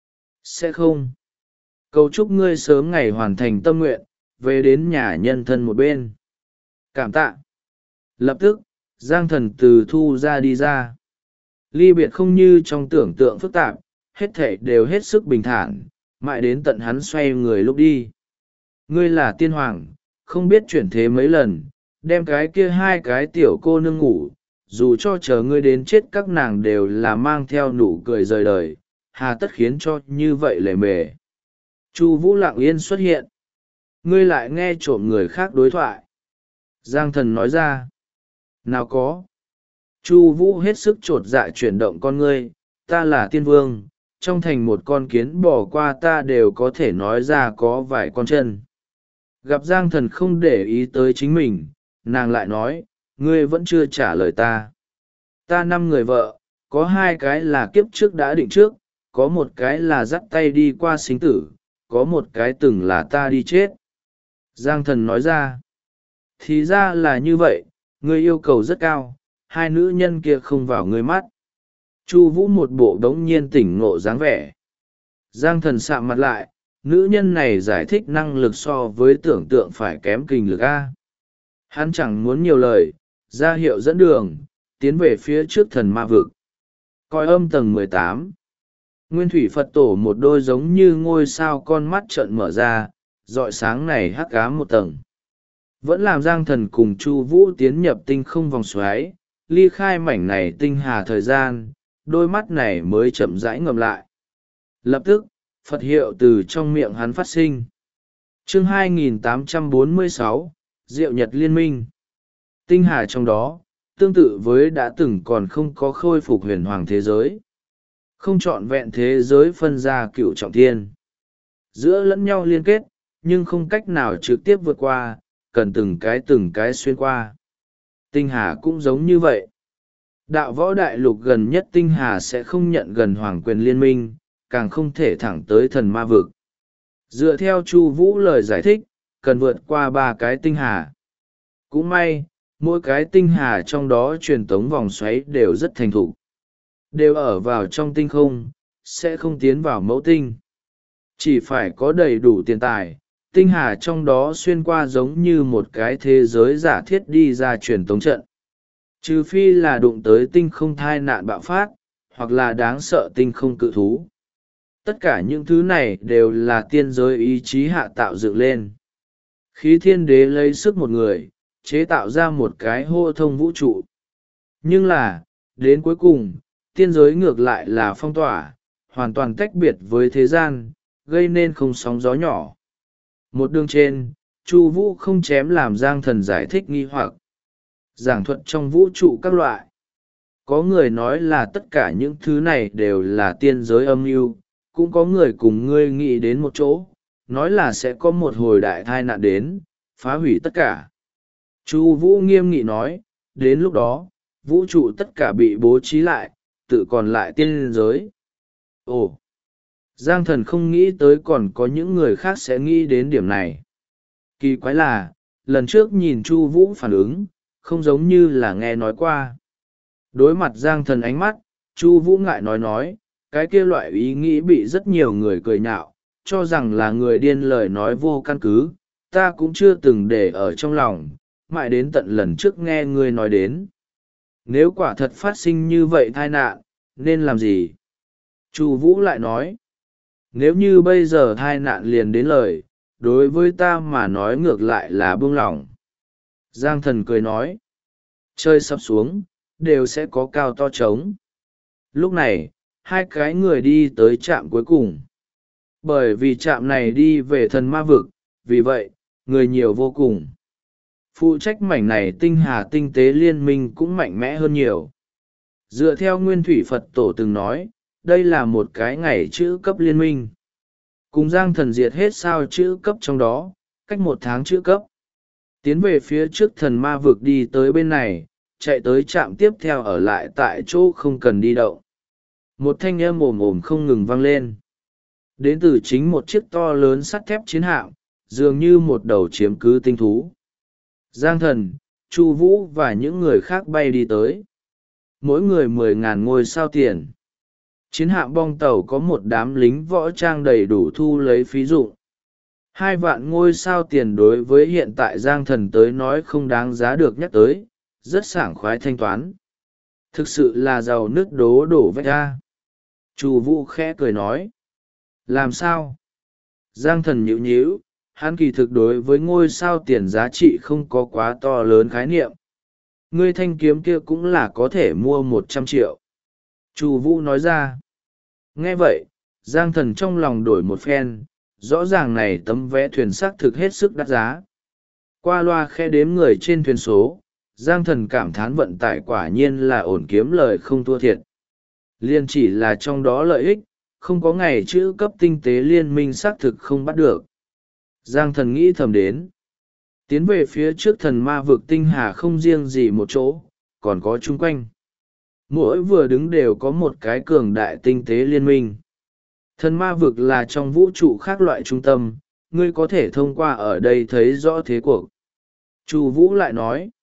Sẽ không. Cầu chúc ngươi sớm ngày hoàn thành tâm nguyện, về đến nhà nhân thân một bên. Cảm tạ. Lập tức, Giang Thần từ Thu gia đi ra. Ly biệt không như trong tưởng tượng phức tạp, hết thảy đều hết sức bình thản, mãi đến tận hắn xoay người lúc đi. Ngươi là tiên hoàng, không biết chuyển thế mấy lần, đem cái kia 2 cái tiểu cô nương ngủ, dù cho chờ ngươi đến chết các nàng đều là mang theo nụ cười rời đời, hà tất khiến cho như vậy lề mề. Chu Vũ lặng yên xuất hiện. Ngươi lại nghe trộm người khác đối thoại. Giang Thần nói ra. Nào có. Chu Vũ hết sức chột dạ chuyển động con ngươi, ta là tiên vương, trong thành một con kiến bò qua ta đều có thể nói ra có vài con chân. Gặp Giang Thần không để ý tới chính mình, nàng lại nói, ngươi vẫn chưa trả lời ta. Ta 5 người vợ, có 2 cái là kiếp trước đã định trước, có một cái là dắt tay đi qua sinh tử, có một cái từng là ta đi chết. Giang thần nói ra. Thì ra là như vậy, ngươi yêu cầu rất cao, hai nữ nhân kia không vào ngươi mắt. Chu Vũ một bộ đống nhiên tỉnh ngộ dáng vẻ. Giang thần sạm mặt lại, nữ nhân này giải thích năng lực so với tưởng tượng phải kém kinh lực A. Hắn chẳng muốn nhiều lời, ra hiệu dẫn đường, tiến về phía trước thần ma vực. Coi âm tầng 18. Nguyên thủy Phật tổ một đôi giống như ngôi sao con mắt trợn mở ra, rọi sáng này hắc ám một tầng. Vẫn làm Giang thần cùng Chu Vũ tiến nhập tinh không vòng xoáy, ly khai mảnh này tinh hà thời gian, đôi mắt này mới chậm rãi ngậm lại. Lập tức, Phật hiệu từ trong miệng hắn phát sinh. Chương 2846, Diệu Nhật Liên Minh. Tinh hà trong đó, tương tự với đã từng còn không có khôi phục huyền hoàng thế giới. Không trọn vẹn thế giới phân ra cựu trọng thiên. Giữa lẫn nhau liên kết, nhưng không cách nào trực tiếp vượt qua, cần từng cái xuyên qua. Tinh hà cũng giống như vậy. Đạo võ đại lục gần nhất tinh hà sẽ không nhận gần hoàng quyền liên minh, càng không thể thẳng tới thần ma vực. Dựa theo Chu Vũ lời giải thích, cần vượt qua 3 cái tinh hà. Cũng may, mỗi cái tinh hà trong đó truyền tống vòng xoáy đều rất thành thục. Đều ở vào trong tinh không, sẽ không tiến vào mẫu tinh. Chỉ phải có đầy đủ tiền tài, tinh hà trong đó xuyên qua giống như một cái thế giới giả thiết đi ra truyền tống trận. Trừ phi là đụng tới tinh không thai nạn bạo phát, hoặc là đáng sợ tinh không cự thú. Tất cả những thứ này đều là tiên giới ý chí hạ tạo dựng lên. Khí thiên đế lấy sức một người, chế tạo ra một cái hô thông vũ trụ. Nhưng là, đến cuối cùng, tiên giới ngược lại là phong tỏa, hoàn toàn tách biệt với thế gian, gây nên không sóng gió nhỏ. Một đường trên, Chu Vũ không chém làm Giang thần giải thích nghi hoặc. Giảng thuật trong vũ trụ các loại. Có người nói là tất cả những thứ này đều là tiên giới âm mưu, cũng có người cùng ngươi nghĩ đến một chỗ, nói là sẽ có một hồi đại tai nạn đến, phá hủy tất cả. Chu Vũ nghiêm nghị nói, đến lúc đó, vũ trụ tất cả bị bố trí lại, tự còn lại tiên giới. Ồ! Giang thần không nghĩ tới còn có những người khác sẽ nghĩ đến điểm này. Kỳ quái là, lần trước nhìn Chu Vũ phản ứng, không giống như là nghe nói qua. Đối mặt Giang thần ánh mắt, Chu Vũ ngại nói, cái kia loại ý nghĩ bị rất nhiều người cười nhạo, cho rằng là người điên lời nói vô căn cứ, ta cũng chưa từng để ở trong lòng, mãi đến tận lần trước nghe ngươi nói đến. Nếu quả thật phát sinh như vậy tai nạn, nên làm gì? Chu Vũ lại nói, nếu như bây giờ tai nạn liền đến lời, đối với ta mà nói ngược lại là buông lỏng. Giang thần cười nói, trời sắp xuống, đều sẽ có cao to trống. Lúc này, hai cái người đi tới trạm cuối cùng. Bởi vì trạm này đi về thần ma vực, vì vậy, người nhiều vô cùng. Phụ trách mảnh này tinh hà tinh tế liên minh cũng mạnh mẽ hơn nhiều. Dựa theo Nguyên thủy Phật tổ từng nói, đây là một cái ngày chữ cấp liên minh. Cùng Giang thần diệt hết sao chữ cấp trong đó, cách 1 tháng chữ cấp. Tiến về phía trước thần ma vực đi tới bên này, chạy tới trạm tiếp theo ở lại tại chỗ không cần đi đậu. Một thanh âm ồm ồm không ngừng vang lên. Đến từ chính một chiếc to lớn sắt thép chiến hạm, dường như một đầu chiếm cứ tinh thú. Giang thần, Chu Vũ và những người khác bay đi tới. Mỗi người 10.000 ngôi sao tiền. Chiến hạm bong tàu có một đám lính võ trang đầy đủ thu lấy phí dụng. 2 vạn ngôi sao tiền đối với hiện tại Giang thần tới nói không đáng giá được nhắc tới, rất sảng khoái thanh toán. Thực sự là giàu nước đổ vách ra. Chu Vũ khẽ cười nói. Làm sao? Giang thần nhíu nhíu, hắn kỳ thực đối với ngôi sao tiền giá trị không có quá to lớn khái niệm. Ngươi thanh kiếm kia cũng là có thể mua 100 triệu. Chu Vũ nói ra. Nghe vậy, Giang thần trong lòng đổi một phen, rõ ràng này tấm vé thuyền xác thực hết sức đắt giá. Qua loa khe đếm người trên thuyền số, Giang thần cảm thán vận tải quả nhiên là ổn kiếm lời không thua thiệt. Liên chỉ là trong đó lợi ích, không có ngày chữ cấp tinh tế liên minh xác thực không bắt được. Giang thần nghĩ thầm đến. Tiến về phía trước thần ma vực tinh hà không riêng gì một chỗ, còn có chung quanh. Mỗi vừa đứng đều có một cái cường đại tinh tế liên minh. Thần ma vực là trong vũ trụ khác loại trung tâm, ngươi có thể thông qua ở đây thấy rõ thế cuộc. Chu Vũ lại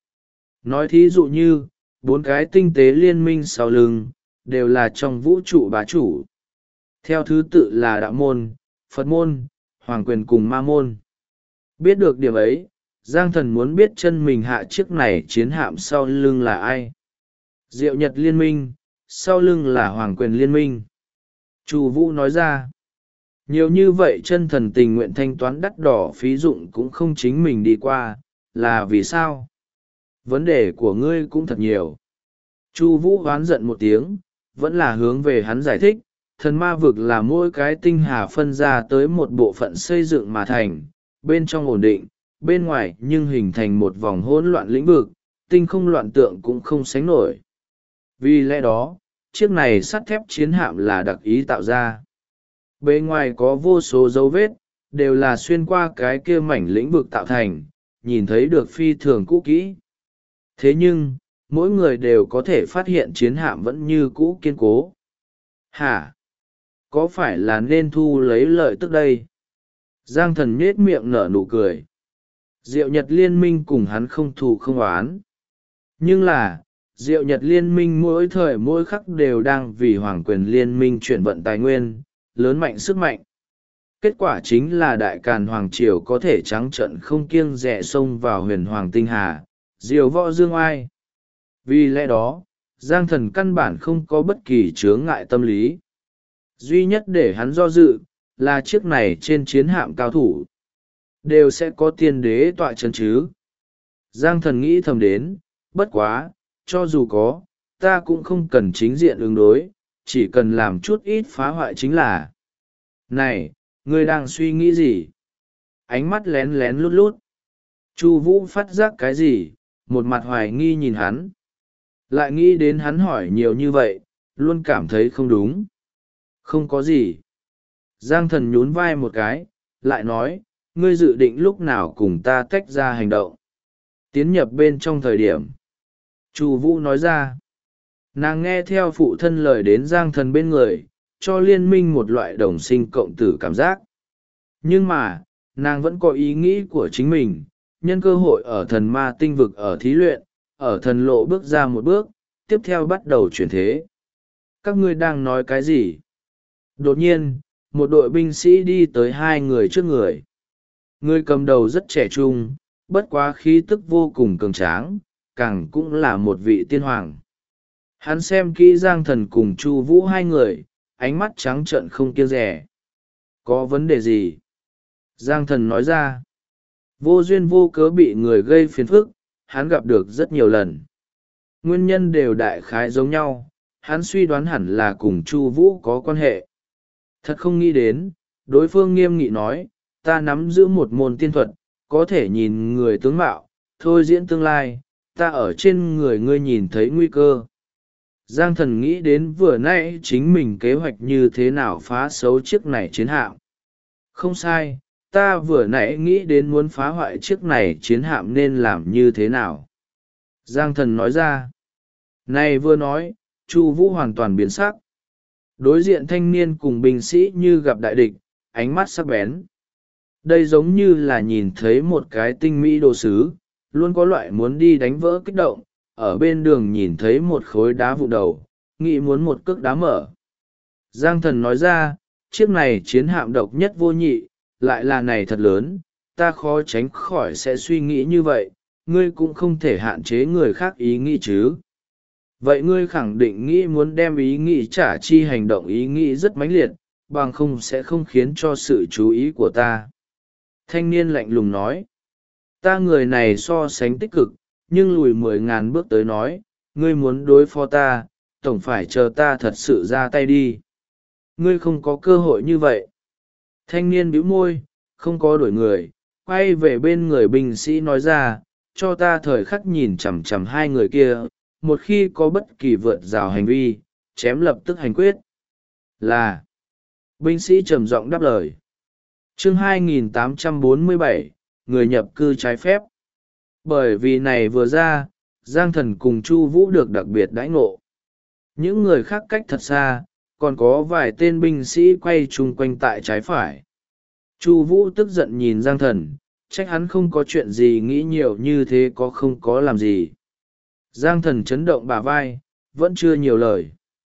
nói thí dụ như, 4 cái tinh tế liên minh sau lưng, đều là trong vũ trụ bá chủ. Theo thứ tự là đạo môn, Phật môn, Hoàng quyền cùng ma môn. Biết được điểm ấy, Giang Thần muốn biết chân mình hạ chiếc này chiến hạm sau lưng là ai. Diệu Nhật liên minh, sau lưng là Hoàng quyền liên minh. Chu Vũ nói ra, nhiều như vậy chân thần tình nguyện thanh toán đắt đỏ phí dụng cũng không chính mình đi qua, là vì sao? Vấn đề của ngươi cũng thật nhiều. Chu Vũ oán giận một tiếng, vẫn là hướng về hắn giải thích, thần ma vực là mỗi cái tinh hà phân ra tới một bộ phận xây dựng mà thành, bên trong ổn định, bên ngoài nhưng hình thành một vòng hỗn loạn lĩnh vực, tinh không loạn tượng cũng không sánh nổi. Vì lẽ đó, chiếc này sắt thép chiến hạm là đặc ý tạo ra. Bề ngoài có vô số dấu vết, đều là xuyên qua cái kia mảnh lĩnh vực tạo thành, nhìn thấy được phi thường cũ kỹ. Thế nhưng, mỗi người đều có thể phát hiện chiến hạm vẫn như cũ kiên cố. Hả? Có phải là nên thu lấy lợi tức đây? Giang Thần nhếch miệng nở nụ cười. Diệu Nhật liên minh cùng hắn không thù không oán. Nhưng là, Diệu Nhật liên minh mỗi thời mỗi khắc đều đang vì Hoàng quyền liên minh chuyển vận tài nguyên, lớn mạnh sức mạnh. Kết quả chính là Đại Càn Hoàng Triều có thể trắng trợn không kiêng dè xông vào huyền Hoàng Tinh Hà, diều võ dương oai. Vì lẽ đó, Giang Thần căn bản không có bất kỳ chướng ngại tâm lý. Duy nhất để hắn do dự, là chiếc này trên chiến hạm cao thủ. Đều sẽ có tiên đế tọa chân chứ. Giang Thần nghĩ thầm đến, bất quá, cho dù có, ta cũng không cần chính diện ứng đối, chỉ cần làm chút ít phá hoại chính là. Này, ngươi đang suy nghĩ gì? Ánh mắt lén lén lút lút. Chu Vũ phát giác cái gì, một mặt hoài nghi nhìn hắn. Lại nghĩ đến hắn hỏi nhiều như vậy, luôn cảm thấy không đúng. Không có gì. Giang Thần nhún vai một cái, lại nói, ngươi dự định lúc nào cùng ta tách ra hành động. Tiến nhập bên trong thời điểm. Chu Vũ nói ra. Nàng nghe theo phụ thân lời đến Giang Thần bên người, cho liên minh một loại đồng sinh cộng tử cảm giác. Nhưng mà, nàng vẫn có ý nghĩ của chính mình, nhân cơ hội ở thần ma tinh vực ở thí luyện, ở thần lộ bước ra một bước, tiếp theo bắt đầu chuyển thế. Các ngươi đang nói cái gì? Đột nhiên, một đội binh sĩ đi tới 2 người trước người. Người cầm đầu rất trẻ trung, bất quá khí tức vô cùng cường tráng, càng cũng là một vị tiên hoàng. Hắn xem kỹ Giang Thần cùng Chu Vũ 2 người, ánh mắt trắng trợn không kiêng dè. Có vấn đề gì? Giang Thần nói ra. Vô duyên vô cớ bị người gây phiền phức, hắn gặp được rất nhiều lần. Nguyên nhân đều đại khái giống nhau, hắn suy đoán hẳn là cùng Chu Vũ có quan hệ. Thật không nghĩ đến, đối phương nghiêm nghị nói, ta nắm giữ một môn tiên thuật, có thể nhìn người tướng mạo, thôi diễn tương lai, ta ở trên người ngươi nhìn thấy nguy cơ. Giang Thần nghĩ đến vừa nãy chính mình kế hoạch như thế nào phá xấu chiếc này chiến hạm. Không sai, ta vừa nãy nghĩ đến muốn phá hoại chiếc này chiến hạm nên làm như thế nào. Giang Thần nói ra. Này vừa nói, Chu Vũ hoàn toàn biến sắc. Đối diện thanh niên cùng binh sĩ như gặp đại địch, ánh mắt sắc bén. Đây giống như là nhìn thấy một cái tinh mỹ đồ sứ, luôn có loại muốn đi đánh vỡ kích động, ở bên đường nhìn thấy một khối đá vụn đầu, nghĩ muốn một cước đá mở. Giang Thần nói ra, chiếc này chiến hạm độc nhất vô nhị, lại là này thật lớn, ta khó tránh khỏi sẽ suy nghĩ như vậy, ngươi cũng không thể hạn chế người khác ý nghĩ chứ. Vậy ngươi khẳng định nghĩ muốn đem ý nghĩ trả chi hành động ý nghĩ rất mãnh liệt, bằng không sẽ không khiến cho sự chú ý của ta. Thanh niên lạnh lùng nói, ta người này so sánh tích cực, nhưng lùi 10.000 bước tới nói, ngươi muốn đối phó ta, tổng phải chờ ta thật sự ra tay đi. Ngươi không có cơ hội như vậy. Thanh niên bĩu môi, không có đuổi người, quay về bên người binh sĩ nói ra, cho ta thời khắc nhìn chằm chằm 2 người kia, một khi có bất kỳ vượt rào hành vi, chém lập tức hành quyết. Là. Binh sĩ trầm giọng đáp lời. Chương 2847, người nhập cư trái phép. Bởi vì này vừa ra, Giang Thần cùng Chu Vũ được đặc biệt đãi ngộ. Những người khác cách thật xa, còn có vài tên binh sĩ quay chung quanh tại trái phải. Chu Vũ tức giận nhìn Giang Thần, trách hắn không có chuyện gì nghĩ nhiều như thế, có không có làm gì. Giang Thần chấn động bả vai, vẫn chưa nhiều lời.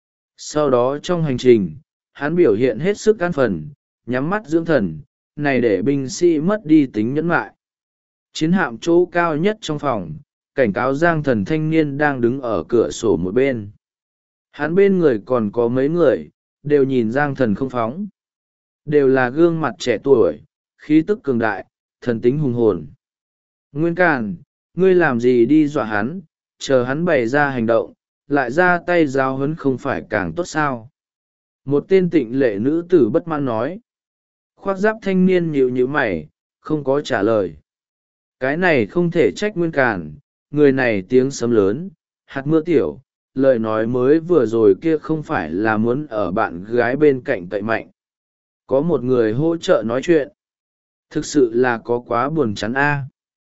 Sau đó trong hành trình, hắn biểu hiện hết sức an phần, nhắm mắt dưỡng thần, này để binh sĩ mất đi tính nhẫn nại. Chiến hạm chỗ cao nhất trong phòng, cảnh cáo Giang Thần thanh niên đang đứng ở cửa sổ một bên. Hắn bên người còn có mấy người, đều nhìn Giang Thần không phóng. Đều là gương mặt trẻ tuổi, khí tức cường đại, thần tính hùng hồn. Nguyên Càn, ngươi làm gì đi dọa hắn, chờ hắn bày ra hành động, lại ra tay giáo huấn không phải càng tốt sao? Một tên tịnh lệ nữ tử bất mãn nói. Khoác giáp thanh niên nhíu nhíu mày, không có trả lời. Cái này không thể trách Nguyên Càn, người này tiếng sấm lớn, hạt mưa tiểu, lời nói mới vừa rồi kia không phải là muốn ở bạn gái bên cạnh cậy mạnh. Có một người hỗ trợ nói chuyện. Thực sự là có quá buồn chán a.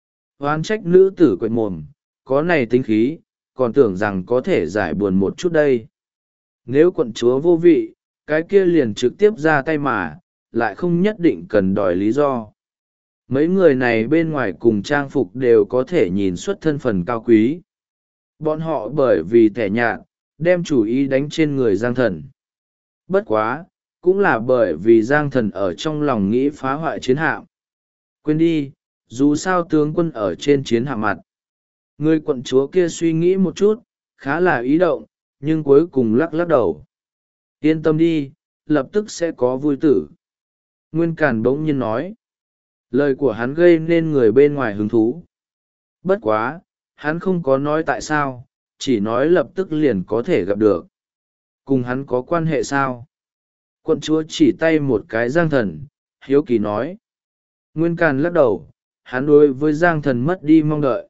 Oán trách nữ tử quệt mồm, có này tính khí, còn tưởng rằng có thể giải buồn một chút đây. Nếu quận chúa vô vị, cái kia liền trực tiếp ra tay mà, lại không nhất định cần đòi lý do. Mấy người này bên ngoài cùng trang phục đều có thể nhìn xuất thân phần cao quý. Bọn họ bởi vì tẻ nhạt, đem chủ ý đánh trên người Giang Thần. Bất quá, cũng là bởi vì Giang Thần ở trong lòng nghĩ phá hoại chiến hạm. Quên đi, dù sao tướng quân ở trên chiến hạm mặt. Người quận chúa kia suy nghĩ một chút, khá là ý động, nhưng cuối cùng lắc lắc đầu. Yên tâm đi, lập tức sẽ có vui tử. Nguyên Càn bỗng nhiên nói. Lời của hắn gây nên người bên ngoài hứng thú. Bất quá, hắn không có nói tại sao, chỉ nói lập tức liền có thể gặp được. Cùng hắn có quan hệ sao? Quận chúa chỉ tay một cái Giang Thần, hiếu kỳ nói. Nguyên Càn lắc đầu, hắn đối với Giang Thần mất đi mong đợi.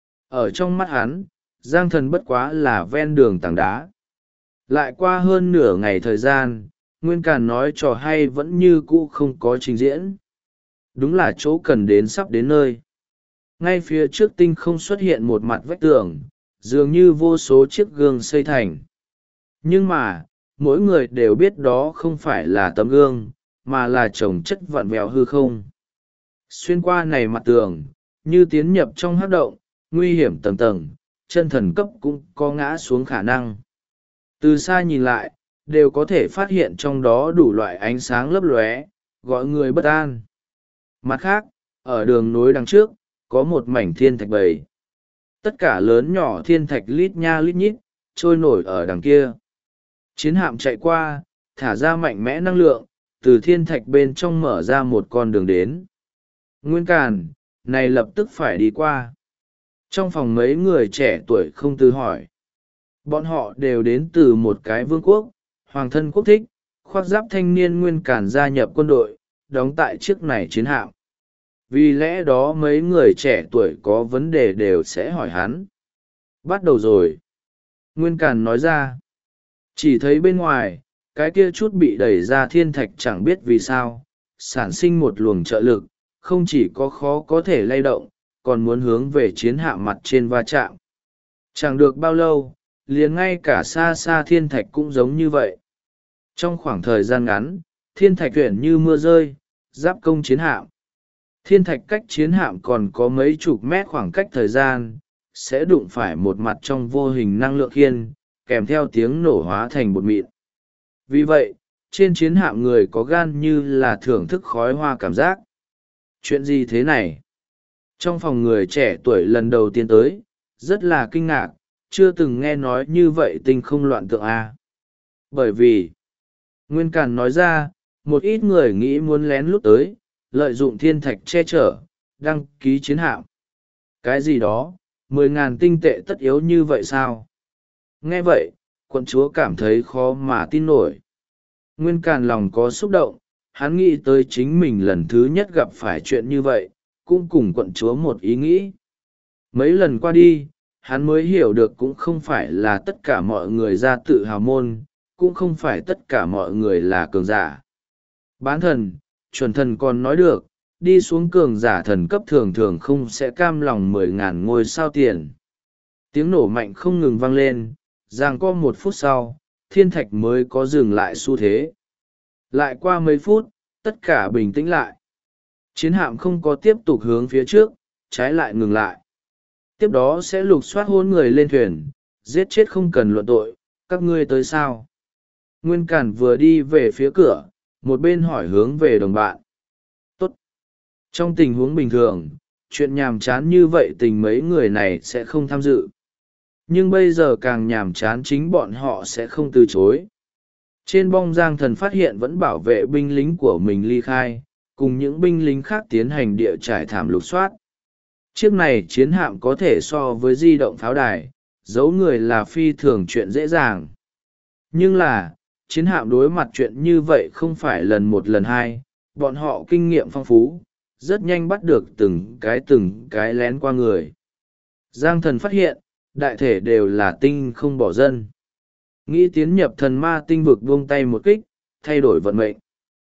Ở trong mắt hắn, Giang Thần bất quá là ven đường tảng đá. Lại qua hơn nửa ngày thời gian, Nguyên Càn nói trò hay vẫn như cũ không có trình diễn. Đúng là chỗ cần đến sắp đến nơi. Ngay phía trước tinh không xuất hiện một mặt vách tường, dường như vô số chiếc gương xây thành. Nhưng mà, mỗi người đều biết đó không phải là tấm gương, mà là chồng chất vặn vẹo hư không. Xuyên qua này mặt tường, như tiến nhập trong hắc động, nguy hiểm tầng tầng, chân thần cấp cũng có ngã xuống khả năng. Từ xa nhìn lại, đều có thể phát hiện trong đó đủ loại ánh sáng lấp lóe, gọi người bất an. Mặt khác, ở đường nối đằng trước, có một mảnh thiên thạch bầy. Tất cả lớn nhỏ thiên thạch lít nha lít nhít, trôi nổi ở đằng kia. Chiến hạm chạy qua, thả ra mạnh mẽ năng lượng, từ thiên thạch bên trong mở ra một con đường đến. Nguyên Càn, này lập tức phải đi qua. Trong phòng mấy người trẻ tuổi không từ hỏi. Bọn họ đều đến từ một cái vương quốc, hoàng thân quốc thích, khoác giáp thanh niên Nguyên Càn gia nhập quân đội, đóng tại chiếc này chiến hạm. Vì lẽ đó mấy người trẻ tuổi có vấn đề đều sẽ hỏi hắn. Bắt đầu rồi. Nguyên Càn nói ra. Chỉ thấy bên ngoài, cái kia chút bị đẩy ra thiên thạch chẳng biết vì sao, sản sinh một luồng trợ lực, không chỉ có khó có thể lay động, còn muốn hướng về chiến hạm mặt trên va chạm. Chẳng được bao lâu, liền ngay cả xa xa thiên thạch cũng giống như vậy. Trong khoảng thời gian ngắn, thiên thạch tuyển như mưa rơi, giáp công chiến hạm. Thiên thạch cách chiến hạm còn có mấy chục mét khoảng cách thời gian, sẽ đụng phải một mặt trong vô hình năng lượng khiên, kèm theo tiếng nổ hóa thành bột mịn. Vì vậy, trên chiến hạm người có gan như là thưởng thức khói hoa cảm giác. Chuyện gì thế này? Trong phòng người trẻ tuổi lần đầu tiên tới, rất là kinh ngạc, chưa từng nghe nói như vậy tinh không loạn tượng A. Bởi vì, Nguyên Càn nói ra, một ít người nghĩ muốn lén lút tới, lợi dụng thiên thạch che chở, đăng ký chiến hạm. Cái gì đó, 10.000 tinh tệ tất yếu như vậy sao? Nghe vậy, quận chúa cảm thấy khó mà tin nổi. Nguyên Càn lòng có xúc động, hắn nghĩ tới chính mình lần thứ nhất gặp phải chuyện như vậy, cũng cùng quận chúa một ý nghĩ. Mấy lần qua đi, hắn mới hiểu được cũng không phải là tất cả mọi người ra tự hào môn, cũng không phải tất cả mọi người là cường giả. Bán thần, chuẩn thần còn nói được, đi xuống cường giả thần cấp thường thường không sẽ cam lòng 10.000 ngôi sao tiền. Tiếng nổ mạnh không ngừng vang lên, giằng co 1 phút sau, thiên thạch mới có dừng lại xu thế. Lại qua mấy phút, tất cả bình tĩnh lại. Chiến hạm không có tiếp tục hướng phía trước, trái lại ngừng lại. Tiếp đó sẽ lục soát hôn người lên thuyền, giết chết không cần luận tội, các ngươi tới sao? Nguyên Cản vừa đi về phía cửa, một bên hỏi hướng về đồng bạn. Tốt. Trong tình huống bình thường, chuyện nhàm chán như vậy tình mấy người này sẽ không tham dự. Nhưng bây giờ càng nhàm chán chính bọn họ sẽ không từ chối. Trên bong Giang Thần phát hiện vẫn bảo vệ binh lính của mình ly khai, cùng những binh lính khác tiến hành địa trải thảm lục soát. Chiếc này chiến hạm có thể so với di động pháo đài, giấu người là phi thường chuyện dễ dàng. Nhưng là, chiến hạm đối mặt chuyện như vậy không phải lần một lần hai, bọn họ kinh nghiệm phong phú, rất nhanh bắt được từng cái lén qua người. Giang Thần phát hiện, đại thể đều là tinh không bỏ dân. Nghĩ tiến nhập thần ma tinh vực buông tay một kích, thay đổi vận mệnh.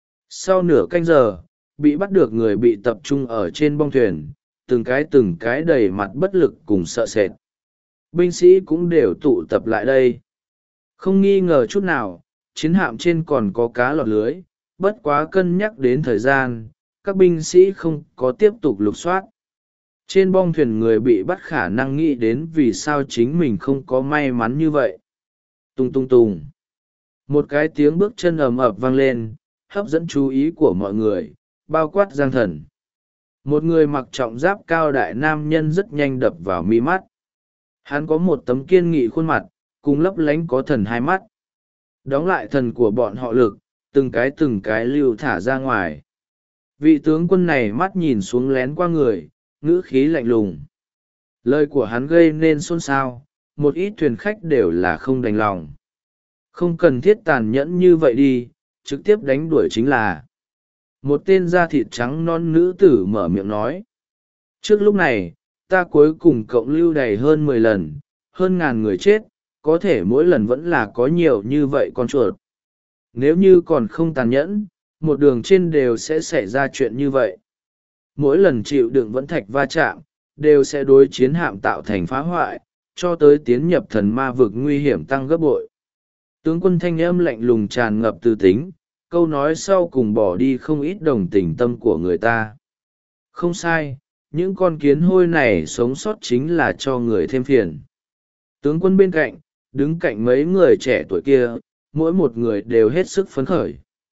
Sau nửa canh giờ, bị bắt được người bị tập trung ở trên bong thuyền, từng cái đầy mặt bất lực cùng sợ sệt. Binh sĩ cũng đều tụ tập lại đây. Không nghi ngờ chút nào, chiến hạm trên còn có cá lọt lưới, bất quá cân nhắc đến thời gian, các binh sĩ không có tiếp tục lục soát. Trên bong thuyền người bị bắt khả năng nghĩ đến vì sao chính mình không có may mắn như vậy. Tung tung tung. Một cái tiếng bước chân ầm ập vang lên, hấp dẫn chú ý của mọi người, bao quát Giang Thần. Một người mặc trọng giáp cao đại nam nhân rất nhanh đập vào mi mắt. Hắn có một tấm kiên nghị khuôn mặt, cùng lấp lánh có thần hai mắt. Đóng lại thần của bọn họ lực, từng cái lưu thả ra ngoài. Vị tướng quân này mắt nhìn xuống lén qua người, ngữ khí lạnh lùng. Lời của hắn gây nên xôn xao, một ít thuyền khách đều là không đành lòng. Không cần thiết tàn nhẫn như vậy đi, trực tiếp đánh đuổi chính là. Một tên da thịt trắng non nữ tử mở miệng nói. Trước lúc này, ta cuối cùng cộng lưu đầy hơn 10 lần, hơn ngàn người chết, có thể mỗi lần vẫn là có nhiều như vậy con chuột. Nếu như còn không tàn nhẫn, một đường trên đều sẽ xảy ra chuyện như vậy. Mỗi lần chịu đựng vẫn thạch va chạm, đều sẽ đối chiến hạm tạo thành phá hoại, cho tới tiến nhập thần ma vực nguy hiểm tăng gấp bội. Tướng quân thanh âm lạnh lùng tràn ngập từ tính, câu nói sau cùng bỏ đi không ít đồng tình tâm của người ta. Không sai, những con kiến hôi này sống sót chính là cho người thêm phiền. Tướng quân bên cạnh, đứng cạnh mấy người trẻ tuổi kia, mỗi một người đều hết sức phấn khởi.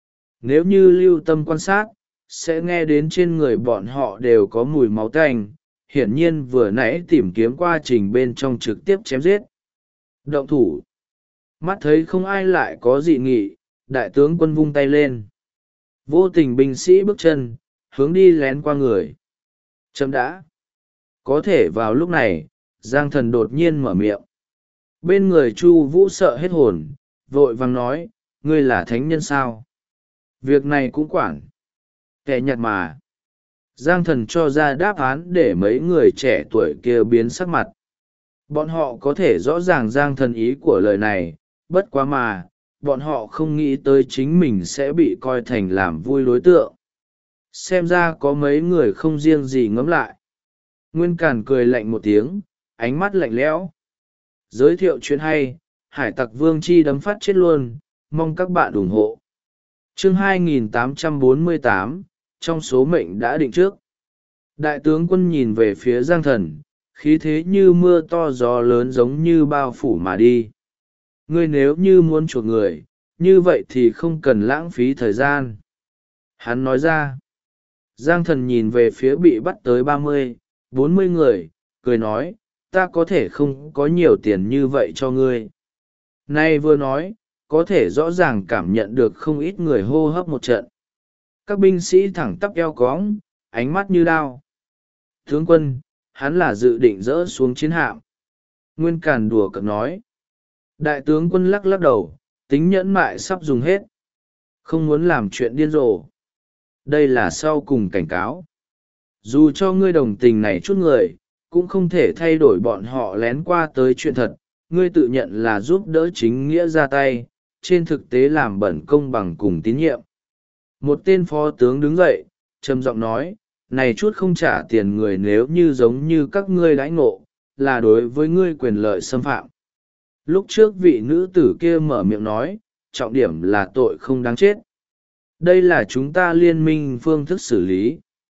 Nếu như lưu tâm quan sát, sẽ nghe đến trên người bọn họ đều có mùi máu tanh, hiển nhiên vừa nãy tìm kiếm quá trình bên trong trực tiếp chém giết. Động thủ. Mắt thấy không ai lại có dị nghị, đại tướng quân vung tay lên. Vô tình binh sĩ bước chân, hướng đi lén qua người. Chấm đã. Có thể vào lúc này, Giang Thần đột nhiên mở miệng. Bên người Chu Vũ sợ hết hồn, vội vàng nói, ngươi là thánh nhân sao? Việc này cũng quản. Kẻ nhặt mà. Giang Thần cho ra đáp án để mấy người trẻ tuổi kia biến sắc mặt. Bọn họ có thể rõ ràng Giang Thần ý của lời này, bất quá mà, bọn họ không nghĩ tới chính mình sẽ bị coi thành làm vui đối tượng. Xem ra có mấy người không riêng gì ngẫm lại. Nguyên Càn cười lạnh một tiếng, ánh mắt lạnh lẽo. Giới thiệu chuyện hay, Hải Tặc Vương Chi đấm phát chết luôn, mong các bạn ủng hộ. Chương 2848, trong số mệnh đã định trước. Đại tướng quân nhìn về phía Giang Thần, khí thế như mưa to gió lớn giống như bao phủ mà đi. Ngươi nếu như muốn chuộc người, như vậy thì không cần lãng phí thời gian. Hắn nói ra. Giang Thần nhìn về phía bị bắt tới 30, 40 người, cười nói, ta có thể không có nhiều tiền như vậy cho ngươi. Nay vừa nói, có thể rõ ràng cảm nhận được không ít người hô hấp một trận. Các binh sĩ thẳng tắp eo cóng, ánh mắt như đao. Tướng quân, hắn là dự định dỡ xuống chiến hạm. Nguyên Càn đùa cợt nói. Đại tướng quân lắc lắc đầu, tính nhẫn mại sắp dùng hết. Không muốn làm chuyện điên rồ. Đây là sau cùng cảnh cáo. Dù cho ngươi đồng tình này chút người, cũng không thể thay đổi bọn họ lén qua tới chuyện thật. Ngươi tự nhận là giúp đỡ chính nghĩa ra tay, trên thực tế làm bẩn công bằng cùng tín nhiệm. Một tên phó tướng đứng dậy, trầm giọng nói, này chút không trả tiền người nếu như giống như các ngươi đãi ngộ, là đối với ngươi quyền lợi xâm phạm. Lúc trước vị nữ tử kia mở miệng nói, trọng điểm là tội không đáng chết. Đây là chúng ta liên minh phương thức xử lý.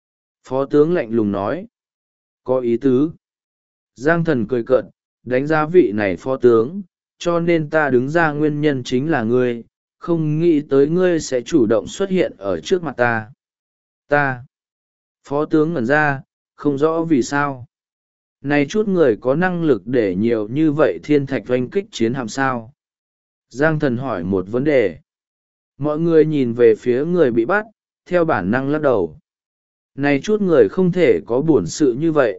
Phó tướng lạnh lùng nói. Có ý tứ. Giang thần cười cợt, đánh giá vị này phó tướng, cho nên ta đứng ra nguyên nhân chính là ngươi, không nghĩ tới ngươi sẽ chủ động xuất hiện ở trước mặt ta. Ta. Phó tướng ngẩn ra, không rõ vì sao. Này chút người có năng lực để nhiều như vậy thiên thạch oanh kích chiến hạm sao? Giang thần hỏi một vấn đề. Mọi người nhìn về phía người bị bắt, theo bản năng lắc đầu. Này chút người không thể có bổn sự như vậy.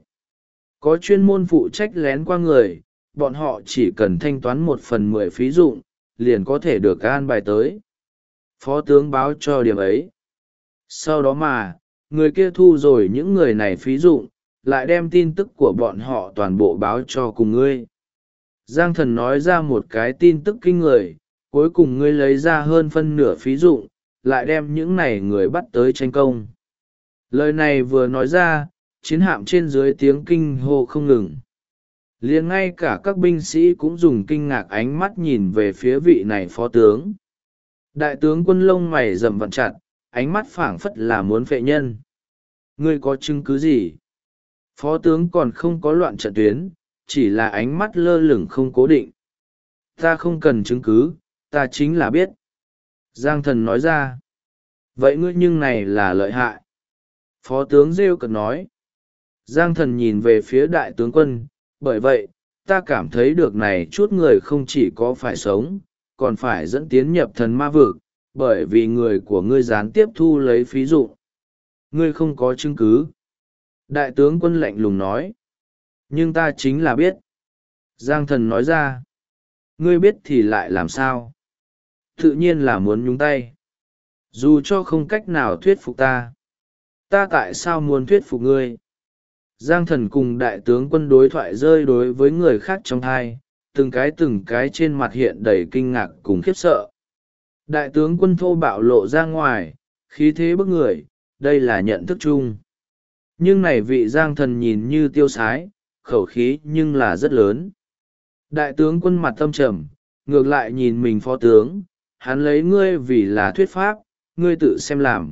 Có chuyên môn phụ trách lén qua người, bọn họ chỉ cần thanh toán 1/10 phí dụng, liền có thể được an bài tới. Phó tướng báo cho điểm ấy. Sau đó mà, người kia thu rồi những người này phí dụng, lại đem tin tức của bọn họ toàn bộ báo cho cùng ngươi. Giang thần nói ra một cái tin tức kinh người, cuối cùng ngươi lấy ra hơn phân nửa phí dụng, lại đem những này người bắt tới tranh công. Lời này vừa nói ra, chiến hạm trên dưới tiếng kinh hô không ngừng. Liền ngay cả các binh sĩ cũng dùng kinh ngạc ánh mắt nhìn về phía vị này phó tướng. Đại tướng quân lông mày rậm vặn chặt, ánh mắt phảng phất là muốn phệ nhân. Ngươi có chứng cứ gì? Phó tướng còn không có loạn trận tuyến, chỉ là ánh mắt lơ lửng không cố định. Ta không cần chứng cứ, ta chính là biết. Giang thần nói ra. Vậy ngươi nhưng này là lợi hại. Phó tướng rêu cợt nói. Giang thần nhìn về phía đại tướng quân, bởi vậy, ta cảm thấy được này chút người không chỉ có phải sống, còn phải dẫn tiến nhập thần ma vực, bởi vì người của ngươi gián tiếp thu lấy phí dụ. Ngươi không có chứng cứ. Đại tướng quân lạnh lùng nói. Nhưng ta chính là biết. Giang thần nói ra. Ngươi biết thì lại làm sao? Tự nhiên là muốn nhúng tay. Dù cho không cách nào thuyết phục ta. Ta tại sao muốn thuyết phục ngươi? Giang thần cùng đại tướng quân đối thoại rơi đối với người khác trong thai, từng cái trên mặt hiện đầy kinh ngạc cùng khiếp sợ. Đại tướng quân thô bạo lộ ra ngoài, khí thế bức người, đây là nhận thức chung. Nhưng này vị giang thần nhìn như tiêu sái, khẩu khí nhưng là rất lớn. Đại tướng quân mặt tâm trầm, ngược lại nhìn mình phó tướng, hắn lấy ngươi vì là thuyết pháp, ngươi tự xem làm.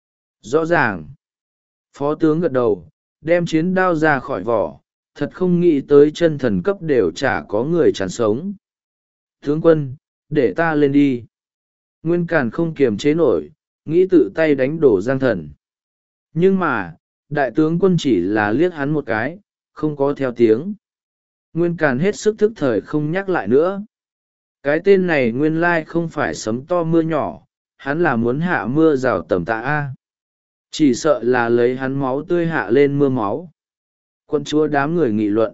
Rõ ràng. Phó tướng gật đầu, đem chiến đao ra khỏi vỏ, thật không nghĩ tới chân thần cấp đều chả có người chán sống. Tướng quân, để ta lên đi. Nguyên Càn không kiềm chế nổi, nghĩ tự tay đánh đổ Giang thần. Nhưng mà, đại tướng quân chỉ là liếc hắn một cái, không có theo tiếng. Nguyên Càn hết sức thức thời không nhắc lại nữa. Cái tên này nguyên lai không phải sấm to mưa nhỏ, hắn là muốn hạ mưa rào tầm tạ A. Chỉ sợ là lấy hắn máu tươi hạ lên mưa máu. Quân chúa đám người nghị luận.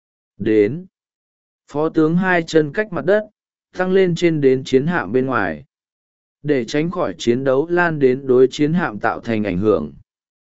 Đến. Phó tướng hai chân cách mặt đất, tăng lên trên đến chiến hạm bên ngoài. Để tránh khỏi chiến đấu lan đến đối chiến hạm tạo thành ảnh hưởng.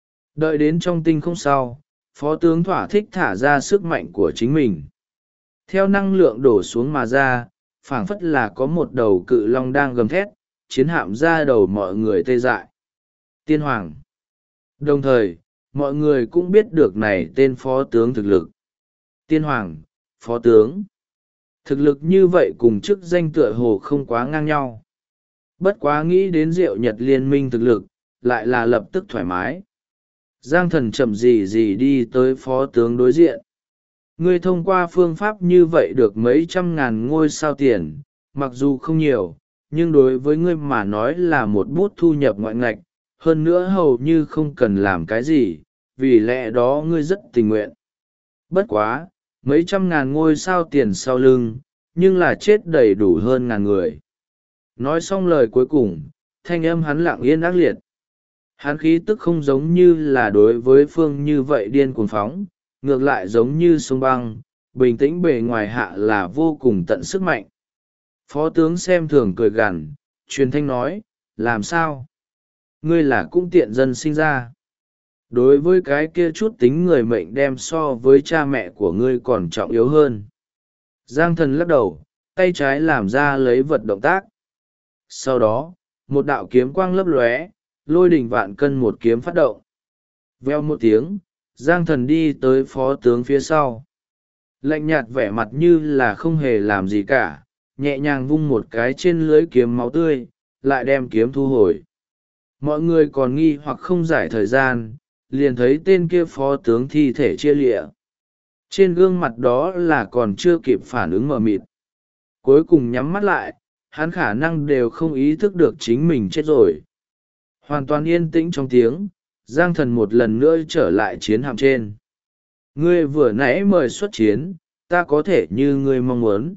Đợi đến trong tinh không sau, phó tướng thỏa thích thả ra sức mạnh của chính mình. Theo năng lượng đổ xuống mà ra, phảng phất là có một đầu cự long đang gầm thét, chiến hạm ra đầu mọi người tê dại. Tiên Hoàng. Đồng thời, mọi người cũng biết được này tên phó tướng thực lực. Tiên Hoàng, phó tướng. Thực lực như vậy cùng chức danh tựa hồ không quá ngang nhau. Bất quá nghĩ đến Diệu Nhật liên minh thực lực, lại là lập tức thoải mái. Giang thần chậm gì đi tới phó tướng đối diện. Ngươi thông qua phương pháp như vậy được mấy trăm ngàn ngôi sao tiền, mặc dù không nhiều, nhưng đối với ngươi mà nói là một bút thu nhập ngoại ngạch, hơn nữa hầu như không cần làm cái gì, vì lẽ đó ngươi rất tình nguyện. Bất quá, mấy trăm ngàn ngôi sao tiền sau lưng, nhưng là chết đầy đủ hơn ngàn người. Nói xong lời cuối cùng, thanh âm hắn lặng yên ác liệt. Hắn khí tức không giống như là đối với phương như vậy điên cuồng phóng, ngược lại giống như sông băng, bình tĩnh bề ngoài hạ là vô cùng tận sức mạnh. Phó tướng xem thường cười gằn, truyền thanh nói, làm sao? Ngươi là cũng tiện dân sinh ra. Đối với cái kia chút tính người mệnh đem so với cha mẹ của ngươi còn trọng yếu hơn. Giang thần lắc đầu, tay trái làm ra lấy vật động tác. Sau đó, một đạo kiếm quang lấp lóe, lôi đỉnh vạn cân một kiếm phát động. Veo một tiếng, Giang thần đi tới phó tướng phía sau. lạnh nhạt vẻ mặt như là không hề làm gì cả, nhẹ nhàng vung một cái trên lưỡi kiếm máu tươi, lại đem kiếm thu hồi. Mọi người còn nghi hoặc không giải thời gian, liền thấy tên kia phó tướng thi thể chia lịa. Trên gương mặt đó là còn chưa kịp phản ứng mờ mịt. Cuối cùng nhắm mắt lại, hắn khả năng đều không ý thức được chính mình chết rồi. Hoàn toàn yên tĩnh trong tiếng, Giang Thần một lần nữa trở lại chiến hạm trên. Ngươi vừa nãy mời xuất chiến, ta có thể như ngươi mong muốn.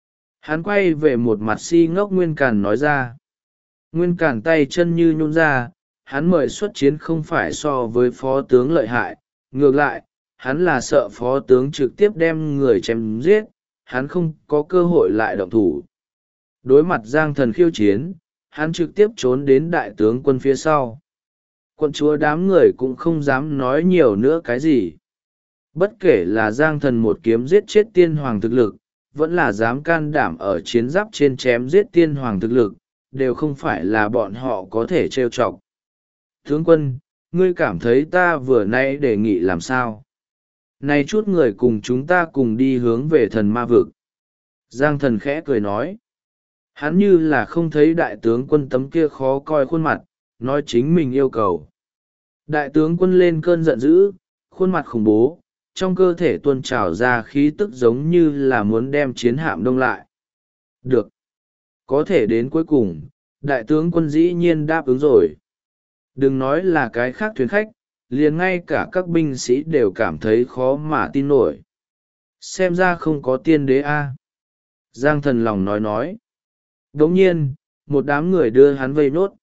Hắn quay về một mặt si ngốc Nguyên Càn nói ra. Nguyên Càn tay chân như nhún ra, hắn mời xuất chiến không phải so với phó tướng lợi hại, ngược lại, hắn là sợ phó tướng trực tiếp đem người chém giết, hắn không có cơ hội lại động thủ. Đối mặt Giang Thần khiêu chiến, hắn trực tiếp trốn đến đại tướng quân phía sau. Quận chúa đám người cũng không dám nói nhiều nữa cái gì. Bất kể là Giang Thần một kiếm giết chết tiên hoàng thực lực, vẫn là dám can đảm ở chiến giáp trên chém giết tiên hoàng thực lực, đều không phải là bọn họ có thể trêu chọc. Tướng quân, ngươi cảm thấy ta vừa nay đề nghị làm sao? Này chút người cùng chúng ta cùng đi hướng về thần ma vực. Giang Thần khẽ cười nói. Hắn như là không thấy đại tướng quân tấm kia khó coi khuôn mặt, nói chính mình yêu cầu. Đại tướng quân lên cơn giận dữ, khuôn mặt khủng bố, trong cơ thể tuôn trào ra khí tức giống như là muốn đem chiến hạm đông lại. Được. Có thể đến cuối cùng, đại tướng quân dĩ nhiên đáp ứng rồi. Đừng nói là cái khác thuyền khách, liền ngay cả các binh sĩ đều cảm thấy khó mà tin nổi. Xem ra không có tiên đế a. Giang Thần lòng nói. Đồng nhiên, một đám người đưa hắn vây nốt.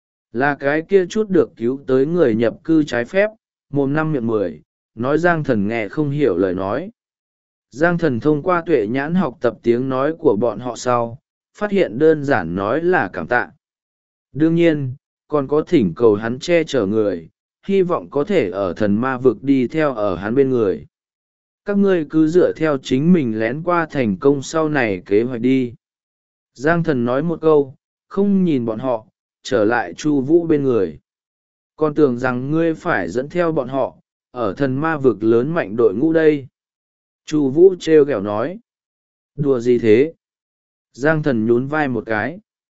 Là cái kia chút được cứu tới người nhập cư trái phép, mồm năm miệng mười, nói Giang Thần nghe không hiểu lời nói. Giang Thần thông qua tuệ nhãn học tập tiếng nói của bọn họ sau, phát hiện đơn giản nói là cảm tạ. Đương nhiên, còn có thỉnh cầu hắn che chở người, hy vọng có thể ở thần ma vực đi theo ở hắn bên người. Các ngươi cứ dựa theo chính mình lén qua thành công sau này kế hoạch đi. Giang Thần nói một câu, không nhìn bọn họ, trở lại Chu Vũ bên người. Con tưởng rằng ngươi phải dẫn theo bọn họ, ở thần ma vực lớn mạnh đội ngũ đây. Chu Vũ trêu ghẹo nói. Đùa gì thế? Giang Thần nhún vai một cái.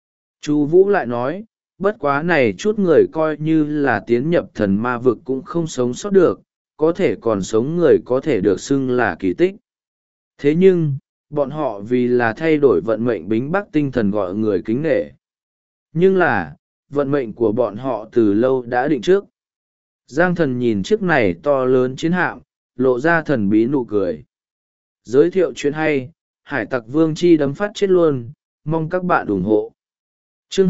Chu Vũ lại nói, bất quá này chút người coi như là tiến nhập thần ma vực cũng không sống sót được, có thể còn sống người có thể được xưng là kỳ tích. Thế nhưng, bọn họ vì là thay đổi vận mệnh bính bắc tinh thần gọi người kính nể. Nhưng là, vận mệnh của bọn họ từ lâu đã định trước. Giang Thần nhìn chiếc này to lớn chiến hạm, lộ ra thần bí nụ cười. Giới thiệu chuyện hay, Hải Tặc Vương Chi đấm phát chết luôn, mong các bạn ủng hộ. Chương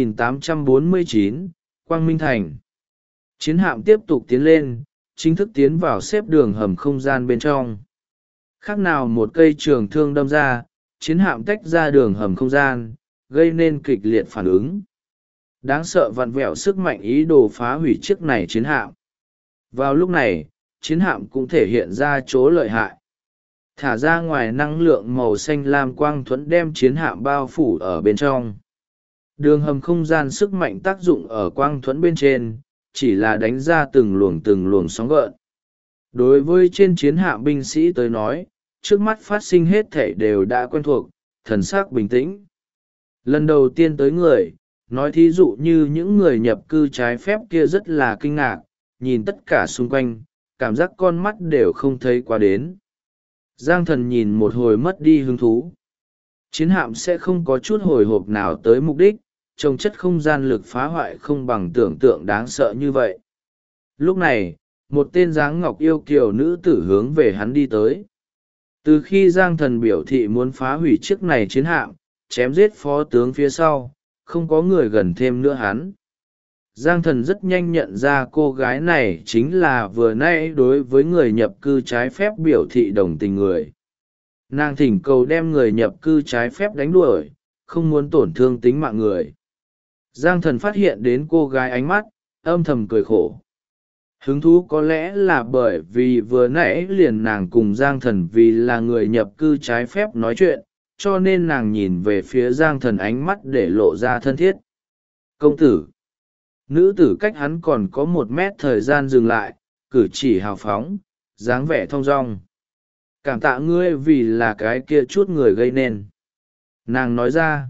2849, Quang Minh Thành. Chiến hạm tiếp tục tiến lên, chính thức tiến vào xếp đường hầm không gian bên trong. Khác nào một cây trường thương đâm ra, chiến hạm tách ra đường hầm không gian, gây nên kịch liệt phản ứng. Đáng sợ vặn vẹo sức mạnh ý đồ phá hủy chiếc này chiến hạm. Vào lúc này, chiến hạm cũng thể hiện ra chỗ lợi hại. Thả ra ngoài năng lượng màu xanh lam quang thuẫn đem chiến hạm bao phủ ở bên trong. Đường hầm không gian sức mạnh tác dụng ở quang thuẫn bên trên, chỉ là đánh ra từng luồng sóng gợn. Đối với trên chiến hạm binh sĩ tới nói, trước mắt phát sinh hết thảy đều đã quen thuộc, thần sắc bình tĩnh. Lần đầu tiên tới người, nói thí dụ như những người nhập cư trái phép kia rất là kinh ngạc, nhìn tất cả xung quanh, cảm giác con mắt đều không thấy qua đến. Giang Thần nhìn một hồi mất đi hứng thú. Chiến hạm sẽ không có chút hồi hộp nào tới mục đích, trông chất không gian lực phá hoại không bằng tưởng tượng đáng sợ như vậy. Lúc này, một tên dáng ngọc yêu kiều nữ tử hướng về hắn đi tới. Từ khi Giang Thần biểu thị muốn phá hủy chiếc này chiến hạm, chém giết phó tướng phía sau, không có người gần thêm nữa hắn. Giang Thần rất nhanh nhận ra cô gái này chính là vừa nãy đối với người nhập cư trái phép biểu thị đồng tình người. Nàng thỉnh cầu đem người nhập cư trái phép đánh đuổi, không muốn tổn thương tính mạng người. Giang Thần phát hiện đến cô gái ánh mắt, âm thầm cười khổ. Hứng thú có lẽ là bởi vì vừa nãy liền nàng cùng Giang Thần vì là người nhập cư trái phép nói chuyện, cho nên nàng nhìn về phía Giang Thần ánh mắt để lộ ra thân thiết. Công tử! Nữ tử cách hắn còn có 1 mét thời gian dừng lại, cử chỉ hào phóng, dáng vẻ thong dong. Cảm tạ ngươi vì là cái kia chút người gây nên. Nàng nói ra.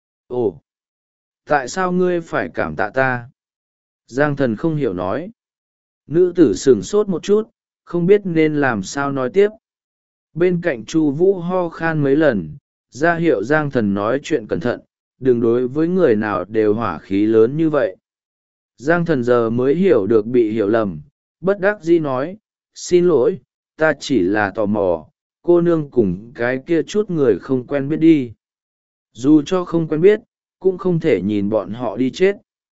Ồ, tại sao ngươi phải cảm tạ ta? Giang thần không hiểu nói. Nữ tử sửng sốt một chút, không biết nên làm sao nói tiếp. Bên cạnh Chu Vũ ho khan mấy lần, ra hiệu Giang thần nói chuyện cẩn thận, đừng đối với người nào đều hỏa khí lớn như vậy. Giang thần giờ mới hiểu được bị hiểu lầm, bất đắc dĩ nói, xin lỗi, ta chỉ là tò mò, cô nương cùng cái kia chút người không quen biết đi. Dù cho không quen biết, cũng không thể nhìn bọn họ đi chết.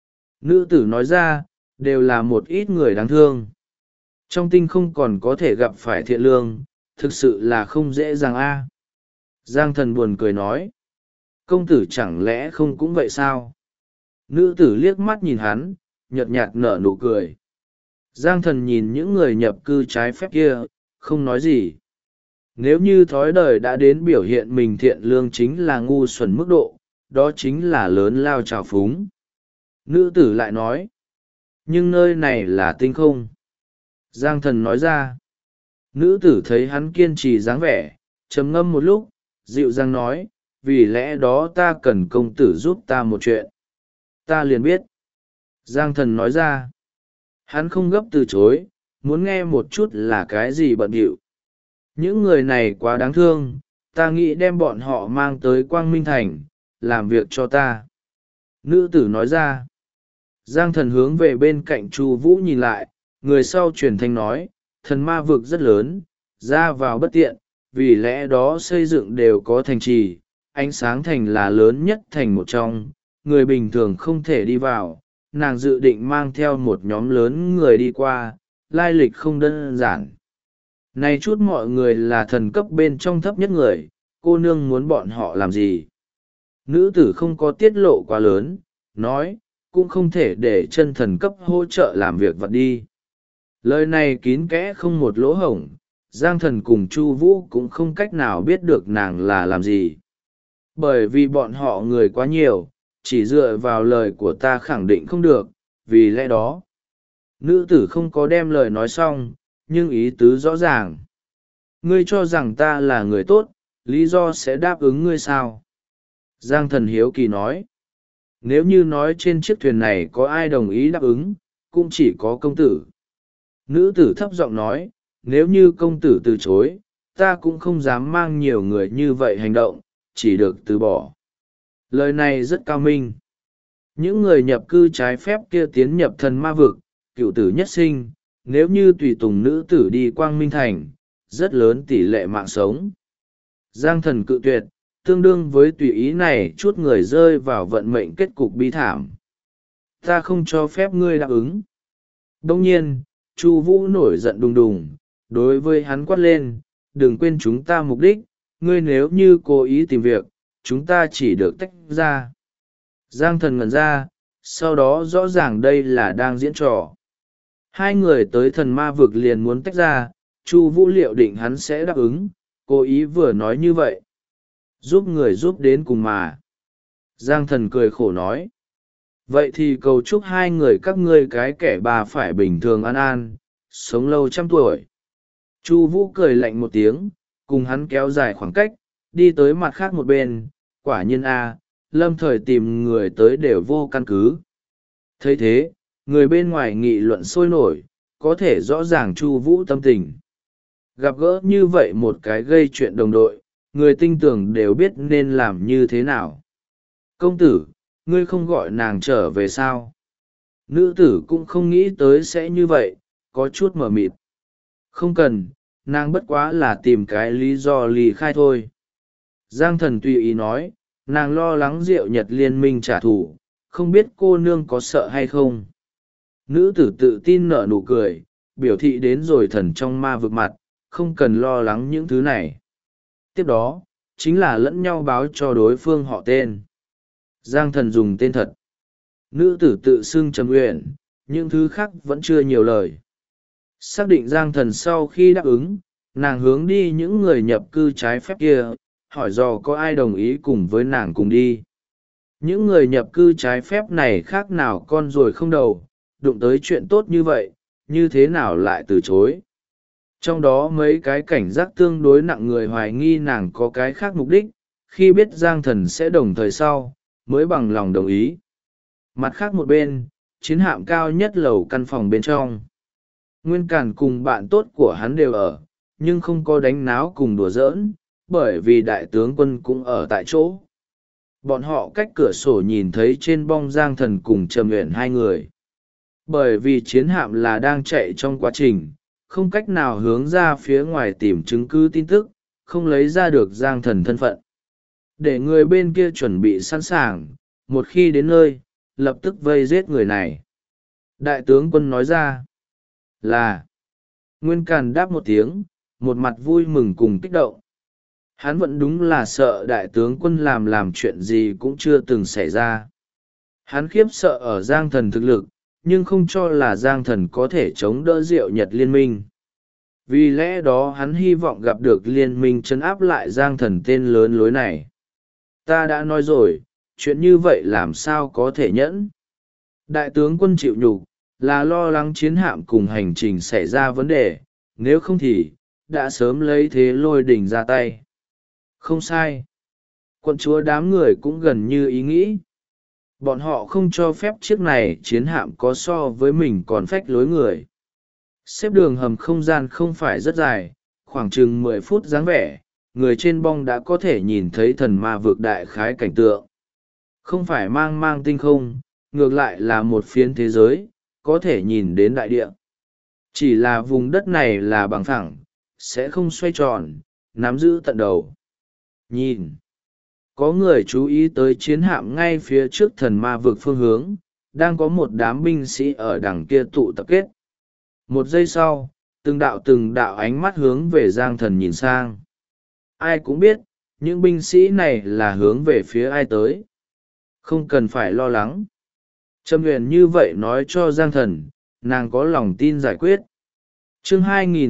Nữ tử nói ra, đều là một ít người đáng thương. Trong tinh không còn có thể gặp phải thiện lương, thực sự là không dễ dàng a. Giang thần buồn cười nói, công tử chẳng lẽ không cũng vậy sao? Nữ tử liếc mắt nhìn hắn, nhợt nhạt nở nụ cười. Giang thần nhìn những người nhập cư trái phép kia, không nói gì. Nếu như thói đời đã đến biểu hiện mình thiện lương chính là ngu xuẩn mức độ, đó chính là lớn lao trào phúng. Nữ tử lại nói, nhưng nơi này là tinh không. Giang thần nói ra. Nữ tử thấy hắn kiên trì dáng vẻ, trầm ngâm một lúc, dịu dàng nói, vì lẽ đó ta cần công tử giúp ta một chuyện. Ta liền biết. Giang thần nói ra. Hắn không gấp từ chối, muốn nghe một chút là cái gì bận rộn. Những người này quá đáng thương, ta nghĩ đem bọn họ mang tới Quang Minh Thành, làm việc cho ta. Nữ tử nói ra. Giang thần hướng về bên cạnh Chu Vũ nhìn lại, người sau truyền thanh nói, thần ma vực rất lớn, ra vào bất tiện, vì lẽ đó xây dựng đều có thành trì, ánh sáng thành là lớn nhất thành một trong, người bình thường không thể đi vào. Nàng dự định mang theo một nhóm lớn người đi qua, lai lịch không đơn giản. Này chút mọi người là thần cấp bên trong thấp nhất người, cô nương muốn bọn họ làm gì? Nữ tử không có tiết lộ quá lớn, nói, cũng không thể để chân thần cấp hỗ trợ làm việc vặt đi. Lời này kín kẽ không một lỗ hổng, Giang thần cùng Chu Vũ cũng không cách nào biết được nàng là làm gì. Bởi vì bọn họ người quá nhiều, chỉ dựa vào lời của ta khẳng định không được, vì lẽ đó. Nữ tử không có đem lời nói xong, nhưng ý tứ rõ ràng. Ngươi cho rằng ta là người tốt, lý do sẽ đáp ứng ngươi sao? Giang thần hiếu kỳ nói. Nếu như nói trên chiếc thuyền này có ai đồng ý đáp ứng, cũng chỉ có công tử. Nữ tử thấp giọng nói, nếu như công tử từ chối, ta cũng không dám mang nhiều người như vậy hành động, chỉ được từ bỏ. Lời này rất cao minh. Những người nhập cư trái phép kia tiến nhập thần ma vực, cựu tử nhất sinh, nếu như tùy tùng nữ tử đi Quang Minh Thành, rất lớn tỷ lệ mạng sống. Giang thần cự tuyệt, tương đương với tùy ý này chút người rơi vào vận mệnh kết cục bi thảm. Ta không cho phép ngươi đáp ứng. Đông nhiên, Chu Vũ nổi giận đùng đùng, đối với hắn quát lên, đừng quên chúng ta mục đích, ngươi nếu như cố ý tìm việc, chúng ta chỉ được tách ra. Giang thần ngẩn ra, sau đó rõ ràng đây là đang diễn trò. Hai người tới thần ma vực liền muốn tách ra, Chu Vũ liệu định hắn sẽ đáp ứng, cố ý vừa nói như vậy. Giúp người giúp đến cùng mà. Giang thần cười khổ nói. Vậy thì cầu chúc hai người các ngươi cái kẻ bà phải bình thường an an, sống lâu trăm tuổi. Chu Vũ cười lạnh một tiếng, cùng hắn kéo dài khoảng cách, đi tới mặt khác một bên, quả nhiên lâm thời tìm người tới đều vô căn cứ. Thấy thế, người bên ngoài nghị luận sôi nổi, có thể rõ ràng Chu Vũ tâm tình. Gặp gỡ như vậy một cái gây chuyện đồng đội, người tinh tường đều biết nên làm như thế nào. Công tử, ngươi không gọi nàng trở về sao? Nữ tử cũng không nghĩ tới sẽ như vậy, có chút mờ mịt. Không cần, nàng bất quá là tìm cái lý do lì khai thôi. Giang thần tùy ý nói, nàng lo lắng Diệu Nhật liên minh trả thù, không biết cô nương có sợ hay không. Nữ tử tự tin nở nụ cười, biểu thị đến rồi thần trong ma vực mặt, không cần lo lắng những thứ này. Tiếp đó, chính là lẫn nhau báo cho đối phương họ tên. Giang thần dùng tên thật. Nữ tử tự xưng Trầm Uyển, những thứ khác vẫn chưa nhiều lời. Xác định Giang thần sau khi đáp ứng, nàng hướng đi những người nhập cư trái phép kia, hỏi dò có ai đồng ý cùng với nàng cùng đi. Những người nhập cư trái phép này khác nào con ruồi không đầu, đụng tới chuyện tốt như vậy, như thế nào lại từ chối. Trong đó mấy cái cảnh giác tương đối nặng người hoài nghi nàng có cái khác mục đích, khi biết Giang Thần sẽ đồng thời sau, mới bằng lòng đồng ý. Mặt khác một bên, chiến hạm cao nhất lầu căn phòng bên trong. Nguyên Càn cùng bạn tốt của hắn đều ở, nhưng không có đánh náo cùng đùa giỡn, bởi vì đại tướng quân cũng ở tại chỗ. Bọn họ cách cửa sổ nhìn thấy trên bong Giang Thần cùng Trầm Uyển hai người. Bởi vì chiến hạm là đang chạy trong quá trình, không cách nào hướng ra phía ngoài tìm chứng cứ tin tức, không lấy ra được Giang Thần thân phận. Để người bên kia chuẩn bị sẵn sàng, một khi đến nơi, lập tức vây giết người này. Đại tướng quân nói ra là. Nguyên Càn đáp một tiếng, một mặt vui mừng cùng kích động. Hắn vẫn đúng là sợ đại tướng quân làm chuyện gì cũng chưa từng xảy ra. Hắn khiếp sợ ở Giang Thần thực lực, nhưng không cho là Giang Thần có thể chống đỡ Diệu Nhật liên minh. Vì lẽ đó hắn hy vọng gặp được liên minh trấn áp lại Giang Thần tên lớn lối này. Ta đã nói rồi, chuyện như vậy làm sao có thể nhẫn. Đại tướng quân chịu nhục, là lo lắng chiến hạm cùng hành trình xảy ra vấn đề, nếu không thì, đã sớm lấy thế lôi đỉnh ra tay. Không sai. Quận chúa đám người cũng gần như ý nghĩ. Bọn họ không cho phép chiếc này chiến hạm có so với mình còn phách lối người. Xếp đường hầm không gian không phải rất dài, khoảng chừng 10 phút dáng vẻ, người trên bong đã có thể nhìn thấy thần ma vực đại khái cảnh tượng. Không phải mang tinh không, ngược lại là một phiến thế giới, có thể nhìn đến đại địa. Chỉ là vùng đất này là bằng phẳng, sẽ không xoay tròn, nắm giữ tận đầu. Nhìn, có người chú ý tới chiến hạm ngay phía trước thần ma vực phương hướng, đang có một đám binh sĩ ở đằng kia tụ tập kết. Một giây sau, từng đạo ánh mắt hướng về Giang Thần nhìn sang. Ai cũng biết, những binh sĩ này là hướng về phía ai tới. Không cần phải lo lắng. Trầm Uyển như vậy nói cho Giang Thần, nàng có lòng tin giải quyết. Chương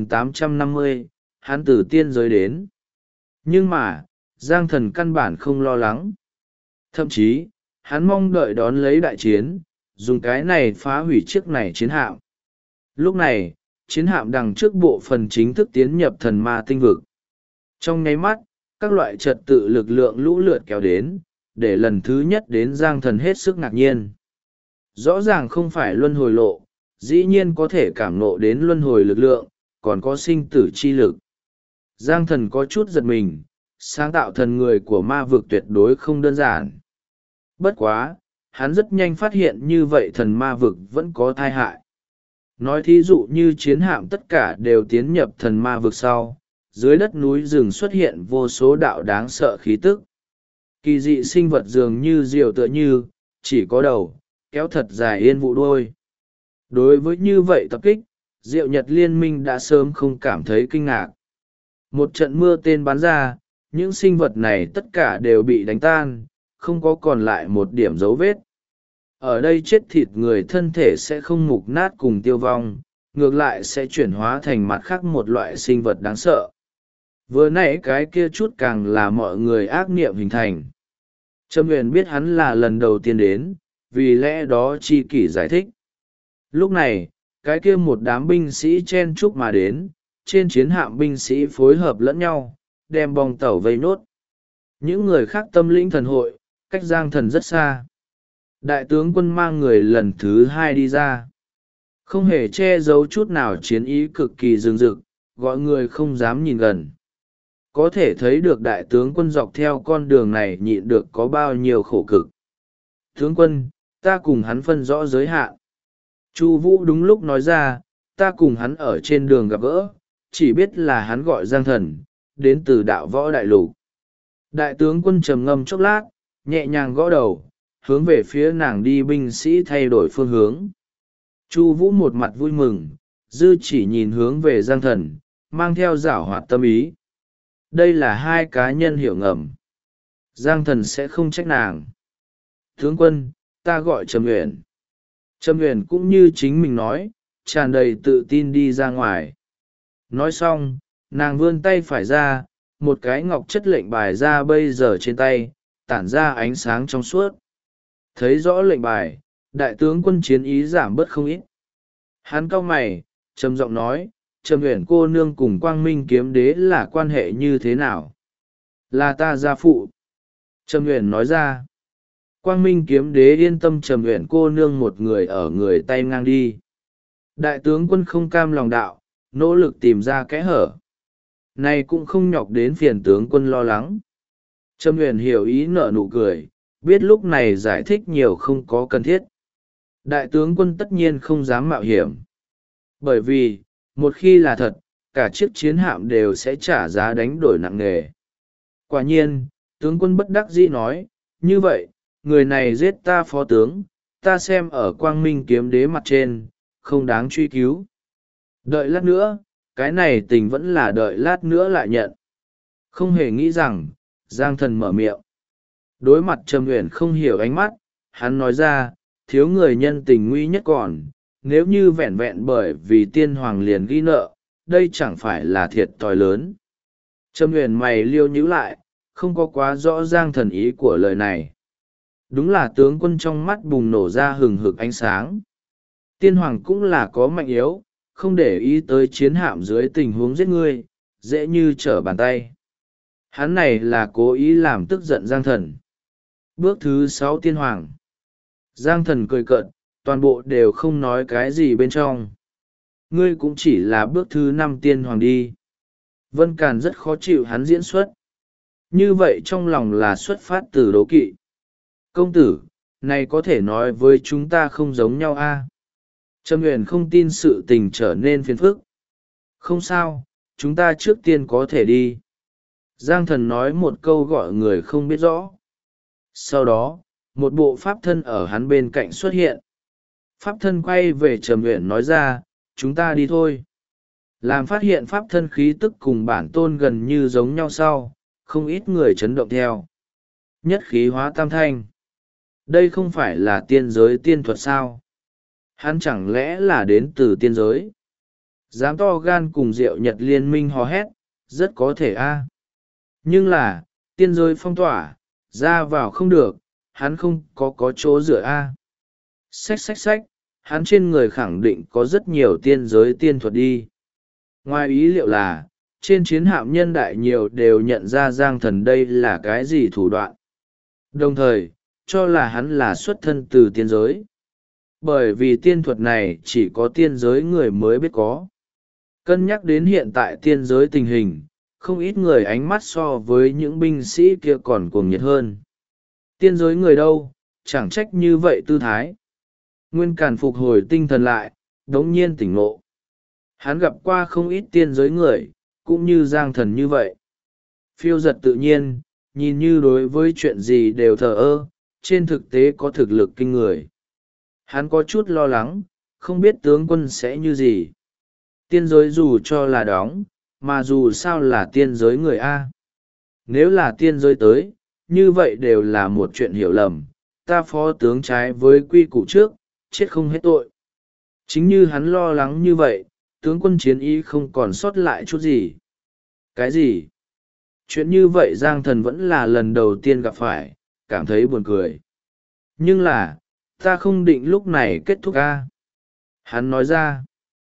2850, hắn từ tiên giới đến. Nhưng mà, Giang Thần căn bản không lo lắng. Thậm chí, hắn mong đợi đón lấy đại chiến, dùng cái này phá hủy chiếc này chiến hạm. Lúc này, chiến hạm đằng trước bộ phần chính thức tiến nhập thần ma tinh vực. Trong nháy mắt, các loại trật tự lực lượng lũ lượt kéo đến, để lần thứ nhất đến Giang Thần hết sức ngạc nhiên. Rõ ràng không phải luân hồi lộ, dĩ nhiên có thể cảm nộ đến luân hồi lực lượng, còn có sinh tử chi lực. Giang Thần có chút giật mình, sáng tạo thần người của ma vực tuyệt đối không đơn giản. Bất quá, hắn rất nhanh phát hiện như vậy thần ma vực vẫn có tai hại. Nói thí dụ như chiến hạm tất cả đều tiến nhập thần ma vực sau, dưới đất núi rừng xuất hiện vô số đạo đáng sợ khí tức. Kỳ dị sinh vật dường như diều tựa như, chỉ có đầu, kéo thật dài yên vụ đuôi. Đối với như vậy tập kích, Diệu Nhật Liên minh đã sớm không cảm thấy kinh ngạc. Một trận mưa tên bắn ra, những sinh vật này tất cả đều bị đánh tan, không có còn lại một điểm dấu vết. Ở đây chết thịt người thân thể sẽ không mục nát cùng tiêu vong, ngược lại sẽ chuyển hóa thành mặt khác một loại sinh vật đáng sợ. Vừa nãy cái kia chút càng là mọi người ác niệm hình thành. Trầm Uyển biết hắn là lần đầu tiên đến, vì lẽ đó chi kỷ giải thích. Lúc này, cái kia một đám binh sĩ chen chúc mà đến, trên chiến hạm binh sĩ phối hợp lẫn nhau, đem bong tàu vây nốt. Những người khác tâm lĩnh thần hội, cách Giang Thần rất xa. Đại tướng quân mang người lần thứ hai đi ra. Không hề che giấu chút nào chiến ý cực kỳ rừng rực, gọi người không dám nhìn gần. Có thể thấy được đại tướng quân dọc theo con đường này nhịn được có bao nhiêu khổ cực. Tướng quân, ta cùng hắn phân rõ giới hạn. Chu Vũ đúng lúc nói ra, ta cùng hắn ở trên đường gặp gỡ, chỉ biết là hắn gọi Giang Thần, đến từ đạo võ đại lục. Đại tướng quân trầm ngâm chốc lát, nhẹ nhàng gõ đầu, hướng về phía nàng đi binh sĩ thay đổi phương hướng. Chu Vũ một mặt vui mừng, dư chỉ nhìn hướng về Giang Thần, mang theo giảo hoạt tâm ý. Đây là hai cá nhân hiểu ngầm. Giang Thần sẽ không trách nàng. Tướng quân, ta gọi Trầm Uyển. Trầm Uyển cũng như chính mình nói, tràn đầy tự tin đi ra ngoài. Nói xong, nàng vươn tay phải ra, một cái ngọc chất lệnh bài ra bây giờ trên tay, tản ra ánh sáng trong suốt. Thấy rõ lệnh bài, đại tướng quân chiến ý giảm bớt không ít. Hắn cau mày, trầm giọng nói, Trầm Uyển cô nương cùng Quang Minh kiếm đế là quan hệ như thế nào? Là ta gia phụ. Trầm Uyển nói ra. Quang Minh kiếm đế yên tâm, Trầm Uyển cô nương một người ở người tay ngang đi. Đại tướng quân không cam lòng đạo, nỗ lực tìm ra kẽ hở. Này cũng không nhọc đến phiền tướng quân lo lắng. Trầm Uyển hiểu ý nở nụ cười, biết lúc này giải thích nhiều không có cần thiết. Đại tướng quân tất nhiên không dám mạo hiểm. Bởi vì, một khi là thật, cả chiếc chiến hạm đều sẽ trả giá đánh đổi nặng nề. Quả nhiên, tướng quân bất đắc dĩ nói, như vậy, người này giết ta phó tướng, ta xem ở Quang Minh kiếm đế mặt trên, không đáng truy cứu. Đợi lát nữa, cái này tình vẫn là đợi lát nữa lại nhận. Không hề nghĩ rằng, Giang Thần mở miệng. Đối mặt Trầm Uyển không hiểu ánh mắt, hắn nói ra, thiếu người nhân tình nguy nhất còn, nếu như vẹn vẹn bởi vì tiên hoàng liền ghi nợ, đây chẳng phải là thiệt thòi lớn. Trầm Uyển mày liêu nhíu lại, không có quá rõ Giang Thần ý của lời này. Đúng là tướng quân trong mắt bùng nổ ra hừng hực ánh sáng. Tiên hoàng cũng là có mạnh yếu, không để ý tới chiến hạm dưới tình huống giết ngươi, dễ như trở bàn tay. Hắn này là cố ý làm tức giận Giang Thần. Bước thứ 6 tiên hoàng. Giang Thần cười cợt, toàn bộ đều không nói cái gì bên trong. Ngươi cũng chỉ là bước thứ 5 tiên hoàng đi. Vân Càn rất khó chịu hắn diễn xuất. Như vậy trong lòng là xuất phát từ đố kỵ. Công tử, này có thể nói với chúng ta không giống nhau a? Trầm Uyển không tin sự tình trở nên phiền phức. Không sao, chúng ta trước tiên có thể đi. Giang Thần nói một câu gọi người không biết rõ. Sau đó, một bộ pháp thân ở hắn bên cạnh xuất hiện. Pháp thân quay về Trầm Uyển nói ra, chúng ta đi thôi. Làm phát hiện pháp thân khí tức cùng bản tôn gần như giống nhau sau, không ít người chấn động theo. Nhất khí hóa tam thanh. Đây không phải là tiên giới tiên thuật sao? Hắn chẳng lẽ là đến từ tiên giới? Dám to gan cùng Diệu Nhật liên minh hò hét, rất có thể a. Nhưng là, tiên giới phong tỏa, ra vào không được, hắn không có chỗ dựa a. Xách, hắn trên người khẳng định có rất nhiều tiên giới tiên thuật đi. Ngoài ý liệu là, trên chiến hạm nhân đại nhiều đều nhận ra Giang Thần đây là cái gì thủ đoạn. Đồng thời, cho là hắn là xuất thân từ tiên giới. Bởi vì tiên thuật này chỉ có tiên giới người mới biết có. Cân nhắc đến hiện tại tiên giới tình hình, không ít người ánh mắt so với những binh sĩ kia còn cuồng nhiệt hơn. Tiên giới người đâu, chẳng trách như vậy tư thái. Nguyên Càn phục hồi tinh thần lại, đống nhiên tỉnh ngộ. Hắn gặp qua không ít tiên giới người, cũng như Giang Thần như vậy. Phiêu giật tự nhiên, nhìn như đối với chuyện gì đều thờ ơ, trên thực tế có thực lực kinh người. Hắn có chút lo lắng, không biết tướng quân sẽ như gì. Tiên giới dù cho là đóng, mà dù sao là tiên giới người A. Nếu là tiên giới tới, như vậy đều là một chuyện hiểu lầm, ta phó tướng trái với quy củ trước, chết không hết tội. Chính như hắn lo lắng như vậy, tướng quân chiến ý không còn sót lại chút gì. Cái gì? Chuyện như vậy Giang Thần vẫn là lần đầu tiên gặp phải, cảm thấy buồn cười. Nhưng là, ta không định lúc này kết thúc a. Hắn nói ra.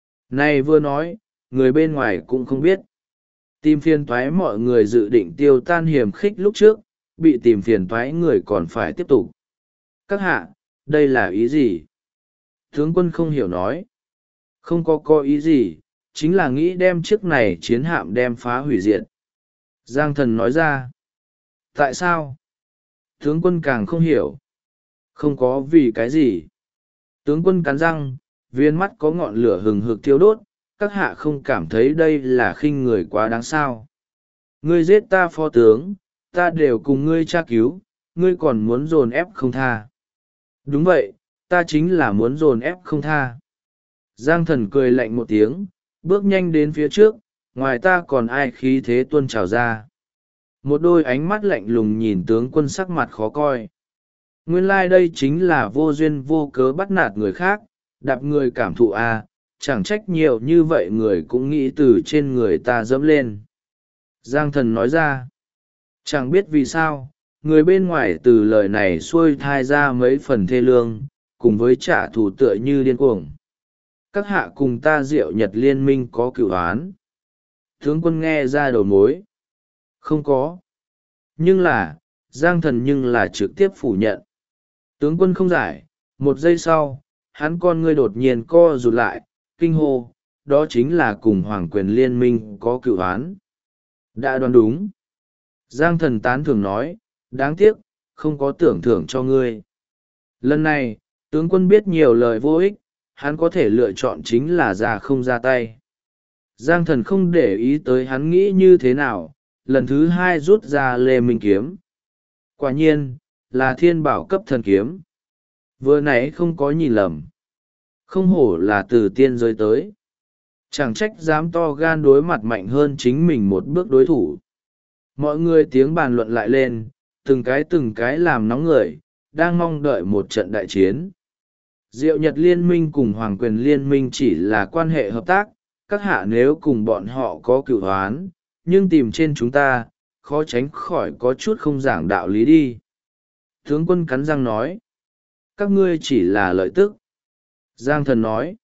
Này vừa nói, người bên ngoài cũng không biết. Tìm phiền toái mọi người dự định tiêu tan hiểm khích lúc trước, bị tìm phiền toái người còn phải tiếp tục. Các hạ, đây là ý gì? Tướng quân không hiểu nói. Không có ý gì, chính là nghĩ đem chiếc này chiến hạm đem phá hủy diệt. Giang Thần nói ra. Tại sao? Tướng quân càng không hiểu. Không có vì cái gì. Tướng quân cắn răng, viên mắt có ngọn lửa hừng hực thiêu đốt, các hạ không cảm thấy đây là khinh người quá đáng sao. Ngươi giết ta phó tướng, ta đều cùng ngươi tra cứu, ngươi còn muốn dồn ép không tha. Đúng vậy, ta chính là muốn dồn ép không tha. Giang Thần cười lạnh một tiếng, bước nhanh đến phía trước, ngoài ta còn ai khí thế tuôn trào ra. Một đôi ánh mắt lạnh lùng nhìn tướng quân sắc mặt khó coi. Nguyên lai đây chính là vô duyên vô cớ bắt nạt người khác, đạp người cảm thụ a, chẳng trách nhiều như vậy người cũng nghĩ từ trên người ta dẫm lên. Giang Thần nói ra. Chẳng biết vì sao, người bên ngoài từ lời này xuôi thai ra mấy phần thê lương, cùng với trả thù tựa như điên cuồng. Các hạ cùng ta Diệu Nhật liên minh có cựu oán. Tướng quân nghe ra đầu mối. Không có. Nhưng là, Giang Thần nhưng là trực tiếp phủ nhận. Tướng quân không giải, một giây sau, hắn con ngươi đột nhiên co rụt lại, kinh hô, đó chính là cùng Hoàng quyền liên minh có cựu oán. Đã đoán đúng. Giang Thần tán thưởng nói, đáng tiếc, không có tưởng thưởng cho ngươi. Lần này, tướng quân biết nhiều lời vô ích, hắn có thể lựa chọn chính là ra không ra tay. Giang Thần không để ý tới hắn nghĩ như thế nào, lần thứ hai rút ra Lê Minh kiếm. Quả nhiên, là thiên bảo cấp thần kiếm. Vừa nãy không có nhìn lầm. Không hổ là từ tiên giới tới. Chẳng trách dám to gan đối mặt mạnh hơn chính mình một bước đối thủ. Mọi người tiếng bàn luận lại lên, từng cái làm nóng người, đang mong đợi một trận đại chiến. Diệu Nhật liên minh cùng Hoàng quyền liên minh chỉ là quan hệ hợp tác, các hạ nếu cùng bọn họ có cựu hoán, nhưng tìm trên chúng ta, khó tránh khỏi có chút không giảng đạo lý đi. Tướng quân cắn răng nói, các ngươi chỉ là lợi tức. Giang Thần nói,